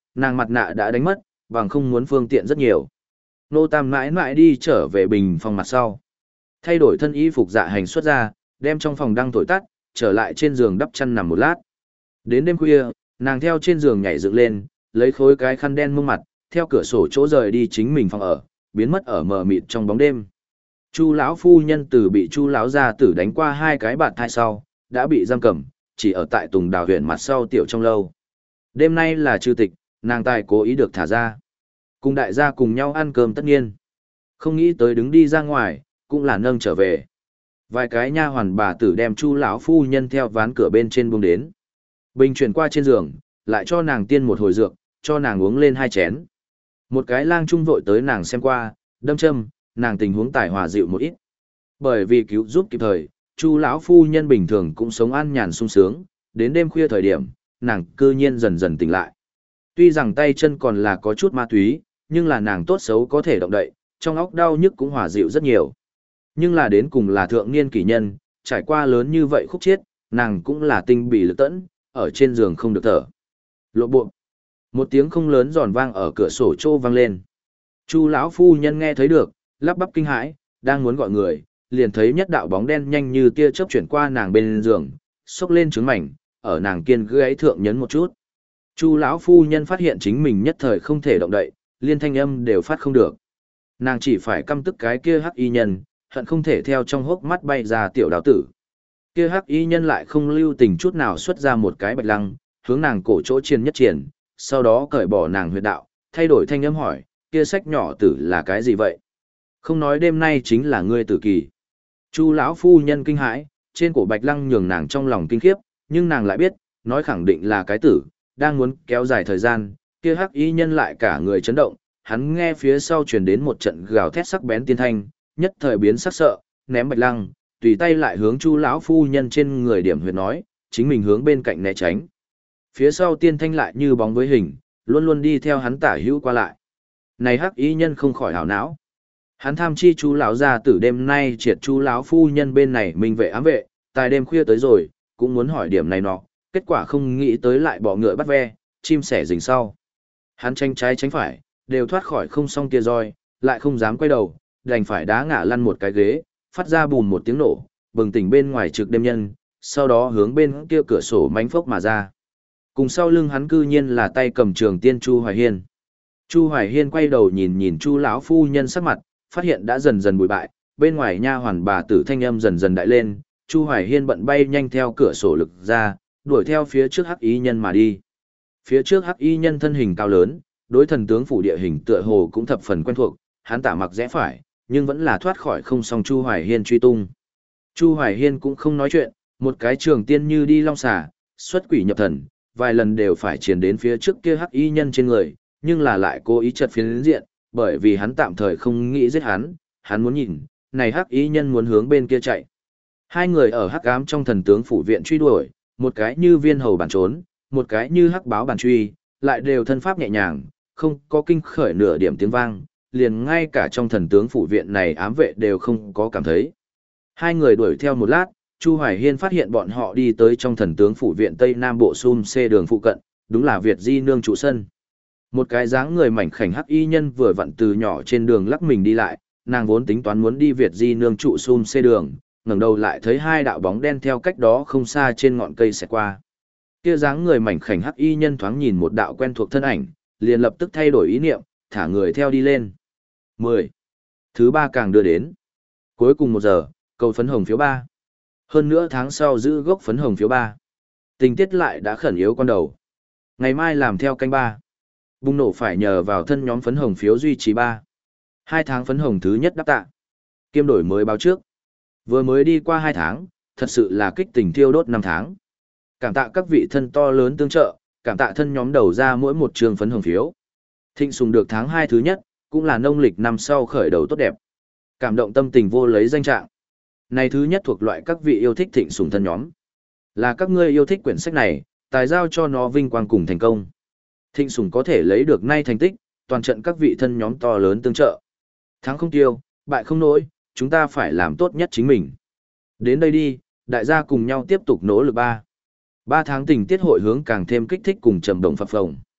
nàng mặt nạ đã đánh mất, bằng không muốn phương tiện rất nhiều. Nô Tam mãi mãi đi trở về bình phòng mặt sau. Thay đổi thân y phục dạ hành xuất ra, đem trong phòng đăng thổi tắt, trở lại trên giường đắp chăn nằm một lát. Đến đêm khuya, nàng theo trên giường nhảy dựng lên, lấy khối cái khăn đen mông mặt, theo cửa sổ chỗ rời đi chính mình phòng ở, biến mất ở mờ mịt trong bóng đêm. Chu lão phu nhân từ bị Chu lão gia tử đánh qua hai cái bạt thai sau, đã bị giam cầm, chỉ ở tại Tùng Đào huyện mặt sau tiểu trong lâu. Đêm nay là trừ tịch, nàng tài cố ý được thả ra. Cùng đại gia cùng nhau ăn cơm tất nhiên. Không nghĩ tới đứng đi ra ngoài, cũng là nâng trở về. Vài cái nha hoàn bà tử đem Chu lão phu nhân theo ván cửa bên trên buông đến. Bình chuyển qua trên giường, lại cho nàng tiên một hồi dược, cho nàng uống lên hai chén. Một cái lang trung vội tới nàng xem qua, đâm châm, nàng tình huống tài hòa dịu một ít. Bởi vì cứu giúp kịp thời, Chu lão phu nhân bình thường cũng sống an nhàn sung sướng, đến đêm khuya thời điểm, nàng cư nhiên dần dần tỉnh lại. Tuy rằng tay chân còn là có chút ma túy, nhưng là nàng tốt xấu có thể động đậy, trong óc đau nhức cũng hòa dịu rất nhiều. Nhưng là đến cùng là thượng niên kỷ nhân, trải qua lớn như vậy khúc chiết, nàng cũng là tinh bị lực tẫn, ở trên giường không được thở. Lộ bộ. Một tiếng không lớn giòn vang ở cửa sổ trô vang lên. Chu lão phu nhân nghe thấy được, lắp bắp kinh hãi, đang muốn gọi người, liền thấy nhất đạo bóng đen nhanh như tia chớp chuyển qua nàng bên giường, xốc lên trứng mảnh, ở nàng kiên gãy thượng nhấn một chút. Chu lão phu nhân phát hiện chính mình nhất thời không thể động đậy, liên thanh âm đều phát không được. Nàng chỉ phải căm tức cái kia hắc y nhân, hận không thể theo trong hốc mắt bay ra tiểu đào tử. Kia hắc y nhân lại không lưu tình chút nào xuất ra một cái bạch lăng, hướng nàng cổ chỗ chiên nhất triển, sau đó cởi bỏ nàng huyệt đạo, thay đổi thanh âm hỏi, kia sách nhỏ tử là cái gì vậy? Không nói đêm nay chính là ngươi tử kỳ. Chu lão phu nhân kinh hãi, trên cổ bạch lăng nhường nàng trong lòng kinh khiếp, nhưng nàng lại biết, nói khẳng định là cái tử, đang muốn kéo dài thời gian, kia hắc y nhân lại cả người chấn động, hắn nghe phía sau truyền đến một trận gào thét sắc bén tiên thanh, nhất thời biến sắc sợ, ném bạch lăng, tùy tay lại hướng Chu lão phu nhân trên người điểm huyệt nói, chính mình hướng bên cạnh né tránh. Phía sau tiên thanh lại như bóng với hình, luôn luôn đi theo hắn tả hữu qua lại. Này hắc y nhân không khỏi hảo não. Hắn tham chi Chu lão gia tử đêm nay triệt Chu lão phu nhân bên này mình vệ ám vệ, tài đêm khuya tới rồi, cũng muốn hỏi điểm này nọ, kết quả không nghĩ tới lại bỏ ngựa bắt ve, chim sẻ rình sau. Hắn tranh trái tránh phải, đều thoát khỏi không xong kia roi, lại không dám quay đầu, đành phải đá ngã lăn một cái ghế, phát ra bùm một tiếng nổ, bừng tỉnh bên ngoài trực đêm nhân, sau đó hướng bên kia cửa sổ mánh phốc mà ra. Cùng sau lưng hắn cư nhiên là tay cầm trường tiên Chu Hoài Hiên. Chu Hoài Hiên quay đầu nhìn nhìn Chu lão phu nhân sắc mặt, phát hiện đã dần dần bụi bại, bên ngoài nha hoàn bà tử thanh âm dần dần đại lên, Chu Hoài Hiên bận bay nhanh theo cửa sổ lực ra, đuổi theo phía trước hắc y nhân mà đi. Phía trước hắc y nhân thân hình cao lớn, đối thần tướng phủ địa hình tựa hồ cũng thập phần quen thuộc, hắn tả mặc rẽ phải, nhưng vẫn là thoát khỏi không xong Chu Hoài Hiên truy tung. Chu Hoài Hiên cũng không nói chuyện, một cái trường tiên như đi long xà, xuất quỷ nhập thần, vài lần đều phải triển đến phía trước kia hắc y nhân trên người, nhưng là lại cố ý chật phiến diện, bởi vì hắn tạm thời không nghĩ giết hắn, hắn muốn nhìn, này hắc y nhân muốn hướng bên kia chạy. Hai người ở hắc ám trong thần tướng phủ viện truy đuổi, một cái như viên hầu bản trốn, một cái như hắc báo bản truy, lại đều thân pháp nhẹ nhàng, không có kinh khởi nửa điểm tiếng vang, liền ngay cả trong thần tướng phủ viện này ám vệ đều không có cảm thấy. Hai người đuổi theo một lát, Chu Hoài Hiên phát hiện bọn họ đi tới trong thần tướng phủ viện Tây Nam Bộ Sum C đường phụ cận, đúng là Việt Di nương trụ sân. Một cái dáng người mảnh khảnh hắc y nhân vừa vặn từ nhỏ trên đường lắc mình đi lại, nàng vốn tính toán muốn đi Việt Di nương trụ Sum C đường, ngẩng đầu lại thấy hai đạo bóng đen theo cách đó không xa trên ngọn cây xẹt qua. Kia dáng người mảnh khảnh hắc y nhân thoáng nhìn một đạo quen thuộc thân ảnh, liền lập tức thay đổi ý niệm, thả người theo đi lên. mười. Thứ ba càng đưa đến. Cuối cùng một giờ, cầu phấn hồng phiếu ba. Hơn nữa tháng sau giữ gốc phấn hồng phiếu ba. Tình tiết lại đã khẩn yếu con đầu. Ngày mai làm theo canh ba. Bùng nổ phải nhờ vào thân nhóm phấn hồng phiếu duy trì ba. Hai tháng phấn hồng thứ nhất đáp tạ. Kiêm đổi mới báo trước. Vừa mới đi qua hai tháng, thật sự là kích tình thiêu đốt năm tháng. Cảm tạ các vị thân to lớn tương trợ, cảm tạ thân nhóm đầu ra mỗi một trường phấn hồng phiếu. Thịnh sùng được tháng hai thứ nhất, cũng là nông lịch năm sau khởi đầu tốt đẹp. Cảm động tâm tình vô lấy danh trạng. Này thứ nhất thuộc loại các vị yêu thích thịnh sùng thân nhóm. Là các ngươi yêu thích quyển sách này, tài giao cho nó vinh quang cùng thành công. Thịnh sùng có thể lấy được nay thành tích, toàn trận các vị thân nhóm to lớn tương trợ. Thắng không tiêu, bại không nổi, chúng ta phải làm tốt nhất chính mình. Đến đây đi, đại gia cùng nhau tiếp tục nỗ lực ba. Ba tháng tình tiết hội hướng càng thêm kích thích cùng trầm động phập phồng.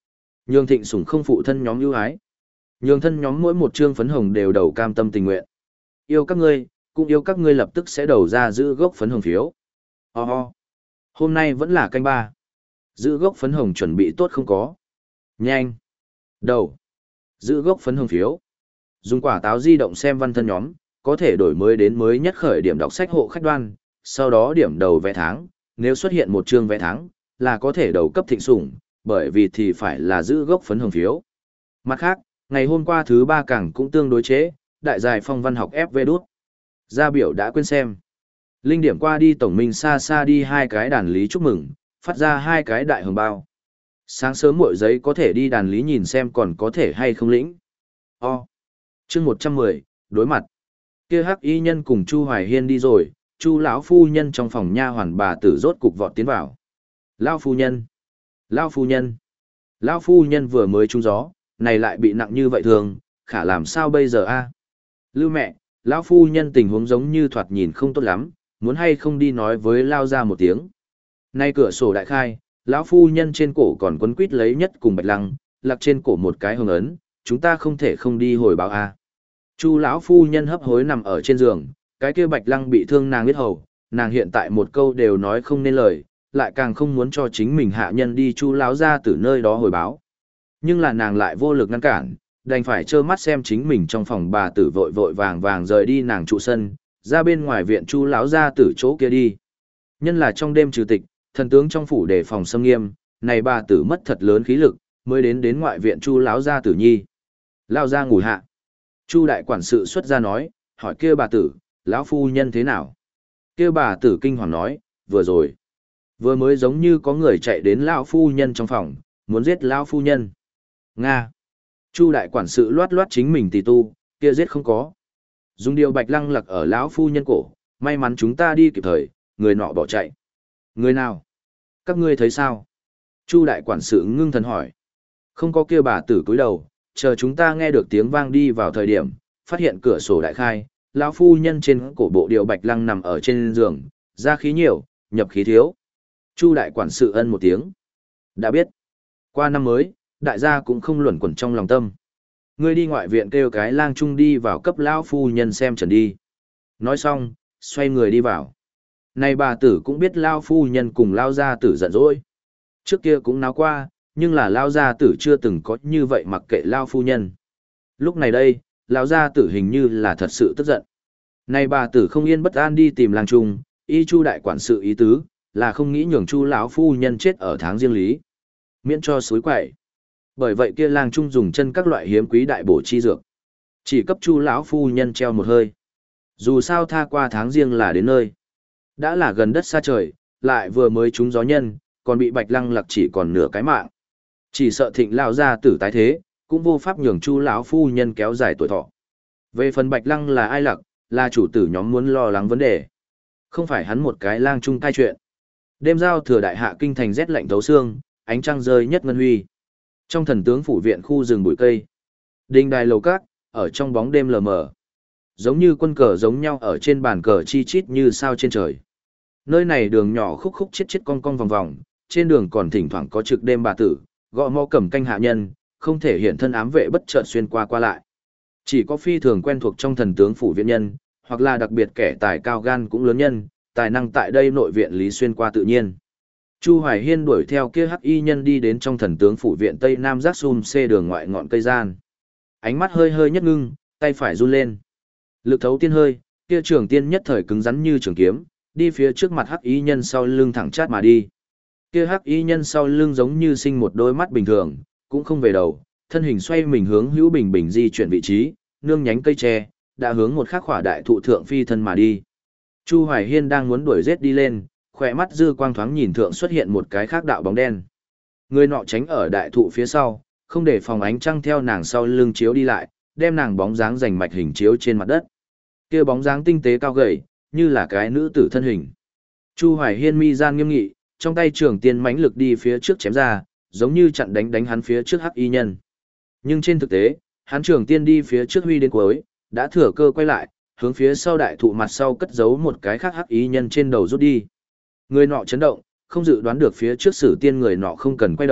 Nhường thịnh sủng không phụ thân nhóm ưu ái. Nhường thân nhóm mỗi một chương phấn hồng đều đầu cam tâm tình nguyện. Yêu các ngươi, cũng yêu các ngươi lập tức sẽ đầu ra giữ gốc phấn hồng phiếu. Ho ho. Hôm nay vẫn là canh ba. Giữ gốc phấn hồng chuẩn bị tốt không có. Nhanh. Đầu. Giữ gốc phấn hồng phiếu. Dùng quả táo di động xem văn thân nhóm, có thể đổi mới đến mới nhất khởi điểm đọc sách hộ khách đoan, sau đó điểm đầu vé tháng, nếu xuất hiện một chương vé tháng, là có thể đầu cấp thịnh sủng, bởi vì thì phải là giữ gốc phấn hồng phiếu. Mặt khác, ngày hôm qua thứ ba càng cũng tương đối chế, đại giải phong văn học ép vê đút. Gia biểu đã quên xem. Linh điểm qua đi tổng minh xa xa đi hai cái đàn lý chúc mừng, phát ra hai cái đại hồng bao. Sáng sớm muội giấy có thể đi đàn lý nhìn xem còn có thể hay không lĩnh. O. Chương một trăm mười, đối mặt. Kia hắc y nhân cùng Chu Hoài Hiên đi rồi, Chu lão phu nhân trong phòng nha hoàn bà tử rốt cục vọt tiến vào. Lão phu nhân, lão phu nhân. Lão phu nhân vừa mới trúng gió, này lại bị nặng như vậy thường, khả làm sao bây giờ a? Lưu mẹ, lão phu nhân tình huống giống như thoạt nhìn không tốt lắm, muốn hay không đi nói với lao ra một tiếng. Nay cửa sổ đại khai, lão phu nhân trên cổ còn quấn quít lấy nhất cùng bạch lăng, lặc trên cổ một cái hồng ấn, chúng ta không thể không đi hồi báo a. Chu lão phu nhân hấp hối nằm ở trên giường, cái kia bạch lăng bị thương nàng biết hầu, nàng hiện tại một câu đều nói không nên lời, lại càng không muốn cho chính mình hạ nhân đi chu lão ra từ nơi đó hồi báo. Nhưng là nàng lại vô lực ngăn cản, đành phải trơ mắt xem chính mình trong phòng bà tử vội vội vàng vàng rời đi nàng trụ sân, ra bên ngoài viện chu lão ra từ chỗ kia đi. Nhân là trong đêm trừ tịch, thần tướng trong phủ đề phòng xâm nghiêm, này bà tử mất thật lớn khí lực, mới đến đến ngoại viện chu lão gia tử nhi. Lao ra ngủ hạ. Chu đại quản sự xuất ra nói, hỏi kia bà tử, lão phu nhân thế nào? Kia bà tử kinh hoàng nói, vừa rồi. Vừa mới giống như có người chạy đến lão phu nhân trong phòng, muốn giết lão phu nhân. Nga. Chu đại quản sự loát loát chính mình tì tu, kia giết không có. Dùng điều bạch lăng lặc ở lão phu nhân cổ, may mắn chúng ta đi kịp thời, người nọ bỏ chạy. Người nào? Các ngươi thấy sao? Chu đại quản sự ngưng thần hỏi. Không có kia bà tử cúi đầu, chờ chúng ta nghe được tiếng vang đi vào thời điểm, phát hiện cửa sổ đại khai, lão phu nhân trên cổ bộ điều bạch lăng nằm ở trên giường, ra khí nhiều, nhập khí thiếu. Chu đại quản sự ân một tiếng. Đã biết. Qua năm mới, đại gia cũng không luẩn quẩn trong lòng tâm. Ngươi đi ngoại viện kêu cái lang trung đi vào cấp lão phu nhân xem trần đi. Nói xong, xoay người đi vào. Này bà tử cũng biết lão phu nhân cùng lão gia tử giận dỗi. Trước kia cũng náo qua, nhưng là lão gia tử chưa từng có như vậy mặc kệ lão phu nhân. Lúc này đây, lão gia tử hình như là thật sự tức giận. Này bà tử không yên bất an đi tìm lang trung, y Chu đại quản sự ý tứ, là không nghĩ nhường Chu lão phu nhân chết ở tháng riêng lý. Miễn cho suối quậy. Bởi vậy kia lang trung dùng chân các loại hiếm quý đại bổ chi dược, chỉ cấp Chu lão phu nhân treo một hơi. Dù sao tha qua tháng riêng là đến nơi. Đã là gần đất xa trời, lại vừa mới trúng gió nhân, còn bị bạch lăng lặc chỉ còn nửa cái mạng. Chỉ sợ thịnh lão gia tử tái thế, cũng vô pháp nhường Chu lão phu nhân kéo dài tuổi thọ. Về phần bạch lăng là ai lặc, là chủ tử nhóm muốn lo lắng vấn đề. Không phải hắn một cái lang trung tai chuyện. Đêm giao thừa đại hạ kinh thành rét lạnh thấu xương, ánh trăng rơi nhất ngân huy. Trong thần tướng phủ viện khu rừng bụi cây, đình đài lầu cát, ở trong bóng đêm lờ mờ. Giống như quân cờ giống nhau ở trên bàn cờ chi chít như sao trên trời. Nơi này đường nhỏ khúc khúc chết chết cong cong vòng vòng, trên đường còn thỉnh thoảng có trực đêm bà tử, gõ mõ cầm canh hạ nhân, không thể hiện thân ám vệ bất chợt xuyên qua qua lại. Chỉ có phi thường quen thuộc trong thần tướng phủ viện nhân, hoặc là đặc biệt kẻ tài cao gan cũng lớn nhân, tài năng tại đây nội viện lý xuyên qua tự nhiên. Chu Hoài Hiên đuổi theo kia hắc y nhân đi đến trong thần tướng phủ viện Tây Nam Giác Sum xê đường ngoại ngọn cây gian. Ánh mắt hơi hơi nhất ngưng, tay phải run lên. Lực thấu tiên hơi, kia trường tiên nhất thời cứng rắn như trường kiếm, đi phía trước mặt hắc y nhân sau lưng thẳng chát mà đi. Kia hắc y nhân sau lưng giống như sinh một đôi mắt bình thường, cũng không về đầu, thân hình xoay mình hướng hữu bình bình di chuyển vị trí, nương nhánh cây tre, đã hướng một khắc khỏa đại thụ thượng phi thân mà đi. Chu Hoài Hiên đang muốn đuổi giết đi lên, khỏe mắt dư quang thoáng nhìn thượng xuất hiện một cái khác đạo bóng đen. Người nọ tránh ở đại thụ phía sau, không để phòng ánh trăng theo nàng sau lưng chiếu đi lại, đem nàng bóng dáng rành mạch hình chiếu trên mặt đất. Kia bóng dáng tinh tế cao gầy, như là cái nữ tử thân hình. Chu Hoài Hiên mi gian nghiêm nghị, trong tay trường tiên mãnh lực đi phía trước chém ra, giống như chặn đánh đánh hắn phía trước hắc y nhân. Nhưng trên thực tế, hắn trường tiên đi phía trước huy đến cuối, đã thừa cơ quay lại, hướng phía sau đại thụ mặt sau cất giấu một cái khác hắc y nhân trên đầu rút đi. Người nọ chấn động, không dự đoán được phía trước sử tiên người nọ không cần quay đầu,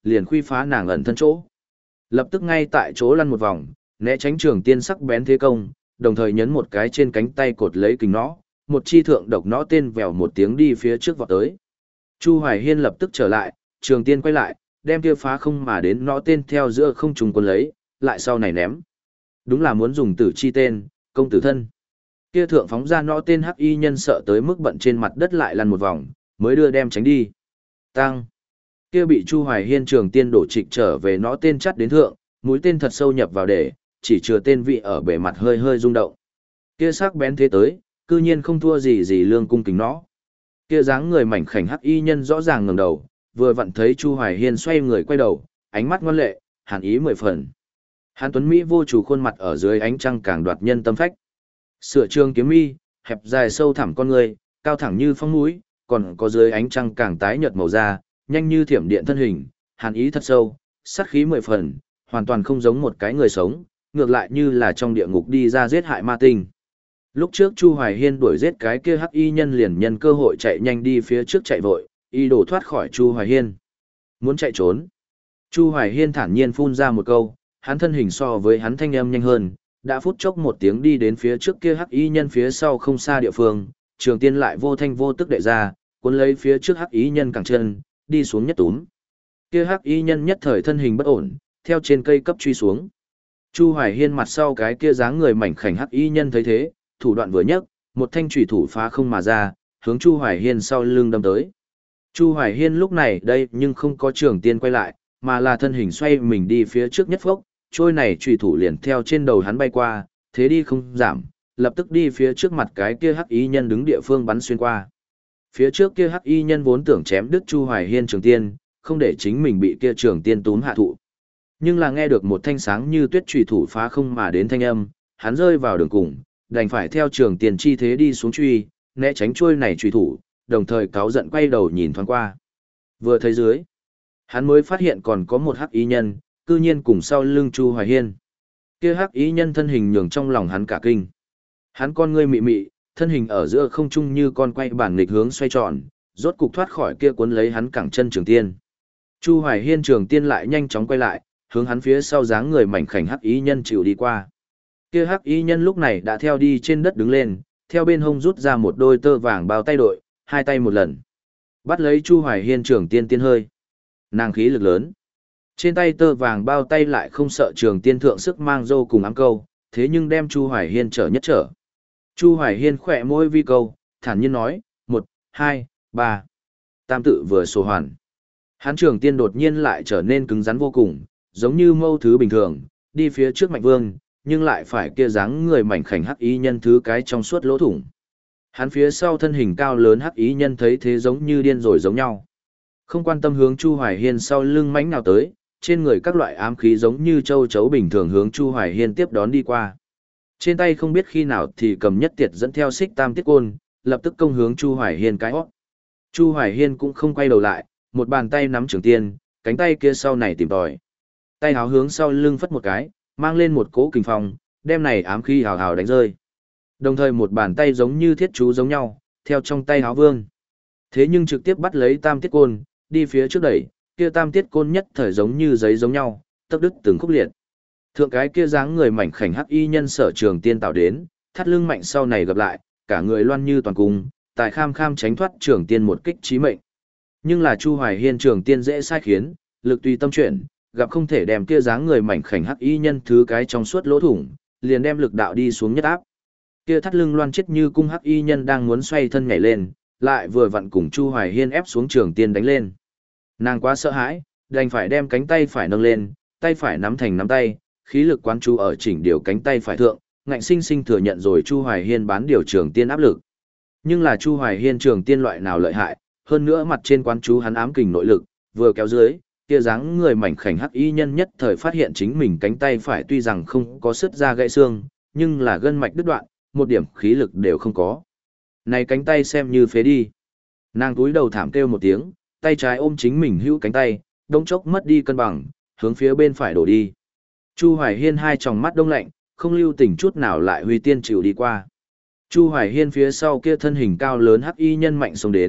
liền khuy phá nàng ẩn thân chỗ. Lập tức ngay tại chỗ lăn một vòng, né tránh trường tiên sắc bén thế công, đồng thời nhấn một cái trên cánh tay cột lấy kình nó, một chi thượng độc nó tên vèo một tiếng đi phía trước vọt tới. Chu Hoài Hiên lập tức trở lại, trường tiên quay lại, đem kia phá không mà đến nó tên theo giữa không trùng quân lấy, lại sau này ném. Đúng là muốn dùng tử chi tên, công tử thân. Kia thượng phóng ra nó tên hắc y nhân sợ tới mức bận trên mặt đất lại lăn một vòng, mới đưa đem tránh đi. Tăng. Kia bị Chu Hoài Hiên trường tiên đổ trịch trở về nó tên chắt đến thượng, mũi tên thật sâu nhập vào để, chỉ chừa tên vị ở bề mặt hơi hơi rung động. Kia sắc bén thế tới, cư nhiên không thua gì gì lương cung kính nó. Kia dáng người mảnh khảnh hắc y nhân rõ ràng ngẩng đầu, vừa vặn thấy Chu Hoài Hiên xoay người quay đầu, ánh mắt ngoan lệ, hàn ý mười phần. Hàn Tuấn Mỹ vô chủ khuôn mặt ở dưới ánh trăng càng đoạt nhân tâm phách. Sửa trường kiếm mi, hẹp dài sâu thẳm con người, cao thẳng như phong mũi, còn có dưới ánh trăng càng tái nhợt màu da, nhanh như thiểm điện thân hình, hàn ý thật sâu, sát khí mười phần, hoàn toàn không giống một cái người sống, ngược lại như là trong địa ngục đi ra giết hại ma tinh. Lúc trước Chu Hoài Hiên đuổi giết cái kia hắc y nhân liền nhân cơ hội chạy nhanh đi phía trước chạy vội, y đổ thoát khỏi Chu Hoài Hiên. Muốn chạy trốn. Chu Hoài Hiên thản nhiên phun ra một câu, hắn thân hình so với hắn thanh âm nhanh hơn, đã phút chốc một tiếng đi đến phía trước kia hắc y nhân phía sau không xa địa phương, trường tiên lại vô thanh vô tức đệ ra, cuốn lấy phía trước hắc y nhân cẳng chân, đi xuống nhất túm. Kia hắc y nhân nhất thời thân hình bất ổn, theo trên cây cấp truy xuống. Chu Hoài Hiên mặt sau cái kia dáng người mảnh khảnh hắc y nhân thấy thế, thủ đoạn vừa nhấc, một thanh chủy thủ phá không mà ra, hướng Chu Hoài Hiên sau lưng đâm tới. Chu Hoài Hiên lúc này đây nhưng không có trường tiên quay lại, mà là thân hình xoay mình đi phía trước nhất phốc, trôi này chủy thủ liền theo trên đầu hắn bay qua, thế đi không giảm, lập tức đi phía trước mặt cái kia hắc y nhân đứng địa phương bắn xuyên qua. Phía trước kia hắc y nhân vốn tưởng chém đứt Chu Hoài Hiên trường tiên, không để chính mình bị kia trường tiên túm hạ thụ. Nhưng là nghe được một thanh sáng như tuyết chủy thủ phá không mà đến thanh âm, hắn rơi vào đường cùng, đành phải theo trường tiên chi thế đi xuống truy, né tránh trôi này chủy thủ, đồng thời cáu giận quay đầu nhìn thoáng qua. Vừa thấy dưới, hắn mới phát hiện còn có một hắc y nhân, cư nhiên cùng sau lưng Chu Hoài Hiên. Kia hắc y nhân thân hình nhường trong lòng hắn cả kinh. Hắn con ngươi mị mị, thân hình ở giữa không trung như con quay bản nghịch hướng xoay tròn, rốt cục thoát khỏi kia cuốn lấy hắn cẳng chân trường tiên. Chu Hoài Hiên trường tiên lại nhanh chóng quay lại, hướng hắn phía sau dáng người mảnh khảnh hắc y nhân chịu đi qua. Kia hắc y nhân lúc này đã theo đi trên đất đứng lên, theo bên hông rút ra một đôi tơ vàng bao tay đội, hai tay một lần. Bắt lấy Chu Hoài Hiên trường tiên tiên hơi. Nàng khí lực lớn. Trên tay tơ vàng bao tay lại không sợ trường tiên thượng sức mang dâu cùng ám câu, thế nhưng đem Chu Hoài Hiên trở nhất trở. Chu Hoài Hiên khỏe môi vi câu, thản nhiên nói, một, hai, ba. Tam tự vừa sổ hoàn. Hán trường tiên đột nhiên lại trở nên cứng rắn vô cùng, giống như mâu thứ bình thường, đi phía trước Mạnh Vương, nhưng lại phải kia dáng người mảnh khảnh hắc ý nhân thứ cái trong suốt lỗ thủng. Hắn phía sau thân hình cao lớn hắc ý nhân thấy thế giống như điên rồi giống nhau. Không quan tâm hướng Chu Hoài Hiên sau lưng mãnh nào tới, trên người các loại ám khí giống như châu chấu bình thường hướng Chu Hoài Hiên tiếp đón đi qua. Trên tay không biết khi nào thì cầm nhất tiệt dẫn theo xích tam tiết côn, lập tức công hướng Chu Hoài Hiên cái hót. Chu Hoài Hiên cũng không quay đầu lại, một bàn tay nắm trường tiên, cánh tay kia sau này tìm tòi. Tay háo hướng sau lưng phất một cái, mang lên một cỗ kình phong, đem này ám khí hào hào đánh rơi. Đồng thời một bàn tay giống như thiết chú giống nhau, theo trong tay háo vương. Thế nhưng trực tiếp bắt lấy tam tiết côn, đi phía trước đẩy, kia tam tiết côn nhất thời giống như giấy giống nhau, tốc đứt từng khúc liệt. Thượng cái kia dáng người mảnh khảnh hắc y nhân sở trường tiên tạo đến, thắt lưng mạnh sau này gặp lại, cả người loan như toàn cung, tài kham kham tránh thoát trường tiên một kích chí mệnh. Nhưng là Chu Hoài Hiên trường tiên dễ sai khiến, lực tùy tâm chuyển, gặp không thể đem kia dáng người mảnh khảnh hắc y nhân thứ cái trong suốt lỗ thủng, liền đem lực đạo đi xuống nhất áp. Kia thắt lưng loan chết như cung hắc y nhân đang muốn xoay thân nhảy lên, lại vừa vặn cùng Chu Hoài Hiên ép xuống trường tiên đánh lên. Nàng quá sợ hãi, đành phải đem cánh tay phải nâng lên, tay phải nắm thành nắm tay, khí lực quán chú ở chỉnh điều cánh tay phải thượng, ngạnh sinh sinh thừa nhận rồi Chu Hoài Hiên bán điều trường tiên áp lực. Nhưng là Chu Hoài Hiên trường tiên loại nào lợi hại, hơn nữa mặt trên quán chú hắn ám kình nội lực, vừa kéo dưới, kia dáng người mảnh khảnh hắc y nhân nhất thời phát hiện chính mình cánh tay phải tuy rằng không có sứt ra gãy xương, nhưng là gân mạch đứt đoạn, một điểm khí lực đều không có. Này cánh tay xem như phế đi. Nàng túi đầu thảm kêu một tiếng, tay trái ôm chính mình hữu cánh tay, đông chốc mất đi cân bằng, hướng phía bên phải đổ đi. Chu Hoài Hiên hai tròng mắt đông lạnh, không lưu tình chút nào lại huy tiên chịu đi qua. Chu Hoài Hiên phía sau kia thân hình cao lớn hắc y nhân mạnh xông đến,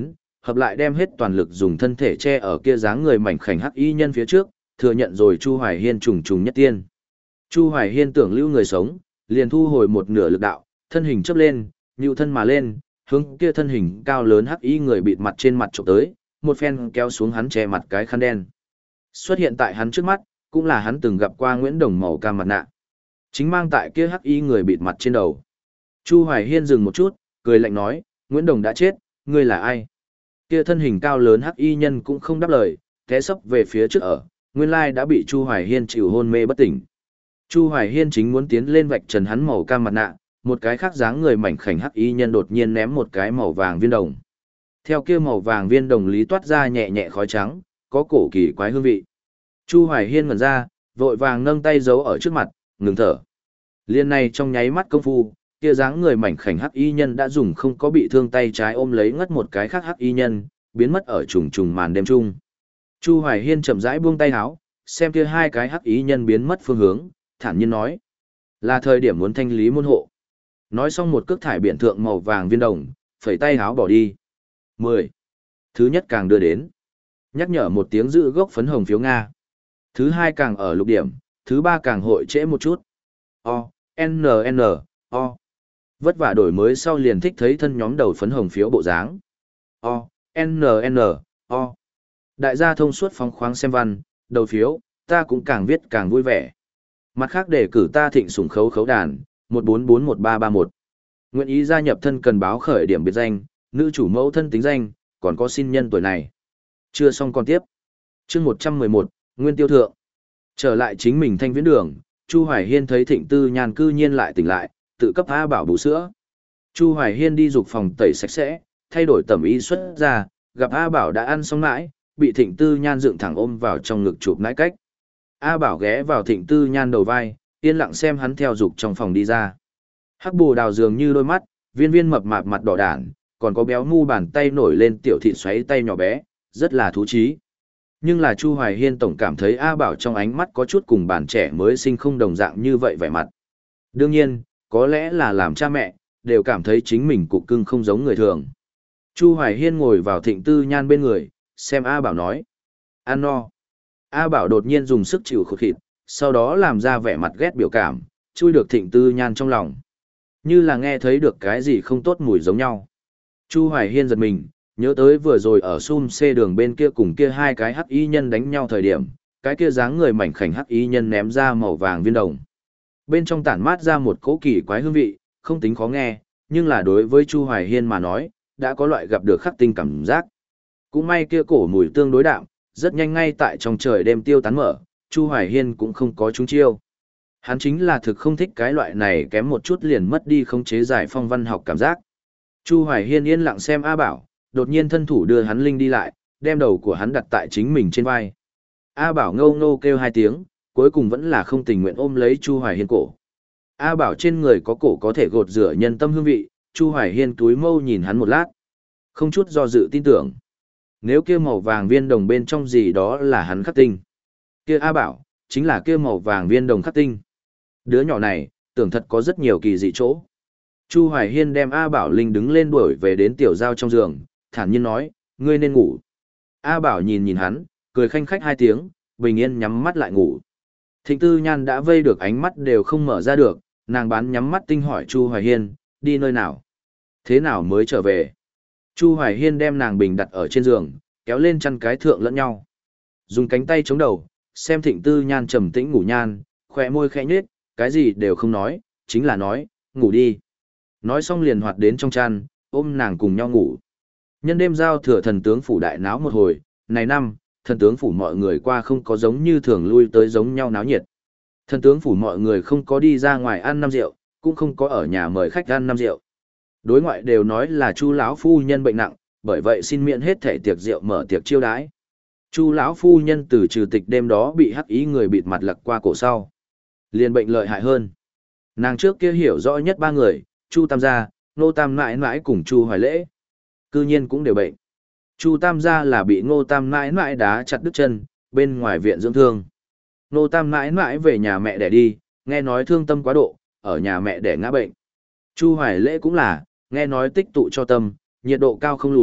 hợp lại đem hết toàn lực dùng thân thể che ở kia dáng người mảnh khảnh hắc y nhân phía trước, thừa nhận rồi Chu Hoài Hiên trùng trùng nhất tiên. Chu Hoài Hiên tưởng lưu người sống, liền thu hồi một nửa lực đạo, thân hình chớp lên, nhựu thân mà lên, hướng kia thân hình cao lớn hắc y người bịt mặt trên mặt chụp tới, một phen kéo xuống hắn che mặt cái khăn đen. Xuất hiện tại hắn trước mắt, cũng là hắn từng gặp qua Nguyễn Đồng màu cam mặt nạ. Chính mang tại kia hắc y người bịt mặt trên đầu. Chu Hoài Hiên dừng một chút, cười lạnh nói, Nguyễn Đồng đã chết, ngươi là ai? Kia thân hình cao lớn hắc y nhân cũng không đáp lời, té sấp về phía trước ở, nguyên lai đã bị Chu Hoài Hiên chịu hôn mê bất tỉnh. Chu Hoài Hiên chính muốn tiến lên vạch trần hắn màu cam mặt nạ, một cái khác dáng người mảnh khảnh hắc y nhân đột nhiên ném một cái màu vàng viên đồng. Theo kia màu vàng viên đồng lý toát ra nhẹ nhẹ khói trắng, có cổ kỳ quái hương vị. Chu Hoài Hiên ngẩn ra, vội vàng nâng tay giấu ở trước mặt, ngừng thở. Liên này trong nháy mắt công phu, kia dáng người mảnh khảnh hắc y nhân đã dùng không có bị thương tay trái ôm lấy ngất một cái khác hắc y nhân, biến mất ở trùng trùng màn đêm trung. Chu Hoài Hiên chậm rãi buông tay áo, xem kia hai cái hắc y nhân biến mất phương hướng, thản nhiên nói: "Là thời điểm muốn thanh lý môn hộ." Nói xong một cước thải biển thượng màu vàng viên đồng, phẩy tay áo bỏ đi. mười. Thứ nhất càng đưa đến. Nhắc nhở một tiếng giữ gốc phấn hồng phiếu Nga. Thứ hai càng ở lục điểm, thứ ba càng hội trễ một chút. O, N N, O. Vất vả đổi mới sau liền thích thấy thân nhóm đầu phấn hồng phiếu bộ dáng. O, N N, O. Đại gia thông suốt phóng khoáng xem văn, đầu phiếu, ta cũng càng viết càng vui vẻ. Mặt khác để cử ta thịnh sủng khấu khấu đàn, một bốn bốn một ba ba một. Nguyện ý gia nhập thân cần báo khởi điểm biệt danh, nữ chủ mẫu thân tính danh, còn có xin nhân tuổi này. Chưa xong còn tiếp. Chương một trăm mười một, Nguyên Tiêu Thượng. Trở lại chính mình thanh viễn đường, Chu Hoài Hiên thấy Thịnh Tư Nhan cư nhiên lại tỉnh lại, tự cấp A Bảo bú sữa. Chu Hoài Hiên đi dục phòng tẩy sạch sẽ, thay đổi tẩm y xuất ra, gặp A Bảo đã ăn xong nãi, bị Thịnh Tư Nhan dựng thẳng ôm vào trong ngực chụp nãi cách. A Bảo ghé vào Thịnh Tư Nhan đầu vai, yên lặng xem hắn theo dục trong phòng đi ra. Hắc bồ đào dường như đôi mắt, viên viên mập mạp mặt đỏ đản, còn có béo mu bàn tay nổi lên tiểu thịt xoáy tay nhỏ bé, rất là thú trí. Nhưng là Chu Hoài Hiên tổng cảm thấy A Bảo trong ánh mắt có chút cùng bản trẻ mới sinh không đồng dạng như vậy vẻ mặt. Đương nhiên, có lẽ là làm cha mẹ, đều cảm thấy chính mình cục cưng không giống người thường. Chu Hoài Hiên ngồi vào Thịnh Tư Nhan bên người, xem A Bảo nói. Ăn no. A Bảo đột nhiên dùng sức chịu khụt khịt, sau đó làm ra vẻ mặt ghét biểu cảm, chui được Thịnh Tư Nhan trong lòng. Như là nghe thấy được cái gì không tốt mùi giống nhau. Chu Hoài Hiên giật mình, nhớ tới vừa rồi ở Sum C đường bên kia cùng kia hai cái hắc y nhân đánh nhau thời điểm, cái kia dáng người mảnh khảnh hắc y nhân ném ra màu vàng viên đồng. Bên trong tản mát ra một cỗ kỳ quái hương vị, không tính khó nghe, nhưng là đối với Chu Hoài Hiên mà nói, đã có loại gặp được khắc tinh cảm giác. Cũng may kia cổ mùi tương đối đạm, rất nhanh ngay tại trong trời đêm tiêu tán mở, Chu Hoài Hiên cũng không có trúng chiêu. Hắn chính là thực không thích cái loại này kém một chút liền mất đi khống chế giải phong văn học cảm giác. Chu Hoài Hiên yên lặng xem A Bảo, đột nhiên thân thủ đưa hắn linh đi lại, đem đầu của hắn đặt tại chính mình trên vai. A Bảo ngâu ngâu kêu hai tiếng, cuối cùng vẫn là không tình nguyện ôm lấy Chu Hoài Hiên cổ. A Bảo trên người có cổ có thể gột rửa nhân tâm hương vị, Chu Hoài Hiên túi mâu nhìn hắn một lát. Không chút do dự tin tưởng. Nếu kia màu vàng viên đồng bên trong gì đó là hắn khắc tinh. Kia A Bảo, chính là kia màu vàng viên đồng khắc tinh. Đứa nhỏ này, tưởng thật có rất nhiều kỳ dị chỗ. Chu Hoài Hiên đem A Bảo Linh đứng lên đuổi về đến tiểu giao trong giường, thản nhiên nói, ngươi nên ngủ. A Bảo nhìn nhìn hắn, cười khanh khách hai tiếng, bình yên nhắm mắt lại ngủ. Thịnh Tư Nhan đã vây được ánh mắt đều không mở ra được, nàng bán nhắm mắt tinh hỏi Chu Hoài Hiên, đi nơi nào? Thế nào mới trở về? Chu Hoài Hiên đem nàng bình đặt ở trên giường, kéo lên chăn cái thượng lẫn nhau. Dùng cánh tay chống đầu, xem Thịnh Tư Nhan trầm tĩnh ngủ nhan, khỏe môi khẽ nhếch, cái gì đều không nói, chính là nói, ngủ đi. Nói xong liền hoạt đến trong chăn, ôm nàng cùng nhau ngủ. Nhân đêm giao thừa thần tướng phủ đại náo một hồi, này năm, thần tướng phủ mọi người qua không có giống như thường lui tới giống nhau náo nhiệt. Thần tướng phủ mọi người không có đi ra ngoài ăn năm rượu, cũng không có ở nhà mời khách ăn năm rượu. Đối ngoại đều nói là Chu lão phu nhân bệnh nặng, bởi vậy xin miễn hết thể tiệc rượu mở tiệc chiêu đãi. Chu lão phu nhân từ trừ tịch đêm đó bị hắc ý người bịt mặt lật qua cổ sau, liền bệnh lợi hại hơn. Nàng trước kia hiểu rõ nhất ba người, Chu Tam gia, Ngô Tam mãi mãi cùng Chu Hoài Lễ, cư nhiên cũng đều bệnh. Chu Tam gia là bị Ngô Tam mãi mãi đá chặt đứt chân, bên ngoài viện dưỡng thương. Ngô Tam mãi mãi về nhà mẹ đẻ đi, nghe nói thương tâm quá độ, ở nhà mẹ đẻ ngã bệnh. Chu Hoài Lễ cũng là, nghe nói tích tụ cho tâm, nhiệt độ cao không lùi,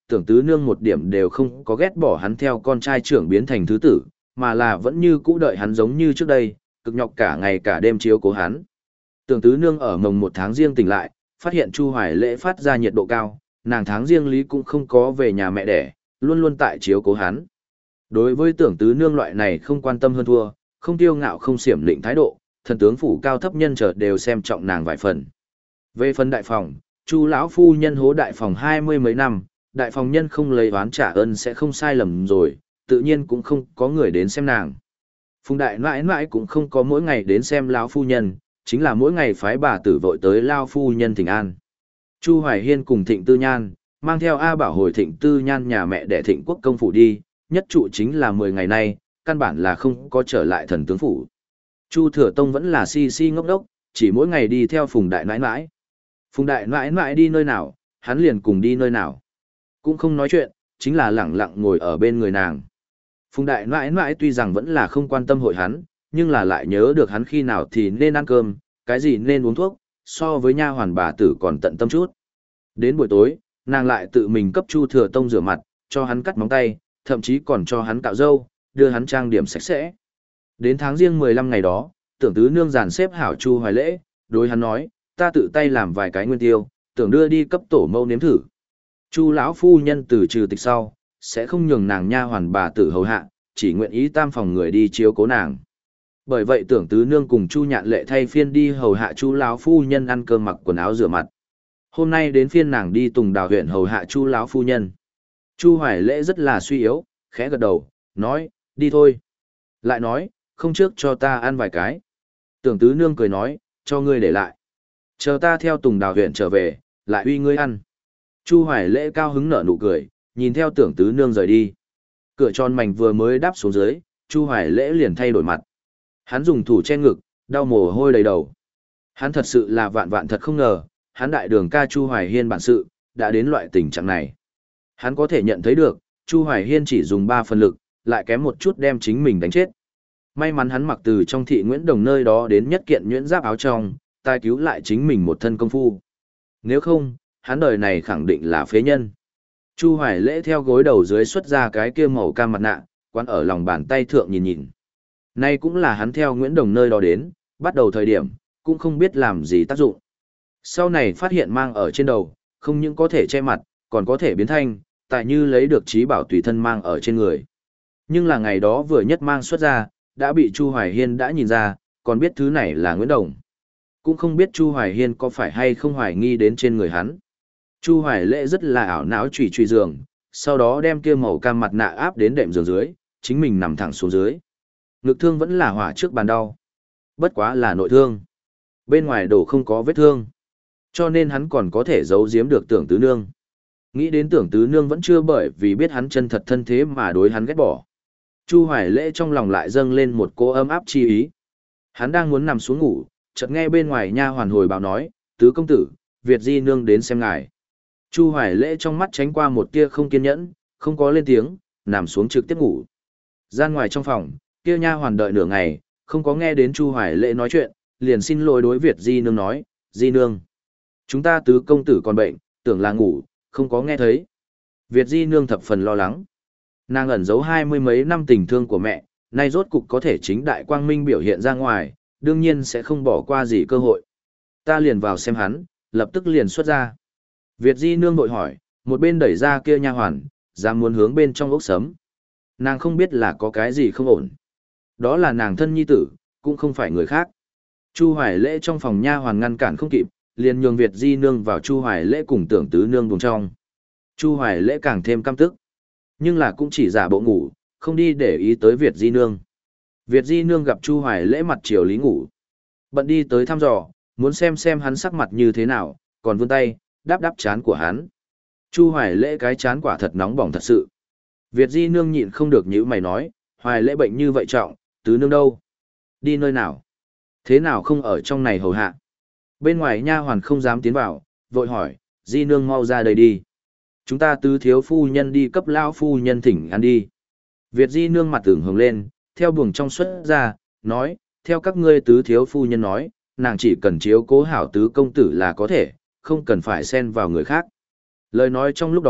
tưởng tứ nương một điểm đều không có ghét bỏ hắn theo con trai trưởng biến thành thứ tử, mà là vẫn như cũ đợi hắn giống như trước đây, cực nhọc cả ngày cả đêm chiếu cố hắn. Tưởng tứ nương ở mồng một tháng riêng tỉnh lại, phát hiện Chu Hoài Lễ phát ra nhiệt độ cao, nàng tháng riêng lý cũng không có về nhà mẹ đẻ, luôn luôn tại chiếu cố hắn. Đối với tưởng tứ nương loại này không quan tâm hơn thua, không tiêu ngạo không xiểm lịnh thái độ, thần tướng phủ cao thấp nhân chợt đều xem trọng nàng vài phần. Về phần đại phòng, Chu lão phu nhân hố đại phòng hai mươi mấy năm, đại phòng nhân không lấy oán trả ơn sẽ không sai lầm rồi, tự nhiên cũng không có người đến xem nàng. Phùng đại mãi mãi cũng không có mỗi ngày đến xem lão phu nhân, chính là mỗi ngày phái bà tử vội tới lao phu nhân thỉnh an. Chu Hoài Hiên cùng Thịnh Tư Nhan, mang theo A Bảo hồi Thịnh Tư Nhan nhà mẹ để Thịnh Quốc công phủ đi, nhất trụ chính là mười ngày nay, căn bản là không có trở lại thần tướng phủ. Chu Thừa Tông vẫn là si si ngốc đốc, chỉ mỗi ngày đi theo Phùng đại nãi nãi. Phùng đại nãi nãi đi nơi nào, hắn liền cùng đi nơi nào. Cũng không nói chuyện, chính là lẳng lặng ngồi ở bên người nàng. Phùng đại nãi nãi tuy rằng vẫn là không quan tâm hội hắn, nhưng là lại nhớ được hắn khi nào thì nên ăn cơm, cái gì nên uống thuốc, so với nha hoàn bà tử còn tận tâm chút. Đến buổi tối, nàng lại tự mình cấp Chu Thừa Tông rửa mặt, cho hắn cắt móng tay, thậm chí còn cho hắn cạo râu, đưa hắn trang điểm sạch sẽ. Đến tháng riêng mười lăm ngày đó, tưởng tứ nương dàn xếp hảo Chu Hoài Lễ, đối hắn nói, ta tự tay làm vài cái nguyên tiêu, tưởng đưa đi cấp tổ mâu nếm thử. Chu lão phu nhân từ trừ tịch sau, sẽ không nhường nàng nha hoàn bà tử hầu hạ, chỉ nguyện ý tam phòng người đi chiếu cố nàng. Bởi vậy tưởng tứ nương cùng Chu Nhạn Lệ thay phiên đi hầu hạ Chu lão phu nhân ăn cơm mặc quần áo rửa mặt. Hôm nay đến phiên nàng đi Tùng Đào huyện hầu hạ Chu lão phu nhân. Chu Hoài Lễ rất là suy yếu, khẽ gật đầu, nói, đi thôi. Lại nói, không trước cho ta ăn vài cái. Tưởng tứ nương cười nói, cho ngươi để lại. Chờ ta theo Tùng Đào huyện trở về, lại uy ngươi ăn. Chu Hoài Lễ cao hứng nở nụ cười, nhìn theo tưởng tứ nương rời đi. Cửa tròn mảnh vừa mới đáp xuống dưới, Chu Hoài Lễ liền thay đổi mặt. Hắn dùng thủ che ngực, đau mồ hôi đầy đầu. Hắn thật sự là vạn vạn thật không ngờ, hắn đại đường ca Chu Hoài Hiên bản sự, đã đến loại tình trạng này. Hắn có thể nhận thấy được, Chu Hoài Hiên chỉ dùng ba phần lực, lại kém một chút đem chính mình đánh chết. May mắn hắn mặc từ trong thị Nguyễn Đồng nơi đó đến nhất kiện nhuyễn giáp áo trong, tai cứu lại chính mình một thân công phu. Nếu không, hắn đời này khẳng định là phế nhân. Chu Hoài Lễ theo gối đầu dưới xuất ra cái kia màu cam mặt nạ, quán ở lòng bàn tay thượng nhìn nhìn. Nay cũng là hắn theo Nguyễn Đồng nơi đó đến, bắt đầu thời điểm, cũng không biết làm gì tác dụng. Sau này phát hiện mang ở trên đầu, không những có thể che mặt, còn có thể biến thanh, tại như lấy được trí bảo tùy thân mang ở trên người. Nhưng là ngày đó vừa nhất mang xuất ra, đã bị Chu Hoài Hiên đã nhìn ra, còn biết thứ này là Nguyễn Đồng. Cũng không biết Chu Hoài Hiên có phải hay không hoài nghi đến trên người hắn. Chu Hoài Lễ rất là ảo não chủy chủy giường, sau đó đem kia màu cam mặt nạ áp đến đệm giường dưới, chính mình nằm thẳng xuống dưới. Ngực thương vẫn là hỏa trước bàn đau. Bất quá là nội thương. Bên ngoài đổ không có vết thương. Cho nên hắn còn có thể giấu giếm được tưởng tứ nương. Nghĩ đến tưởng tứ nương vẫn chưa bởi vì biết hắn chân thật thân thế mà đối hắn ghét bỏ. Chu Hoài Lễ trong lòng lại dâng lên một cỗ ấm áp chi ý. Hắn đang muốn nằm xuống ngủ, chợt nghe bên ngoài nha hoàn hồi báo nói, tứ công tử, Việt Di nương đến xem ngài. Chu Hoài Lễ trong mắt tránh qua một tia không kiên nhẫn, không có lên tiếng, nằm xuống trực tiếp ngủ. Gian ngoài trong phòng, kia nha hoàn đợi nửa ngày, không có nghe đến Chu Hoài Lễ nói chuyện, liền xin lỗi đối Việt Di nương nói, Di nương, chúng ta tứ công tử còn bệnh, tưởng là ngủ, không có nghe thấy. Việt Di nương thập phần lo lắng. Nàng ẩn giấu hai mươi mấy năm tình thương của mẹ, nay rốt cục có thể chính đại quang minh biểu hiện ra ngoài, đương nhiên sẽ không bỏ qua gì cơ hội. Ta liền vào xem hắn, lập tức liền xuất ra. Việt Di nương vội hỏi, một bên đẩy ra kia nha hoàn, dám muốn hướng bên trong ốc sấm. Nàng không biết là có cái gì không ổn. Đó là nàng thân nhi tử, cũng không phải người khác. Chu Hoài Lễ trong phòng nha hoàn ngăn cản không kịp, liền nhường Việt Di nương vào Chu Hoài Lễ cùng tưởng tứ nương buồng trong. Chu Hoài Lễ càng thêm căm tức, nhưng là cũng chỉ giả bộ ngủ, không đi để ý tới Việt Di nương. Việt Di nương gặp Chu Hoài Lễ mặt chiều lý ngủ, bận đi tới thăm dò, muốn xem xem hắn sắc mặt như thế nào, còn vươn tay đáp đáp chán của hắn. Chu Hoài Lễ cái chán quả thật nóng bỏng thật sự. Việt Di nương nhịn không được nhíu mày nói, Hoài Lễ bệnh như vậy trọng, tứ nương đâu? Đi nơi nào? Thế nào không ở trong này hầu hạ? Bên ngoài nha hoàn không dám tiến vào, vội hỏi, Di nương mau ra đây đi. Chúng ta tứ thiếu phu nhân đi cấp lao phu nhân thỉnh ăn đi. Việt Di nương mặt tưởng hồng lên, theo buồng trong xuất ra, nói, theo các ngươi tứ thiếu phu nhân nói, nàng chỉ cần chiếu cố hảo tứ công tử là có thể, không cần phải xen vào người khác. Lời nói trong lúc đó,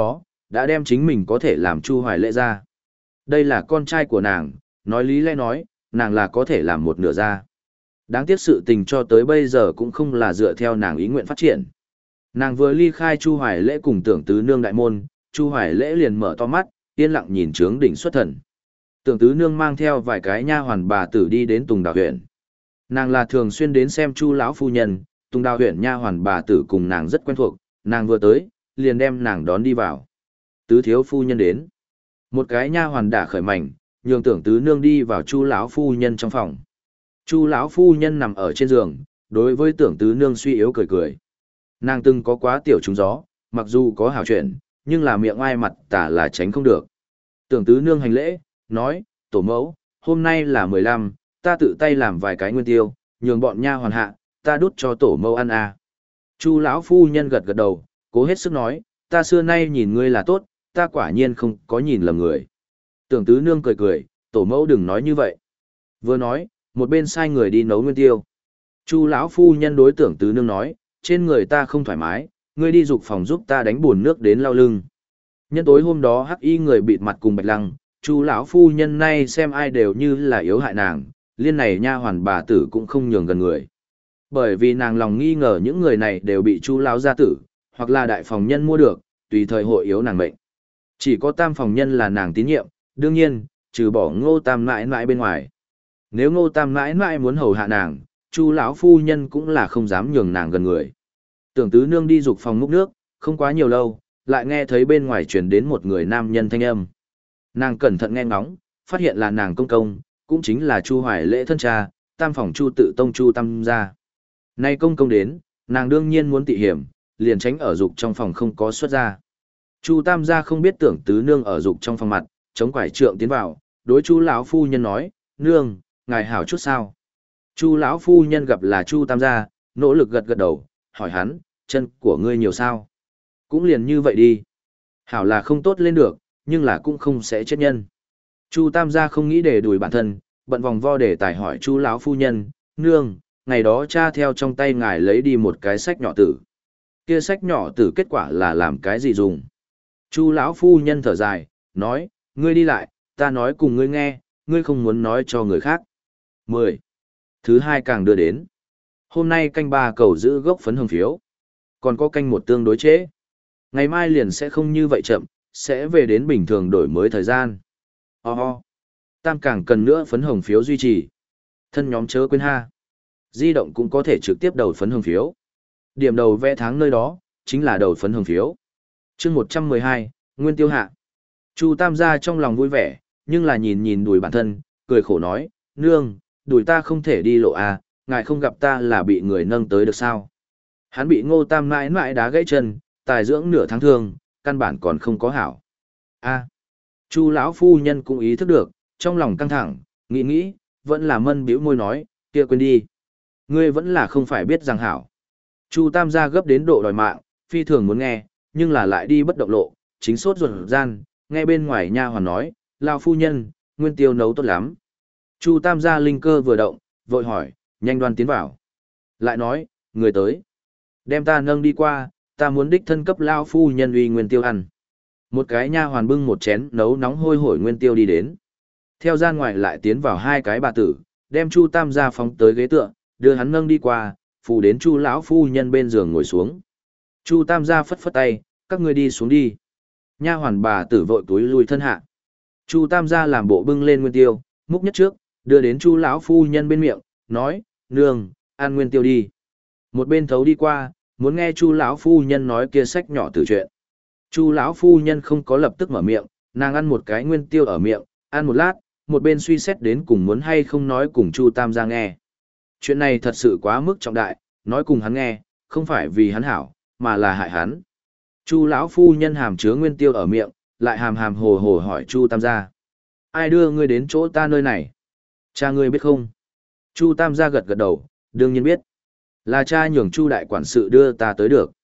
đã đem chính mình có thể làm Chu Hoài Lễ ra. Đây là con trai của nàng, nói lý lẽ nói, nàng là có thể làm một nửa ra. Đáng tiếc sự tình cho tới bây giờ cũng không là dựa theo nàng ý nguyện phát triển. Nàng vừa ly khai Chu Hoài Lễ cùng Tưởng Tứ Nương đại môn, Chu Hoài Lễ liền mở to mắt, yên lặng nhìn trướng đỉnh xuất thần. Tưởng Tứ Nương mang theo vài cái nha hoàn bà tử đi đến Tùng Đào huyện. Nàng là thường xuyên đến xem Chu lão phu nhân, Tùng Đào huyện nha hoàn bà tử cùng nàng rất quen thuộc, nàng vừa tới, liền đem nàng đón đi vào. Tứ thiếu phu nhân đến. Một cái nha hoàn đã khởi mảnh, nhường Tưởng Tứ Nương đi vào Chu lão phu nhân trong phòng. Chu lão phu nhân nằm ở trên giường, đối với Tưởng Tứ Nương suy yếu cười cười. Nàng từng có quá tiểu trúng gió, mặc dù có hảo chuyện, nhưng là miệng ai mặt tả là tránh không được. Tưởng Tứ Nương hành lễ, nói, tổ mẫu, hôm nay là mười lăm, ta tự tay làm vài cái nguyên tiêu, nhường bọn nha hoàn hạ, ta đút cho tổ mẫu ăn à. Chu lão phu nhân gật gật đầu, cố hết sức nói, ta xưa nay nhìn ngươi là tốt, ta quả nhiên không có nhìn lầm người. Tưởng Tứ Nương cười cười, tổ mẫu đừng nói như vậy. Vừa nói, một bên sai người đi nấu nguyên tiêu. Chu lão phu nhân đối Tưởng Tứ Nương nói, trên người ta không thoải mái, ngươi đi dục phòng giúp ta đánh buồn nước đến lau lưng. Nhân tối hôm đó hắc y người bịt mặt cùng Bạch Lăng, Chu lão phu nhân nay xem ai đều như là yếu hại nàng, liên này nha hoàn bà tử cũng không nhường gần người. Bởi vì nàng lòng nghi ngờ những người này đều bị Chu lão gia tử, hoặc là đại phòng nhân mua được, tùy thời hội yếu nàng mệnh. Chỉ có tam phòng nhân là nàng tín nhiệm, đương nhiên, trừ bỏ Ngô Tam mãi mãi bên ngoài. Nếu Ngô Tam mãi mãi muốn hầu hạ nàng, Chu lão phu nhân cũng là không dám nhường nàng gần người. Tưởng Tứ Nương đi dục phòng múc nước, không quá nhiều lâu, lại nghe thấy bên ngoài truyền đến một người nam nhân thanh âm. Nàng cẩn thận nghe ngóng, phát hiện là nàng công công, cũng chính là Chu Hoài Lễ thân cha, tam phòng Chu Tự Tông Chu Tam gia. Nay công công đến, nàng đương nhiên muốn tị hiểm, liền tránh ở dục trong phòng không có xuất ra. Chu Tam gia không biết Tưởng Tứ Nương ở dục trong phòng mặt, chống quải trượng tiến vào, đối Chu lão phu nhân nói, nương, ngài hảo chút sao? Chu lão phu nhân gặp là Chu Tam gia, nỗ lực gật gật đầu, hỏi hắn, chân của ngươi nhiều sao? Cũng liền như vậy đi. Hảo là không tốt lên được, nhưng là cũng không sẽ chết nhân. Chu Tam gia không nghĩ để đuổi bản thân, bận vòng vo để tài hỏi Chu lão phu nhân, nương, ngày đó cha theo trong tay ngài lấy đi một cái sách nhỏ tử. Kia sách nhỏ tử kết quả là làm cái gì dùng? Chu lão phu nhân thở dài, nói, ngươi đi lại, ta nói cùng ngươi nghe, ngươi không muốn nói cho người khác. mười. Thứ hai càng đưa đến. Hôm nay canh ba cầu giữ gốc phấn hồng phiếu. Còn có canh một tương đối chế. Ngày mai liền sẽ không như vậy chậm, sẽ về đến bình thường đổi mới thời gian. Ho ho. Tam càng cần nữa phấn hồng phiếu duy trì. Thân nhóm chớ quên ha. Di động cũng có thể trực tiếp đầu phấn hồng phiếu. Điểm đầu vẽ tháng nơi đó, chính là đầu phấn hồng phiếu. chương một trăm mười hai, Nguyên Tiêu Hạ. Chu Tam gia trong lòng vui vẻ, nhưng là nhìn nhìn đùi bản thân, cười khổ nói, nương, đùi ta không thể đi lộ à, ngài không gặp ta là bị người nâng tới được sao. Hắn bị Ngô Tam mãi mãi đá gãy chân, tài dưỡng nửa tháng thương, căn bản còn không có hảo. A. Chu lão phu nhân cũng ý thức được, trong lòng căng thẳng, nghĩ nghĩ, vẫn là mân bĩu môi nói, kia quên đi. Ngươi vẫn là không phải biết rằng hảo. Chu Tam gia gấp đến độ đòi mạng, phi thường muốn nghe, nhưng là lại đi bất động lộ, chính sốt ruột gian, nghe bên ngoài nha hoàn nói, lão phu nhân, nguyên tiêu nấu tốt lắm. Chu Tam gia linh cơ vừa động, vội hỏi, nhanh đoan tiến vào. Lại nói, người tới. Đem ta nâng đi qua, ta muốn đích thân cấp lão phu nhân uy nguyên tiêu ăn. Một cái nha hoàn bưng một chén nấu nóng hôi hổi nguyên tiêu đi đến. Theo gian ngoài lại tiến vào hai cái bà tử, đem Chu Tam gia phóng tới ghế tựa, đưa hắn nâng đi qua, phủ đến Chu lão phu nhân bên giường ngồi xuống. Chu Tam gia phất phất tay, các ngươi đi xuống đi. Nha hoàn bà tử vội túi lui thân hạ. Chu Tam gia làm bộ bưng lên nguyên tiêu, múc nhất trước, đưa đến Chu lão phu nhân bên miệng, nói, nương, ăn nguyên tiêu đi. Một bên thấu đi qua, muốn nghe Chu lão phu nhân nói kia sách nhỏ từ chuyện. Chu lão phu nhân không có lập tức mở miệng, nàng ăn một cái nguyên tiêu ở miệng, ăn một lát, một bên suy xét đến cùng muốn hay không nói cùng Chu Tam gia nghe. Chuyện này thật sự quá mức trọng đại, nói cùng hắn nghe, không phải vì hắn hảo, mà là hại hắn. Chu lão phu nhân hàm chứa nguyên tiêu ở miệng, lại hàm hàm hồ hồ hỏi Chu Tam gia. Ai đưa ngươi đến chỗ ta nơi này? Cha ngươi biết không? Chu Tam gia gật gật đầu, đương nhiên biết. Là cha nhường Chu đại quản sự đưa ta tới được.